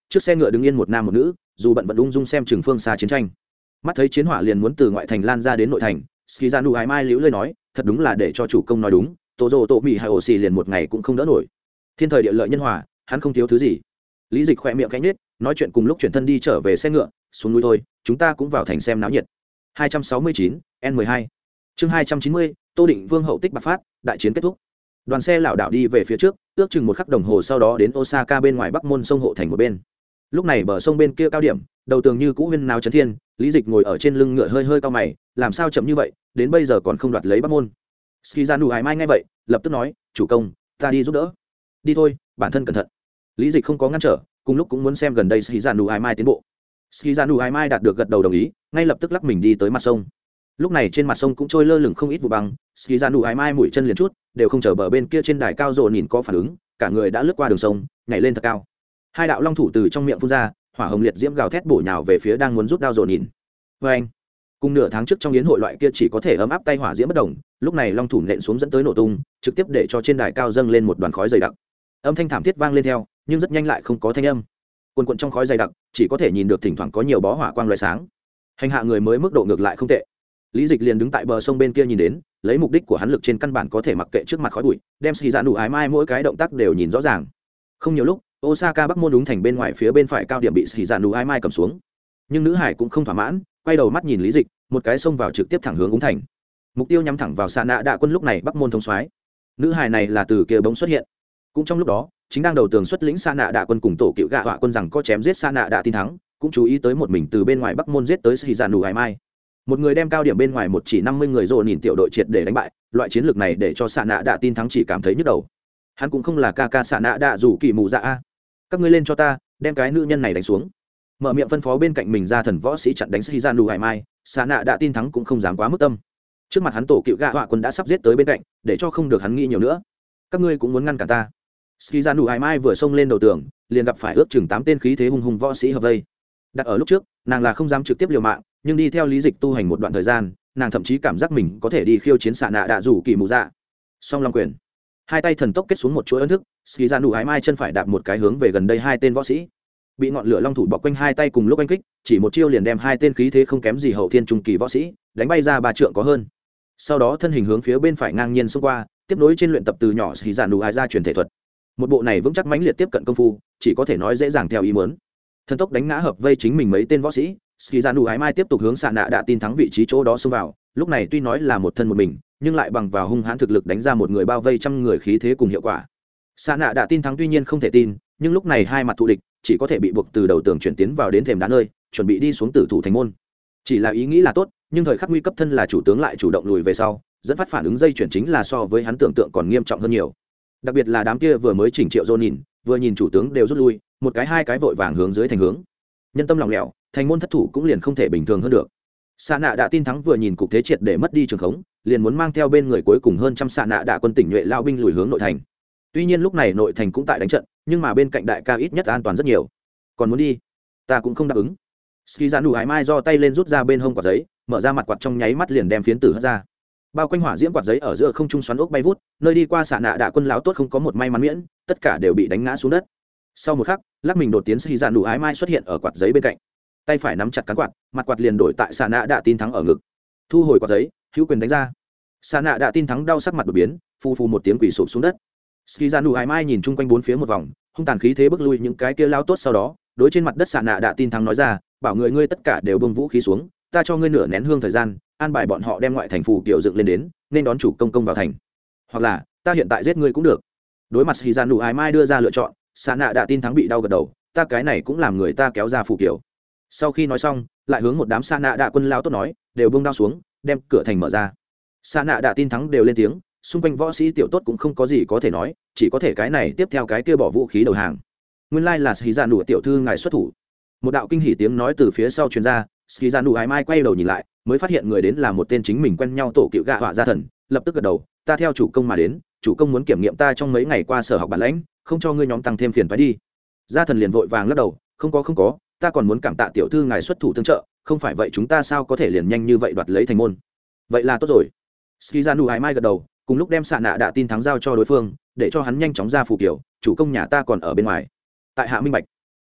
trước xe ngựa đứng yên một nam một nữ, dù bận vận ung dung xem trường phương xa chiến tranh. Mắt thấy chiến hỏa liền muốn từ ngoại thành lan ra đến nội thành, Skizanu Ái Mai liễu lơi nói, thật đúng là để cho chủ công nói đúng, Tô Dô Tô Mị hay ổ xì liền một ngày cũng không đỡ nổi. Thiên thời địa lợi nhân hòa, hắn không thiếu thứ gì. Lý Dịch khẽ miệng khẽ nhếch, nói chuyện cùng lúc chuyển thân đi trở về xe ngựa, xuống núi thôi, chúng ta cũng vào thành xem náo nhiệt. hai trăm sáu mươi chín, N mười hai. Chương hai trăm chín mươi, Tô Định Vương hậu tích bạc phát, đại chiến kết thúc. Đoàn xe lảo đảo đi về phía trước, ước chừng một khắc đồng hồ sau đó đến Osaka bên ngoài bắc môn sông hộ thành một bên. Lúc này bờ sông bên kia cao điểm, đầu tường như cũ huyên náo chấn thiên, Lý Dịch ngồi ở trên lưng ngựa hơi hơi cau mày, làm sao chậm như vậy, đến bây giờ còn không đoạt lấy bắc môn. Skizanu Hải Mai nghe vậy, lập tức nói, chủ công, ta đi giúp đỡ. Đi thôi, bản thân cẩn thận. Lý Dịch không có ngăn trở, cùng lúc cũng muốn xem gần đây Skizanu Hải Mai tiến bộ. Skizanu Hải Mai đạt được gật đầu đồng ý, ngay lập tức lắc mình đi tới mặt sông. Lúc này trên mặt sông cũng trôi lơ lửng không ít vụ băng, Skizanu Hải Mai mũi chân liền chút, đều không chờ bờ bên kia trên đài cao rồ nhìn có phản ứng, cả người đã lướt qua đường sông, nhảy lên thật cao. Hai đạo long thủ từ trong miệng phun ra, hỏa hồng liệt diễm gào thét bổ nhào về phía đang muốn rút đao rồ nhìn. Và anh, cùng nửa tháng trước trong yến hội loại kia chỉ có thể ấm áp tay hỏa diễm bất động, lúc này long thủ nện xuống dẫn tới nổ tung, trực tiếp để cho trên đài cao dâng lên một đoàn khói dày đặc. Âm thanh thảm thiết vang lên theo, nhưng rất nhanh lại không có thanh âm. Cuồn cuộn trong khói dày đặc, chỉ có thể nhìn được thỉnh thoảng có nhiều bó hỏa quang lóe sáng. Hành hạ người mới mức độ ngược lại không tệ. Lý Dịch liền đứng tại bờ sông bên kia nhìn đến, lấy mục đích của hắn lực trên căn bản có thể mặc kệ trước mặt khói bụi, đem Skizanu Ái Mai mỗi cái động tác đều nhìn rõ ràng. Không nhiều lúc, Osaka bắc môn đúng thành bên ngoài phía bên phải cao điểm bị Skizanu Ái Mai cầm xuống. Nhưng nữ hải cũng không thỏa mãn, quay đầu mắt nhìn Lý Dịch, một cái xông vào trực tiếp thẳng hướng úng thành. Mục tiêu nhắm thẳng vào Sa Nạ Đạ quân lúc này bắc môn thông soái. Nữ hải này là từ kia bỗng xuất hiện. Cũng trong lúc đó, chính đang đầu tường xuất lĩnh Sa Nạ Đạ quân cùng tổ cựu gạ họa quân rằng có chém giết Sa Nạ Đạ tin thắng, cũng chú ý tới một mình từ bên ngoài bắc môn giết tới Skizanu Ái Mai. Một người đem cao điểm bên ngoài một chỉ năm mươi người rồi nhìn tiểu đội triệt để đánh bại, loại chiến lược này để cho Sa Nạ Đạ tin thắng chỉ cảm thấy nhức đầu. Hắn cũng không là ca ca Sa Nạ Đạ dù kỳ mù dạ a. Các ngươi lên cho ta, đem cái nữ nhân này đánh xuống. Mở miệng phân phó bên cạnh mình ra thần võ sĩ chặn đánh Skizanu Ái Mai, Sa Nạ Đạ tin thắng cũng không dám quá mức tâm. Trước mặt hắn tổ cựu gạ họa quân đã sắp giết tới bên cạnh, để cho không được hắn nghĩ nhiều nữa. Các ngươi cũng muốn ngăn cản ta. Skizanu Ái Mai vừa xông lên đầu tường, liền gặp phải ước chừng tám tên khí thế hung hùng võ sĩ hợp vây. Đặt ở lúc trước, nàng là không dám trực tiếp liều mạng, nhưng đi theo Lý Dịch tu hành một đoạn thời gian, nàng thậm chí cảm giác mình có thể đi khiêu chiến Sa Nạ Đạ rủ kỳ mù dạ. Song long quyền, hai tay thần tốc kết xuống một chuỗi ấn thức, Skizanu Ái Mai chân phải đạp một cái hướng về gần đây hai tên võ sĩ. Bị ngọn lửa long thủ bọc quanh hai tay cùng lúc anh kích, chỉ một chiêu liền đem hai tên khí thế không kém gì hậu thiên trung kỳ võ sĩ đánh bay ra ba trượng có hơn. Sau đó thân hình hướng phía bên phải ngang nhiên xông qua, tiếp nối trên luyện tập từ nhỏ Skizanu Ái ra truyền thể thuật. Một bộ này vững chắc mãnh liệt tiếp cận công phu, chỉ có thể nói dễ dàng theo ý muốn. Thần tốc đánh ngã hợp vây chính mình mấy tên võ sĩ, Skizanu Ái Mai tiếp tục hướng Sa Nạ Đạ tin thắng vị trí chỗ đó xông vào, lúc này tuy nói là một thân một mình, nhưng lại bằng vào hung hãn thực lực đánh ra một người bao vây trăm người khí thế cùng hiệu quả. Sa Nạ Đạ tin thắng tuy nhiên không thể tin, nhưng lúc này hai mặt thù địch, chỉ có thể bị buộc từ đầu tường chuyển tiến vào đến thềm đá nơi, chuẩn bị đi xuống tử thủ thành môn. Chỉ là ý nghĩ là tốt, nhưng thời khắc nguy cấp thân là chủ tướng lại chủ động lùi về sau, dẫn phát phản ứng dây chuyển chính là so với hắn tưởng tượng còn nghiêm trọng hơn nhiều. Đặc biệt là đám kia vừa mới chỉnh triệu Dô nhìn, vừa nhìn chủ tướng đều rút lui, một cái hai cái vội vàng hướng dưới thành hướng. Nhân tâm lòng lẻo, thành môn thất thủ cũng liền không thể bình thường hơn được. Sa Nạ Đạ tin thắng vừa nhìn cục thế triệt để mất đi trường khống, liền muốn mang theo bên người cuối cùng hơn trăm Sa Nạ Đạ quân tỉnh nhuệ lao binh lùi hướng nội thành. Tuy nhiên lúc này nội thành cũng tại đánh trận, nhưng mà bên cạnh đại ca ít nhất an toàn rất nhiều. Còn muốn đi, ta cũng không đáp ứng. Skizanu Ái Mai do tay lên rút ra bên hông quạt giấy, mở ra mặt quạt trong nháy mắt liền đem phiến tử hất ra. Bao quanh hỏa diễm quạt giấy ở giữa không trung xoắn ốc bay vút, nơi đi qua Sa Nạ Đạ quân lão tốt không có một may mắn miễn, tất cả đều bị đánh ngã xuống đất. Sau một khắc, lắc mình đột tiến Skizanu Ái Mai xuất hiện ở quạt giấy bên cạnh, tay phải nắm chặt cán quạt, mặt quạt liền đổi tại Sa Nạ Đạ tin thắng ở ngực. Thu hồi quạt giấy, hữu quyền đánh ra. Sa Nạ Đạ tin thắng đau sắc mặt đột biến, phù phù một tiếng quỳ sụp xuống đất. Skizanu Ái Mai nhìn chung quanh bốn phía một vòng, hung tàn khí thế bước lui những cái kia lao tốt, sau đó đối trên mặt đất Sa Nạ Đạ tin thắng nói ra, bảo người ngươi tất cả đều bông vũ khí xuống, ta cho ngươi nửa nén hương thời gian, an bài bọn họ đem ngoại thành phù kiểu dựng lên đến, nên đón chủ công công vào thành, hoặc là ta hiện tại giết ngươi cũng được. Đối mặt Skizanu Ái Mai đưa ra lựa chọn, Sa Nạ Đạ tin thắng bị đau gật đầu, ta cái này cũng làm người ta kéo ra phù kiểu. Sau khi nói xong, lại hướng một đám Sa Nạ Đạ quân lao tốt nói, đều buông đao xuống, đem cửa thành mở ra. Sa Nạ Đạ tin thắng đều lên tiếng, xung quanh võ sĩ tiểu tốt cũng không có gì có thể nói, chỉ có thể cái này tiếp theo cái kia bỏ vũ khí đầu hàng. Nguyên lai là Skizanu tiểu thư ngài xuất thủ. Một đạo kinh hỉ tiếng nói từ phía sau truyền ra, Skizanu Ái Mai quay đầu nhìn lại, mới phát hiện người đến là một tên chính mình quen nhau tổ cựu gạ họa gia thần, lập tức gật đầu, ta theo chủ công mà đến, chủ công muốn kiểm nghiệm ta trong mấy ngày qua sở học bản lãnh, không cho ngươi nhóm tăng thêm phiền phải đi. Gia thần liền vội vàng lắc đầu, không có không có, ta còn muốn cảm tạ tiểu thư ngài xuất thủ tương trợ, không phải vậy chúng ta sao có thể liền nhanh như vậy đoạt lấy thành môn. Vậy là tốt rồi. Skizanu Ái Mai gật đầu, cùng lúc đem Sa Nạ Đạ tin thắng giao cho đối phương, để cho hắn nhanh chóng ra phù kiểu, chủ công nhà ta còn ở bên ngoài. Tại hạ minh bạch.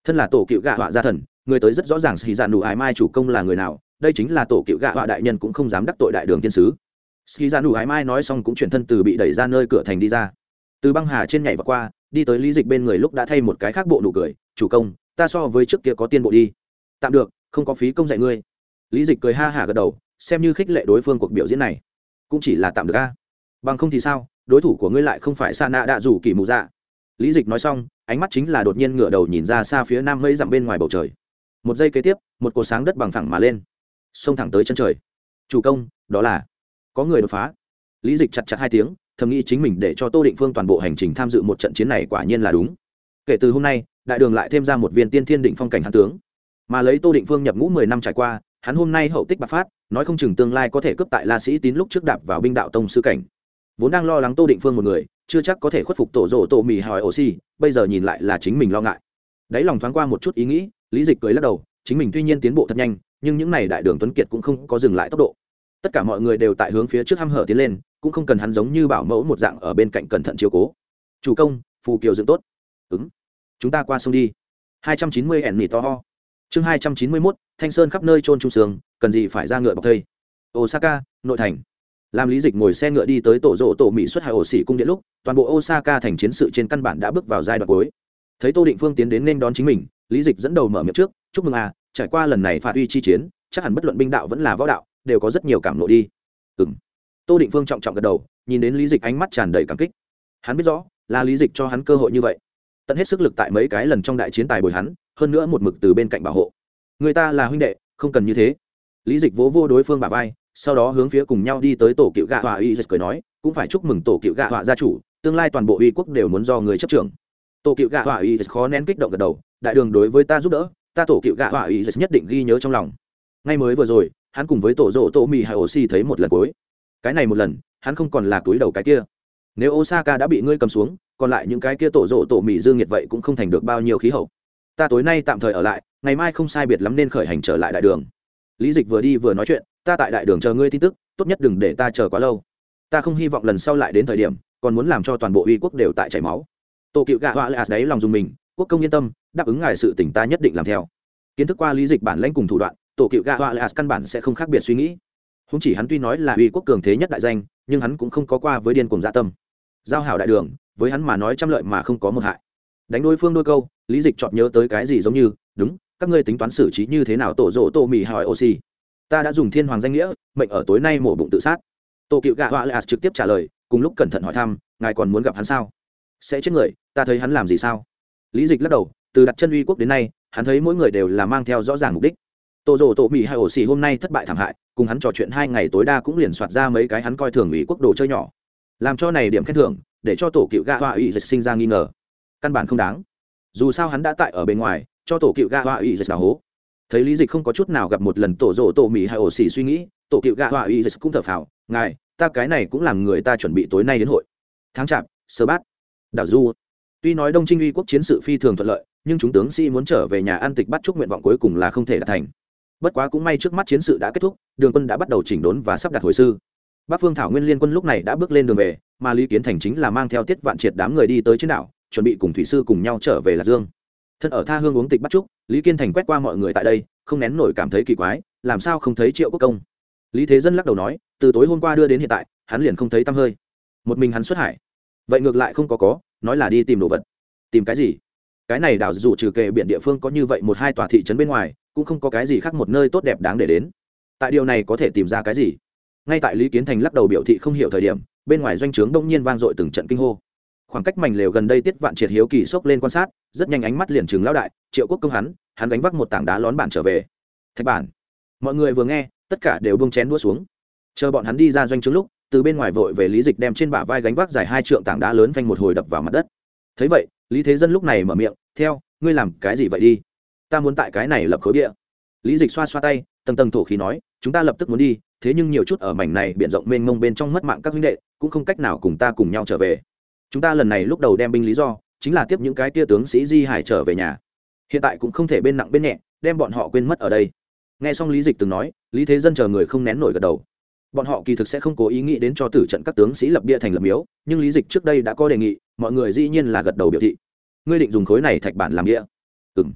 thân là tổ cựu gạ họa gia thần, người tới rất rõ ràng xì dạ nụ ái mai chủ công là người nào, đây chính là tổ cựu gạ họa đại nhân cũng không dám đắc tội đại đường thiên sứ. Xì dạ nụ ái mai nói xong cũng chuyển thân từ bị đẩy ra nơi cửa thành đi ra, từ băng hà trên nhảy vào qua, đi tới lý dịch bên người lúc đã thay một cái khác bộ nụ cười. Chủ công, ta so với trước kia có tiên bộ đi. Tạm được, không có phí công dạy ngươi. Lý dịch cười ha hả gật đầu, xem như khích lệ đối phương cuộc biểu diễn này. Cũng chỉ là tạm được a, bằng không thì sao, đối thủ của ngươi lại không phải sa nạ đạ rủ kỳ mù dạ. Lý dịch nói xong, ánh mắt chính là đột nhiên ngửa đầu nhìn ra xa phía nam mây dặm bên ngoài bầu trời. Một giây kế tiếp, một cột sáng đất bằng phẳng mà lên, xông thẳng tới chân trời. Chủ công, đó là có người đột phá. Lý dịch chặt chặt hai tiếng, thầm nghĩ chính mình để cho Tô Định Phương toàn bộ hành trình tham dự một trận chiến này quả nhiên là đúng. Kể từ hôm nay, đại đường lại thêm ra một viên tiên thiên định phong cảnh hán tướng, mà lấy Tô Định Phương nhập ngũ mười năm trải qua, hắn hôm nay hậu tích bạc phát, nói không chừng tương lai có thể cướp tại La Sĩ Tín lúc trước đạp vào binh đạo tông sư cảnh. Vốn đang lo lắng Tô Định Phương một người, chưa chắc có thể khuất phục tổ rồ tổ mì hỏi oxy, bây giờ nhìn lại là chính mình lo ngại. Đấy lòng thoáng qua một chút ý nghĩ, Lý Dịch cười lắc đầu, chính mình tuy nhiên tiến bộ thật nhanh, nhưng những này đại đường tuấn kiệt cũng không có dừng lại tốc độ. Tất cả mọi người đều tại hướng phía trước hăm hở tiến lên, cũng không cần hắn giống như bảo mẫu một dạng ở bên cạnh cẩn thận chiếu cố. Chủ công, phù kiều dựng tốt. Ứng. Chúng ta qua sông đi. hai trăm chín mươi ẻn nỉ to ho. Chương hai trăm chín mươi mốt, Thanh Sơn khắp nơi trôn trung sương, cần gì phải ra ngựa bọc thây. Osaka, nội thành. Làm Lý Dịch ngồi xe ngựa đi tới tổ rộ tổ mỹ xuất hai ổ xỉ cung điện lúc, toàn bộ Osaka thành chiến sự trên căn bản đã bước vào giai đoạn cuối. Thấy Tô Định Phương tiến đến nên đón chính mình, Lý Dịch dẫn đầu mở miệng trước, chúc mừng à, trải qua lần này phạt uy chi chiến, chắc hẳn bất luận binh đạo vẫn là võ đạo, đều có rất nhiều cảm nộ đi. Ừm. Tô Định Phương trọng trọng gật đầu, nhìn đến Lý Dịch ánh mắt tràn đầy cảm kích. Hắn biết rõ, là Lý Dịch cho hắn cơ hội như vậy, tận hết sức lực tại mấy cái lần trong đại chiến tài bồi hắn, hơn nữa một mực từ bên cạnh bảo hộ. Người ta là huynh đệ, không cần như thế. Lý Dịch vỗ vô đối phương bả vai, sau đó hướng phía cùng nhau đi tới tổ cựu gạ họa uy cười nói, cũng phải chúc mừng tổ cựu gạ họa gia chủ, tương lai toàn bộ uy quốc đều muốn do người chấp trưởng. Tổ cựu gạ họa uy khó nén kích động gật đầu, đại đường đối với ta giúp đỡ, ta tổ cựu gạ họa uy nhất định ghi nhớ trong lòng. Ngay mới vừa rồi, hắn cùng với tổ rộ tổ mì hay oxy thấy một lần cuối, cái này một lần, hắn không còn là túi đầu cái kia. Nếu Osaka đã bị ngươi cầm xuống, còn lại những cái kia tổ rộ tổ mì dương nhiệt vậy cũng không thành được bao nhiêu khí hậu. Ta tối nay tạm thời ở lại, ngày mai không sai biệt lắm nên khởi hành trở lại đại đường. Lý Dịch vừa đi vừa nói chuyện, ta tại đại đường chờ ngươi tin tức, tốt nhất đừng để ta chờ quá lâu. Ta không hy vọng lần sau lại đến thời điểm, còn muốn làm cho toàn bộ uy quốc đều tại chảy máu. Tô Cựu Gạ Họa Lạt đấy lòng dùng mình, quốc công yên tâm, đáp ứng ngài sự tỉnh ta nhất định làm theo. Kiến thức qua Lý Dịch bản lãnh cùng thủ đoạn, Tổ Cựu Gạ Họa Lạt căn bản sẽ không khác biệt suy nghĩ. Húng chỉ hắn tuy nói là uy quốc cường thế nhất đại danh, nhưng hắn cũng không có qua với điên cuồng dạ tâm. Giao hảo đại đường, với hắn mà nói trăm lợi mà không có một hại. Đánh đối phương đôi câu, Lý Dịch chợt nhớ tới cái gì giống như, đúng, các ngươi tính toán xử trí như thế nào tổ rộ tổ mì hỏi oxy. Ta đã dùng thiên hoàng danh nghĩa, mệnh ở tối nay mổ bụng tự sát. Tô Cựu Gạ Họa Lạt trực tiếp trả lời, cùng lúc cẩn thận hỏi thăm, ngài còn muốn gặp hắn sao? Sẽ chết người, ta thấy hắn làm gì sao? Lý Dịch lắc đầu, từ đặt chân uy quốc đến nay, hắn thấy mỗi người đều là mang theo rõ ràng mục đích. Tổ rộ tổ mì hay oxy hôm nay thất bại thảm hại, cùng hắn trò chuyện hai ngày tối đa cũng liền soạt ra mấy cái hắn coi thường uy quốc đồ chơi nhỏ, làm cho này điểm khen thưởng, để cho tổ Cựu Gạ Họa uy sinh ra nghi ngờ, căn bản không đáng. Dù sao hắn đã tại ở bên ngoài, cho tổ Cựu Gạ Họa uy đào hố. Thấy Lý Dịch không có chút nào gặp một lần tổ rộ tổ mì hay ổ xì suy nghĩ, tổ Cựu Gạ Họa uy cũng thở phào, ngài, ta cái này cũng làm người ta chuẩn bị tối nay đến hội. Tháng chạp, sơ bát, đảo du. Tuy nói Đông Trinh uy quốc chiến sự phi thường thuận lợi, nhưng chúng tướng sĩ muốn trở về nhà an tịch bắt chúc nguyện vọng cuối cùng là không thể đạt thành. Bất quá cũng may trước mắt chiến sự đã kết thúc, đường quân đã bắt đầu chỉnh đốn và sắp đặt hồi sư. Bắc Phương Thảo Nguyên Liên quân lúc này đã bước lên đường về, mà Lý Kiến Thành chính là mang theo Tiết Vạn Triệt đám người đi tới trên đảo, chuẩn bị cùng thủy sư cùng nhau trở về Lạc Dương. Thân ở tha hương uống tịch bắt chúc, Lý Kiên Thành quét qua mọi người tại đây, không nén nổi cảm thấy kỳ quái, làm sao không thấy Triệu Quốc Công? Lý Thế Dân lắc đầu nói, từ tối hôm qua đưa đến hiện tại, hắn liền không thấy tăm hơi. Một mình hắn xuất hải. Vậy ngược lại không có có, nói là đi tìm đồ vật. Tìm cái gì? Cái này đảo dù trừ kề biển địa phương có như vậy một hai tòa thị trấn bên ngoài, cũng không có cái gì khác một nơi tốt đẹp đáng để đến. Tại điều này có thể tìm ra cái gì? Ngay tại Lý Kiến Thành lắc đầu biểu thị không hiểu thời điểm, bên ngoài doanh trướng đông nhiên vang dội từng trận kinh hô. Khoảng cách mảnh lều gần đây Tiết Vạn Triệt hiếu kỳ sốc lên quan sát, rất nhanh ánh mắt liền trừng lão đại, Triệu Quốc Công hắn, hắn đánh vác một tảng đá lón bản trở về. Thạch bản. Mọi người vừa nghe, tất cả đều buông chén đũa xuống. Chờ bọn hắn đi ra doanh trướng lúc, từ bên ngoài vội về Lý Dịch đem trên bả vai gánh vác dài hai trượng tảng đá lớn phanh một hồi đập vào mặt đất. Thấy vậy, Lý Thế Dân lúc này mở miệng, "Theo, ngươi làm cái gì vậy đi? Ta muốn tại cái này lập khối địa." Lý Dịch xoa xoa tay, tầng tầng thổ khí nói, "Chúng ta lập tức muốn đi, thế nhưng nhiều chút ở mảnh này biển rộng mênh mông bên trong mất mạng các huynh đệ, cũng không cách nào cùng ta cùng nhau trở về. Chúng ta lần này lúc đầu đem binh lý do chính là tiếp những cái tia tướng sĩ di hải trở về nhà, hiện tại cũng không thể bên nặng bên nhẹ đem bọn họ quên mất ở đây." Nghe xong Lý Dịch từng nói, Lý Thế Dân chờ người không nén nổi gật đầu. Bọn họ kỳ thực sẽ không cố ý nghĩ đến cho tử trận các tướng sĩ lập bia thành lập miếu, nhưng Lý Dịch trước đây đã có đề nghị, mọi người dĩ nhiên là gật đầu biểu thị. "Ngươi định dùng khối này thạch bản làm bia?" "Ừm."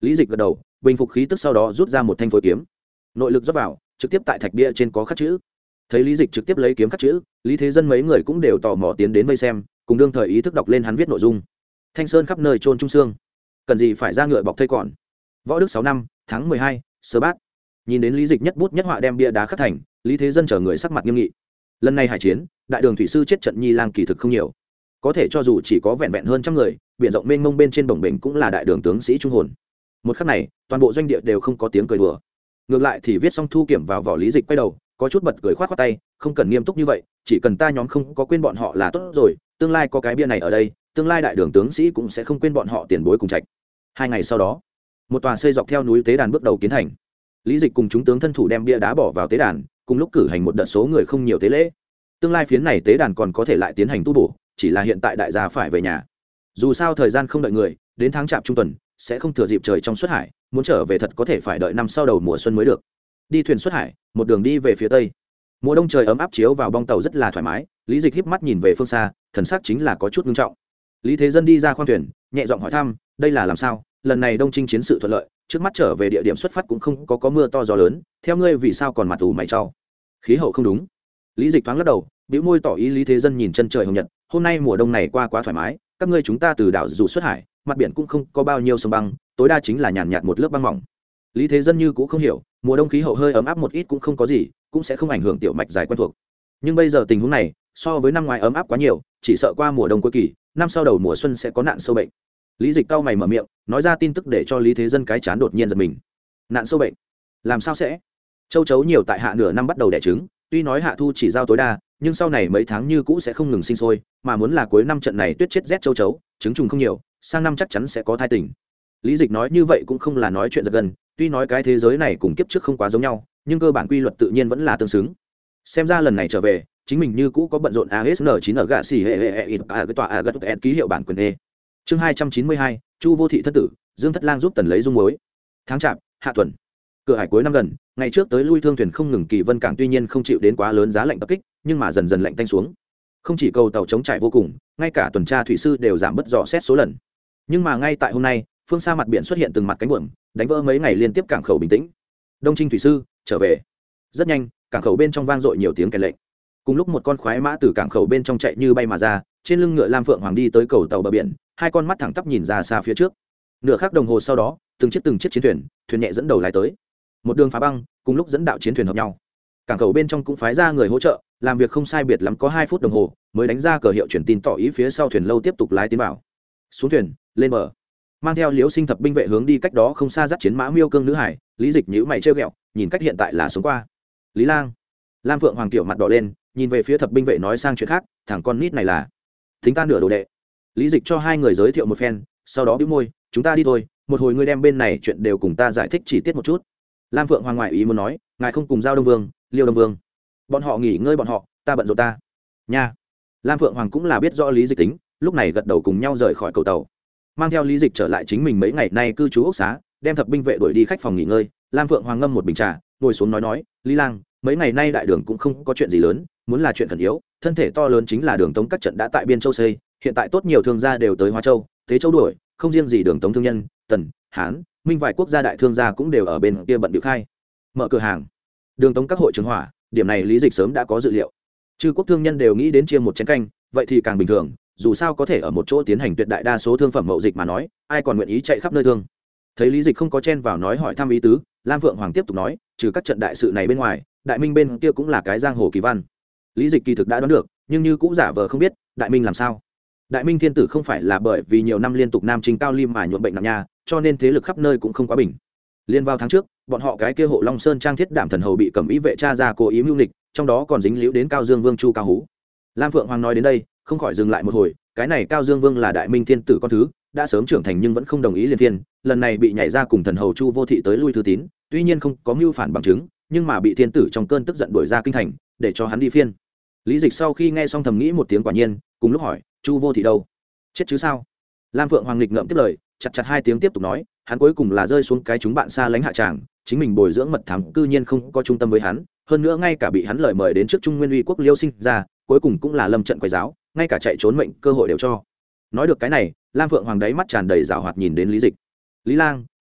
Lý Dịch gật đầu, bình phục khí tức sau đó rút ra một thanh phối kiếm, nội lực rót vào, trực tiếp tại thạch bia trên có khắc chữ. Thấy Lý Dịch trực tiếp lấy kiếm khắc chữ, Lý Thế Dân mấy người cũng đều tò mò tiến đến vây xem, cùng đương thời ý thức đọc lên hắn viết nội dung. Thanh sơn khắp nơi trôn trung xương, cần gì phải ra ngựa bọc thây còn. Võ Đức sáu năm tháng mười hai sơ bát. Nhìn đến Lý Dịch nhất bút nhất họa đem bia đá khắc thành, Lý Thế Dân chờ người sắc mặt nghiêm nghị. Lần này hải chiến, đại đường thủy sư chết trận nhi lang kỳ thực không nhiều, có thể cho dù chỉ có vẹn vẹn hơn trăm người, biển rộng mênh mông bên trên bồng bềnh cũng là đại đường tướng sĩ trung hồn. Một khắc này, toàn bộ doanh địa đều không có tiếng cười đùa. Ngược lại thì viết xong thu kiểm vào vỏ. Lý Dịch quay đầu, có chút bật cười khoát khoát tay, không cần nghiêm túc như vậy, chỉ cần ta nhóm không có quên bọn họ là tốt rồi, tương lai có cái bia này ở đây, tương lai đại đường tướng sĩ cũng sẽ không quên bọn họ tiền bối cùng trạch. Hai ngày sau đó, một tòa xây dọc theo núi tế đàn bước đầu kiến thành. Lý Dịch cùng chúng tướng thân thủ đem bia đá bỏ vào tế đàn, cùng lúc cử hành một đợt số người không nhiều tế lễ. Tương lai phiến này tế đàn còn có thể lại tiến hành tu bổ, chỉ là hiện tại đại gia phải về nhà. Dù sao thời gian không đợi người, đến tháng chạp trung tuần sẽ không thừa dịp trời trong xuất hải, muốn trở về thật có thể phải đợi năm sau đầu mùa xuân mới được. Đi thuyền xuất hải, một đường đi về phía tây. Mùa đông trời ấm áp chiếu vào bong tàu rất là thoải mái. Lý Dịch híp mắt nhìn về phương xa, thần sắc chính là có chút nghiêm trọng. Lý Thế Dân đi ra khoang thuyền, nhẹ giọng hỏi thăm, đây là làm sao? Lần này đông chinh chiến sự thuận lợi, trước mắt trở về địa điểm xuất phát cũng không có có mưa to gió lớn, theo ngươi vì sao còn mặt ủ mày trao? Khí hậu không đúng. Lý Dịch thoáng lắc đầu, bĩu môi tỏ ý. Lý Thế Dân nhìn chân trời hồng nhật, hôm nay mùa đông này qua quá thoải mái, các ngươi chúng ta từ đảo dù xuất hải, mặt biển cũng không có bao nhiêu sông băng, tối đa chính là nhàn nhạt một lớp băng mỏng. Lý Thế Dân như cũng không hiểu, mùa đông khí hậu hơi ấm áp một ít cũng không có gì, cũng sẽ không ảnh hưởng tiểu mạch dài quen thuộc. Nhưng bây giờ tình huống này, so với năm ngoái ấm áp quá nhiều, chỉ sợ qua mùa đông cuối kỳ, năm sau đầu mùa xuân sẽ có nạn sâu bệnh. Lý Dịch cau mày mở miệng, nói ra tin tức để cho Lý Thế Dân cái chán đột nhiên giật mình. Nạn sâu bệnh? Làm sao sẽ? Châu chấu nhiều tại hạ nửa năm bắt đầu đẻ trứng, tuy nói hạ thu chỉ giao tối đa, nhưng sau này mấy tháng như cũ sẽ không ngừng sinh sôi, mà muốn là cuối năm trận này tuyết chết rét châu chấu, trứng trùng không nhiều, sang năm chắc chắn sẽ có thai tình. Lý Dịch nói như vậy cũng không là nói chuyện giật gần, tuy nói cái thế giới này cùng kiếp trước không quá giống nhau, nhưng cơ bản quy luật tự nhiên vẫn là tương xứng. Xem ra lần này trở về, chính mình như cũ có bận rộn. a ét en chín ở gạ xỉ hệ hệ hệ cái tòa a gật ký hiệu bản quyền e. Chương hai trăm chín mươi hai, Chu Vô Thị thất tử, Dương Thất Lang giúp Tần lấy dung muối. Tháng chạp, hạ tuần. Cửa hải cuối năm gần, ngày trước tới lui thương thuyền không ngừng, Kỳ Vân cảng tuy nhiên không chịu đến quá lớn giá lạnh tập kích, nhưng mà dần dần lạnh tanh xuống. Không chỉ cầu tàu chống trải vô cùng, ngay cả tuần tra thủy sư đều giảm bớt dò xét số lần. Nhưng mà ngay tại hôm nay, phương xa mặt biển xuất hiện từng mặt cánh buồm, đánh vỡ mấy ngày liên tiếp cảng khẩu bình tĩnh. Đông Trinh thủy sư trở về. Rất nhanh, cảng khẩu bên trong vang dội nhiều tiếng kèn lệnh. Cùng lúc một con khoái mã từ cảng khẩu bên trong chạy như bay mà ra, trên lưng ngựa Lam Phượng Hoàng đi tới cầu tàu bờ biển, hai con mắt thẳng tắp nhìn ra xa phía trước. Nửa khắc đồng hồ sau đó, từng chiếc từng chiếc chiến thuyền, thuyền nhẹ dẫn đầu lái tới. Một đường phá băng, cùng lúc dẫn đạo chiến thuyền hợp nhau. Cảng khẩu bên trong cũng phái ra người hỗ trợ, làm việc không sai biệt lắm có hai phút đồng hồ, mới đánh ra cờ hiệu truyền tin tỏ ý phía sau thuyền lâu tiếp tục lái tiến vào. Xuống thuyền, lên bờ. Mang theo Liễu Sinh thập binh vệ hướng đi cách đó không xa dắt chiến mã Miêu Cương nữ hải. Lý Dịch nhíu mày trêu ghẹo, nhìn cách hiện tại là xuống qua. Lý Lang. Lam Phượng Hoàng tiểu mặt đỏ lên, nhìn về phía thập binh vệ nói sang chuyện khác, thằng con nít này là thính ta nửa đồ đệ. Lý Dịch cho hai người giới thiệu một phen, sau đó bĩu môi, chúng ta đi thôi, một hồi ngươi đem bên này chuyện đều cùng ta giải thích chi tiết một chút. Lam Phượng Hoàng ngoại ý muốn nói, ngài không cùng giao Đông Vương, Liêu Đông Vương, bọn họ nghỉ ngơi bọn họ, ta bận rộn ta. Nha. Lam Phượng Hoàng cũng là biết rõ Lý Dịch tính, lúc này gật đầu cùng nhau rời khỏi cầu tàu, mang theo Lý Dịch trở lại chính mình mấy ngày nay cư trú ốc xá, đem thập binh vệ đuổi đi khách phòng nghỉ ngơi. Lam Phượng Hoàng ngâm một bình trà, ngồi xuống nói nói, Lý Lang, mấy ngày nay đại đường cũng không có chuyện gì lớn, muốn là chuyện khẩn yếu, thân thể to lớn chính là Đường Tống các trận đã tại Biên Châu xây, hiện tại tốt nhiều thương gia đều tới Hóa Châu, Thế Châu đuổi, không riêng gì Đường Tống thương nhân, Tần, Hán, Minh vài quốc gia đại thương gia cũng đều ở bên kia bận điệu khai mở cửa hàng. Đường Tống các hội trường hỏa, điểm này Lý Dịch sớm đã có dự liệu. Chư quốc thương nhân đều nghĩ đến chia một chén canh, vậy thì càng bình thường, dù sao có thể ở một chỗ tiến hành tuyệt đại đa số thương phẩm mậu dịch mà nói, ai còn nguyện ý chạy khắp nơi thương. Thấy Lý Dịch không có chen vào nói hỏi thăm ý tứ, Lam Phượng Hoàng tiếp tục nói, trừ các trận đại sự này bên ngoài, Đại Minh bên kia cũng là cái giang hồ kỳ văn. Lý Dịch kỳ thực đã đoán được, nhưng như cũng giả vờ không biết, Đại Minh làm sao? Đại Minh thiên tử không phải là bởi vì nhiều năm liên tục nam chinh cao lim mà nhuộm bệnh nặng nha, cho nên thế lực khắp nơi cũng không quá bình. Liên vào tháng trước, bọn họ cái kia hộ Long Sơn trang thiết đảm thần hầu bị Cẩm Ý vệ tra ra cố ý mưu nghịch, trong đó còn dính líu đến Cao Dương Vương Chu Cao Hú. Lam Phượng Hoàng nói đến đây, không khỏi dừng lại một hồi, cái này Cao Dương Vương là Đại Minh thiên tử con thứ, đã sớm trưởng thành nhưng vẫn không đồng ý liên thiên, lần này bị nhảy ra cùng thần hầu Chu Vô Thị tới lui thư tín, tuy nhiên không có mưu phản bằng chứng, nhưng mà bị thiên tử trong cơn tức giận đuổi ra kinh thành, để cho hắn đi phiên. Lý Dịch sau khi nghe xong thầm nghĩ một tiếng quả nhiên, cùng lúc hỏi, Chu Vô Thị đâu? Chết chứ sao? Lam Phượng Hoàng nghịch ngợm tiếp lời, chặt chặt hai tiếng tiếp tục nói, hắn cuối cùng là rơi xuống cái chúng bạn xa lánh hạ tràng, chính mình bồi dưỡng mật thám cư nhiên không có trung tâm với hắn, hơn nữa ngay cả bị hắn lời mời đến trước Trung Nguyên Uy quốc Liêu Sinh ra, cuối cùng cũng là lâm trận quấy giáo, ngay cả chạy trốn mệnh cơ hội đều cho. Nói được cái này, Lam Phượng Hoàng đáy mắt tràn đầy giảo hoạt nhìn đến Lý Dịch. Lý Lang,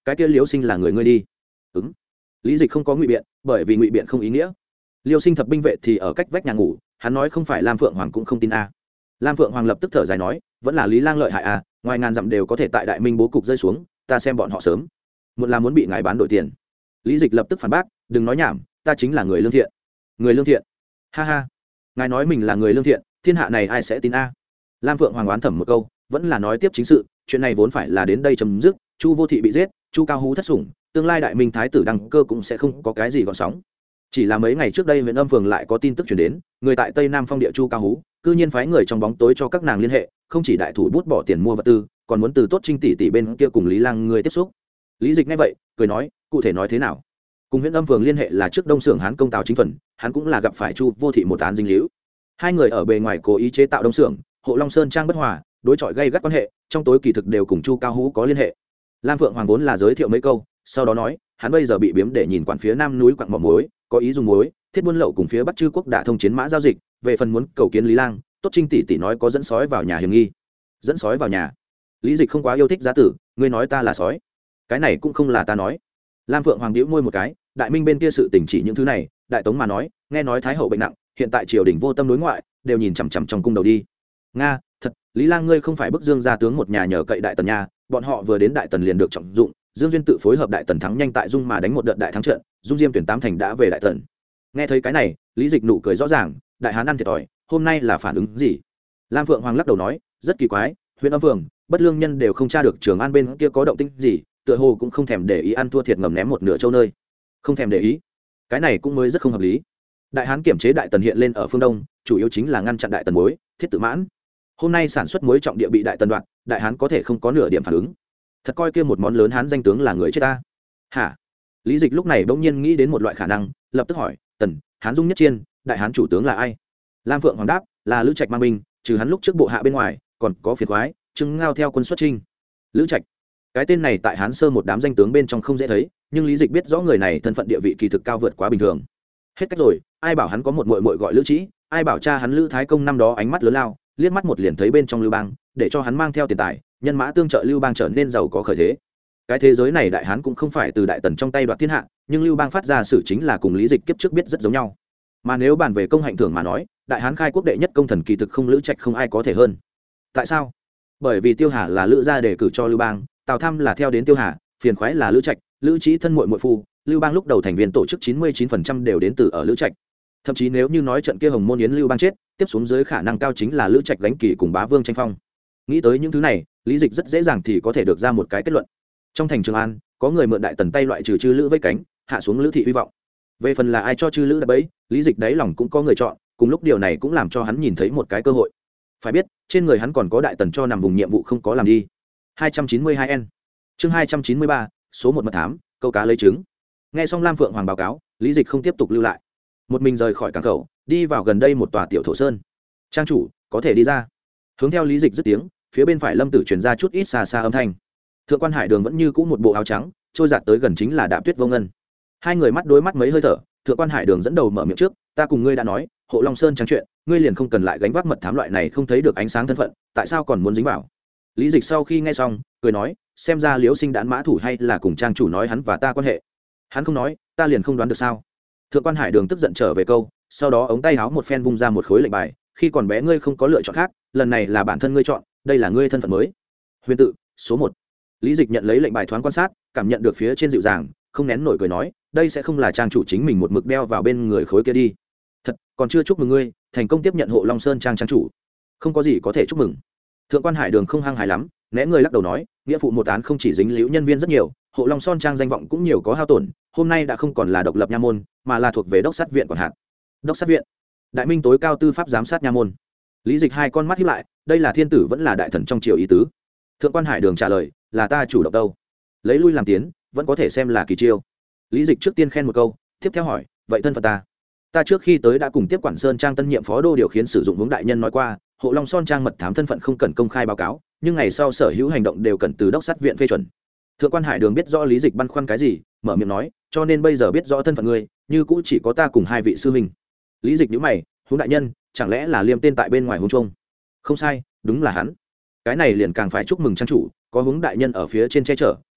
cái kia liêu sinh là người ngươi đi. Ứng. Lý Dịch không có ngụy biện, bởi vì ngụy biện không ý nghĩa. Liêu sinh thập binh vệ thì ở cách vách nhà ngủ, hắn nói không phải Lam Phượng Hoàng cũng không tin a. Lam Phượng Hoàng lập tức thở dài nói, vẫn là Lý Lang lợi hại a, ngoài ngàn dặm đều có thể tại Đại Minh bố cục rơi xuống, ta xem bọn họ sớm một là muốn bị ngài bán đổi tiền. Lý Dịch lập tức phản bác, đừng nói nhảm, ta chính là người lương thiện. Người lương thiện? Ha ha, ngài nói mình là người lương thiện, thiên hạ này ai sẽ tin a? Lam Phượng Hoàng oán thầm một câu, vẫn là nói tiếp chính sự, chuyện này vốn phải là đến đây chấm dứt, Chu Vô Thị bị giết, Chu Cao Hú thất sủng, tương lai Đại Minh thái tử đăng cơ cũng sẽ không có cái gì gợn sóng. Chỉ là mấy ngày trước đây huyện Âm Phường lại có tin tức truyền đến, người tại Tây Nam Phong địa Chu Cao Hú, cư nhiên phái người trong bóng tối cho các nàng liên hệ, không chỉ đại thủ bút bỏ tiền mua vật tư, còn muốn từ Tốt Trinh tỷ tỷ bên kia cùng Lý Lang người tiếp xúc. Lý Dịch nghe vậy, cười nói, cụ thể nói thế nào? Cùng huyện Âm Phường liên hệ là trước Đông Xưởng Hán công Tào Chính Thuần, hắn cũng là gặp phải Chu Vô Thị một án dính líu. Hai người ở bề ngoài cố ý chế tạo Đông Xưởng, Hộ Long Sơn trang bất hòa, đối chọi gây gắt quan hệ, trong tối kỳ thực đều cùng Chu Cao Hú có liên hệ. Lam Phượng Hoàng vốn là giới thiệu mấy câu, sau đó nói, hắn bây giờ bị biếm để nhìn quản phía Nam núi quặng mỏ muối, có ý dùng muối, thiết buôn lậu cùng phía Bắc Chư quốc đã thông chiến mã giao dịch, về phần muốn cầu kiến Lý Lang, Tốt Trinh tỷ tỷ nói có dẫn sói vào nhà hiểm nghi. Dẫn sói vào nhà? Lý Dịch không quá yêu thích giá tử, ngươi nói ta là sói? Cái này cũng không là ta nói. Lam Phượng Hoàng bĩu môi một cái, Đại Minh bên kia sự tình chỉ những thứ này, Đại Tống mà nói, nghe nói Thái hậu bệnh nặng, hiện tại triều đình vô tâm đối ngoại, đều nhìn chằm chằm trong cung đầu đi. Nga, thật, Lý Lang ngươi không phải bức Dương gia tướng một nhà nhờ cậy Đại Tần nhà, bọn họ vừa đến Đại Tần liền được trọng dụng, Dương duyên tự phối hợp Đại Tần thắng nhanh tại Dung mà đánh một đợt đại thắng trận, Dung Diêm tuyển tám thành đã về Đại Tần. Nghe thấy cái này, Lý Dịch nụ cười rõ ràng, đại hán ăn thiệt thòi, hôm nay là phản ứng gì? Lam Phượng Hoàng lắc đầu nói, rất kỳ quái, huyện Âm Phường, Bất Lương nhân đều không tra được Trường An bên kia có động tĩnh gì, tựa hồ cũng không thèm để ý ăn thua thiệt ngầm ném một nửa châu nơi. Không thèm để ý, cái này cũng mới rất không hợp lý. Đại hán kiểm chế Đại Tần hiện lên ở phương Đông, chủ yếu chính là ngăn chặn Đại Tần muối, thiết tự mãn. Hôm nay sản xuất muối trọng địa bị Đại Tần đoạt, đại hán có thể không có nửa điểm phản ứng. Thật coi kia một món lớn hán danh tướng là người chết ta. Hả? Lý Dịch lúc này bỗng nhiên nghĩ đến một loại khả năng, lập tức hỏi, Tần, hán dung nhất chiên, đại hán chủ tướng là ai? Lam Phượng Hoàng đáp, là Lữ Trạch mang binh, trừ hắn lúc trước bộ hạ bên ngoài, còn có phiền khoái, Trưng Ngao theo quân xuất chinh. Lữ Trạch, cái tên này tại hán sơ một đám danh tướng bên trong không dễ thấy, nhưng Lý Dịch biết rõ người này thân phận địa vị kỳ thực cao vượt quá bình thường. Hết cách rồi, ai bảo hắn có một muội muội gọi Lữ Trĩ, ai bảo cha hắn Lữ Thái Công năm đó ánh mắt lớn lao, liếc mắt một liền thấy bên trong Lưu Bang, để cho hắn mang theo tiền tài, nhân mã tương trợ Lưu Bang trở nên giàu có khởi thế. Cái thế giới này đại hán cũng không phải từ Đại Tần trong tay đoạt thiên hạ, nhưng Lưu Bang phát ra sự chính là cùng Lý Dịch kiếp trước biết rất giống nhau. Mà nếu bàn về công hạnh thưởng mà nói, đại hán khai quốc đệ nhất công thần kỳ thực không Lữ Trạch không ai có thể hơn. Tại sao? Bởi vì Tiêu Hà là Lữ gia đề cử cho Lưu Bang, Tào Tham là theo đến Tiêu Hà, phiền khoái là Lữ Trạch, Lữ Trĩ thân muội muội phu, Lưu Bang lúc đầu thành viên tổ chức chín mươi chín phần trăm đều đến từ ở Lữ Trạch. Thậm chí nếu như nói trận kia Hồng Môn Yến Lưu Bang chết, tiếp xuống dưới khả năng cao chính là Lữ Trạch gánh kỳ cùng Bá Vương tranh phong. Nghĩ tới những thứ này, Lý Dịch rất dễ dàng thì có thể được ra một cái kết luận. Trong thành Trường An, có người mượn Đại Tần tay loại trừ Chư Lữ với cánh, hạ xuống Lữ thị hy vọng. Về phần là ai cho Chư Lữ đã bẫy, Lý Dịch đáy lòng cũng có người chọn, cùng lúc điều này cũng làm cho hắn nhìn thấy một cái cơ hội. Phải biết, trên người hắn còn có Đại Tần cho nằm vùng nhiệm vụ không có làm đi. hai trăm chín mươi hai N. Chương hai trăm chín mươi ba, số một mật thám, câu cá lấy trứng. Nghe xong Lam Phượng Hoàng báo cáo, Lý Dịch không tiếp tục lưu lại, một mình rời khỏi cảng khẩu, đi vào gần đây một tòa tiểu thổ sơn. Trang chủ, có thể đi ra. Hướng theo Lý Dịch dứt tiếng, phía bên phải Lâm Tử truyền ra chút ít xa xa âm thanh. Thượng quan Hải Đường vẫn như cũ một bộ áo trắng, trôi giạt tới gần chính là Đạm Tuyết Vô Ngân. Hai người mắt đối mắt mấy hơi thở, Thượng quan Hải Đường dẫn đầu mở miệng trước, ta cùng ngươi đã nói, Hộ Long Sơn trang chuyện, ngươi liền không cần lại gánh vác mật thám loại này không thấy được ánh sáng thân phận, tại sao còn muốn dính vào? Lý Dịch sau khi nghe xong, cười nói, xem ra Liễu Sinh đãn mã thủ hay là cùng trang chủ nói hắn và ta quan hệ. Hắn không nói, ta liền không đoán được sao? Thượng quan Hải Đường tức giận trở về câu, sau đó ống tay áo một phen vung ra một khối lệnh bài, khi còn bé ngươi không có lựa chọn khác, lần này là bản thân ngươi chọn, đây là ngươi thân phận mới. Huyền tự, số một. Lý Dịch nhận lấy lệnh bài thoáng quan sát, cảm nhận được phía trên dịu dàng, không nén nổi cười nói, đây sẽ không là trang chủ chính mình một mực đeo vào bên người khối kia đi. Thật, còn chưa chúc mừng ngươi, thành công tiếp nhận Hộ Long Sơn trang trang chủ. Không có gì có thể chúc mừng. Thượng quan Hải Đường không hăng hài lắm, né người lắc đầu nói, nghĩa phụ một án không chỉ dính liễu nhân viên rất nhiều, Hộ Long Sơn trang danh vọng cũng nhiều có hao tổn, hôm nay đã không còn là độc lập nha môn, mà là thuộc về đốc sát viện quản hạt. Đốc sát viện, Đại Minh tối cao tư pháp giám sát nha môn. Lý Dịch hai con mắt híp lại, đây là thiên tử vẫn là đại thần trong triều ý tứ. Thượng quan Hải Đường trả lời, là ta chủ động đâu, lấy lui làm tiến, vẫn có thể xem là kỳ chiêu. Lý Dịch trước tiên khen một câu, tiếp theo hỏi, vậy thân phận ta? Ta trước khi tới đã cùng tiếp quản Sơn trang tân nhiệm phó đô điều khiến sử dụng hướng đại nhân nói qua, Hộ Long Sơn trang mật thám thân phận không cần công khai báo cáo, nhưng ngày sau sở hữu hành động đều cần từ đốc sát viện phê chuẩn. Thượng quan Hải Đường biết rõ Lý Dịch băn khoăn cái gì, mở miệng nói, cho nên bây giờ biết rõ thân phận ngươi, như cũ chỉ có ta cùng hai vị sư huynh. Lý Dịch nhíu mày, hướng đại nhân, chẳng lẽ là liêm tên tại bên ngoài hướng trung? Không sai, đúng là hắn. Cái này liền càng phải chúc mừng trang chủ, có hướng đại nhân ở phía trên che chở,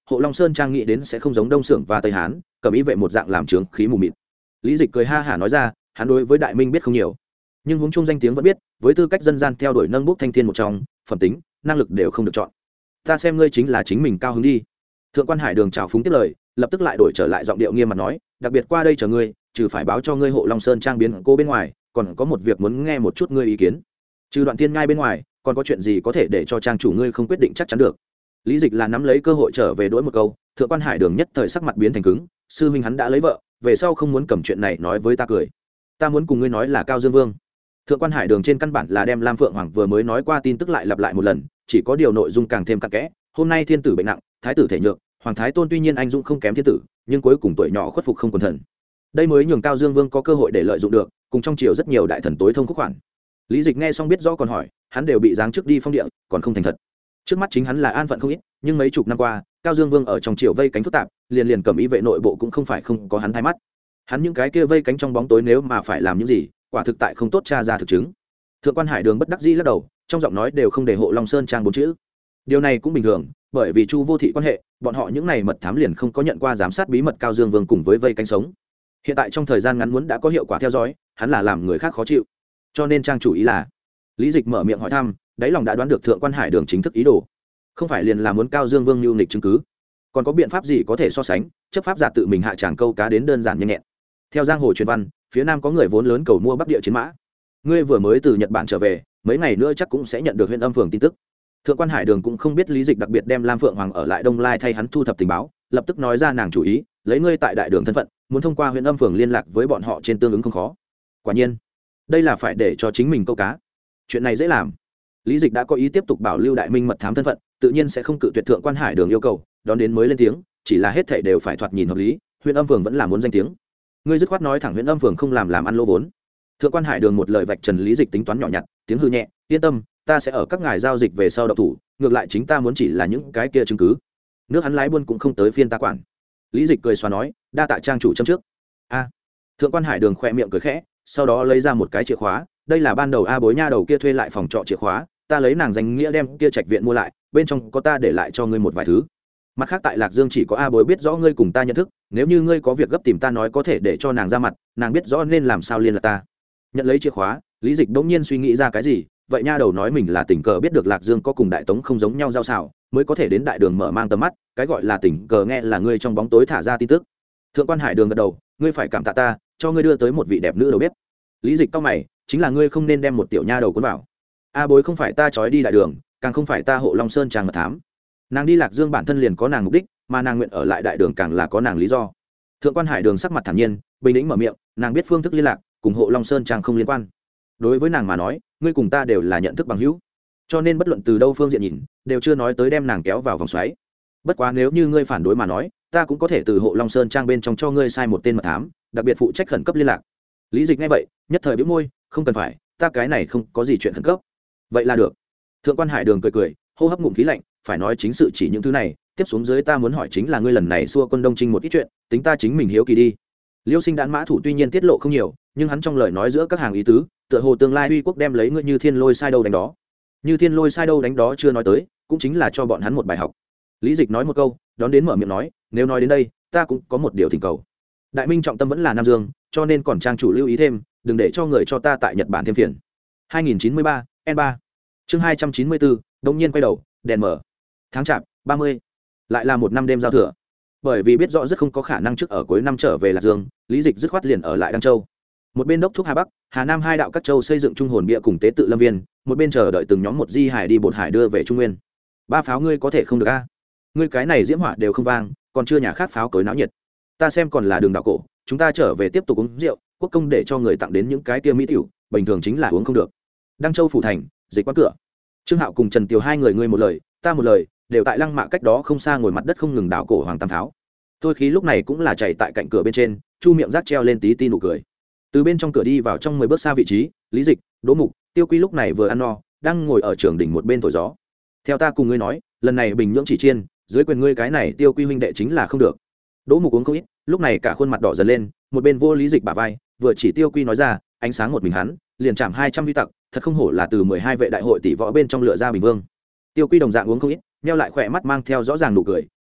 hộ long sơn trang nghĩ đến sẽ không giống đông xưởng và tây hán cầm ý vệ một dạng làm trướng khí mù mịt. Lý Dịch cười ha hả nói ra, hắn đối với đại minh biết không nhiều, nhưng huống chung danh tiếng vẫn biết, với tư cách dân gian theo đuổi nâng bút thanh thiên một trong, phẩm tính năng lực đều không được chọn. Ta xem ngươi chính là chính mình cao hứng đi. Thượng quan Hải Đường chào phúng tiếp lời, lập tức lại đổi trở lại giọng điệu nghiêm mặt nói, đặc biệt qua đây chờ ngươi, trừ phải báo cho ngươi hộ long sơn trang biến cô bên ngoài, còn có một việc muốn nghe một chút ngươi ý kiến. Trừ đoạn tiên ngai bên ngoài, còn có chuyện gì có thể để cho trang chủ ngươi không quyết định chắc chắn được? Lý Dịch là nắm lấy cơ hội trở về đối một câu. Thượng quan Hải Đường nhất thời sắc mặt biến thành cứng, sư huynh hắn đã lấy vợ, về sau không muốn cầm chuyện này nói với ta cười. Ta muốn cùng ngươi nói là Cao Dương Vương. Thượng quan Hải Đường trên căn bản là đem Lam Phượng Hoàng vừa mới nói qua tin tức lại lặp lại một lần, chỉ có điều nội dung càng thêm cặn kẽ. Hôm nay thiên tử bệnh nặng, thái tử thể nhược, hoàng thái tôn tuy nhiên anh dũng không kém thiên tử, nhưng cuối cùng tuổi nhỏ khuất phục không quần thần. Đây mới nhường Cao Dương Vương có cơ hội để lợi dụng được, cùng trong triều rất nhiều đại thần tối thông khúc khoản. Lý Dịch nghe xong biết rõ còn hỏi, hắn đều bị giáng trước đi phong địa, còn không thành thật. Trước mắt chính hắn là an phận không ít, nhưng mấy chục năm qua, Cao Dương Vương ở trong triều vây cánh phức tạp, liền liền cầm ý vệ nội bộ cũng không phải không có hắn thay mắt. Hắn những cái kia vây cánh trong bóng tối nếu mà phải làm những gì, quả thực tại không tốt tra ra thực chứng. Thượng quan Hải Đường bất đắc dĩ lắc đầu, trong giọng nói đều không để hộ Long Sơn trang bốn chữ. Điều này cũng bình thường, bởi vì Chu Vô Thị quan hệ, bọn họ những này mật thám liền không có nhận qua giám sát bí mật Cao Dương Vương cùng với vây cánh sống. Hiện tại trong thời gian ngắn muốn đã có hiệu quả theo dõi, hắn là làm người khác khó chịu. Cho nên trang chủ ý là, Lý Dịch mở miệng hỏi thăm, đáy lòng đã đoán được Thượng quan Hải Đường chính thức ý đồ, không phải liền là muốn Cao Dương Vương lưu nghịch chứng cứ, còn có biện pháp gì có thể so sánh, chấp pháp giả tự mình hạ tràng câu cá đến đơn giản nhanh nhẹn. Theo giang hồ truyền văn, phía nam có người vốn lớn cầu mua bắc địa chiến mã, ngươi vừa mới từ Nhật Bản trở về, mấy ngày nữa chắc cũng sẽ nhận được huyện âm phường tin tức. Thượng quan Hải Đường cũng không biết Lý Dịch đặc biệt đem Lam Phượng Hoàng ở lại Đông Lai thay hắn thu thập tình báo, lập tức nói ra nàng chủ ý, lấy ngươi tại đại đường thân phận, muốn thông qua huyện âm phường liên lạc với bọn họ trên tương ứng không khó. Quả nhiên, đây là phải để cho chính mình câu cá, chuyện này dễ làm. Lý Dịch đã có ý tiếp tục bảo lưu đại minh mật thám thân phận, tự nhiên sẽ không cự tuyệt Thượng quan Hải Đường yêu cầu, đón đến mới lên tiếng, chỉ là hết thảy đều phải thoạt nhìn hợp lý, huyện âm phường vẫn là muốn danh tiếng. Ngươi dứt khoát nói thẳng huyện âm phường không làm làm ăn lỗ vốn. Thượng quan Hải Đường một lời vạch trần Lý Dịch tính toán nhỏ nhặt, tiếng hư nhẹ, yên tâm, ta sẽ ở các ngài giao dịch về sau độc thủ, ngược lại chính ta muốn chỉ là những cái kia chứng cứ, nước hắn lái buôn cũng không tới phiên ta quản. Lý Dịch cười xóa nói, đa tạ trang chủ châm trước. A. Thượng quan Hải Đường khẽ miệng cười khẽ, sau đó lấy ra một cái chìa khóa, đây là ban đầu A Bối nha đầu kia thuê lại phòng trọ chìa khóa, ta lấy nàng danh nghĩa đem kia trạch viện mua lại, bên trong có ta để lại cho ngươi một vài thứ. Mặt khác tại Lạc Dương chỉ có A Bối biết rõ ngươi cùng ta nhận thức, nếu như ngươi có việc gấp tìm ta nói có thể để cho nàng ra mặt, nàng biết rõ nên làm sao liên lạc ta. Nhận lấy chìa khóa, Lý Dịch bỗng nhiên suy nghĩ ra cái gì, vậy nha đầu nói mình là tình cờ biết được Lạc Dương có cùng Đại Tống không giống nhau giao xảo, mới có thể đến đại đường mở mang tầm mắt, cái gọi là tình cờ nghe là ngươi trong bóng tối thả ra tin tức. Thượng quan Hải Đường gật đầu, ngươi phải cảm tạ ta, cho ngươi đưa tới một vị đẹp nữ đầu bếp. Lý Dịch cau mày, chính là ngươi không nên đem một tiểu nha đầu cuốn vào. A Bối không phải ta trói đi đại đường, càng không phải ta hộ Long Sơn trang mật thám. Nàng đi Lạc Dương bản thân liền có nàng mục đích, mà nàng nguyện ở lại đại đường càng là có nàng lý do. Thượng quan Hải Đường sắc mặt thản nhiên, bình tĩnh mở miệng, nàng biết phương thức liên lạc, cùng hộ Long Sơn trang không liên quan. Đối với nàng mà nói, ngươi cùng ta đều là nhận thức bằng hữu, cho nên bất luận từ đâu phương diện nhìn, đều chưa nói tới đem nàng kéo vào vòng xoáy. Bất quá nếu như ngươi phản đối mà nói, ta cũng có thể từ hộ Long Sơn trang bên trong cho ngươi sai một tên mật thám, đặc biệt phụ trách khẩn cấp liên lạc. Lý Dịch nghe vậy, nhất thời bĩu môi, không cần phải, ta cái này không có gì chuyện khẩn cấp. Vậy là được. Thượng quan Hải Đường cười cười, hô hấp ngụm khí lạnh, phải nói chính sự chỉ những thứ này, tiếp xuống dưới ta muốn hỏi chính là ngươi lần này xua quân Đông Trinh một ít chuyện, tính ta chính mình hiếu kỳ đi. Liêu Sinh Đãn mã thủ tuy nhiên tiết lộ không nhiều, nhưng hắn trong lời nói giữa các hàng ý tứ, tựa hồ tương lai uy quốc đem lấy ngươi Như Thiên Lôi sai đâu đánh đó. Như Thiên Lôi sai đâu đánh đó chưa nói tới, cũng chính là cho bọn hắn một bài học. Lý Dịch nói một câu, đón đến mở miệng nói, nếu nói đến đây, ta cũng có một điều thỉnh cầu. Đại minh trọng tâm vẫn là Nam Dương, cho nên còn trang chủ lưu ý thêm, đừng để cho người cho ta tại Nhật Bản thêm phiền. hai nghìn chín mươi ba, N ba. Chương hai trăm chín mươi bốn, đông nhiên quay đầu, đèn mở. Tháng Chạp, ba mươi. Lại là một năm đêm giao thừa. Bởi vì biết rõ rất không có khả năng trước ở cuối năm trở về Lạc Dương, Lý Dịch dứt khoát liền ở lại Đăng Châu. Một bên đốc thúc Hà Bắc, Hà Nam hai đạo các châu xây dựng trung hồn bia cùng tế tự lâm viên, một bên chờ đợi từng nhóm một di hải đi bột hải đưa về Trung Nguyên. Ba pháo ngươi có thể không được a? Ngươi cái này diễm hỏa đều không vang, còn chưa nhà khác pháo cối náo nhiệt. Ta xem còn là đường đảo cổ, chúng ta trở về tiếp tục uống rượu, quốc công để cho người tặng đến những cái kia mỹ tiểu, bình thường chính là uống không được. Đăng Châu phủ thành, dịch quán cửa. Trương Hạo cùng Trần Tiều hai người ngươi một lời, ta một lời, đều tại lăng mạ cách đó không xa ngồi mặt đất không ngừng đảo cổ hoàng tam pháo. Tôi khí lúc này cũng là chạy tại cạnh cửa bên trên, chu miệng rác treo lên tí ti nụ cười. Từ bên trong cửa đi vào trong mười bước xa vị trí, Lý Dịch, Đỗ Mục, Tiêu Quy lúc này vừa ăn no, đang ngồi ở trường đỉnh một bên thổi gió. Theo ta cùng ngươi nói, lần này bình nhưỡng chỉ chiên, dưới quyền ngươi cái này Tiêu Quy huynh đệ chính là không được. Đỗ Mục uống không ít, lúc này cả khuôn mặt đỏ dần lên, một bên vô Lý Dịch bả vai, vừa chỉ Tiêu Quy nói ra, ánh sáng một mình hắn, liền chạm hai trăm uy tặc, thật không hổ là từ mười hai vệ đại hội tỷ võ bên trong lựa ra bình vương. Tiêu Quy đồng dạng uống không ít, nheo lại khỏe mắt mang theo rõ ràng nụ cười,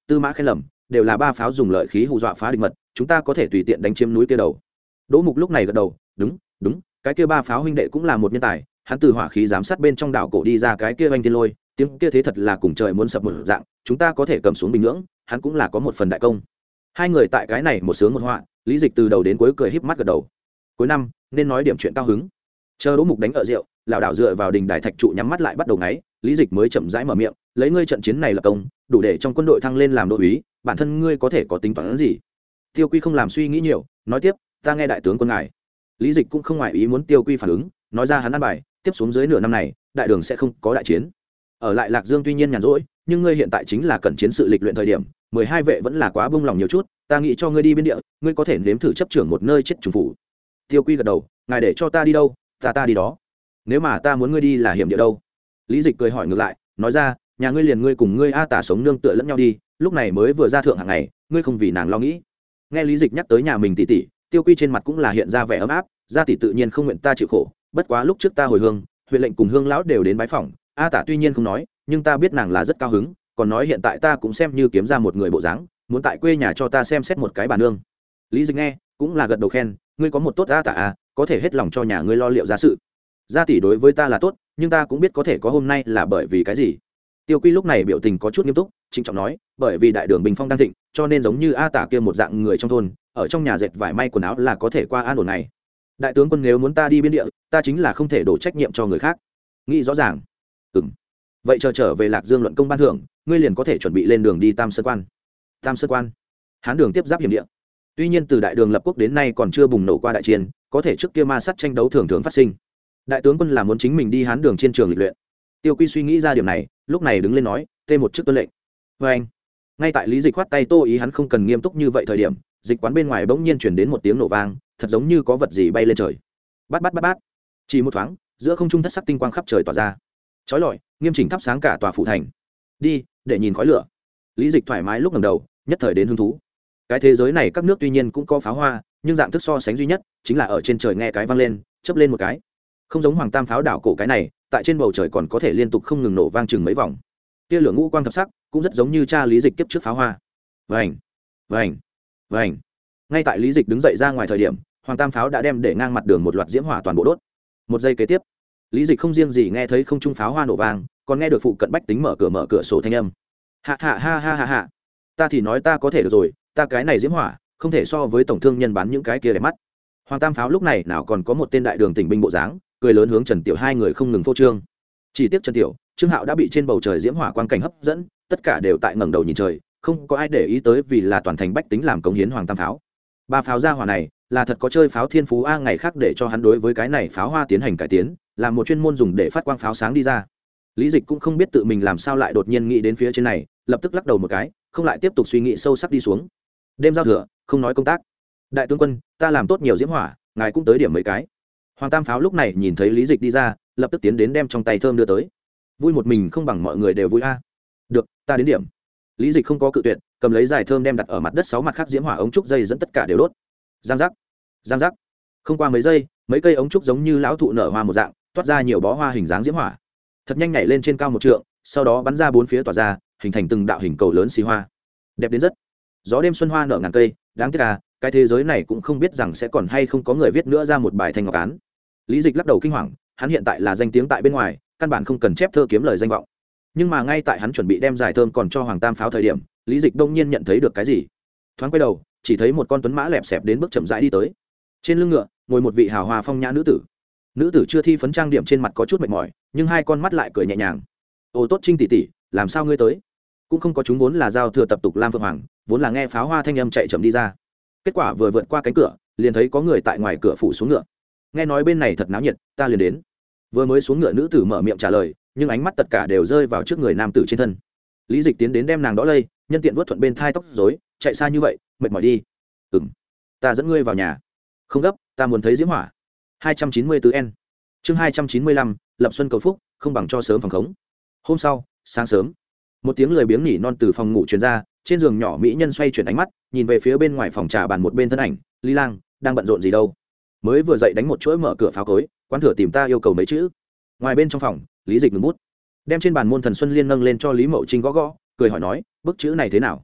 Tư Mã khen lầm, đều là ba pháo dùng lợi khí hù dọa phá địch mật, chúng ta có thể tùy tiện đánh chiếm núi kia đầu. Đỗ Mục lúc này gật đầu, đúng, đúng, cái kia ba pháo huynh đệ cũng là một nhân tài, hắn từ hỏa khí giám sát bên trong đảo cổ đi ra cái kia oanh thiên lôi, tiếng kia thế thật là cùng trời muốn sập một dạng, chúng ta có thể cầm xuống bình nhưỡng, hắn cũng là có một phần đại công. Hai người tại cái này một sướng một họa, Lý Dịch từ đầu đến cuối cười híp mắt gật đầu. Cuối năm nên nói điểm chuyện cao hứng. Chờ Đỗ Mục đánh ở rượu, lão đảo dựa vào đình đài thạch trụ nhắm mắt lại bắt đầu ngáy, Lý Dịch mới chậm rãi mở miệng, lấy ngươi trận chiến này là công, đủ để trong quân đội thăng lên làm đô úy, bản thân ngươi có thể có tính toán gì? Tiêu Quy không làm suy nghĩ nhiều, nói tiếp, ta nghe đại tướng quân ngài. Lý Dịch cũng không ngoài ý muốn Tiêu Quy phản ứng, nói ra hắn ăn bài, tiếp xuống dưới nửa năm này, đại đường sẽ không có đại chiến. Ở lại Lạc Dương tuy nhiên nhàn rỗi, nhưng ngươi hiện tại chính là cần chiến sự lịch luyện thời điểm, mười hai vệ vẫn là quá bông lòng nhiều chút, ta nghĩ cho ngươi đi biên địa, ngươi có thể nếm thử chấp trưởng một nơi chết trùng phủ. Tiêu Quy gật đầu, ngài để cho ta đi đâu, ta ta đi đó. Nếu mà ta muốn ngươi đi là hiểm địa đâu? Lý Dịch cười hỏi ngược lại, nói ra, nhà ngươi liền ngươi cùng ngươi a tả sống nương tựa lẫn nhau đi, lúc này mới vừa ra thượng hàng ngày, ngươi không vì nàng lo nghĩ. Nghe Lý Dịch nhắc tới nhà mình tỷ tỷ, Tiêu Quy trên mặt cũng là hiện ra vẻ ấm áp, gia tỷ tự nhiên không nguyện ta chịu khổ, bất quá lúc trước ta hồi hương, huyện lệnh cùng hương lão đều đến bái phỏng, a tả tuy nhiên không nói, nhưng ta biết nàng là rất cao hứng, còn nói hiện tại ta cũng xem như kiếm ra một người bộ dáng, muốn tại quê nhà cho ta xem xét một cái bà nương. Lý Dịch nghe cũng là gật đầu khen, ngươi có một tốt a tả à, có thể hết lòng cho nhà ngươi lo liệu gia sự. Gia tỷ đối với ta là tốt, nhưng ta cũng biết có thể có hôm nay là bởi vì cái gì. Tiêu Quy lúc này biểu tình có chút nghiêm túc, trịnh trọng nói, bởi vì đại đường bình phong đang thịnh, cho nên giống như a tả kia một dạng người trong thôn, ở trong nhà dệt vải may quần áo là có thể qua an ổn này. Đại tướng quân nếu muốn ta đi biên địa, ta chính là không thể đổ trách nhiệm cho người khác. Nghĩ rõ ràng. Ừm. Vậy chờ trở về Lạc Dương luận công ban thưởng, ngươi liền có thể chuẩn bị lên đường đi Tam Sơn Quan. Tam Sơn Quan, Hán đường tiếp giáp hiểm địa. Tuy nhiên từ đại đường lập quốc đến nay còn chưa bùng nổ qua đại chiến, có thể trước kia ma sát tranh đấu thường thường phát sinh. Đại tướng quân là muốn chính mình đi Hán đường trên trường lịch luyện. Tiêu Quy suy nghĩ ra điểm này, lúc này đứng lên nói, tê một chức tuân lệnh. Và anh, ngay tại Lý Dịch khoát tay tô ý hắn không cần nghiêm túc như vậy thời điểm, dịch quán bên ngoài bỗng nhiên chuyển đến một tiếng nổ vang, thật giống như có vật gì bay lên trời. Bát bát bát bát. Chỉ một thoáng, giữa không trung thất sắc tinh quang khắp trời tỏa ra, chói lọi, nghiêm chỉnh thắp sáng cả tòa phủ thành. Đi, để nhìn khói lửa. Lý Dịch thoải mái lúc ngẩng đầu, nhất thời đến hứng thú. Cái thế giới này các nước tuy nhiên cũng có pháo hoa, nhưng dạng thức so sánh duy nhất chính là ở trên trời nghe cái vang lên, chớp lên một cái. Không giống Hoàng Tam pháo đảo cổ cái này, tại trên bầu trời còn có thể liên tục không ngừng nổ vang chừng mấy vòng. Tia lửa ngũ quang thập sắc, cũng rất giống như cha Lý Dịch kiếp trước pháo hoa. Vành, vành, vành. Ngay tại Lý Dịch đứng dậy ra ngoài thời điểm, Hoàng Tam pháo đã đem để ngang mặt đường một loạt diễm hỏa toàn bộ đốt. Một giây kế tiếp, Lý Dịch không riêng gì nghe thấy không trung pháo hoa nổ vang, còn nghe được phụ cận bách tính mở cửa mở cửa sổ thanh âm. Hạ hạ ha ha ha ha. Ta thì nói ta có thể được rồi, ta cái này diễm hỏa, không thể so với tổng thương nhân bán những cái kia đẹp mắt. Hoàng Tam pháo lúc này nào còn có một tên đại đường tỉnh binh bộ dáng, cười lớn hướng Trần Tiểu hai người không ngừng phô trương. Chỉ tiếc Trần Tiểu, Trương Hạo đã bị trên bầu trời diễm hỏa quang cảnh hấp dẫn, tất cả đều tại ngẩng đầu nhìn trời, không có ai để ý tới vì là toàn thành bách tính làm cống hiến Hoàng Tam pháo. Ba pháo gia hỏa này, là thật có chơi pháo thiên phú a, ngày khác để cho hắn đối với cái này pháo hoa tiến hành cải tiến, làm một chuyên môn dùng để phát quang pháo sáng đi ra. Lý Dịch cũng không biết tự mình làm sao lại đột nhiên nghĩ đến phía trên này, lập tức lắc đầu một cái, không lại tiếp tục suy nghĩ sâu sắc đi xuống. Đêm giao thừa, không nói công tác. Đại tướng quân, ta làm tốt nhiều diễm hỏa, ngài cũng tới điểm mấy cái. Hoàng Tam pháo lúc này nhìn thấy Lý Dịch đi ra, lập tức tiến đến đem trong tay thơm đưa tới. Vui một mình không bằng mọi người đều vui a. Được, ta đến điểm. Lý Dịch không có cự tuyệt, cầm lấy dài thơm đem đặt ở mặt đất sáu mặt khác diễm hỏa ống trúc dây dẫn tất cả đều đốt. Giang giác, giang giác. Không qua mấy giây, mấy cây ống trúc giống như lão thụ nở hoa một dạng, toát ra nhiều bó hoa hình dáng diễm hỏa. Thật nhanh nhảy lên trên cao một trượng, sau đó bắn ra bốn phía tỏa ra, hình thành từng đạo hình cầu lớn xì hoa. Đẹp đến rất. Gió đêm xuân hoa nở ngàn cây, đáng tiếc à, cái thế giới này cũng không biết rằng sẽ còn hay không có người viết nữa ra một bài thanh ngọc án. Lý Dịch lắc đầu kinh hoàng, hắn hiện tại là danh tiếng tại bên ngoài, căn bản không cần chép thơ kiếm lời danh vọng. Nhưng mà ngay tại hắn chuẩn bị đem giải thơm còn cho Hoàng Tam pháo thời điểm, Lý Dịch đông nhiên nhận thấy được cái gì. Thoáng quay đầu, chỉ thấy một con tuấn mã lẹp xẹp đến bước chậm rãi đi tới. Trên lưng ngựa, ngồi một vị hào hoa phong nhã nữ tử. Nữ tử chưa thi phấn trang điểm, trên mặt có chút mệt mỏi, nhưng hai con mắt lại cười nhẹ nhàng. "Ô tốt Trinh tỷ tỷ, làm sao ngươi tới?" Cũng không có, chúng vốn là giao thừa tập tục Lam Phượng Hoàng, vốn là nghe pháo hoa thanh âm chạy chậm đi ra. Kết quả vừa vượt qua cánh cửa, liền thấy có người tại ngoài cửa phủ xuống ngựa. Nghe nói bên này thật náo nhiệt, ta liền đến. Vừa mới xuống ngựa, nữ tử mở miệng trả lời, nhưng ánh mắt tất cả đều rơi vào trước người nam tử trên thân. Lý Dịch tiến đến đem nàng đỡ lây, nhân tiện vuốt thuận bên thai tóc rối, chạy xa như vậy, mệt mỏi đi. "Ừm, ta dẫn ngươi vào nhà." "Không gấp, ta muốn thấy diễm hỏa." hai trăm chín mươi tư N. Chương hai trăm chín mươi lăm, lập xuân cầu phúc, không bằng cho sớm phòng khống. Hôm sau, sáng sớm, một tiếng lười biếng nỉ non từ phòng ngủ truyền ra, trên giường nhỏ mỹ nhân xoay chuyển ánh mắt, nhìn về phía bên ngoài phòng trà bàn một bên thân ảnh, Lý Lang, đang bận rộn gì đâu? Mới vừa dậy đánh một chuỗi mở cửa pháo cối, quán thừa tìm ta yêu cầu mấy chữ. Ngoài bên trong phòng, Lý Dịch ngừng bút, đem trên bàn môn thần xuân liên nâng lên cho Lý Mậu Trinh gõ gõ, cười hỏi nói, bức chữ này thế nào?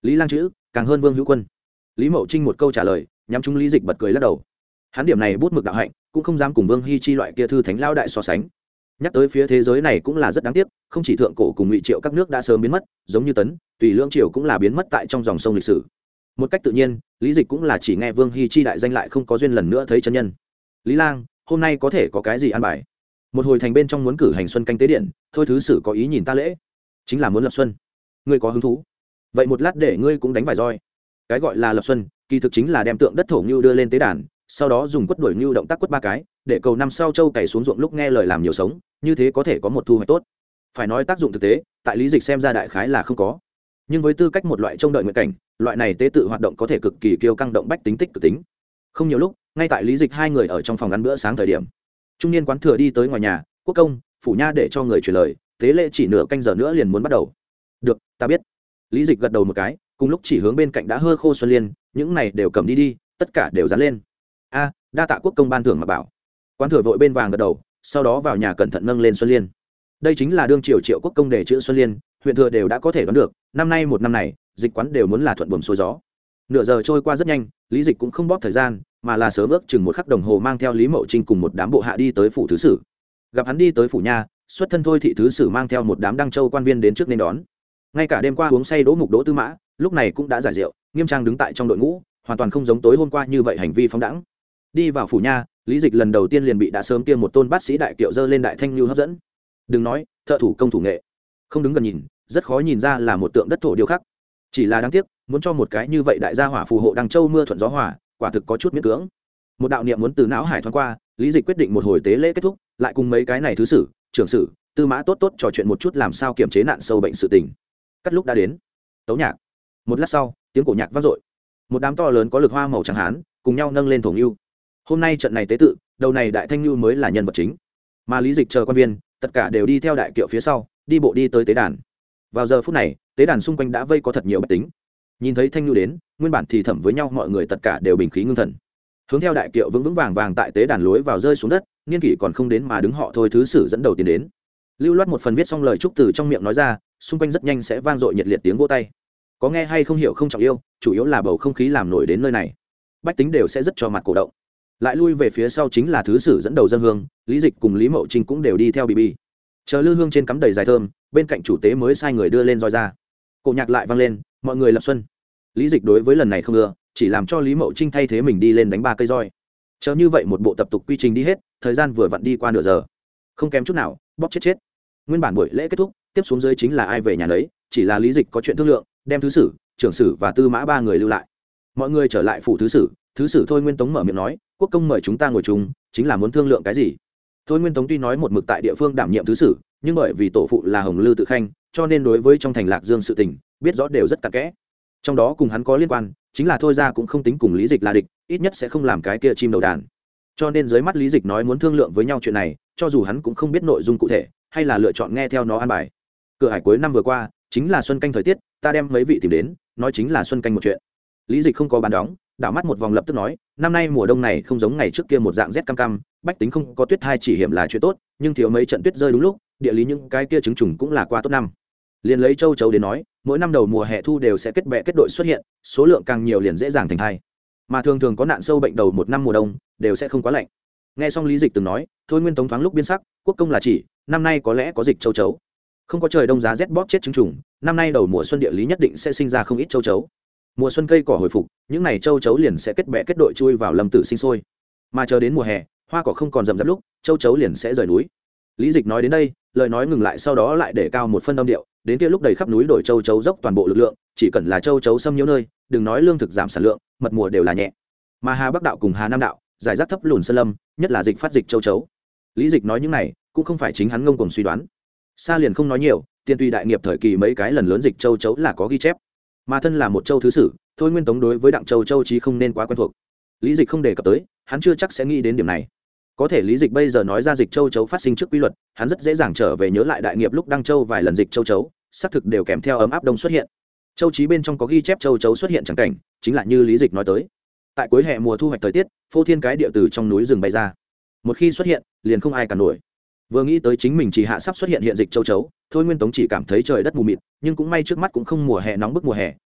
Lý Lang chữ càng hơn Vương Hữu Quân. Lý Mậu Trinh một câu trả lời nhắm chúng Lý Dịch bật cười lắc đầu. Hắn điểm này bút mực đạo hạnh cũng không dám cùng Vương Hi Chi loại kia thư thánh lao đại so sánh. Nhắc tới phía thế giới này cũng là rất đáng tiếc, không chỉ thượng cổ cùng Ngụy Triệu các nước đã sớm biến mất, giống như Tấn, Tùy Lương Triều cũng là biến mất tại trong dòng sông lịch sử. Một cách tự nhiên, Lý Dịch cũng là chỉ nghe Vương Hi Chi đại danh lại không có duyên lần nữa thấy chân nhân. Lý Lang, hôm nay có thể có cái gì an bài? Một hồi thành bên trong muốn cử hành xuân canh tế điện, thôi thứ sử có ý nhìn ta lễ, chính là muốn lập xuân. Ngươi có hứng thú? Vậy một lát để ngươi cũng đánh vài roi. Cái gọi là lập xuân, kỳ thực chính là đem tượng đất thổ ngưu đưa lên tế đàn, sau đó dùng quất đuổi ngưu động tác quất ba cái, để cầu năm sau châu cày xuống ruộng lúc nghe lời làm nhiều sống, như thế có thể có một thu hoạch tốt. Phải nói tác dụng thực tế, tại Lý Dịch xem ra đại khái là không có. Nhưng với tư cách một loại trông đợi nguyện cảnh, loại này tế tự hoạt động có thể cực kỳ kiêu căng động bách tính tích cực tính. Không nhiều lúc, ngay tại Lý Dịch hai người ở trong phòng ăn bữa sáng thời điểm, trung niên quán thừa đi tới ngoài nhà, quốc công, phủ nha để cho người truyền lời, tế lễ chỉ nửa canh giờ nữa liền muốn bắt đầu. Được, ta biết. Lý Dịch gật đầu một cái, cùng lúc chỉ hướng bên cạnh đã hơ khô xuân liên, những này đều cầm đi đi, tất cả đều dán lên. A, đa tạ quốc công ban thưởng mà bảo. Quán thừa vội bên vàng gật đầu, sau đó vào nhà cẩn thận nâng lên xuân liên. Đây chính là đương triều Triệu quốc công để chữ xuân liên, huyện thừa đều đã có thể đoán được, năm nay một năm này, dịch quán đều muốn là thuận buồm xuôi gió. Nửa giờ trôi qua rất nhanh, Lý Dịch cũng không bóp thời gian, mà là sớm ước chừng một khắc đồng hồ mang theo Lý Mậu Trinh cùng một đám bộ hạ đi tới phủ thứ sử. Gặp hắn đi tới phủ nha, xuất thân thôi thị thứ sử mang theo một đám đăng châu quan viên đến trước nên đón. Ngay cả đêm qua uống say Đỗ Mục Đỗ Tư Mã, lúc này cũng đã giải rượu, nghiêm trang đứng tại trong đội ngũ, hoàn toàn không giống tối hôm qua như vậy hành vi phóng đãng. Đi vào phủ nha, Lý Dịch lần đầu tiên liền bị đã sớm kia một tôn bát sĩ đại kiệu dơ lên đại thanh lưu hấp dẫn. Đừng nói, thợ thủ công thủ nghệ, không đứng gần nhìn, rất khó nhìn ra là một tượng đất thổ điêu khắc. Chỉ là đáng tiếc, muốn cho một cái như vậy đại gia hỏa phù hộ Đăng Châu mưa thuận gió hòa, quả thực có chút miễn cưỡng. Một đạo niệm muốn từ não hải thoáng qua, Lý Dịch quyết định một hồi tế lễ kết thúc, lại cùng mấy cái này thứ sử, trưởng sử, tư mã tốt tốt trò chuyện một chút làm sao kiềm chế nạn sâu bệnh sự tình. Cắt lúc đã đến. Tấu nhạc. Một lát sau, tiếng cổ nhạc vang dội. Một đám to lớn có lực hoa màu trắng hán, cùng nhau nâng lên thổ ngưu. Hôm nay trận này tế tự, đầu này đại thanh ngưu mới là nhân vật chính. Mà Lý Dịch chờ quan viên, tất cả đều đi theo đại kiệu phía sau, đi bộ đi tới tế đàn. Vào giờ phút này, tế đàn xung quanh đã vây có thật nhiều bách tính. Nhìn thấy thanh ngưu đến, nguyên bản thì thầm với nhau mọi người tất cả đều bình khí ngưng thần. Hướng theo đại kiệu vững vững vàng vàng tại tế đàn lối vào rơi xuống đất, niên kỷ còn không đến mà đứng họ thôi thứ sử dẫn đầu tiến đến. Lưu loát một phần viết xong lời chúc từ trong miệng nói ra, xung quanh rất nhanh sẽ vang dội nhiệt liệt tiếng vỗ tay. Có nghe hay không hiểu không trọng yêu, chủ yếu là bầu không khí làm nổi đến nơi này. Bách tính đều sẽ rất cho mặt cổ động. Lại lui về phía sau chính là thứ sử dẫn đầu dân hương, Lý Dịch cùng Lý Mậu Trinh cũng đều đi theo bì bì. Chờ lư hương trên cắm đầy dài thơm, bên cạnh chủ tế mới sai người đưa lên roi ra. Cổ nhạc lại vang lên, mọi người lập xuân. Lý Dịch đối với lần này không ưa, chỉ làm cho Lý Mậu Trinh thay thế mình đi lên đánh ba cây roi. Chờ như vậy một bộ tập tục quy trình đi hết, thời gian vừa vặn đi qua nửa giờ, không kém chút nào, bóp chết chết. Nguyên bản buổi lễ kết thúc, tiếp xuống dưới chính là ai về nhà nấy, chỉ là Lý Dịch có chuyện thương lượng, đem thứ sử, trưởng sử và tư mã ba người lưu lại. Mọi người trở lại phủ thứ sử, thứ sử Thôi Nguyên Tống mở miệng nói, quốc công mời chúng ta ngồi chung, chính là muốn thương lượng cái gì? Thôi Nguyên Tống tuy nói một mực tại địa phương đảm nhiệm thứ sử, nhưng bởi vì tổ phụ là Hồng Lư Tự Khanh, cho nên đối với trong thành Lạc Dương sự tình, biết rõ đều rất cặn kẽ. Trong đó cùng hắn có liên quan, chính là Thôi gia cũng không tính cùng Lý Dịch là địch, ít nhất sẽ không làm cái kia chim đầu đàn. Cho nên dưới mắt Lý Dịch nói muốn thương lượng với nhau chuyện này, cho dù hắn cũng không biết nội dung cụ thể, hay là lựa chọn nghe theo nó an bài. Cửa hải cuối năm vừa qua, chính là xuân canh thời tiết, ta đem mấy vị tìm đến, nói chính là xuân canh một chuyện. Lý Dịch không có bán đóng, đảo mắt một vòng lập tức nói, năm nay mùa đông này không giống ngày trước kia một dạng rét cam cam, bách tính không có tuyết hai chỉ hiểm là chuyện tốt, nhưng thiếu mấy trận tuyết rơi đúng lúc, địa lý những cái kia chứng trùng cũng là qua tốt năm. Liền lấy châu chấu đến nói, mỗi năm đầu mùa hè thu đều sẽ kết bè kết đội xuất hiện, số lượng càng nhiều liền dễ dàng thành hai. Mà thường thường có nạn sâu bệnh đầu một năm mùa đông, đều sẽ không quá lạnh. Nghe xong Lý Dịch từng nói, Thôi Nguyên Tống thoáng lúc biến sắc, quốc công là chỉ, năm nay có lẽ có dịch châu chấu. Không có trời đông giá rét bóp chết trứng trùng, năm nay đầu mùa xuân địa lý nhất định sẽ sinh ra không ít châu chấu. Mùa xuân cây cỏ hồi phục, những này châu chấu liền sẽ kết bè kết đội chui vào lâm tử sinh sôi. Mà chờ đến mùa hè, hoa cỏ không còn rậm rạp lúc, châu chấu liền sẽ rời núi. Lý Dịch nói đến đây, lời nói ngừng lại sau đó lại để cao một phân âm điệu, đến kia lúc đầy khắp núi đổi châu chấu dốc toàn bộ lực lượng, chỉ cần là châu chấu xâm nhiễm nơi, đừng nói lương thực giảm sản lượng, mật mùa đều là nhẹ. Mà Hà Bắc đạo cùng Hà Nam đạo, giải rác thấp lùn sơn lâm, nhất là dịch phát dịch châu chấu. Lý Dịch nói những này, cũng không phải chính hắn ngông cuồng suy đoán. Sa liền không nói nhiều, tiên tuy đại nghiệp thời kỳ mấy cái lần lớn dịch châu chấu là có ghi chép. Mà thân là một châu thứ sử, Thôi Nguyên Tống đối với đặng châu châu chí không nên quá quen thuộc. Lý Dịch không đề cập tới, hắn chưa chắc sẽ nghĩ đến điểm này. Có thể Lý Dịch bây giờ nói ra dịch châu chấu phát sinh trước quy luật, hắn rất dễ dàng trở về nhớ lại đại nghiệp lúc đăng châu vài lần dịch châu chấu, xác thực đều kèm theo ấm áp đông xuất hiện. Châu chí bên trong có ghi chép châu chấu xuất hiện chẳng cảnh, chính là như Lý Dịch nói tới. Tại cuối hè mùa thu hoạch thời tiết, phô thiên cái địa từ trong núi rừng bay ra. Một khi xuất hiện, liền không ai cản nổi. Vừa nghĩ tới chính mình chỉ hạ sắp xuất hiện hiện dịch châu chấu, Thôi Nguyên Tống chỉ cảm thấy trời đất mù mịt, nhưng cũng may trước mắt cũng không mùa hè nóng bức mùa hè,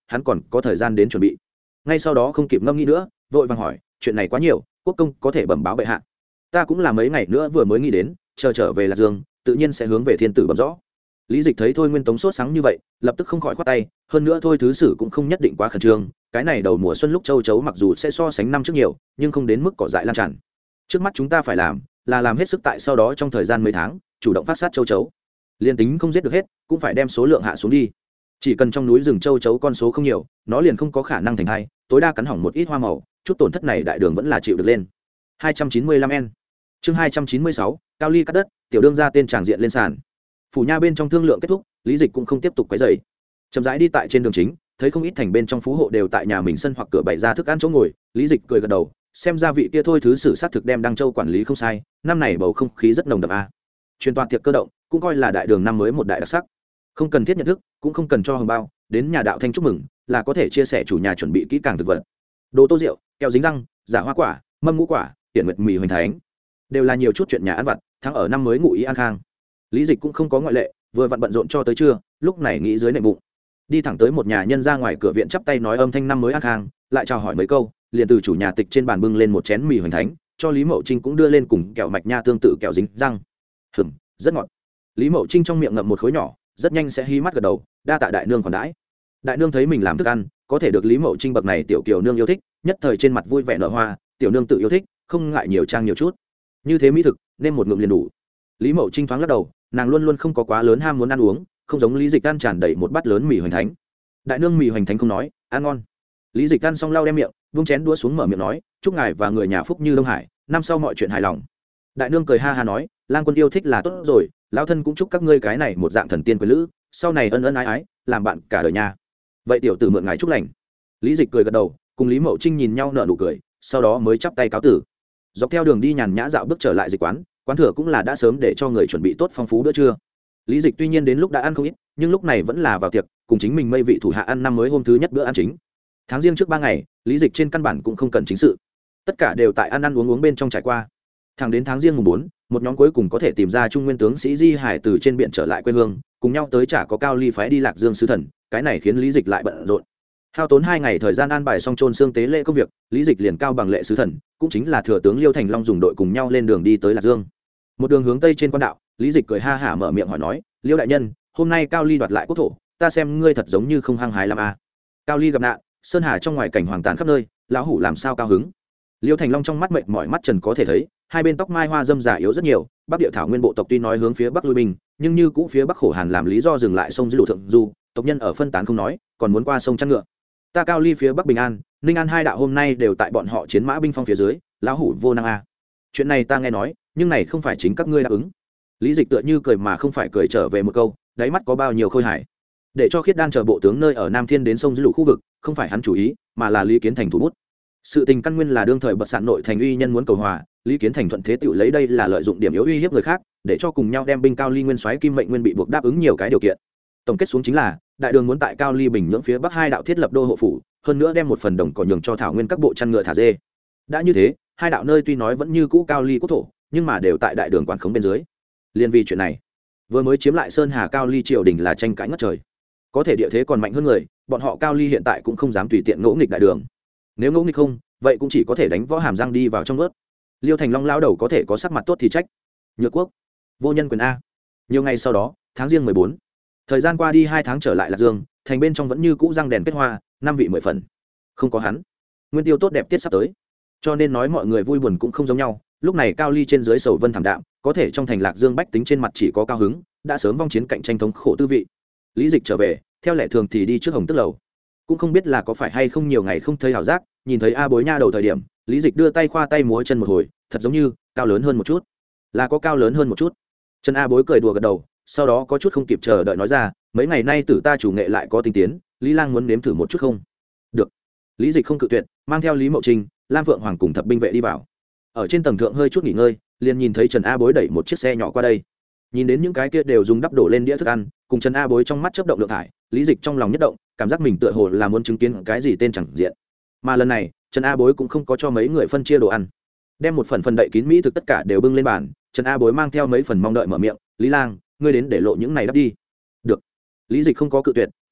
hắn còn có thời gian đến chuẩn bị. Ngay sau đó không kịp ngâm nghĩ nữa, vội vàng hỏi, chuyện này quá nhiều, quốc công có thể bẩm báo bệ hạ. Ta cũng là mấy ngày nữa vừa mới nghĩ đến, chờ trở về Lạc Dương tự nhiên sẽ hướng về thiên tử bẩm rõ. Lý Dịch thấy Thôi Nguyên Tống sốt sáng như vậy, lập tức không khỏi khoát tay, hơn nữa Thôi thứ sử cũng không nhất định quá khẩn trương, cái này đầu mùa xuân lúc châu chấu mặc dù sẽ so sánh năm trước nhiều, nhưng không đến mức cỏ dại lan tràn. Trước mắt chúng ta phải làm là làm hết sức tại sau đó trong thời gian mấy tháng, chủ động phát sát châu chấu. Liên tính không giết được hết, cũng phải đem số lượng hạ xuống đi. Chỉ cần trong núi rừng châu chấu con số không nhiều, nó liền không có khả năng thành hai, tối đa cắn hỏng một ít hoa màu, chút tổn thất này đại đường vẫn là chịu được lên. hai trăm chín mươi lăm N. Chương hai trăm chín mươi sáu, Cao Ly cắt đất, tiểu đương ra tên tràng diện lên sàn. Phủ nha bên trong thương lượng kết thúc, Lý Dịch cũng không tiếp tục quấy rầy. Chậm rãi đi tại trên đường chính, thấy không ít thành bên trong phú hộ đều tại nhà mình sân hoặc cửa bày ra thức ăn chỗ ngồi, Lý Dịch cười gật đầu, xem ra vị kia Thôi thứ sử sát thực đem Đăng Châu quản lý không sai, năm này bầu không khí rất nồng đậm a. Truyền toàn tiệc cơ động, cũng coi là đại đường năm mới một đại đặc sắc. Không cần thiết nhận thức, cũng không cần cho hồng bao, đến nhà đạo thanh chúc mừng, là có thể chia sẻ chủ nhà chuẩn bị kỹ càng thực vật. Đồ tô rượu, kẹo dính răng, giả hoa quả, mâm ngũ quả, tiện nguyệt mì hoành thánh, đều là nhiều chút chuyện nhà ăn vặt, thắng ở năm mới ngụ ý an khang. Lý Dịch cũng không có ngoại lệ, vừa vặn bận rộn cho tới trưa, lúc này nghĩ dưới nệm bụng, đi thẳng tới một nhà nhân ra ngoài cửa viện chắp tay nói âm thanh năm mới an khang, lại chào hỏi mấy câu, liền từ chủ nhà tịch trên bàn bưng lên một chén mì hoành thánh, cho Lý Mậu Trinh cũng đưa lên cùng kẹo mạch nha tương tự kẹo dính răng. Hừm, rất ngọt. Lý Mậu Trinh trong miệng ngậm một khối nhỏ, rất nhanh sẽ hí mắt gật đầu, đa tạ đại nương còn đãi. Đại nương thấy mình làm thức ăn, có thể được Lý Mậu Trinh bậc này tiểu kiều nương yêu thích, nhất thời trên mặt vui vẻ nở hoa, tiểu nương tự yêu thích, không ngại nhiều trang nhiều chút. Như thế mỹ thực, nên một ngụm liền đủ. Lý Mậu Trinh thoáng lắc đầu, nàng luôn luôn không có quá lớn ham muốn ăn uống, không giống Lý Dịch ăn tràn đầy một bát lớn mì hoành thánh. Đại nương mì hoành thánh không nói, ăn ngon. Lý Dịch ăn xong lau đem miệng, vung chén đũa xuống mở miệng nói, chúc ngài và người nhà phúc như Đông Hải, năm sau mọi chuyện hài lòng. Đại nương cười ha ha nói, lang quân yêu thích là tốt rồi, lão thân cũng chúc các ngươi cái này một dạng thần tiên quý lữ, sau này ân ân ái ái, làm bạn cả đời nhà. Vậy tiểu tử mượn ngài chúc lành. Lý Dịch cười gật đầu, cùng Lý Mậu Trinh nhìn nhau nở nụ cười, sau đó mới chắp tay cáo tử. Dọc theo đường đi nhàn nhã dạo bước trở lại dịch quán, quán thừa cũng là đã sớm để cho người chuẩn bị tốt phong phú bữa trưa. Lý Dịch tuy nhiên đến lúc đã ăn không ít, nhưng lúc này vẫn là vào tiệc, cùng chính mình mây vị thủ hạ ăn năm mới hôm thứ nhất bữa ăn chính. Tháng riêng trước ba ngày, Lý Dịch trên căn bản cũng không cần chính sự, tất cả đều tại ăn ăn uống uống bên trong trải qua. Thẳng đến tháng riêng mùng bốn, một nhóm cuối cùng có thể tìm ra Trung Nguyên tướng sĩ Di Hải từ trên biển trở lại quê hương, cùng nhau tới trả có Cao Ly phái đi Lạc Dương sứ thần, cái này khiến Lý Dịch lại bận rộn. Hao tốn hai ngày thời gian an bài xong chôn xương tế lễ công việc, Lý Dịch liền cao bằng lệ sứ thần, cũng chính là thừa tướng Liêu Thành Long dùng đội cùng nhau lên đường đi tới Lạc Dương. Một đường hướng tây trên quan đạo, Lý Dịch cười ha hả mở miệng hỏi nói, Liêu đại nhân, hôm nay Cao Ly đoạt lại quốc thổ, ta xem ngươi thật giống như không hăng hái lắm à. Cao Ly gặp nạn, sơn hà trong ngoài cảnh hoàng tàn khắp nơi, lão hủ làm sao cao hứng. Liêu Thành Long trong mắt mệt mỏi mắt trần có thể thấy, hai bên tóc mai hoa dâm già yếu rất nhiều, Bắc Địa Thảo Nguyên bộ tộc tuy nói hướng phía bắc lui binh, nhưng như cũ phía bắc khổ hàn làm lý do dừng lại sông dư lụ thượng du, tộc nhân ở phân tán không nói, còn muốn qua sông chăn ngựa. Ta Cao Ly phía bắc Bình An, Ninh An hai đạo hôm nay đều tại bọn họ chiến mã binh phong phía dưới, lão hủ vô năng a. À. Chuyện này ta nghe nói, nhưng này không phải chính các ngươi đáp ứng. Lý Dịch tựa như cười mà không phải cười trở về một câu, đáy mắt có bao nhiêu khôi hài. Để cho Khiết Đan chờ bộ tướng nơi ở Nam Thiên đến sông dư lụ khu vực, không phải hắn chủ ý, mà là Lý Kiến Thành thủ bút. Sự tình căn nguyên là đương thời bậc sạn nội thành uy nhân muốn cầu hòa, Lý Kiến Thành thuận thế tự lấy đây là lợi dụng điểm yếu uy hiếp người khác, để cho cùng nhau đem binh Cao Ly nguyên soái Kim Mệnh Nguyên bị buộc đáp ứng nhiều cái điều kiện. Tổng kết xuống chính là, đại đường muốn tại Cao Ly Bình nhưỡng phía bắc hai đạo thiết lập đô hộ phủ, hơn nữa đem một phần đồng cỏ nhường cho Thảo Nguyên các bộ chăn ngựa thả dê. Đã như thế, hai đạo nơi tuy nói vẫn như cũ Cao Ly quốc thổ, nhưng mà đều tại đại đường quản khống bên dưới. Liên vì chuyện này, vừa mới chiếm lại sơn hà Cao Ly triều đình là tranh cãi ngất trời. Có thể địa thế còn mạnh hơn người, bọn họ Cao Ly hiện tại cũng không dám tùy tiện ngỗ nghịch đại đường. Nếu ngỗ nghịch không, vậy cũng chỉ có thể đánh võ hàm răng đi vào trong ướt. Liêu Thành Long lao đầu có thể có sắc mặt tốt thì trách. Nhược quốc, vô nhân quyền a. Nhiều ngày sau đó, tháng riêng mười bốn, thời gian qua đi hai tháng trở lại Lạc Dương, thành bên trong vẫn như cũ răng đèn kết hoa, năm vị mười phần. Không có hắn, nguyên tiêu tốt đẹp tiết sắp tới, cho nên nói mọi người vui buồn cũng không giống nhau. Lúc này Cao Ly trên dưới sầu vân thảm đạm, có thể trong thành Lạc Dương bách tính trên mặt chỉ có cao hứng, đã sớm vong chiến cạnh tranh thống khổ tư vị. Lý Dịch trở về, theo lệ thường thì đi trước Hồng Tức lầu, cũng không biết là có phải hay không nhiều ngày không thấy hảo giác, nhìn thấy A Bối Nha đầu thời điểm, Lý Dịch đưa tay khoa tay múa chân một hồi, thật giống như cao lớn hơn một chút, là có cao lớn hơn một chút. Trần A Bối cười đùa gật đầu, sau đó có chút không kịp chờ đợi nói ra, mấy ngày nay tử ta chủ nghệ lại có tinh tiến, Lý Lang muốn nếm thử một chút không? Được. Lý Dịch không cự tuyệt, mang theo Lý Mậu Trinh, Lam Vượng Hoàng cùng thập binh vệ đi vào. Ở trên tầng thượng hơi chút nghỉ ngơi, liền nhìn thấy Trần A Bối đẩy một chiếc xe nhỏ qua đây. Nhìn đến những cái kia đều dùng đắp đổ lên đĩa thức ăn, cùng Trần A Bối trong mắt chớp động lượng thải, Lý Dịch trong lòng nhất động, cảm giác mình tựa hồ là muốn chứng kiến cái gì tên chẳng diện. Mà lần này, Trần A Bối cũng không có cho mấy người phân chia đồ ăn, đem một phần phần đậy kín mỹ thực tất cả đều bưng lên bàn. Trần A Bối mang theo mấy phần mong đợi mở miệng, Lý Lang, ngươi đến để lộ những này đắp đi. Được. Lý Dịch không có cự tuyệt,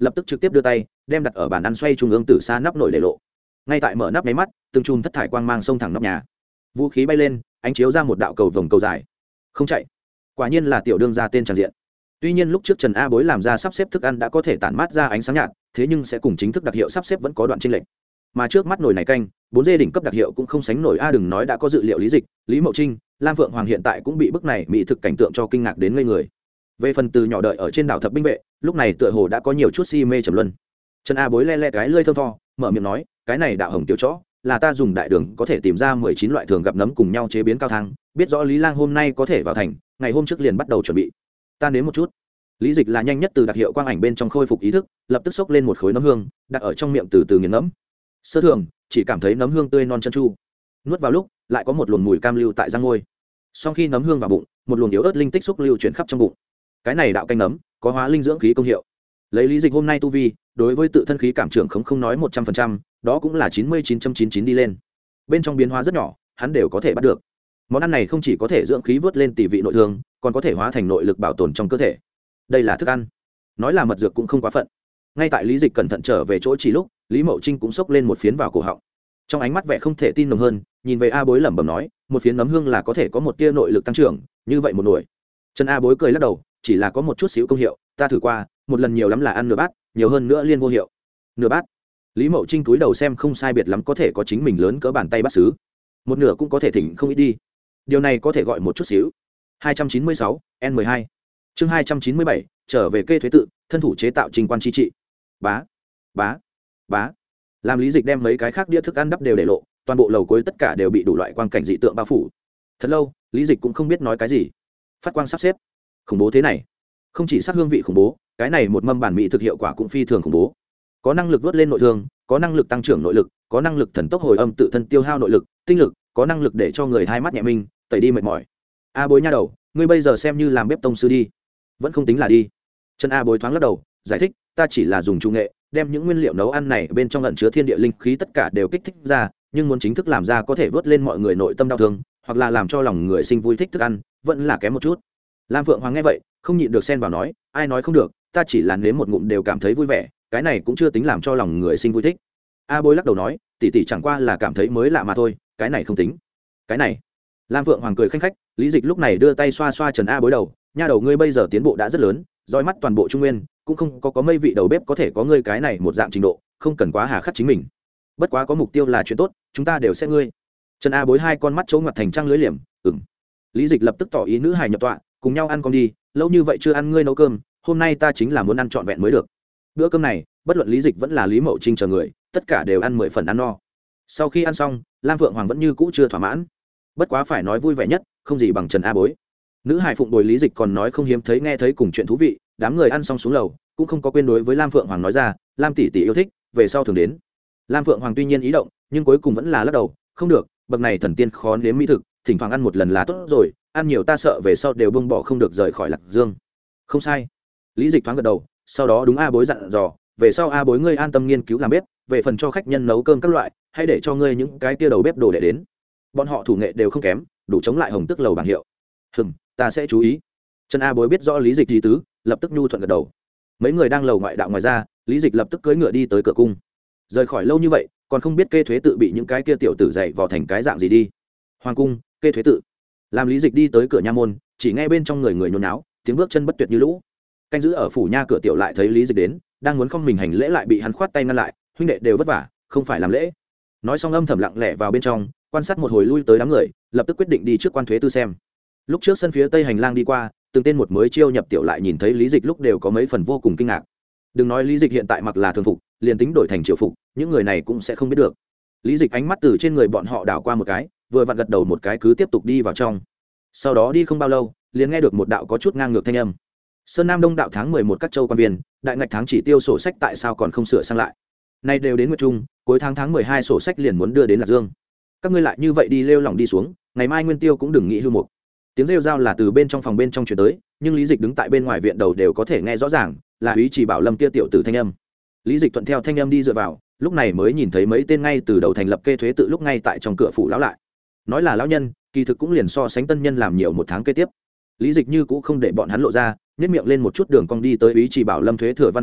lập tức trực tiếp đưa tay đem đặt ở bàn ăn xoay trung ương từ xa nắp nổi để lộ. Ngay tại mở nắp máy mắt, từng chùm thất thải quang mang xông thẳng nóc nhà, vũ khí bay lên, ánh chiếu ra một đạo cầu vồng cầu dài. Không chạy, quả nhiên là tiểu đương gia tên tràn diện. Tuy nhiên lúc trước Trần A Bối làm ra sắp xếp thức ăn đã có thể tản mát ra ánh sáng nhạt, thế nhưng sẽ cùng chính thức đặc hiệu sắp xếp vẫn có đoạn chênh lệch. Mà trước mắt nồi này canh, bốn dê đỉnh cấp đặc hiệu cũng không sánh nổi a, đừng nói đã có dự liệu Lý Dịch, Lý Mậu Trinh, Lam Phượng Hoàng hiện tại cũng bị bức này mỹ thực cảnh tượng cho kinh ngạc đến ngây người. Về phần từ nhỏ đợi ở trên đảo thập binh vệ, lúc này tựa hồ đã có nhiều chút si mê trầm luân. Trần A Bối le le cái lưỡi thơm tho, mở miệng nói, cái này đạo hồng tiểu chó, là ta dùng đại đường có thể tìm ra mười chín loại thường gặp nấm cùng nhau chế biến cao thang, biết rõ Lý Lang hôm nay có thể vào thành, ngày hôm trước liền bắt đầu chuẩn bị. Ta nếm một chút. Lý Dịch là nhanh nhất từ đặc hiệu quang ảnh bên trong khôi phục ý thức, lập tức xốc lên một khối nấm hương, đặt ở trong miệng từ từ nghiền ngẫm. Sơ thường, chỉ cảm thấy nấm hương tươi non chân chu. Nuốt vào lúc, lại có một luồng mùi cam lưu tại răng môi. Sau khi nấm hương vào bụng, một luồng yếu ớt linh tích xúc lưu chuyển khắp trong bụng. Cái này đạo canh nấm, có hóa linh dưỡng khí công hiệu. Lấy Lý Dịch hôm nay tu vi, đối với tự thân khí cảm trưởng không không nói một trăm phần trăm, đó cũng là chín mươi chín phẩy chín chín đi lên. Bên trong biến hóa rất nhỏ, hắn đều có thể bắt được. Món ăn này không chỉ có thể dưỡng khí vớt lên tỷ vị nội thương, còn có thể hóa thành nội lực bảo tồn trong cơ thể. Đây là thức ăn, nói là mật dược cũng không quá phận. Ngay tại Lý Dịch cẩn thận trở về chỗ chỉ lúc, Lý Mậu Trinh cũng xốc lên một phiến vào cổ họng, trong ánh mắt vẻ không thể tin nồng hơn, nhìn về A Bối lẩm bẩm nói, một phiến nấm hương là có thể có một tia nội lực tăng trưởng, như vậy một nồi. Trần A Bối cười lắc đầu, chỉ là có một chút xíu công hiệu, ta thử qua, một lần nhiều lắm là ăn nửa bát, nhiều hơn nữa liên vô hiệu. Nửa bát? Lý Mậu Trinh cúi đầu xem không sai biệt lắm có thể có chính mình lớn cỡ bàn tay bát sứ, một nửa cũng có thể thỉnh không ít đi, điều này có thể gọi một chút xíu. hai trăm chín mươi sáu N mười hai chương hai trăm chín mươi bảy trở về kê thuế tự, thân thủ chế tạo trình quan chi trị. Bá bá bá. Làm Lý Dịch đem mấy cái khác đĩa thức ăn đắp đều để lộ, toàn bộ lầu cuối tất cả đều bị đủ loại quang cảnh dị tượng bao phủ. Thật lâu, Lý Dịch cũng không biết nói cái gì. Phát quang sắp xếp, khủng bố thế này, không chỉ sắc hương vị khủng bố, cái này một mâm bản mỹ thực hiệu quả cũng phi thường khủng bố. Có năng lực vớt lên nội thương, có năng lực tăng trưởng nội lực, có năng lực thần tốc hồi âm tự thân tiêu hao nội lực, tinh lực, có năng lực để cho người hai mắt nhẹ minh, tẩy đi mệt mỏi. A Bối nha đầu, ngươi bây giờ xem như làm bếp tông sư đi. Vẫn không tính là đi. Trần A Bối thoáng lắc đầu, giải thích, ta chỉ là dùng trung nghệ, đem những nguyên liệu nấu ăn này bên trong ẩn chứa thiên địa linh khí tất cả đều kích thích ra, nhưng muốn chính thức làm ra có thể vớt lên mọi người nội tâm đau thương, hoặc là làm cho lòng người sinh vui thích thức ăn, vẫn là kém một chút. Lam Phượng Hoàng nghe vậy, không nhịn được xen vào nói, ai nói không được, ta chỉ là nếm một ngụm đều cảm thấy vui vẻ, cái này cũng chưa tính làm cho lòng người sinh vui thích. A Bối lắc đầu nói, tỷ tỷ chẳng qua là cảm thấy mới lạ mà thôi, cái này không tính. Cái này. Lam Phượng Hoàng cười khanh khách, Lý Dịch lúc này đưa tay xoa xoa Trần A Bối đầu, nha đầu ngươi bây giờ tiến bộ đã rất lớn, dõi mắt toàn bộ Trung Nguyên, cũng không có có mấy vị đầu bếp có thể có ngươi cái này một dạng trình độ, không cần quá hà khắc chính mình. Bất quá có mục tiêu là chuyện tốt, chúng ta đều sẽ ngươi. Trần A Bối hai con mắt trố ngoặt thành trăng lưới liềm, ừm. Lý Dịch lập tức tỏ ý nữ hài nhập tọa, cùng nhau ăn con đi, lâu như vậy chưa ăn ngươi nấu cơm, hôm nay ta chính là muốn ăn trọn vẹn mới được. Bữa cơm này, bất luận Lý Dịch vẫn là Lý Mậu Trinh chờ người, tất cả đều ăn mười phần ăn no. Sau khi ăn xong, Lam Phượng Hoàng vẫn như cũ chưa thỏa mãn. Bất quá phải nói vui vẻ nhất, không gì bằng Trần A Bối. Nữ hài phụng bồi Lý Dịch còn nói không hiếm thấy nghe thấy cùng chuyện thú vị, đám người ăn xong xuống lầu, cũng không có quên đối với Lam Phượng Hoàng nói ra, Lam tỷ tỷ yêu thích, về sau thường đến. Lam Phượng Hoàng tuy nhiên ý động, nhưng cuối cùng vẫn là lắc đầu, không được, bậc này thần tiên khó nếm mỹ thực, thỉnh thoảng ăn một lần là tốt rồi, ăn nhiều ta sợ về sau đều buông bỏ không được rời khỏi Lạc Dương. Không sai. Lý Dịch thoáng gật đầu, sau đó đúng A Bối dặn dò, về sau A Bối ngươi an tâm nghiên cứu làm bếp, về phần cho khách nhân nấu cơm các loại, hãy để cho ngươi những cái kia đầu bếp đồ để đến. Bọn họ thủ nghệ đều không kém, đủ chống lại Hồng Tức lầu bảng hiệu. Hừm, ta sẽ chú ý. Trần A Bối biết rõ Lý Dịch ý tứ, lập tức nhu thuận gật đầu. Mấy người đang lầu ngoại đạo ngoài ra, Lý Dịch lập tức cưỡi ngựa đi tới cửa cung. Rời khỏi lâu như vậy, còn không biết kê thuế tự bị những cái kia tiểu tử dạy vò thành cái dạng gì đi. Hoàng cung, kê thuế tự. Làm Lý Dịch đi tới cửa nha môn, chỉ nghe bên trong người người nhốn náo, tiếng bước chân bất tuyệt như lũ. Canh giữ ở phủ nha cửa tiểu lại thấy Lý Dịch đến, đang muốn không mình hành lễ lại bị hắn khoát tay ngăn lại, huynh đệ đều vất vả, không phải làm lễ. Nói xong âm thầm lặng lẽ vào bên trong, quan sát một hồi lui tới đám người, lập tức quyết định đi trước quan thuế tư xem. Lúc trước sân phía tây hành lang đi qua, từng tên một mới chiêu nhập tiểu lại nhìn thấy Lý Dịch lúc đều có mấy phần vô cùng kinh ngạc. Đừng nói Lý Dịch hiện tại mặc là thường phục, liền tính đổi thành triều phục, những người này cũng sẽ không biết được. Lý Dịch ánh mắt từ trên người bọn họ đảo qua một cái, vừa vặn gật đầu một cái cứ tiếp tục đi vào trong. Sau đó đi không bao lâu, liền nghe được một đạo có chút ngang ngược thanh âm. Sơn Nam Đông đạo tháng mười một các châu quan viên, đại ngạch tháng chỉ tiêu sổ sách tại sao còn không sửa sang lại? Nay đều đến nguyệt trung, cuối tháng tháng mười hai sổ sách liền muốn đưa đến Lạc Dương. Các ngươi lại như vậy đi lêu lỏng đi xuống, ngày mai nguyên tiêu cũng đừng nghĩ hưu mục. Tiếng rêu rao là từ bên trong phòng bên trong truyền tới, nhưng Lý Dịch đứng tại bên ngoài viện đầu đều có thể nghe rõ ràng, là Úy Chỉ Bảo Lâm kia tiểu tử thanh âm. Lý Dịch thuận theo thanh âm đi dựa vào, lúc này mới nhìn thấy mấy tên ngay từ đầu thành lập kê thuế tự lúc ngay tại trong cửa phủ lão lại. Nói là lão nhân, kỳ thực cũng liền so sánh tân nhân làm nhiều một tháng kế tiếp. Lý Dịch như cũ không để bọn hắn lộ ra, nhếch miệng lên một chút đường cong đi tới Úy Chỉ Bảo Lâm thuế thừa văn phòng chỗ,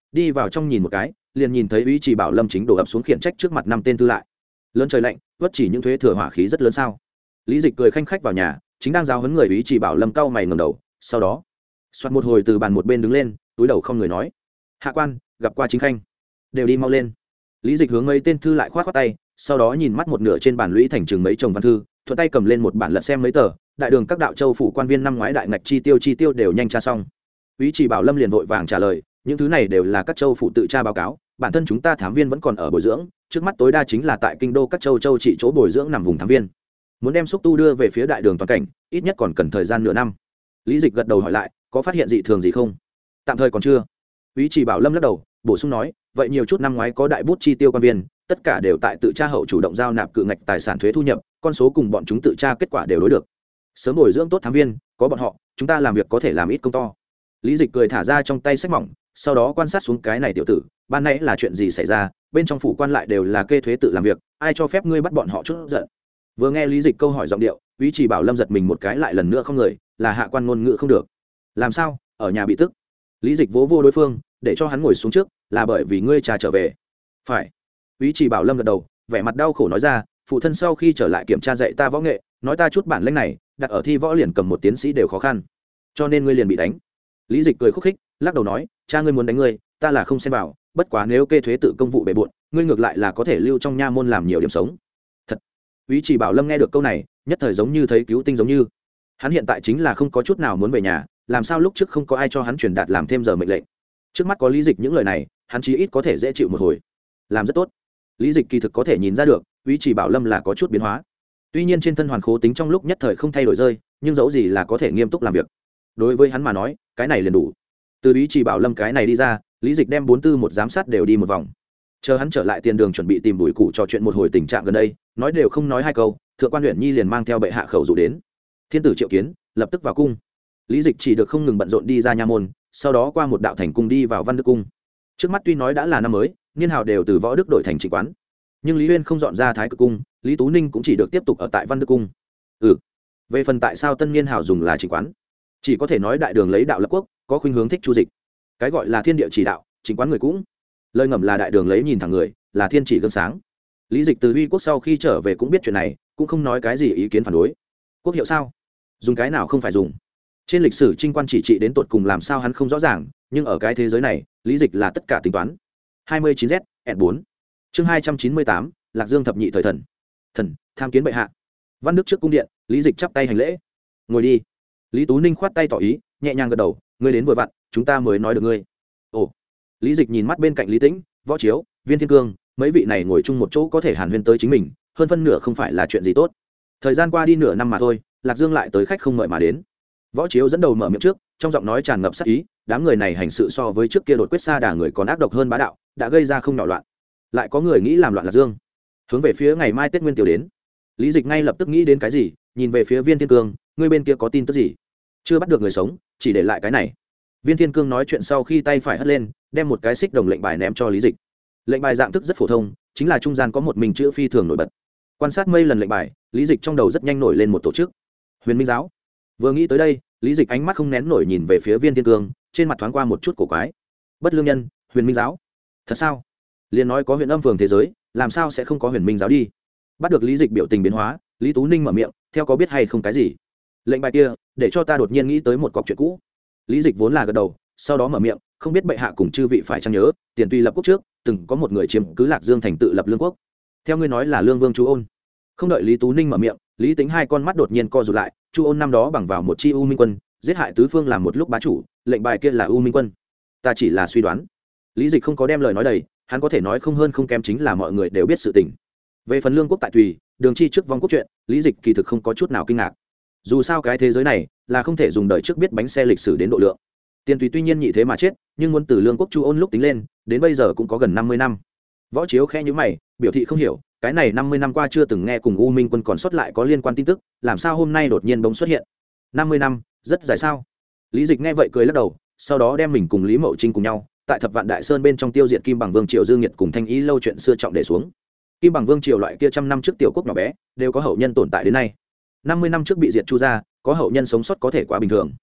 đi vào trong nhìn một cái, liền nhìn thấy Úy Chỉ Bảo Lâm chính đổ ập xuống khiển trách trước mặt năm tên tư lại. Lớn trời lạnh, vất chỉ những thuế thừa hỏa khí rất lớn sao? Lý Dịch cười khanh khách vào nhà, chính đang giáo huấn người Úy Chỉ Bảo Lâm cau mày ngẩng đầu, sau đó, xoạt một hồi từ bàn một bên đứng lên, túi đầu không người nói: "Hạ quan, gặp qua chính khanh." "Đều đi mau lên." Lý Dịch hướng mấy tên thư lại khoát khoát tay, sau đó nhìn mắt một nửa trên bàn lũy thành chừng mấy chồng văn thư, thuận tay cầm lên một bản lật xem mấy tờ. Đại đường các đạo châu phủ quan viên năm ngoái đại ngạch chi tiêu chi tiêu đều nhanh tra xong. Úy Chỉ Bảo Lâm liền vội vàng trả lời: "Những thứ này đều là các châu phủ tự tra báo cáo, bản thân chúng ta thám viên vẫn còn ở bồi dưỡng, trước mắt tối đa chính là tại kinh đô các châu châu trị chỗ bồi dưỡng nằm vùng thám viên. Muốn đem xúc tu đưa về phía đại đường toàn cảnh, ít nhất còn cần thời gian nửa năm." Lý Dịch gật đầu hỏi lại: "Có phát hiện dị thường gì không?" "Tạm thời còn chưa." Úy Chỉ Bảo Lâm lắc đầu, bổ sung nói: "Vậy nhiều chút năm ngoái có đại bút chi tiêu quan viên, tất cả đều tại tự tra hậu chủ động giao nạp cự ngạch tài sản thuế thu nhập, con số cùng bọn chúng tự tra kết quả đều đối được. Sớm bồi dưỡng tốt thám viên, có bọn họ, chúng ta làm việc có thể làm ít công to." Lý Dịch cười thả ra trong tay sách mỏng, sau đó quan sát xuống cái này tiểu tử, ban nãy là chuyện gì xảy ra, bên trong phủ quan lại đều là kê thuế tự làm việc, ai cho phép ngươi bắt bọn họ chút giận. Vừa nghe Lý Dịch câu hỏi giọng điệu, Úy Chỉ Bảo Lâm giật mình một cái lại lần nữa không người, là hạ quan ngôn ngữ không được. "Làm sao, ở nhà bị tức?" Lý Dịch vỗ vô đối phương, để cho hắn ngồi xuống trước, "Là bởi vì ngươi trà trở về." "Phải." Úy Chỉ Bảo Lâm gật đầu, vẻ mặt đau khổ nói ra: "Phụ thân sau khi trở lại kiểm tra dạy ta võ nghệ, nói ta chút bản lĩnh này, đặt ở thi võ liền cầm một tiến sĩ đều khó khăn, cho nên ngươi liền bị đánh." Lý Dịch cười khúc khích, lắc đầu nói: "Cha ngươi muốn đánh ngươi, ta là không xen vào, bất quá nếu kê thuế tự công vụ bề bộn, ngươi ngược lại là có thể lưu trong nha môn làm nhiều điểm sống." Thật. Úy Chỉ Bảo Lâm nghe được câu này, nhất thời giống như thấy cứu tinh giống như. Hắn hiện tại chính là không có chút nào muốn về nhà, làm sao lúc trước không có ai cho hắn truyền đạt làm thêm giờ mệnh lệnh. Trước mắt có Lý Dịch những lời này, hắn chí ít có thể dễ chịu một hồi. Làm rất tốt. Lý Dịch kỳ thực có thể nhìn ra được, Úy Chỉ Bảo Lâm là có chút biến hóa. Tuy nhiên trên thân hoàn khố tính trong lúc nhất thời không thay đổi rơi, nhưng dẫu gì là có thể nghiêm túc làm việc. Đối với hắn mà nói, cái này liền đủ. Từ Úy Chỉ Bảo Lâm cái này đi ra, Lý Dịch đem bốn tư một giám sát đều đi một vòng. Chờ hắn trở lại tiền đường chuẩn bị tìm Bùi Cụ trò chuyện một hồi tình trạng gần đây, nói đều không nói hai câu, thượng quan Uyển Nhi liền mang theo bệ hạ khẩu dụ đến. Thiên tử triệu kiến, lập tức vào cung. Lý Dịch chỉ được không ngừng bận rộn đi ra nha môn, sau đó qua một đạo thành cung đi vào Văn Đức cung. Trước mắt tuy nói đã là năm mới, niên hào đều từ Võ Đức đổi thành Trịnh quán, nhưng Lý Uyên không dọn ra Thái Cực cung, Lý Tú Ninh cũng chỉ được tiếp tục ở tại Văn Đức cung. Ừ. Về phần tại sao tân niên hào dùng là Trịnh quán, chỉ có thể nói đại đường lấy đạo lập quốc, có khuynh hướng thích chu dịch. Cái gọi là thiên địa chỉ đạo, Trịnh quán người cũng. Lời ngầm là đại đường lấy nhìn thẳng người, là thiên chỉ gương sáng. Lý Dịch từ Uy quốc sau khi trở về cũng biết chuyện này, cũng không nói cái gì ý kiến phản đối. Quốc hiệu sao? Dùng cái nào không phải dùng. Trên lịch sử Trinh quan chỉ trị đến tột cùng làm sao hắn không rõ ràng, nhưng ở cái thế giới này, Lý Dịch là tất cả tính toán. hai mươi chín Z, S bốn. Chương hai trăm chín mươi tám, Lạc Dương thập nhị thời thần. Thần, tham kiến bệ hạ. Văn Đức trước cung điện, Lý Dịch chắp tay hành lễ. Ngồi đi. Lý Tú Ninh khoát tay tỏ ý, nhẹ nhàng gật đầu, ngươi đến vừa vặn, chúng ta mới nói được ngươi. Ồ. Lý Dịch nhìn mắt bên cạnh Lý Tĩnh, Võ Chiếu, Viên Thiên Cương, mấy vị này ngồi chung một chỗ có thể hàn huyên tới chính mình, hơn phân nửa không phải là chuyện gì tốt. Thời gian qua đi nửa năm mà thôi, Lạc Dương lại tới khách không mời mà đến. Võ Chiếu dẫn đầu mở miệng trước, trong giọng nói tràn ngập sát ý, đám người này hành sự so với trước kia đột quyết xa đà người còn ác độc hơn bá đạo, đã gây ra không nhỏ loạn. Lại có người nghĩ làm loạn Lạc Dương. Hướng về phía ngày mai Tết Nguyên Tiêu đến. Lý Dịch ngay lập tức nghĩ đến cái gì, nhìn về phía Viên Thiên Cương, ngươi bên kia có tin tức gì? Chưa bắt được người sống, chỉ để lại cái này. Viên Thiên Cương nói chuyện sau khi tay phải hất lên, đem một cái xích đồng lệnh bài ném cho Lý Dịch. Lệnh bài dạng thức rất phổ thông, chính là trung gian có một mình chữ phi thường nổi bật. Quan sát mây lần lệnh bài, Lý Dịch trong đầu rất nhanh nổi lên một tổ chức. Huyền Minh giáo. Vừa nghĩ tới đây, Lý Dịch ánh mắt không nén nổi nhìn về phía Viên Thiên Cương, trên mặt thoáng qua một chút cổ quái. Bất lương nhân, Huyền Minh giáo. Thật sao? Liên nói có huyện âm phường thế giới, làm sao sẽ không có Huyền Minh giáo đi? Bắt được Lý Dịch biểu tình biến hóa, Lý Tú Ninh mở miệng, theo có biết hay không cái gì? Lệnh bài kia, để cho ta đột nhiên nghĩ tới một cọc chuyện cũ. Lý Dịch vốn là gật đầu, sau đó mở miệng, không biết bệ hạ cùng chư vị phải chăng nhớ, tiền tùy lập quốc trước, từng có một người chiếm cứ Lạc Dương thành tự lập lương quốc. Theo ngươi nói là Lương Vương Chu Ôn. Không đợi Lý Tú Ninh mở miệng, Lý Tính hai con mắt đột nhiên co rụt lại, Chu Ôn năm đó bằng vào một chi U Minh quân, giết hại tứ phương làm một lúc bá chủ, lệnh bài kia là U Minh quân. Ta chỉ là suy đoán. Lý Dịch không có đem lời nói đầy, hắn có thể nói không hơn không kém chính là mọi người đều biết sự tình. Về phần lương quốc tại tùy, đường chi trước vong quốc chuyện, Lý Dịch kỳ thực không có chút nào kinh ngạc. Dù sao cái thế giới này là không thể dùng đời trước biết bánh xe lịch sử đến độ lượng. Tiền tùy tuy nhiên nhị thế mà chết, nhưng muốn từ lương quốc Chu Ôn lúc tính lên, đến bây giờ cũng có gần năm mươi năm. Võ Chiếu khẽ nhíu mày, biểu thị không hiểu, cái này năm mươi năm qua chưa từng nghe cùng U Minh quân còn sót lại có liên quan tin tức, làm sao hôm nay đột nhiên bỗng xuất hiện? năm mươi năm, rất dài sao? Lý Dịch nghe vậy cười lắc đầu, sau đó đem mình cùng Lý Mậu Trinh cùng nhau, tại Thập Vạn Đại Sơn bên trong tiêu diệt Kim Bằng Vương Triều Dương Nghiệt cùng Thanh Ý lâu chuyện xưa trọng để xuống. Kim Bằng Vương Triều loại kia trăm năm trước tiểu quốc nhỏ bé, đều có hậu nhân tồn tại đến nay. năm mươi năm trước bị diệt Chu gia, có hậu nhân sống sót có thể quá bình thường.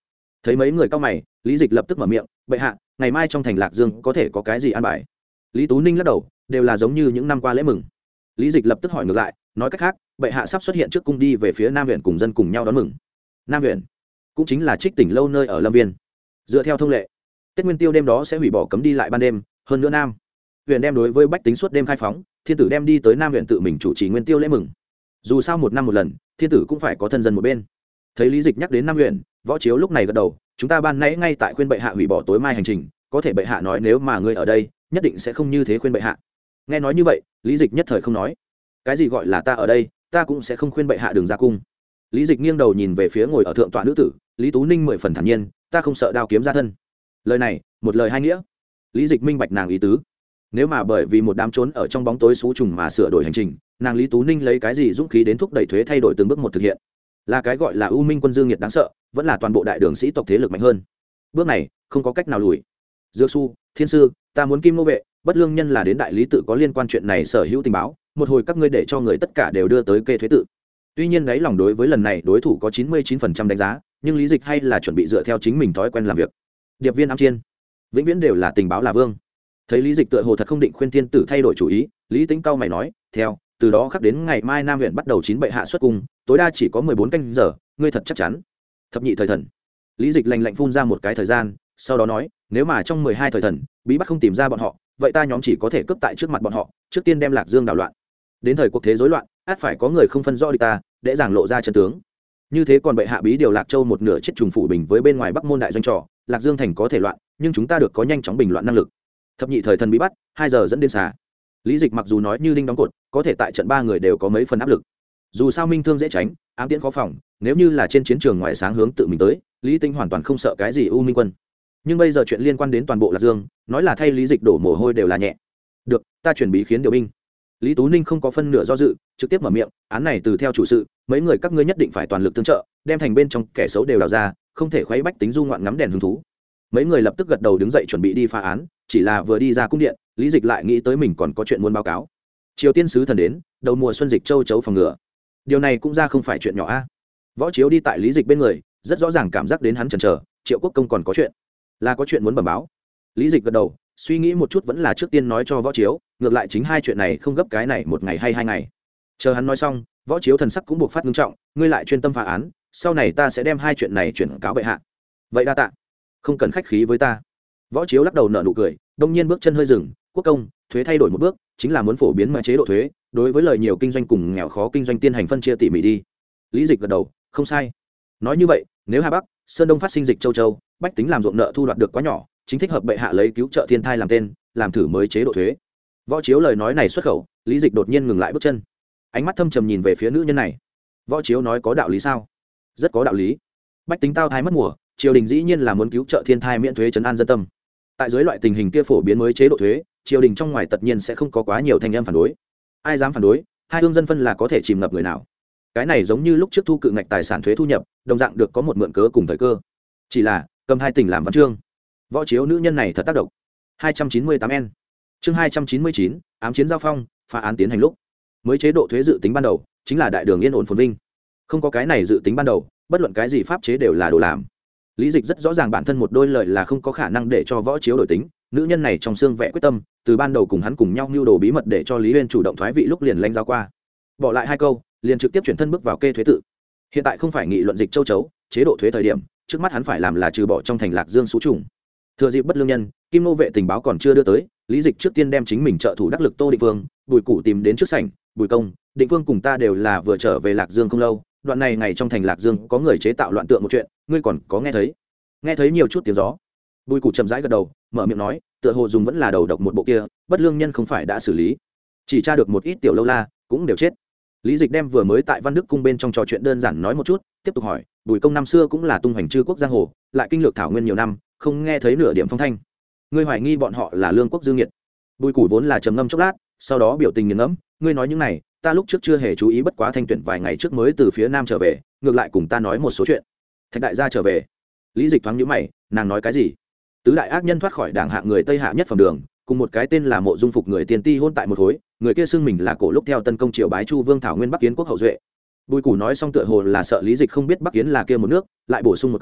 thấy mấy người cao mày, lý dịch lập tức mở miệng, bệ hạ, ngày mai trong thành Lạc Dương có thể có cái gì an bài? Lý Tú Ninh lắc đầu, đều là giống như những năm qua lễ mừng. Lý dịch lập tức hỏi ngược lại, nói cách khác, bệ hạ sắp xuất hiện trước cung đi về phía Nam huyện cùng dân cùng nhau đón mừng. Nam huyện cũng chính là Trích Tỉnh lâu nơi ở Lâm Viên. Dựa theo thông lệ, Tết Nguyên Tiêu đêm đó sẽ hủy bỏ cấm đi lại ban đêm, hơn nữa Nam huyện đem đối với bách tính suốt đêm khai phóng, thiên tử đem đi tới Nam huyện tự mình chủ trì Nguyên Tiêu lễ mừng. Dù sao một năm một lần, thiên tử cũng phải có thân dân một bên. Thấy Lý dịch nhắc đến Nam huyện, Võ Chiếu lúc này gật đầu, chúng ta ban nãy ngay tại khuyên bệ hạ hủy bỏ tối mai hành trình, có thể bệ hạ nói nếu mà ngươi ở đây, nhất định sẽ không như thế khuyên bệ hạ. Nghe nói như vậy, Lý dịch nhất thời không nói. Cái gì gọi là ta ở đây, ta cũng sẽ không khuyên bệ hạ đường ra cung. Lý dịch nghiêng đầu nhìn về phía ngồi ở thượng tọa nữ tử, Lý Tú Ninh mười phần thản nhiên, ta không sợ đao kiếm ra thân. Lời này, một lời hai nghĩa. Lý dịch minh bạch nàng ý tứ. Nếu mà bởi vì một đám trốn ở trong bóng tối xú trùng mà sửa đổi hành trình, nàng Lý Tú Ninh lấy cái gì dũng khí đến thúc đẩy thuế thay đổi từng bước một thực hiện? Là cái gọi là U Minh quân dương nhiệt đáng sợ, vẫn là toàn bộ đại đường sĩ tộc thế lực mạnh hơn. Bước này, không có cách nào lùi. Dược Su, Thiên sư, ta muốn Kim nô vệ, Bất Lương nhân là đến đại lý tự có liên quan chuyện này sở hữu tình báo, một hồi các ngươi để cho người tất cả đều đưa tới kê thuế tự. Tuy nhiên đấy lòng đối với lần này đối thủ có chín mươi chín phần trăm đánh giá, nhưng Lý dịch hay là chuẩn bị dựa theo chính mình thói quen làm việc. Điệp viên ám chiên, vĩnh viễn đều là tình báo là vương. Thấy Lý dịch tựa hồ thật không định khuyên thiên tử thay đổi chủ ý, Lý Tĩnh cao mày nói, theo, từ đó khắc đến ngày mai Nam huyện bắt đầu chín bệ hạ xuất cung, tối đa chỉ có mười bốn canh giờ, ngươi thật chắc chắn? Thập nhị thời thần. Lý dịch lạnh lạnh phun ra một cái thời gian, sau đó nói, nếu mà trong mười hai thời thần, bí bắt không tìm ra bọn họ, vậy ta nhóm chỉ có thể cướp tại trước mặt bọn họ, trước tiên đem Lạc Dương đảo loạn. Đến thời cuộc thế rối loạn, ắt phải có người không phân rõ địch ta, để giảng lộ ra chân tướng. Như thế còn bệ hạ bí điều Lạc Châu một nửa chết trùng phủ bình với bên ngoài Bắc môn đại doanh trò, Lạc Dương thành có thể loạn, nhưng chúng ta được có nhanh chóng bình loạn năng lực. Thập nhị thời thần bí bắt, hai giờ dẫn đến xà. Lý dịch mặc dù nói như đinh đóng cột, có thể tại trận ba người đều có mấy phần áp lực. Dù sao minh thương dễ tránh, ám tiễn khó phòng, nếu như là trên chiến trường ngoại sáng hướng tự mình tới, Lý Tĩnh hoàn toàn không sợ cái gì U Minh quân. Nhưng bây giờ chuyện liên quan đến toàn bộ Lạc Dương, nói là thay Lý dịch đổ mồ hôi đều là nhẹ. Được, ta chuẩn bị khiến điều binh. Lý Tú Ninh không có phân nửa do dự, trực tiếp mở miệng, án này từ theo chủ sự, mấy người các ngươi nhất định phải toàn lực tương trợ, đem thành bên trong kẻ xấu đều đào ra, không thể khuấy bách tính du ngoạn ngắm đèn hứng thú. Mấy người lập tức gật đầu đứng dậy chuẩn bị đi phá án, chỉ là vừa đi ra cung điện, Lý dịch lại nghĩ tới mình còn có chuyện muốn báo cáo. Triều tiên sứ thần đến, đầu mùa xuân dịch châu chấu phòng ngừa. Điều này cũng ra không phải chuyện nhỏ a. Võ Chiếu đi tại Lý dịch bên người, rất rõ ràng cảm giác đến hắn chần chờ, Triệu Quốc công còn có chuyện, là có chuyện muốn bẩm báo. Lý dịch gật đầu, suy nghĩ một chút vẫn là trước tiên nói cho Võ Chiếu, ngược lại chính hai chuyện này không gấp cái này một ngày hay hai ngày. Chờ hắn nói xong, Võ Chiếu thần sắc cũng buộc phát nghiêm trọng, ngươi lại chuyên tâm phá án, sau này ta sẽ đem hai chuyện này chuyển cáo bệ hạ. Vậy đa tạ, không cần khách khí với ta. Võ Chiếu lắc đầu nở nụ cười, đông nhiên bước chân hơi dừng, quốc công, thuế thay đổi một bước, chính là muốn phổ biến mọi chế độ thuế, đối với lời nhiều kinh doanh cùng nghèo khó kinh doanh tiên hành phân chia tỉ mỉ đi. Lý dịch gật đầu, không sai. Nói như vậy, nếu Hà Bắc, Sơn Đông phát sinh dịch châu châu, bách tính làm ruộng nợ thu đoạt được quá nhỏ, chính thích hợp bệ hạ lấy cứu trợ thiên thai làm tên, làm thử mới chế độ thuế. Võ Chiếu lời nói này xuất khẩu, Lý dịch đột nhiên ngừng lại bước chân, ánh mắt thâm trầm nhìn về phía nữ nhân này. Võ Chiếu nói có đạo lý sao? Rất có đạo lý. Bách tính tao thai mất mùa, triều đình dĩ nhiên là muốn cứu trợ thiên thai miễn thuế trấn an dân tâm. Tại dưới loại tình hình kia phổ biến mới chế độ thuế, triều đình trong ngoài tất nhiên sẽ không có quá nhiều thanh âm phản đối. Ai dám phản đối, hai hương dân phân là có thể chìm ngập người nào. Cái này giống như lúc trước thu cự ngạch tài sản thuế thu nhập, đồng dạng được có một mượn cớ cùng thời cơ. Chỉ là cầm hai tỉnh làm văn chương. Võ Chiếu nữ nhân này thật tác động. hai trăm chín mươi tám N. Chương hai trăm chín mươi chín, ám chiến giao phong, phá án tiến hành lúc. Mới chế độ thuế dự tính ban đầu, chính là đại đường yên ổn phồn vinh. Không có cái này dự tính ban đầu, bất luận cái gì pháp chế đều là đồ làm. Lý dịch rất rõ ràng bản thân một đôi lời là không có khả năng để cho Võ Chiếu đổi tính, nữ nhân này trong xương vẽ quyết tâm, từ ban đầu cùng hắn cùng nhau mưu đồ bí mật để cho Lý Uyên chủ động thoái vị lúc liền lãnh giáo qua. Bỏ lại hai câu, liền trực tiếp chuyển thân bước vào kê thuế tự. Hiện tại không phải nghị luận dịch châu chấu, chế độ thuế thời điểm, trước mắt hắn phải làm là trừ bỏ trong thành Lạc Dương số trùng. Thừa dịp Bất Lương nhân, Kim nô vệ tình báo còn chưa đưa tới, Lý dịch trước tiên đem chính mình trợ thủ đắc lực Tô Định Vương, Bùi Cụ tìm đến trước sảnh, Bùi công, Định Vương cùng ta đều là vừa trở về Lạc Dương không lâu, đoạn này ngày trong thành Lạc Dương có người chế tạo loạn tượng một chuyện, ngươi còn có nghe thấy? Nghe thấy nhiều chút tiếng gió. Bùi Cụ chậm rãi gật đầu, mở miệng nói, tựa hồ dùng vẫn là đầu độc một bộ kia, Bất Lương nhân không phải đã xử lý, chỉ tra được một ít tiểu lâu la, cũng đều chết. Lý dịch đem vừa mới tại Văn Đức cung bên trong trò chuyện đơn giản nói một chút, tiếp tục hỏi, Bùi công năm xưa cũng là tung hoành chư quốc giang hồ, lại kinh lược thảo nguyên nhiều năm, không nghe thấy nửa điểm phong thanh. Ngươi hoài nghi bọn họ là lương quốc dương nhiệt? Bùi Cụ vốn là trầm ngâm chốc lát, sau đó biểu tình nghiền ngẫm, ngươi nói những này, ta lúc trước chưa hề chú ý, bất quá thanh tuyển vài ngày trước mới từ phía nam trở về, ngược lại cùng ta nói một số chuyện. Thạch đại gia trở về. Lý dịch thoáng nhíu mày, nàng nói cái gì? Tứ đại ác nhân thoát khỏi đảng hạng người Tây Hạ nhất phẩm đường, cùng một cái tên là Mộ Dung Phục người tiền ti hôn tại một khối, người kia xưng mình là cổ lúc theo tân công triều bái Chu Vương thảo nguyên Bắc Kiến quốc hậu duệ. Bùi Củ nói xong tựa hồ là sợ Lý dịch không biết Bắc Kiến là kia một nước, lại bổ sung một câu,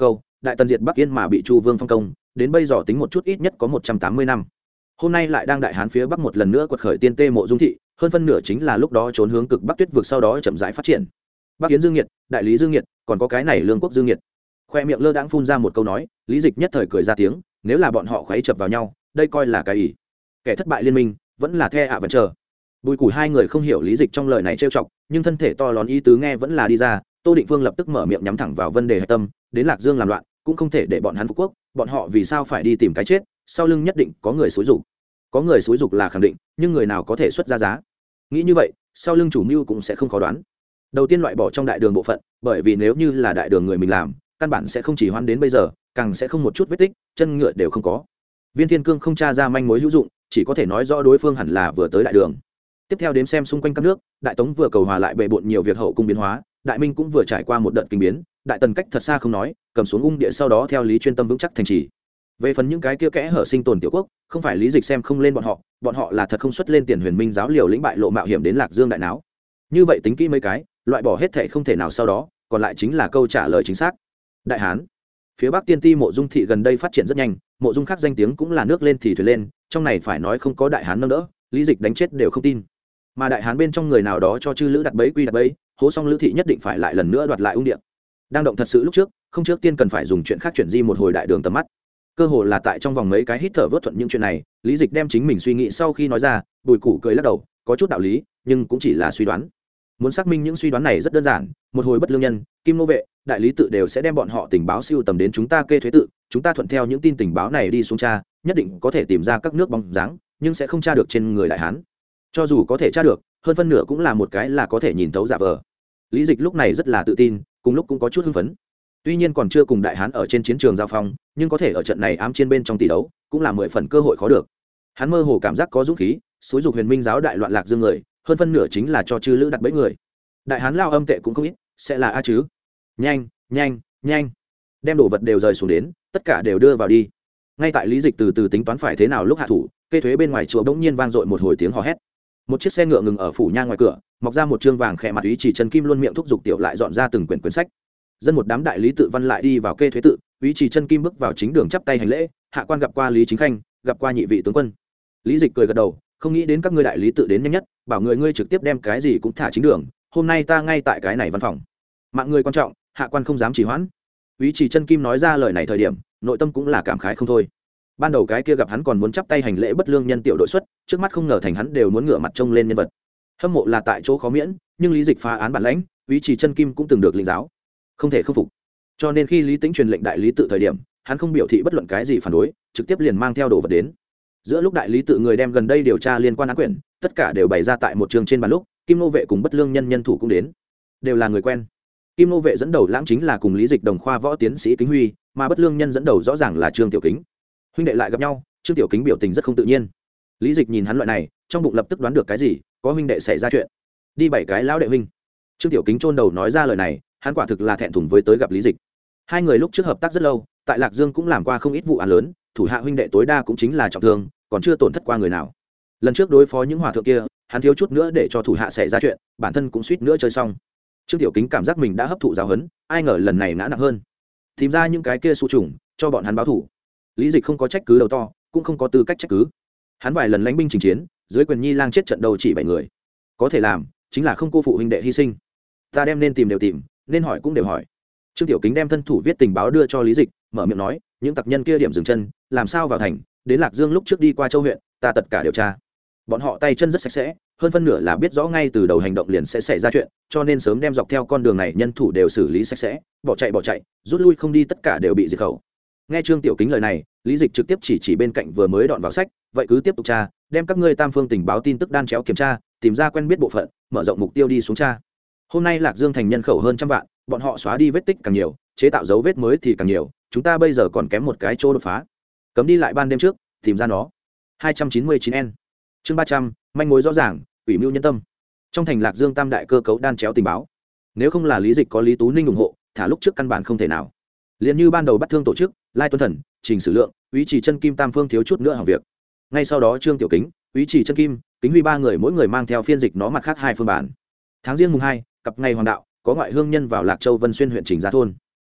đại tần diệt Bắc Yên mà bị Chu Vương phong công, đến bây giờ tính một chút ít nhất có một trăm tám mươi năm. Hôm nay lại đang đại hán phía bắc một lần nữa quật khởi tiên tê mộ dung thị, hơn phân nửa chính là lúc đó trốn hướng cực bắc tuyết vực sau đó chậm rãi phát triển. Bắc Yến Dương Nghiệt, đại lý Dương Nghiệt, còn có cái này Lương Quốc Dương Nghiệt. Khoe miệng lơ đãng phun ra một câu nói, Lý Dịch nhất thời cười ra tiếng, nếu là bọn họ khuấy chập vào nhau, đây coi là cái ý. Kẻ thất bại liên minh, vẫn là the ạ vẫn chờ. Bùi Củ hai người không hiểu Lý Dịch trong lời này trêu chọc, nhưng thân thể to lớn ý tứ nghe vẫn là đi ra. Tô Định Phương lập tức mở miệng nhắm thẳng vào vấn đề hạch tâm, đến Lạc Dương làm loạn, cũng không thể để bọn hắn phục quốc, bọn họ vì sao phải đi tìm cái chết, sau lưng nhất định có người xúi dục. Có người xúi dục là khẳng định, nhưng người nào có thể xuất ra giá? Nghĩ như vậy, sau lưng chủ mưu cũng sẽ không khó đoán. Đầu tiên loại bỏ trong đại đường bộ phận, bởi vì nếu như là đại đường người mình làm, căn bản sẽ không chỉ hoãn đến bây giờ, càng sẽ không một chút vết tích, chân ngựa đều không có. Viên Thiên Cương không tra ra manh mối hữu dụng, chỉ có thể nói rõ đối phương hẳn là vừa tới đại đường. Tiếp theo đếm xem xung quanh các nước, đại tống vừa cầu hòa lại bệ bội nhiều việc hậu cung biến hóa, đại minh cũng vừa trải qua một đợt kinh biến, đại tần cách thật xa không nói, cầm xuống ung địa sau đó theo lý chuyên tâm vững chắc thành trì. Về phần những cái kia kẽ hở sinh tồn tiểu quốc, không phải Lý Dịch xem không lên bọn họ, bọn họ là thật không xuất lên tiền huyền minh giáo liều lĩnh bại lộ mạo hiểm đến Lạc Dương đại náo. Như vậy tính kỹ mấy cái, loại bỏ hết thảy không thể nào sau đó, còn lại chính là câu trả lời chính xác. Đại Hán. Phía Bắc Tiên Ti Mộ Dung thị gần đây phát triển rất nhanh, Mộ Dung khác danh tiếng cũng là nước lên thì thuyền lên, trong này phải nói không có Đại Hán nâng đỡ, Lý Dịch đánh chết đều không tin. Mà Đại Hán bên trong người nào đó cho chư lữ đặt bẫy quy đặt bẫy, hố xong lữ thị nhất định phải lại lần nữa đoạt lại ung địa. Đang động thật sự lúc trước, không trước tiên cần phải dùng chuyện khác chuyển di một hồi đại đường tầm mắt. Cơ hồ là tại trong vòng mấy cái hít thở vớt thuận những chuyện này, Lý Dịch đem chính mình suy nghĩ sau khi nói ra, Bùi Củ cười lắc đầu, có chút đạo lý, nhưng cũng chỉ là suy đoán. Muốn xác minh những suy đoán này rất đơn giản, một hồi bất lương nhân, kim nô vệ, đại lý tự đều sẽ đem bọn họ tình báo siêu tầm đến chúng ta kê thuế tự, chúng ta thuận theo những tin tình báo này đi xuống tra, nhất định có thể tìm ra các nước bóng dáng, nhưng sẽ không tra được trên người đại hán. Cho dù có thể tra được, hơn phân nửa cũng là một cái là có thể nhìn thấu giả vờ. Lý Dịch lúc này rất là tự tin, cùng lúc cũng có chút hưng phấn. Tuy nhiên còn chưa cùng đại hán ở trên chiến trường giao phong, nhưng có thể ở trận này ám chiến bên trong tỷ đấu, cũng là mười phần cơ hội khó được. Hắn mơ hồ cảm giác có dũng khí, xúi dục huyền minh giáo đại loạn Lạc Dương người, hơn phân nửa chính là cho chư lữ đặt bẫy người. Đại hán lao âm tệ cũng không ít, sẽ là a chứ. Nhanh, nhanh, nhanh. Đem đồ vật đều rời xuống đến, tất cả đều đưa vào đi. Ngay tại Lý Dịch từ từ tính toán phải thế nào lúc hạ thủ, cây thuế bên ngoài chùa bỗng nhiên vang dội một hồi tiếng hò hét. Một chiếc xe ngựa ngừng ở phủ nha ngoài cửa, mọc ra một trương vàng khẽ mặt ý chỉ Trần Kim luôn miệng thúc giục tiểu lại dọn ra từng quyển quyển sách. Dân một đám đại lý tự văn lại đi vào kê thuế tự, ý chỉ Trần Kim bước vào chính đường chắp tay hành lễ, hạ quan gặp qua Lý Chính Khanh, gặp qua nhị vị tướng quân. Lý Dịch cười gật đầu, không nghĩ đến các ngươi đại lý tự đến nhanh nhất, bảo người ngươi trực tiếp đem cái gì cũng thả chính đường, hôm nay ta ngay tại cái này văn phòng. Mạng người quan trọng, hạ quan không dám trì hoãn. Ý chỉ Trần Kim nói ra lời này thời điểm, nội tâm cũng là cảm khái không thôi. Ban đầu cái kia gặp hắn còn muốn chắp tay hành lễ bất lương nhân tiểu đội xuất, trước mắt không ngờ thành hắn đều muốn ngửa mặt trông lên nhân vật. Hâm mộ là tại chỗ khó miễn, nhưng Lý Dịch phá án bản lãnh, Ý chỉ Trần Kim cũng từng được lĩnh giáo, không thể không phục. Cho nên khi Lý Tĩnh truyền lệnh đại lý tự thời điểm, hắn không biểu thị bất luận cái gì phản đối, trực tiếp liền mang theo đồ vật đến. Giữa lúc đại lý tự người đem gần đây điều tra liên quan án quyển, tất cả đều bày ra tại một trường trên bàn lúc, Kim Nô vệ cùng bất lương nhân nhân thủ cũng đến, đều là người quen. Kim Nô vệ dẫn đầu lãng chính là cùng Lý Dịch đồng khoa võ tiến sĩ Kính Huy, mà bất lương nhân dẫn đầu rõ ràng là Trương Tiểu Kính. Huynh đệ lại gặp nhau, Trương Tiểu Kính biểu tình rất không tự nhiên. Lý Dịch nhìn hắn loại này, trong bụng lập tức đoán được cái gì, có huynh đệ xảy ra chuyện. Đi bảy cái lão đệ huynh. Trương Tiểu Kính chôn đầu nói ra lời này, hắn quả thực là thẹn thùng với tới gặp Lý Dịch. Hai người lúc trước hợp tác rất lâu, tại Lạc Dương cũng làm qua không ít vụ án lớn, thủ hạ huynh đệ tối đa cũng chính là trọng thương, còn chưa tổn thất qua người nào. Lần trước đối phó những hòa thượng kia, hắn thiếu chút nữa để cho thủ hạ xảy ra chuyện, bản thân cũng suýt nữa chơi xong. Trương Tiểu Kính cảm giác mình đã hấp thụ giáo huấn, ai ngờ lần này ngã nặng hơn. Tìm ra những cái kia su trùng, cho bọn hắn báo thủ. Lý Dịch không có trách cứ đầu to, cũng không có tư cách trách cứ. Hắn vài lần lãnh binh chỉnh chiến, dưới quyền Nhi Lang chết trận đầu chỉ bảy người. Có thể làm, chính là không cô phụ huynh đệ hy sinh. Ta đem nên tìm đều tìm, nên hỏi cũng đều hỏi. Trương Tiểu Kính đem thân thủ viết tình báo đưa cho Lý Dịch, mở miệng nói, những tặc nhân kia điểm dừng chân, làm sao vào thành, đến Lạc Dương lúc trước đi qua Châu huyện, ta tất cả điều tra. Bọn họ tay chân rất sạch sẽ, hơn phân nửa là biết rõ ngay từ đầu hành động liền sẽ xảy ra chuyện, cho nên sớm đem dọc theo con đường này nhân thủ đều xử lý sạch sẽ, bỏ chạy bỏ chạy, rút lui không đi tất cả đều bị diệt khẩu. Nghe Trương Tiểu Kính lời này, Lý Dịch trực tiếp chỉ chỉ bên cạnh vừa mới đọn vào sách, vậy cứ tiếp tục tra, đem các ngươi tam phương tình báo tin tức đan chéo kiểm tra, tìm ra quen biết bộ phận, mở rộng mục tiêu đi xuống tra. Hôm nay Lạc Dương thành nhân khẩu hơn trăm vạn, bọn họ xóa đi vết tích càng nhiều, chế tạo dấu vết mới thì càng nhiều, chúng ta bây giờ còn kém một cái chỗ đột phá. Cấm đi lại ban đêm trước, tìm ra nó. hai trăm chín mươi chín N. Chương ba trăm, manh mối rõ ràng, ủy mưu nhân tâm. Trong thành Lạc Dương tam đại cơ cấu đan chéo tình báo. Nếu không là Lý Dịch có Lý Tú Ninh ủng hộ, thả lúc trước căn bản không thể nào. Liên như ban đầu bắt thương tổ chức, Lai Tuấn Thần, Trình Sử Lượng, Úy Chỉ Chân Kim tam phương thiếu chút nữa hỏng việc. Ngay sau đó Trương Tiểu Kính, Úy Chỉ Chân Kim, Kính Huy ba người mỗi người mang theo phiên dịch nó mặt khác hai phương bản. Tháng riêng mùng hai, cặp ngày hoàng đạo, có ngoại hương nhân vào Lạc Châu Vân Xuyên huyện Trình Gia thôn.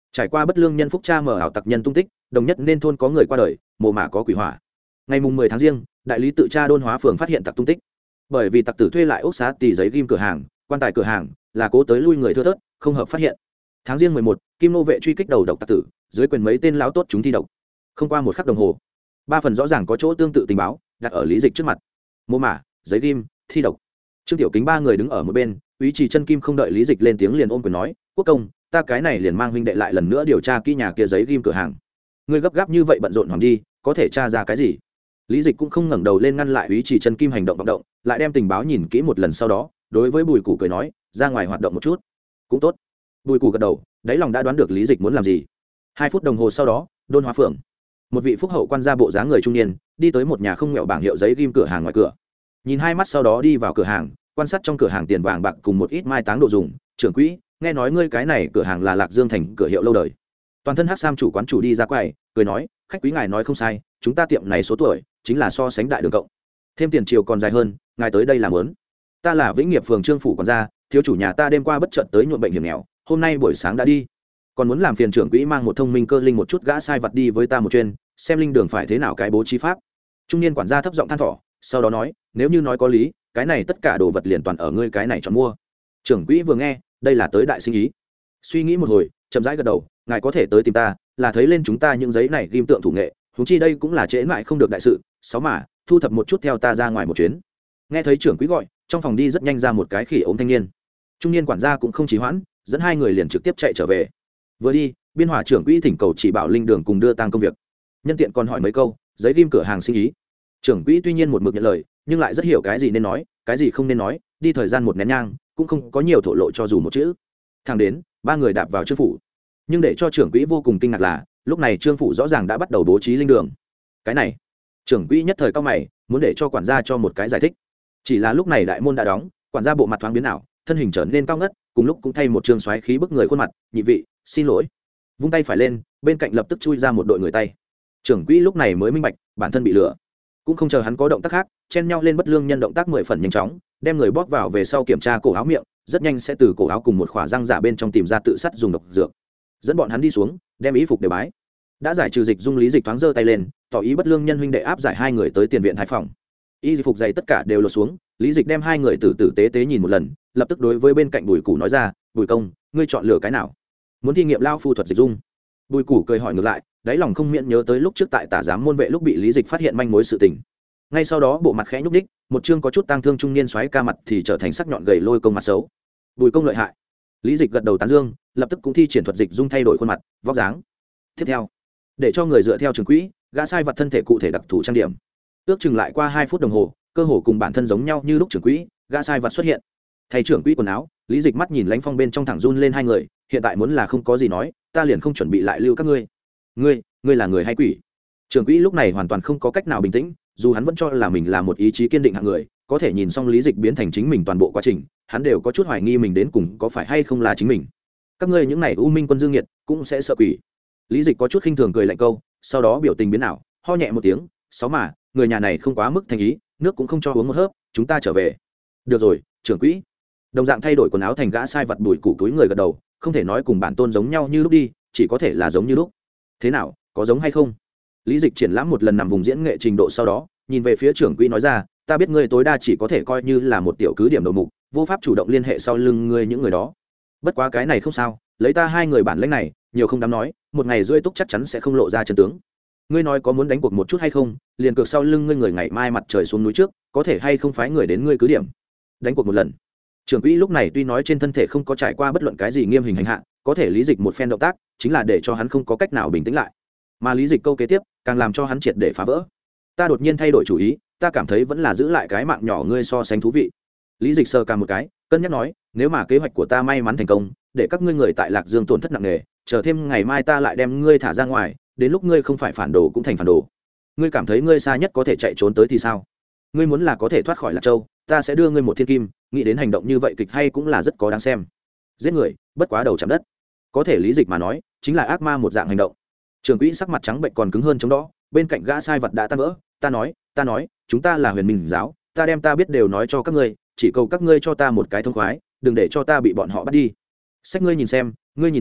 Trải qua bất lương nhân phúc cha mở ảo tặc nhân tung tích, đồng nhất nên thôn có người qua đời, mồ mả có quỷ hỏa. Ngày mùng mười tháng riêng, đại lý tự tra đôn hóa phường phát hiện tặc tung tích. Bởi vì tặc tử thuê lại ốc xá tỉ giấy ghim cửa hàng, quan tài cửa hàng, là cố tới lui người thưa thớt, không hợp phát hiện. Tháng riêng mười một, kim nô vệ truy kích đầu độc tặc tử, dưới quyền mấy tên lão tốt chúng thi độc. Không qua một khắc đồng hồ, ba phần rõ ràng có chỗ tương tự tình báo đặt ở lý dịch trước mặt. Mồ mả, giấy ghim, thi độc. Trương Tiểu Kính ba người đứng ở một bên, Úy Trì Chân Kim không đợi lý dịch lên tiếng liền ôm quyền nói, quốc công, ta cái này liền mang huynh đệ lại lần nữa điều tra kỹ nhà kia giấy ghim cửa hàng. Ngươi gấp gáp như vậy bận rộn hoàng đi, có thể tra ra cái gì? Lý dịch cũng không ngẩng đầu lên ngăn lại Úy Trì Chân Kim hành động vọng động, lại đem tình báo nhìn kỹ một lần sau đó, đối với Bùi Củ cười nói, ra ngoài hoạt động một chút. Cũng tốt. Bùi Củ gật đầu, đáy lòng đã đoán được lý dịch muốn làm gì. Hai phút đồng hồ sau đó, đôn hóa phường, một vị phúc hậu quan gia bộ dáng người trung niên đi tới một nhà không mẹo bảng hiệu giấy ghim cửa hàng ngoài cửa, nhìn hai mắt sau đó đi vào cửa hàng, quan sát trong cửa hàng tiền vàng bạc cùng một ít mai táng đồ dùng. Trưởng quỹ, nghe nói ngươi cái này cửa hàng là Lạc Dương thành cửa hiệu lâu đời. Toàn thân hắc sam chủ quán chủ đi ra quầy, cười nói, khách quý ngài nói không sai, chúng ta tiệm này số tuổi chính là so sánh đại đường cộng, thêm tiền triều còn dài hơn, ngài tới đây làm lớn. Ta là Vĩnh Nghiệp phường Trương phủ quản gia, thiếu chủ nhà ta đêm qua bất chợt tới nhuộm bệnh hiểm nghèo, hôm nay buổi sáng đã đi, còn muốn làm phiền trưởng quỹ mang một thông minh cơ linh một chút gã sai vật đi với ta một chuyên, xem linh đường phải thế nào cái bố trí pháp. Trung niên quản gia thấp giọng than thở, sau đó nói, nếu như nói có lý, cái này tất cả đồ vật liền toàn ở ngươi cái này chọn mua. Trưởng quỹ vừa nghe, đây là tới đại sinh ý, suy nghĩ một hồi, chậm rãi gật đầu, ngài có thể tới tìm ta là thấy lên chúng ta những giấy này ghim tượng thủ nghệ, huống chi đây cũng là trễ mãi không được đại sự. Sáu mà thu thập một chút theo ta ra ngoài một chuyến. Nghe thấy trưởng quỹ gọi, trong phòng đi rất nhanh ra một cái khỉ ốm thanh niên. Trung niên quản gia cũng không trì hoãn, dẫn hai người liền trực tiếp chạy trở về. Vừa đi, biên hòa trưởng quỹ thỉnh cầu chỉ bảo linh đường cùng đưa tăng công việc, nhân tiện còn hỏi mấy câu giấy ghim cửa hàng sinh ý. Trưởng quỹ tuy nhiên một mực nhận lời, nhưng lại rất hiểu cái gì nên nói, cái gì không nên nói, đi thời gian một nén nhang cũng không có nhiều thổ lộ cho dù một chữ. Thẳng đến ba người đạp vào trương phủ, nhưng để cho trưởng quỹ vô cùng kinh ngạc là lúc này trương phủ rõ ràng đã bắt đầu bố trí linh đường. Cái này, trưởng quỹ nhất thời cao mày, muốn để cho quản gia cho một cái giải thích. Chỉ là lúc này đại môn đã đóng, quản gia bộ mặt thoáng biến ảo, thân hình trở nên cao ngất, cùng lúc cũng thay một trương xoáy khí bức người khuôn mặt. Nhị vị, xin lỗi. Vung tay phải lên, bên cạnh lập tức chui ra một đội người tay. Trưởng quỹ lúc này mới minh bạch bản thân bị lừa, cũng không chờ hắn có động tác khác, chen nhau lên bất lương nhân động tác mười phần nhanh chóng, đem người bóp vào về sau kiểm tra cổ áo miệng, rất nhanh sẽ từ cổ áo cùng một khỏa răng giả bên trong tìm ra tự sát dùng độc dược, dẫn bọn hắn đi xuống, đem ý phục đều bái. Đã giải trừ dịch dung lý dịch thoáng giơ tay lên, tỏ ý bất lương nhân huynh đệ áp giải hai người tới tiền viện thái phòng. Y phục dày tất cả đều lột xuống, lý dịch đem hai người tử tử tế tế nhìn một lần, lập tức đối với bên cạnh Bùi Củ nói ra, Bùi công, ngươi chọn lựa cái nào? Muốn thi nghiệm lao phu thuật dịch dung? Bùi Củ cười hỏi ngược lại, đáy lòng không miễn nhớ tới lúc trước tại tả giám môn vệ lúc bị lý dịch phát hiện manh mối sự tình. Ngay sau đó bộ mặt khẽ nhúc ních, một chương có chút tang thương trung niên xoáy ca mặt thì trở thành sắc nhọn gầy lôi công mặt xấu. Bùi công lợi hại. Lý dịch gật đầu tán dương, lập tức cũng thi triển thuật dịch dung thay đổi khuôn mặt, vóc dáng. Tiếp theo, để cho người dựa theo trường quỹ, gã sai vật thân thể cụ thể đặc thù trang điểm. Ước chừng lại qua hai phút đồng hồ, cơ hồ cùng bản thân giống nhau như lúc trưởng quỹ, gã sai vật xuất hiện. Thay trưởng quỹ quần áo, lý dịch mắt nhìn Lãnh Phong bên trong thẳng run lên hai người, hiện tại muốn là không có gì nói, ta liền không chuẩn bị lại lưu các ngươi. Ngươi, ngươi là người hay quỷ? Trưởng quỹ lúc này hoàn toàn không có cách nào bình tĩnh, dù hắn vẫn cho là mình là một ý chí kiên định hạng người, có thể nhìn xong lý dịch biến thành chính mình toàn bộ quá trình, hắn đều có chút hoài nghi mình đến cùng có phải hay không là chính mình. Các ngươi những này u minh quân dương nhiệt cũng sẽ sợ quỷ. Lý dịch có chút khinh thường cười lạnh câu, sau đó biểu tình biến ảo, ho nhẹ một tiếng, sáu mà người nhà này không quá mức thành ý, nước cũng không cho uống một hớp, chúng ta trở về. Được rồi, trưởng quỹ. Đồng dạng thay đổi quần áo thành gã sai vật Bùi Củ túi người gật đầu, không thể nói cùng bản tôn giống nhau như lúc đi, chỉ có thể là giống như lúc. Thế nào, có giống hay không? Lý dịch triển lãm một lần nằm vùng diễn nghệ trình độ sau đó, nhìn về phía trưởng quỹ nói ra, ta biết ngươi tối đa chỉ có thể coi như là một tiểu cứ điểm đầu mục, vô pháp chủ động liên hệ sau lưng ngươi những người đó. Bất quá cái này không sao, lấy ta hai người bản lĩnh này, nhiều không dám nói, một ngày rưỡi túc chắc chắn sẽ không lộ ra chân tướng. Ngươi nói có muốn đánh cuộc một chút hay không, liền cược sau lưng ngươi người ngày mai mặt trời xuống núi trước, có thể hay không phái người đến ngươi cứ điểm đánh cuộc một lần. Trưởng quỹ lúc này tuy nói trên thân thể không có trải qua bất luận cái gì nghiêm hình hành hạ, có thể lý dịch một phen động tác chính là để cho hắn không có cách nào bình tĩnh lại, mà lý dịch câu kế tiếp càng làm cho hắn triệt để phá vỡ. Ta đột nhiên thay đổi chủ ý, ta cảm thấy vẫn là giữ lại cái mạng nhỏ ngươi so sánh thú vị. Lý dịch sờ cả một cái, cân nhắc nói, nếu mà kế hoạch của ta may mắn thành công, để các ngươi người tại Lạc Dương tổn thất nặng nề, chờ thêm ngày mai ta lại đem ngươi thả ra ngoài, đến lúc ngươi không phải phản đồ cũng thành phản đồ. Ngươi cảm thấy ngươi xa nhất có thể chạy trốn tới thì sao? Ngươi muốn là có thể thoát khỏi Lạc Châu, ta sẽ đưa ngươi một thiên kim, nghĩ đến hành động như vậy kịch hay cũng là rất có đáng xem. Giết người, bất quá đầu chạm đất. Có thể lý dịch mà nói, chính là ác ma một dạng hành động. Trưởng quỹ sắc mặt trắng bệnh còn cứng hơn chống đó, bên cạnh gã sai vật đã tan vỡ, ta nói, ta nói, chúng ta là Huyền Minh giáo, ta đem ta biết đều nói cho các ngươi, chỉ cầu các ngươi cho ta một cái thông khoái, đừng để cho ta bị bọn họ bắt đi. Sách ngươi nhìn xem, ngươi nhìn xem,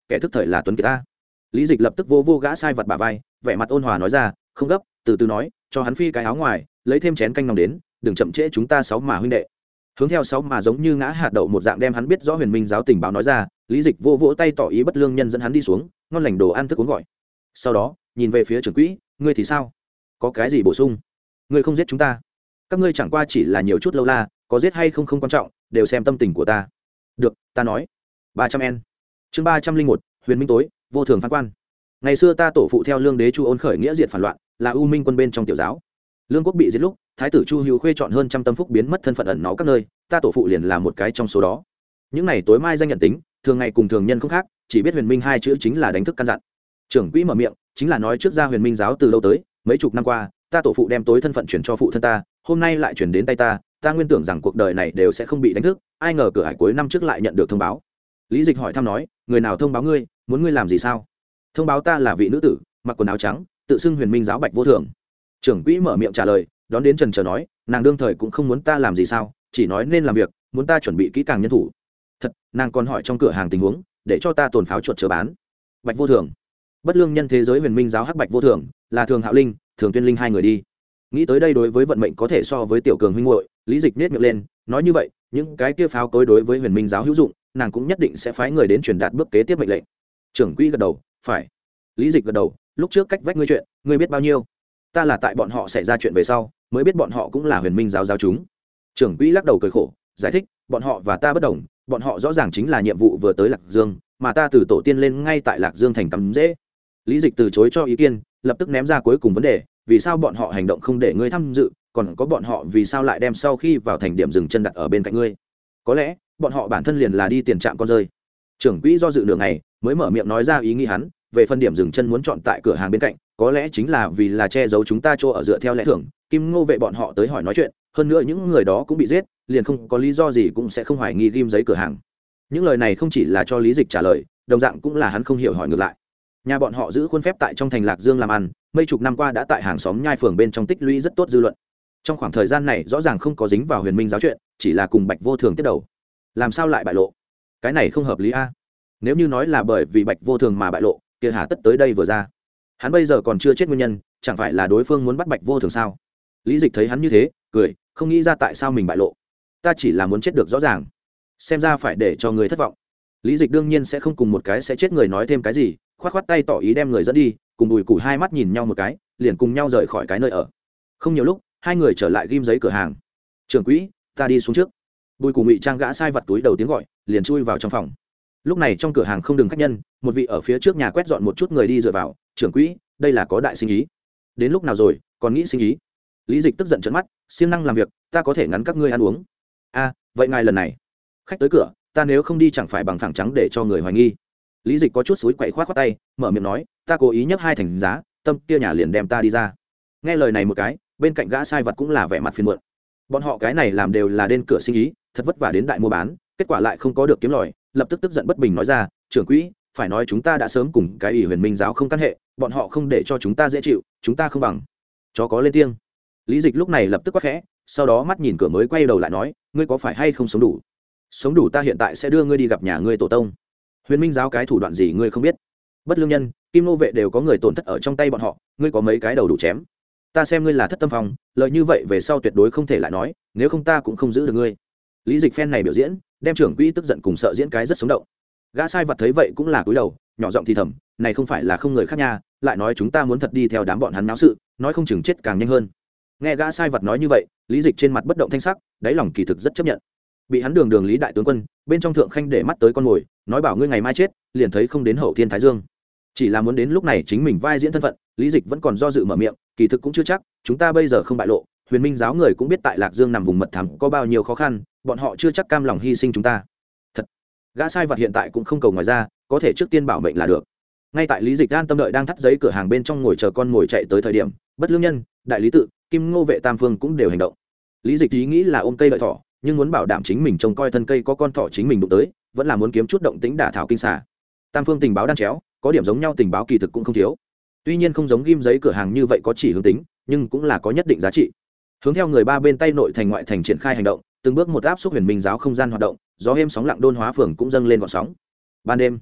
kẻ thức thời là tuấn kiệt ta. Lý Dịch lập tức vô vô gã sai vật bả vai, vẻ mặt ôn hòa nói ra, không gấp, từ từ nói, cho hắn phi cái áo ngoài, lấy thêm chén canh nóng đến, đừng chậm trễ chúng ta sáu mà huynh đệ. Hướng theo sáu mà giống như ngã hạt đậu một dạng đem hắn biết rõ huyền minh giáo tình báo nói ra. Lý Dịch vô vỗ tay tỏ ý bất lương nhân dẫn hắn đi xuống, ngon lành đồ ăn thức uống gọi. Sau đó nhìn về phía trưởng quỹ, ngươi thì sao, có cái gì bổ sung? Ngươi không giết chúng ta, các ngươi chẳng qua chỉ là nhiều chút lâu la, có giết hay không không quan trọng, đều xem tâm tình của ta. Được, ta nói. ba trăm en chương ba trăm linh một huyền minh tối vô thường phán quan. Ngày xưa ta tổ phụ theo lương đế Chu Ôn khởi nghĩa diệt phản loạn, là u minh quân bên trong tiểu giáo. Lương quốc bị giết lúc, thái tử Chu Hữu Khuê chọn hơn trăm tâm phúc biến mất thân phận ẩn náu các nơi, ta tổ phụ liền là một cái trong số đó. Những này tối mai danh nhận tính, thường ngày cùng thường nhân không khác, chỉ biết huyền minh hai chữ chính là đánh thức căn dặn. Trưởng quỹ mở miệng, chính là nói trước ra huyền minh giáo từ lâu tới, mấy chục năm qua, ta tổ phụ đem tối thân phận chuyển cho phụ thân ta, hôm nay lại chuyển đến tay ta, ta nguyên tưởng rằng cuộc đời này đều sẽ không bị đánh thức, ai ngờ cửa hải cuối năm trước lại nhận được thông báo. Lý Dịch hỏi thăm nói, người nào thông báo ngươi, muốn ngươi làm gì sao? Thông báo ta là vị nữ tử, mặc quần áo trắng, tự xưng huyền minh giáo Bạch Vô Thường. Trưởng quỹ mở miệng trả lời, đón đến trần chờ nói, nàng đương thời cũng không muốn ta làm gì sao, chỉ nói nên làm việc, muốn ta chuẩn bị kỹ càng nhân thủ. Thật, nàng còn hỏi trong cửa hàng tình huống, để cho ta tồn pháo chuột chờ bán. Bạch Vô Thường, bất lương nhân thế giới huyền minh giáo hắc Bạch Vô Thường, là Thường Hạo Linh, Thường Tuyên Linh hai người đi. Nghĩ tới đây đối với vận mệnh có thể so với tiểu cường huynh muội, Lý Dịch nét miệng lên, nói như vậy, những cái kia pháo cối đối với huyền minh giáo hữu dụng, nàng cũng nhất định sẽ phái người đến truyền đạt bước kế tiếp mệnh lệnh. Trưởng quỹ gật đầu, phải. Lý Dịch gật đầu, lúc trước cách vách ngươi chuyện, ngươi biết bao nhiêu? Ta là tại bọn họ xảy ra chuyện về sau, mới biết bọn họ cũng là huyền minh giáo giáo chúng. Trưởng quỹ lắc đầu cười khổ, giải thích, bọn họ và ta bất đồng, bọn họ rõ ràng chính là nhiệm vụ vừa tới Lạc Dương, mà ta từ tổ tiên lên ngay tại Lạc Dương thành tắm dễ. Lý Dịch từ chối cho ý kiến, lập tức ném ra cuối cùng vấn đề, vì sao bọn họ hành động không để ngươi tham dự, còn có bọn họ vì sao lại đem sau khi vào thành điểm dừng chân đặt ở bên cạnh ngươi? Có lẽ bọn họ bản thân liền là đi tiền trạm con rơi. Trưởng quỹ do dự nửa ngày mới mở miệng nói ra ý nghĩ hắn, về phân điểm dừng chân muốn chọn tại cửa hàng bên cạnh, có lẽ chính là vì là che giấu chúng ta chỗ ở dựa theo lẽ thường. Kim Ngô vệ bọn họ tới hỏi nói chuyện, hơn nữa những người đó cũng bị giết, liền không có lý do gì cũng sẽ không hoài nghi ghim giấy cửa hàng. Những lời này không chỉ là cho Lý Dịch trả lời, đồng dạng cũng là hắn không hiểu hỏi ngược lại. Nhà bọn họ giữ khuôn phép tại trong thành Lạc Dương làm ăn, mấy chục năm qua đã tại hàng xóm nhai phường bên trong tích lũy rất tốt dư luận. Trong khoảng thời gian này rõ ràng không có dính vào huyền minh giáo chuyện, chỉ là cùng Bạch Vô Thường tiếp đầu, làm sao lại bại lộ? Cái này không hợp lý a. Nếu như nói là bởi vì Bạch Vô Thường mà bại lộ, kia hà tất tới đây vừa ra? Hắn bây giờ còn chưa chết nguyên nhân, chẳng phải là đối phương muốn bắt Bạch Vô Thường sao? Lý Dịch thấy hắn như thế, cười, không nghĩ ra tại sao mình bại lộ. Ta chỉ là muốn chết được rõ ràng, xem ra phải để cho người thất vọng. Lý Dịch đương nhiên sẽ không cùng một cái sẽ chết người nói thêm cái gì, khoát khoát tay tỏ ý đem người dẫn đi, cùng Bùi Củ hai mắt nhìn nhau một cái, liền cùng nhau rời khỏi cái nơi ở. Không nhiều lúc, hai người trở lại ghim giấy cửa hàng. Trưởng quỹ, ta đi xuống trước. Bùi Củ ngụy trang gã sai vặt túi đầu tiếng gọi, liền chui vào trong phòng. Lúc này trong cửa hàng không đừng khách nhân, một vị ở phía trước nhà quét dọn một chút người đi dựa vào. Trưởng quỹ, đây là có đại sinh ý. Đến lúc nào rồi, còn nghĩ sinh ý? Lý Dịch tức giận trợn mắt, siêng năng làm việc, ta có thể ngắn các ngươi ăn uống. A, vậy ngài lần này khách tới cửa, ta nếu không đi chẳng phải bằng phẳng trắng để cho người hoài nghi. Lý Dịch có chút suối quậy khoát khoát tay, mở miệng nói, ta cố ý nhấc hai thành giá, tâm kia nhà liền đem ta đi ra. Nghe lời này một cái, bên cạnh gã sai vật cũng là vẻ mặt phiền muộn. Bọn họ cái này làm đều là đến cửa sinh ý, thật vất vả đến đại mua bán, kết quả lại không có được kiếm lời, lập tức tức giận bất bình nói ra, trưởng quỹ, phải nói chúng ta đã sớm cùng cái ủy huyền minh giáo không căn hệ, bọn họ không để cho chúng ta dễ chịu, chúng ta không bằng chó có lên tiếng. Lý Dịch lúc này lập tức quát khẽ, sau đó mắt nhìn cửa mới quay đầu lại nói, ngươi có phải hay không sống đủ? Sống đủ ta hiện tại sẽ đưa ngươi đi gặp nhà ngươi tổ tông. Huyền minh giáo cái thủ đoạn gì ngươi không biết? Bất lương nhân, Kim Nô vệ đều có người tổn thất ở trong tay bọn họ, ngươi có mấy cái đầu đủ chém. Ta xem ngươi là thất tâm phòng, lời như vậy về sau tuyệt đối không thể lại nói, nếu không ta cũng không giữ được ngươi. Lý Dịch phen này biểu diễn, đem trưởng quỹ tức giận cùng sợ diễn cái rất sống động. Gã sai vật thấy vậy cũng là cúi đầu, nhỏ giọng thì thầm, này không phải là không người khác nha, lại nói chúng ta muốn thật đi theo đám bọn hắn náo sự, nói không chừng chết càng nhanh hơn. Nghe gã sai vật nói như vậy, Lý Dịch trên mặt bất động thanh sắc, đáy lòng kỳ thực rất chấp nhận. Bị hắn đường đường Lý đại tướng quân, bên trong thượng khanh để mắt tới con mồi, nói bảo ngươi ngày mai chết, liền thấy không đến hậu thiên thái dương. Chỉ là muốn đến lúc này chính mình vai diễn thân phận, Lý Dịch vẫn còn do dự mở miệng, kỳ thực cũng chưa chắc, chúng ta bây giờ không bại lộ, huyền minh giáo người cũng biết tại Lạc Dương nằm vùng mật thám có bao nhiêu khó khăn, bọn họ chưa chắc cam lòng hy sinh chúng ta. Thật, gã sai vật hiện tại cũng không cầu ngoài ra, có thể trước tiên bảo mệnh là được. Ngay tại Lý Dịch an tâm đợi đang thắt giấy cửa hàng bên trong ngồi chờ con ngồi chạy tới thời điểm, bất lương nhân, đại lý tự, Kim Ngô vệ tam phương cũng đều hành động. Lý Dịch ý nghĩ là ôm cây đợi thỏ, nhưng muốn bảo đảm chính mình trông coi thân cây có con thỏ chính mình đụng tới, vẫn là muốn kiếm chút động tĩnh đả thảo kinh xà. Tam phương tình báo đan chéo, có điểm giống nhau tình báo kỳ thực cũng không thiếu. Tuy nhiên không giống ghim giấy cửa hàng như vậy có chỉ hướng tính, nhưng cũng là có nhất định giá trị. Hướng theo người ba bên tay nội thành ngoại thành triển khai hành động, từng bước một áp xúc huyền minh giáo không gian hoạt động, gió êm sóng lặng đôn hóa phường cũng dâng lên gọn sóng. Ban đêm,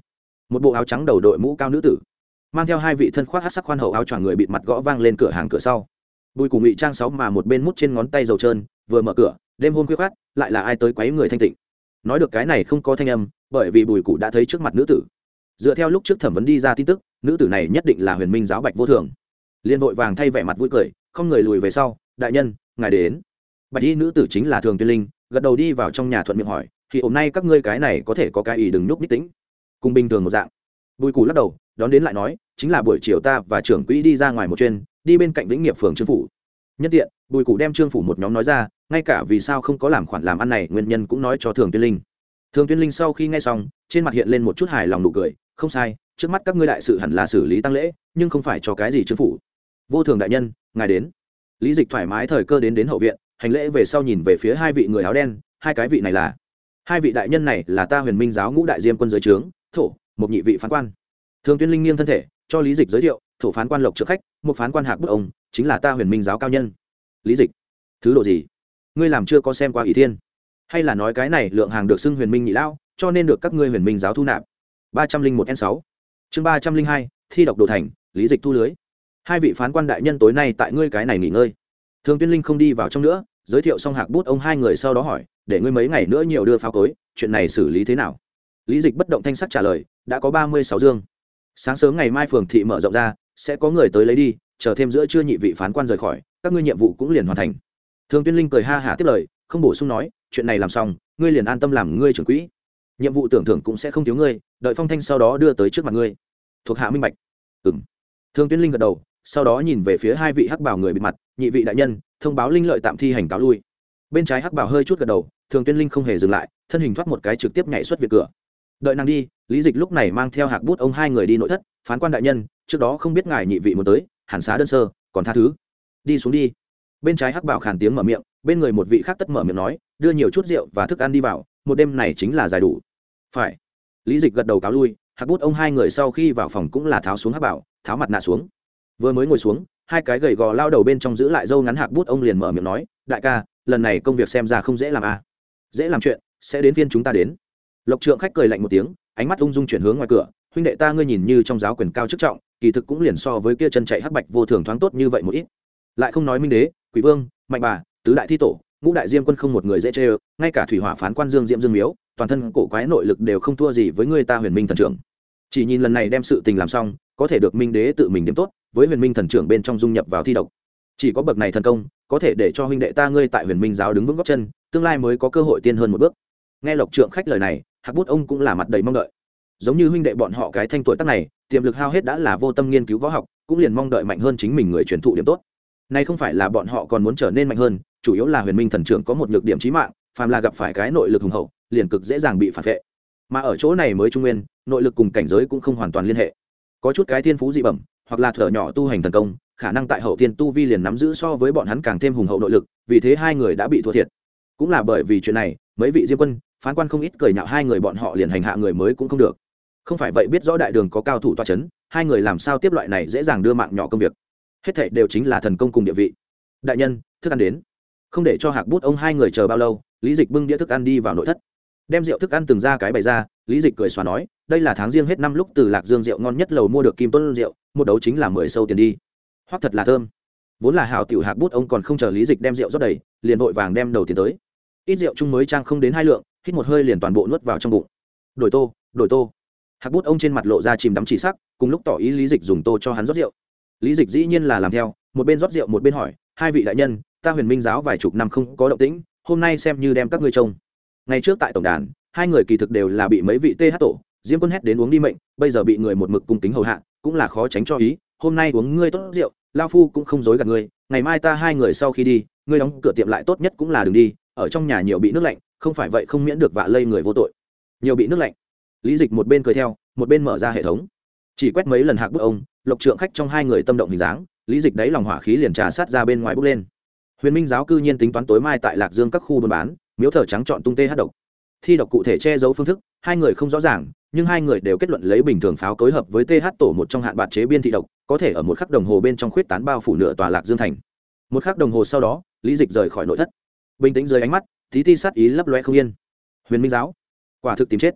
một bộ áo trắng đầu đội mũ cao nữ tử mang theo hai vị thân khoác hát sắc khoan hậu áo choàng người bịt mặt gõ vang lên cửa hàng cửa sau. Bùi Củ ngụy trang sáu mà một bên mút trên ngón tay dầu trơn, vừa mở cửa, đêm hôm khuya khoắt, lại là ai tới quấy người thanh tịnh. Nói được cái này không có thanh âm, bởi vì Bùi Củ đã thấy trước mặt nữ tử. Dựa theo lúc trước thẩm vấn đi ra tin tức, nữ tử này nhất định là Huyền Minh giáo Bạch Vô Thường. Liên vội vàng thay vẻ mặt vui cười, không người lùi về sau, đại nhân, ngài đến. Bạch y nữ tử chính là Thường Tuyên Linh, gật đầu đi vào trong nhà thuận miệng hỏi, thì hôm nay các ngươi cái này có thể có cái ý đừng nhúc nhích tĩnh. Cùng bình thường một dạng. Bùi Củ lắc đầu, đón đến lại nói, chính là buổi chiều ta và trưởng quỹ đi ra ngoài một chuyến, đi bên cạnh Vĩnh Nghiệp phường Trương phủ. Nhân tiện, Bùi Củ đem Trương phủ một nhóm nói ra, ngay cả vì sao không có làm khoản làm ăn này nguyên nhân cũng nói cho Thường Tuyên Linh. Thường Tuyên Linh sau khi nghe xong, trên mặt hiện lên một chút hài lòng nụ cười, không sai, trước mắt các ngươi đại sự hẳn là xử lý tăng lễ, nhưng không phải cho cái gì Trương phủ. Vô Thường đại nhân, ngài đến. Lý Dịch thoải mái thời cơ đến đến hậu viện, hành lễ về sau nhìn về phía hai vị người áo đen, hai cái vị này là hai vị đại nhân này là ta Huyền Minh giáo ngũ đại diêm quân dưới trướng, thổ một nhị vị phán quan. Thường Tuyên Linh nghiêng thân thể cho Lý Dịch giới thiệu, thổ phán quan Lộc Trượng Khách, một phán quan Hạc Bút ông, chính là ta Huyền Minh giáo cao nhân. Lý Dịch, thứ độ gì? Ngươi làm chưa có xem qua Ỷ Thiên, hay là nói cái này lượng hàng được xưng Huyền Minh nhị lão, cho nên được các ngươi Huyền Minh giáo thu nạp? ba trăm linh một N sáu chương ba trăm linh hai thi độc đồ thành, Lý Dịch thu lưới. Hai vị phán quan đại nhân tối nay tại ngươi cái này nghỉ ngơi. Thường Tuyên Linh không đi vào trong nữa, giới thiệu xong Hạc Bút ông hai người sau đó hỏi, để ngươi mấy ngày nữa nhiều đưa pháo cối, chuyện này xử lý thế nào? Lý Dịch bất động thanh sắc trả lời, đã có ba mươi sáu dương. Sáng sớm ngày mai phường thị mở rộng ra, sẽ có người tới lấy đi, chờ thêm giữa trưa nhị vị phán quan rời khỏi, các ngươi nhiệm vụ cũng liền hoàn thành. Thường Tuyên Linh cười ha hả tiếp lời, không bổ sung nói, chuyện này làm xong, ngươi liền an tâm làm ngươi trưởng quỹ. Nhiệm vụ tưởng thưởng cũng sẽ không thiếu ngươi, đợi phong thanh sau đó đưa tới trước mặt ngươi. Thuộc hạ minh bạch. Ừm. Thường Tuyên Linh gật đầu, sau đó nhìn về phía hai vị hắc bào người bịt mặt, nhị vị đại nhân, thông báo Linh Lợi tạm thi hành cáo lui. Bên trái hắc bào hơi chút gật đầu, Thường Tuyên Linh không hề dừng lại, thân hình thoát một cái trực tiếp nhảy xuất viện cửa. Đợi nàng đi, Lý Dịch lúc này mang theo Hạc Bút ông hai người đi nội thất, phán quan đại nhân, trước đó không biết ngài nhị vị muốn tới, hẳn xá đơn sơ, còn tha thứ. Đi xuống đi. Bên trái hắc bảo khàn tiếng mở miệng, bên người một vị khác tất mở miệng nói, đưa nhiều chút rượu và thức ăn đi vào, một đêm này chính là dài đủ. Phải. Lý Dịch gật đầu cáo lui, Hạc Bút ông hai người sau khi vào phòng cũng là tháo xuống hắc bảo, tháo mặt nạ xuống. Vừa mới ngồi xuống, hai cái gầy gò lao đầu bên trong giữ lại râu ngắn Hạc Bút ông liền mở miệng nói, đại ca, lần này công việc xem ra không dễ làm à? Dễ làm chuyện, sẽ đến phiên chúng ta đến. Lộc Trượng Khách cười lạnh một tiếng, ánh mắt ung dung chuyển hướng ngoài cửa, huynh đệ ta ngươi nhìn như trong giáo quyền cao chức trọng, kỳ thực cũng liền so với kia chân chạy hắc bạch vô thường thoáng tốt như vậy một ít. Lại không nói Minh Đế, Quỷ Vương, Mạnh Bà, tứ đại thi tổ, ngũ đại diêm quân không một người dễ chơi, ngay cả thủy hỏa phán quan Dương Diệm Dương Miếu, toàn thân cổ quái nội lực đều không thua gì với người ta Huyền Minh thần trưởng. Chỉ nhìn lần này đem sự tình làm xong, có thể được Minh Đế tự mình điểm tốt, với Huyền Minh thần trưởng bên trong dung nhập vào thi độc. Chỉ có bậc này thần công, có thể để cho huynh đệ ta ngươi tại Huyền Minh giáo đứng vững gót chân, tương lai mới có cơ hội tiên hơn một bước. Nghe Lộc Trượng Khách lời này, Hạc Bút ông cũng là mặt đầy mong đợi. Giống như huynh đệ bọn họ cái thanh tuổi tác này, tiềm lực hao hết đã là vô tâm nghiên cứu võ học, cũng liền mong đợi mạnh hơn chính mình người truyền thụ điểm tốt. Này không phải là bọn họ còn muốn trở nên mạnh hơn, chủ yếu là Huyền Minh thần trưởng có một nhược điểm chí mạng, phàm là gặp phải cái nội lực hùng hậu, liền cực dễ dàng bị phản vệ. Mà ở chỗ này mới trung nguyên, nội lực cùng cảnh giới cũng không hoàn toàn liên hệ. Có chút cái thiên phú dị bẩm, hoặc là thở nhỏ tu hành thần công, khả năng tại hậu thiên tu vi liền nắm giữ so với bọn hắn càng thêm hùng hậu nội lực, vì thế hai người đã bị thua thiệt. Cũng là bởi vì chuyện này, mấy vị diêm quân, phán quan không ít cười nhạo hai người bọn họ liền hành hạ người mới cũng không được. Không phải vậy biết rõ đại đường có cao thủ tọa chấn, hai người làm sao tiếp loại này dễ dàng đưa mạng nhỏ công việc. Hết thảy đều chính là thần công cùng địa vị. Đại nhân, thức ăn đến. Không để cho Hạc Bút ông hai người chờ bao lâu, Lý Dịch bưng đĩa thức ăn đi vào nội thất. Đem rượu thức ăn từng ra cái bày ra, Lý Dịch cười xòa nói, đây là tháng riêng hết năm lúc từ Lạc Dương rượu ngon nhất lầu mua được kim tuấn rượu, một đấu chính là mười sâu tiền đi. Hoặc thật là thơm. Vốn là hảo tiểu Hạc Bút ông còn không chờ Lý Dịch đem rượu rót đầy, liền vội vàng đem đầu tiền tới. Ít rượu chung mới trang không đến hai lượng, hít một hơi liền toàn bộ nuốt vào trong bụng. Đổi tô, đổi tô. Hạc Bút ông trên mặt lộ ra chìm đắm chỉ sắc, cùng lúc tỏ ý Lý Dịch dùng tô cho hắn rót rượu. Lý Dịch dĩ nhiên là làm theo, một bên rót rượu một bên hỏi, hai vị đại nhân, ta Huyền Minh giáo vài chục năm không có động tĩnh, hôm nay xem như đem các ngươi trông. Ngày trước tại tổng đàn, hai người kỳ thực đều là bị mấy vị tê hát tổ, diêm quân hét đến uống đi mệnh, bây giờ bị người một mực cung kính hầu hạ, cũng là khó tránh cho ý, hôm nay uống ngươi tốt rượu, lao phu cũng không dối gạt ngươi, ngày mai ta hai người sau khi đi, ngươi đóng cửa tiệm lại tốt nhất cũng là đừng đi, ở trong nhà nhiều bị nước lạnh, không phải vậy không miễn được vạ lây người vô tội. Nhiều bị nước lạnh. Lý Dịch một bên cười theo, một bên mở ra hệ thống. Chỉ quét mấy lần Hạc Bút ông, Lộc Trượng Khách trong hai người tâm động hình dáng, Lý Dịch đáy lòng hỏa khí liền trà sát ra bên ngoài bốc lên. Huyền Minh giáo cư nhiên tính toán tối mai tại Lạc Dương các khu buôn bán, miếu thờ trắng chọn tung tê hát độc. Thi độc cụ thể che giấu phương thức, hai người không rõ ràng, nhưng hai người đều kết luận lấy bình thường pháo cối hợp với tê hát tổ một trong hạn bạt chế biên thị độc, có thể ở một khắc đồng hồ bên trong khuyết tán bao phủ nửa tòa Lạc Dương thành. Một khắc đồng hồ sau đó, Lý Dịch rời khỏi nội thất. Bình tĩnh dưới ánh mắt, tí ti sát ý lấp loé không yên. Huyền Minh giáo, quả thực tìm chết.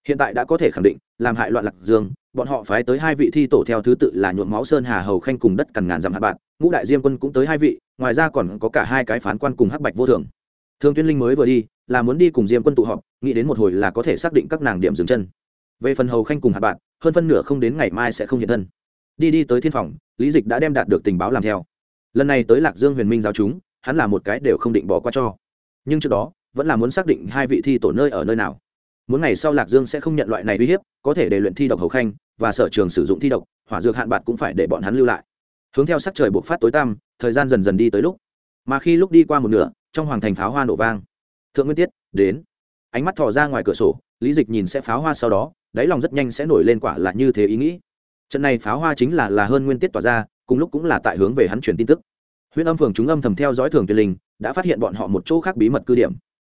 hiện tại đã có thể khẳng định làm hại loạn lạc dương, bọn họ phái tới hai vị thi tổ theo thứ tự là nhuộm máu sơn hà hầu khanh cùng đất cằn ngàn dặm hạt bạn, ngũ đại diêm quân cũng tới hai vị, ngoài ra còn có cả hai cái phán quan cùng hắc bạch vô thường. Thương Tuyên Linh mới vừa đi là muốn đi cùng diêm quân tụ họp, nghĩ đến một hồi là có thể xác định các nàng điểm dừng chân. Về phần hầu khanh cùng hạt bạn, hơn phân nửa không đến ngày mai sẽ không hiện thân. Đi đi tới thiên phòng, Lý Dịch đã đem đạt được tình báo làm theo. Lần này tới Lạc Dương Huyền Minh giáo chúng, hắn là một cái đều không định bỏ qua cho. Nhưng trước đó vẫn là muốn xác định hai vị thi tổ nơi ở nơi nào. Muốn ngày sau Lạc Dương sẽ không nhận loại này uy hiếp, có thể để luyện thi độc hầu khanh và sở trường sử dụng thi độc, hỏa dược hạn bạc cũng phải để bọn hắn lưu lại. Hướng theo sắc trời buộc phát tối tăm, thời gian dần dần đi tới lúc. Mà khi lúc đi qua một nửa, trong hoàng thành pháo hoa nổ vang. Thượng Nguyên Tiết đến. Ánh mắt thò ra ngoài cửa sổ, Lý Dịch nhìn sẽ pháo hoa sau đó, đáy lòng rất nhanh sẽ nổi lên quả là như thế ý nghĩ. Trận này pháo hoa chính là là hơn Nguyên Tiết tỏa ra, cùng lúc cũng là tại hướng về hắn truyền tin tức. Huyễn Âm Phường chúng âm thầm theo dõi Thường Tuyên Linh, đã phát hiện bọn họ một chỗ khác bí mật cư điểm.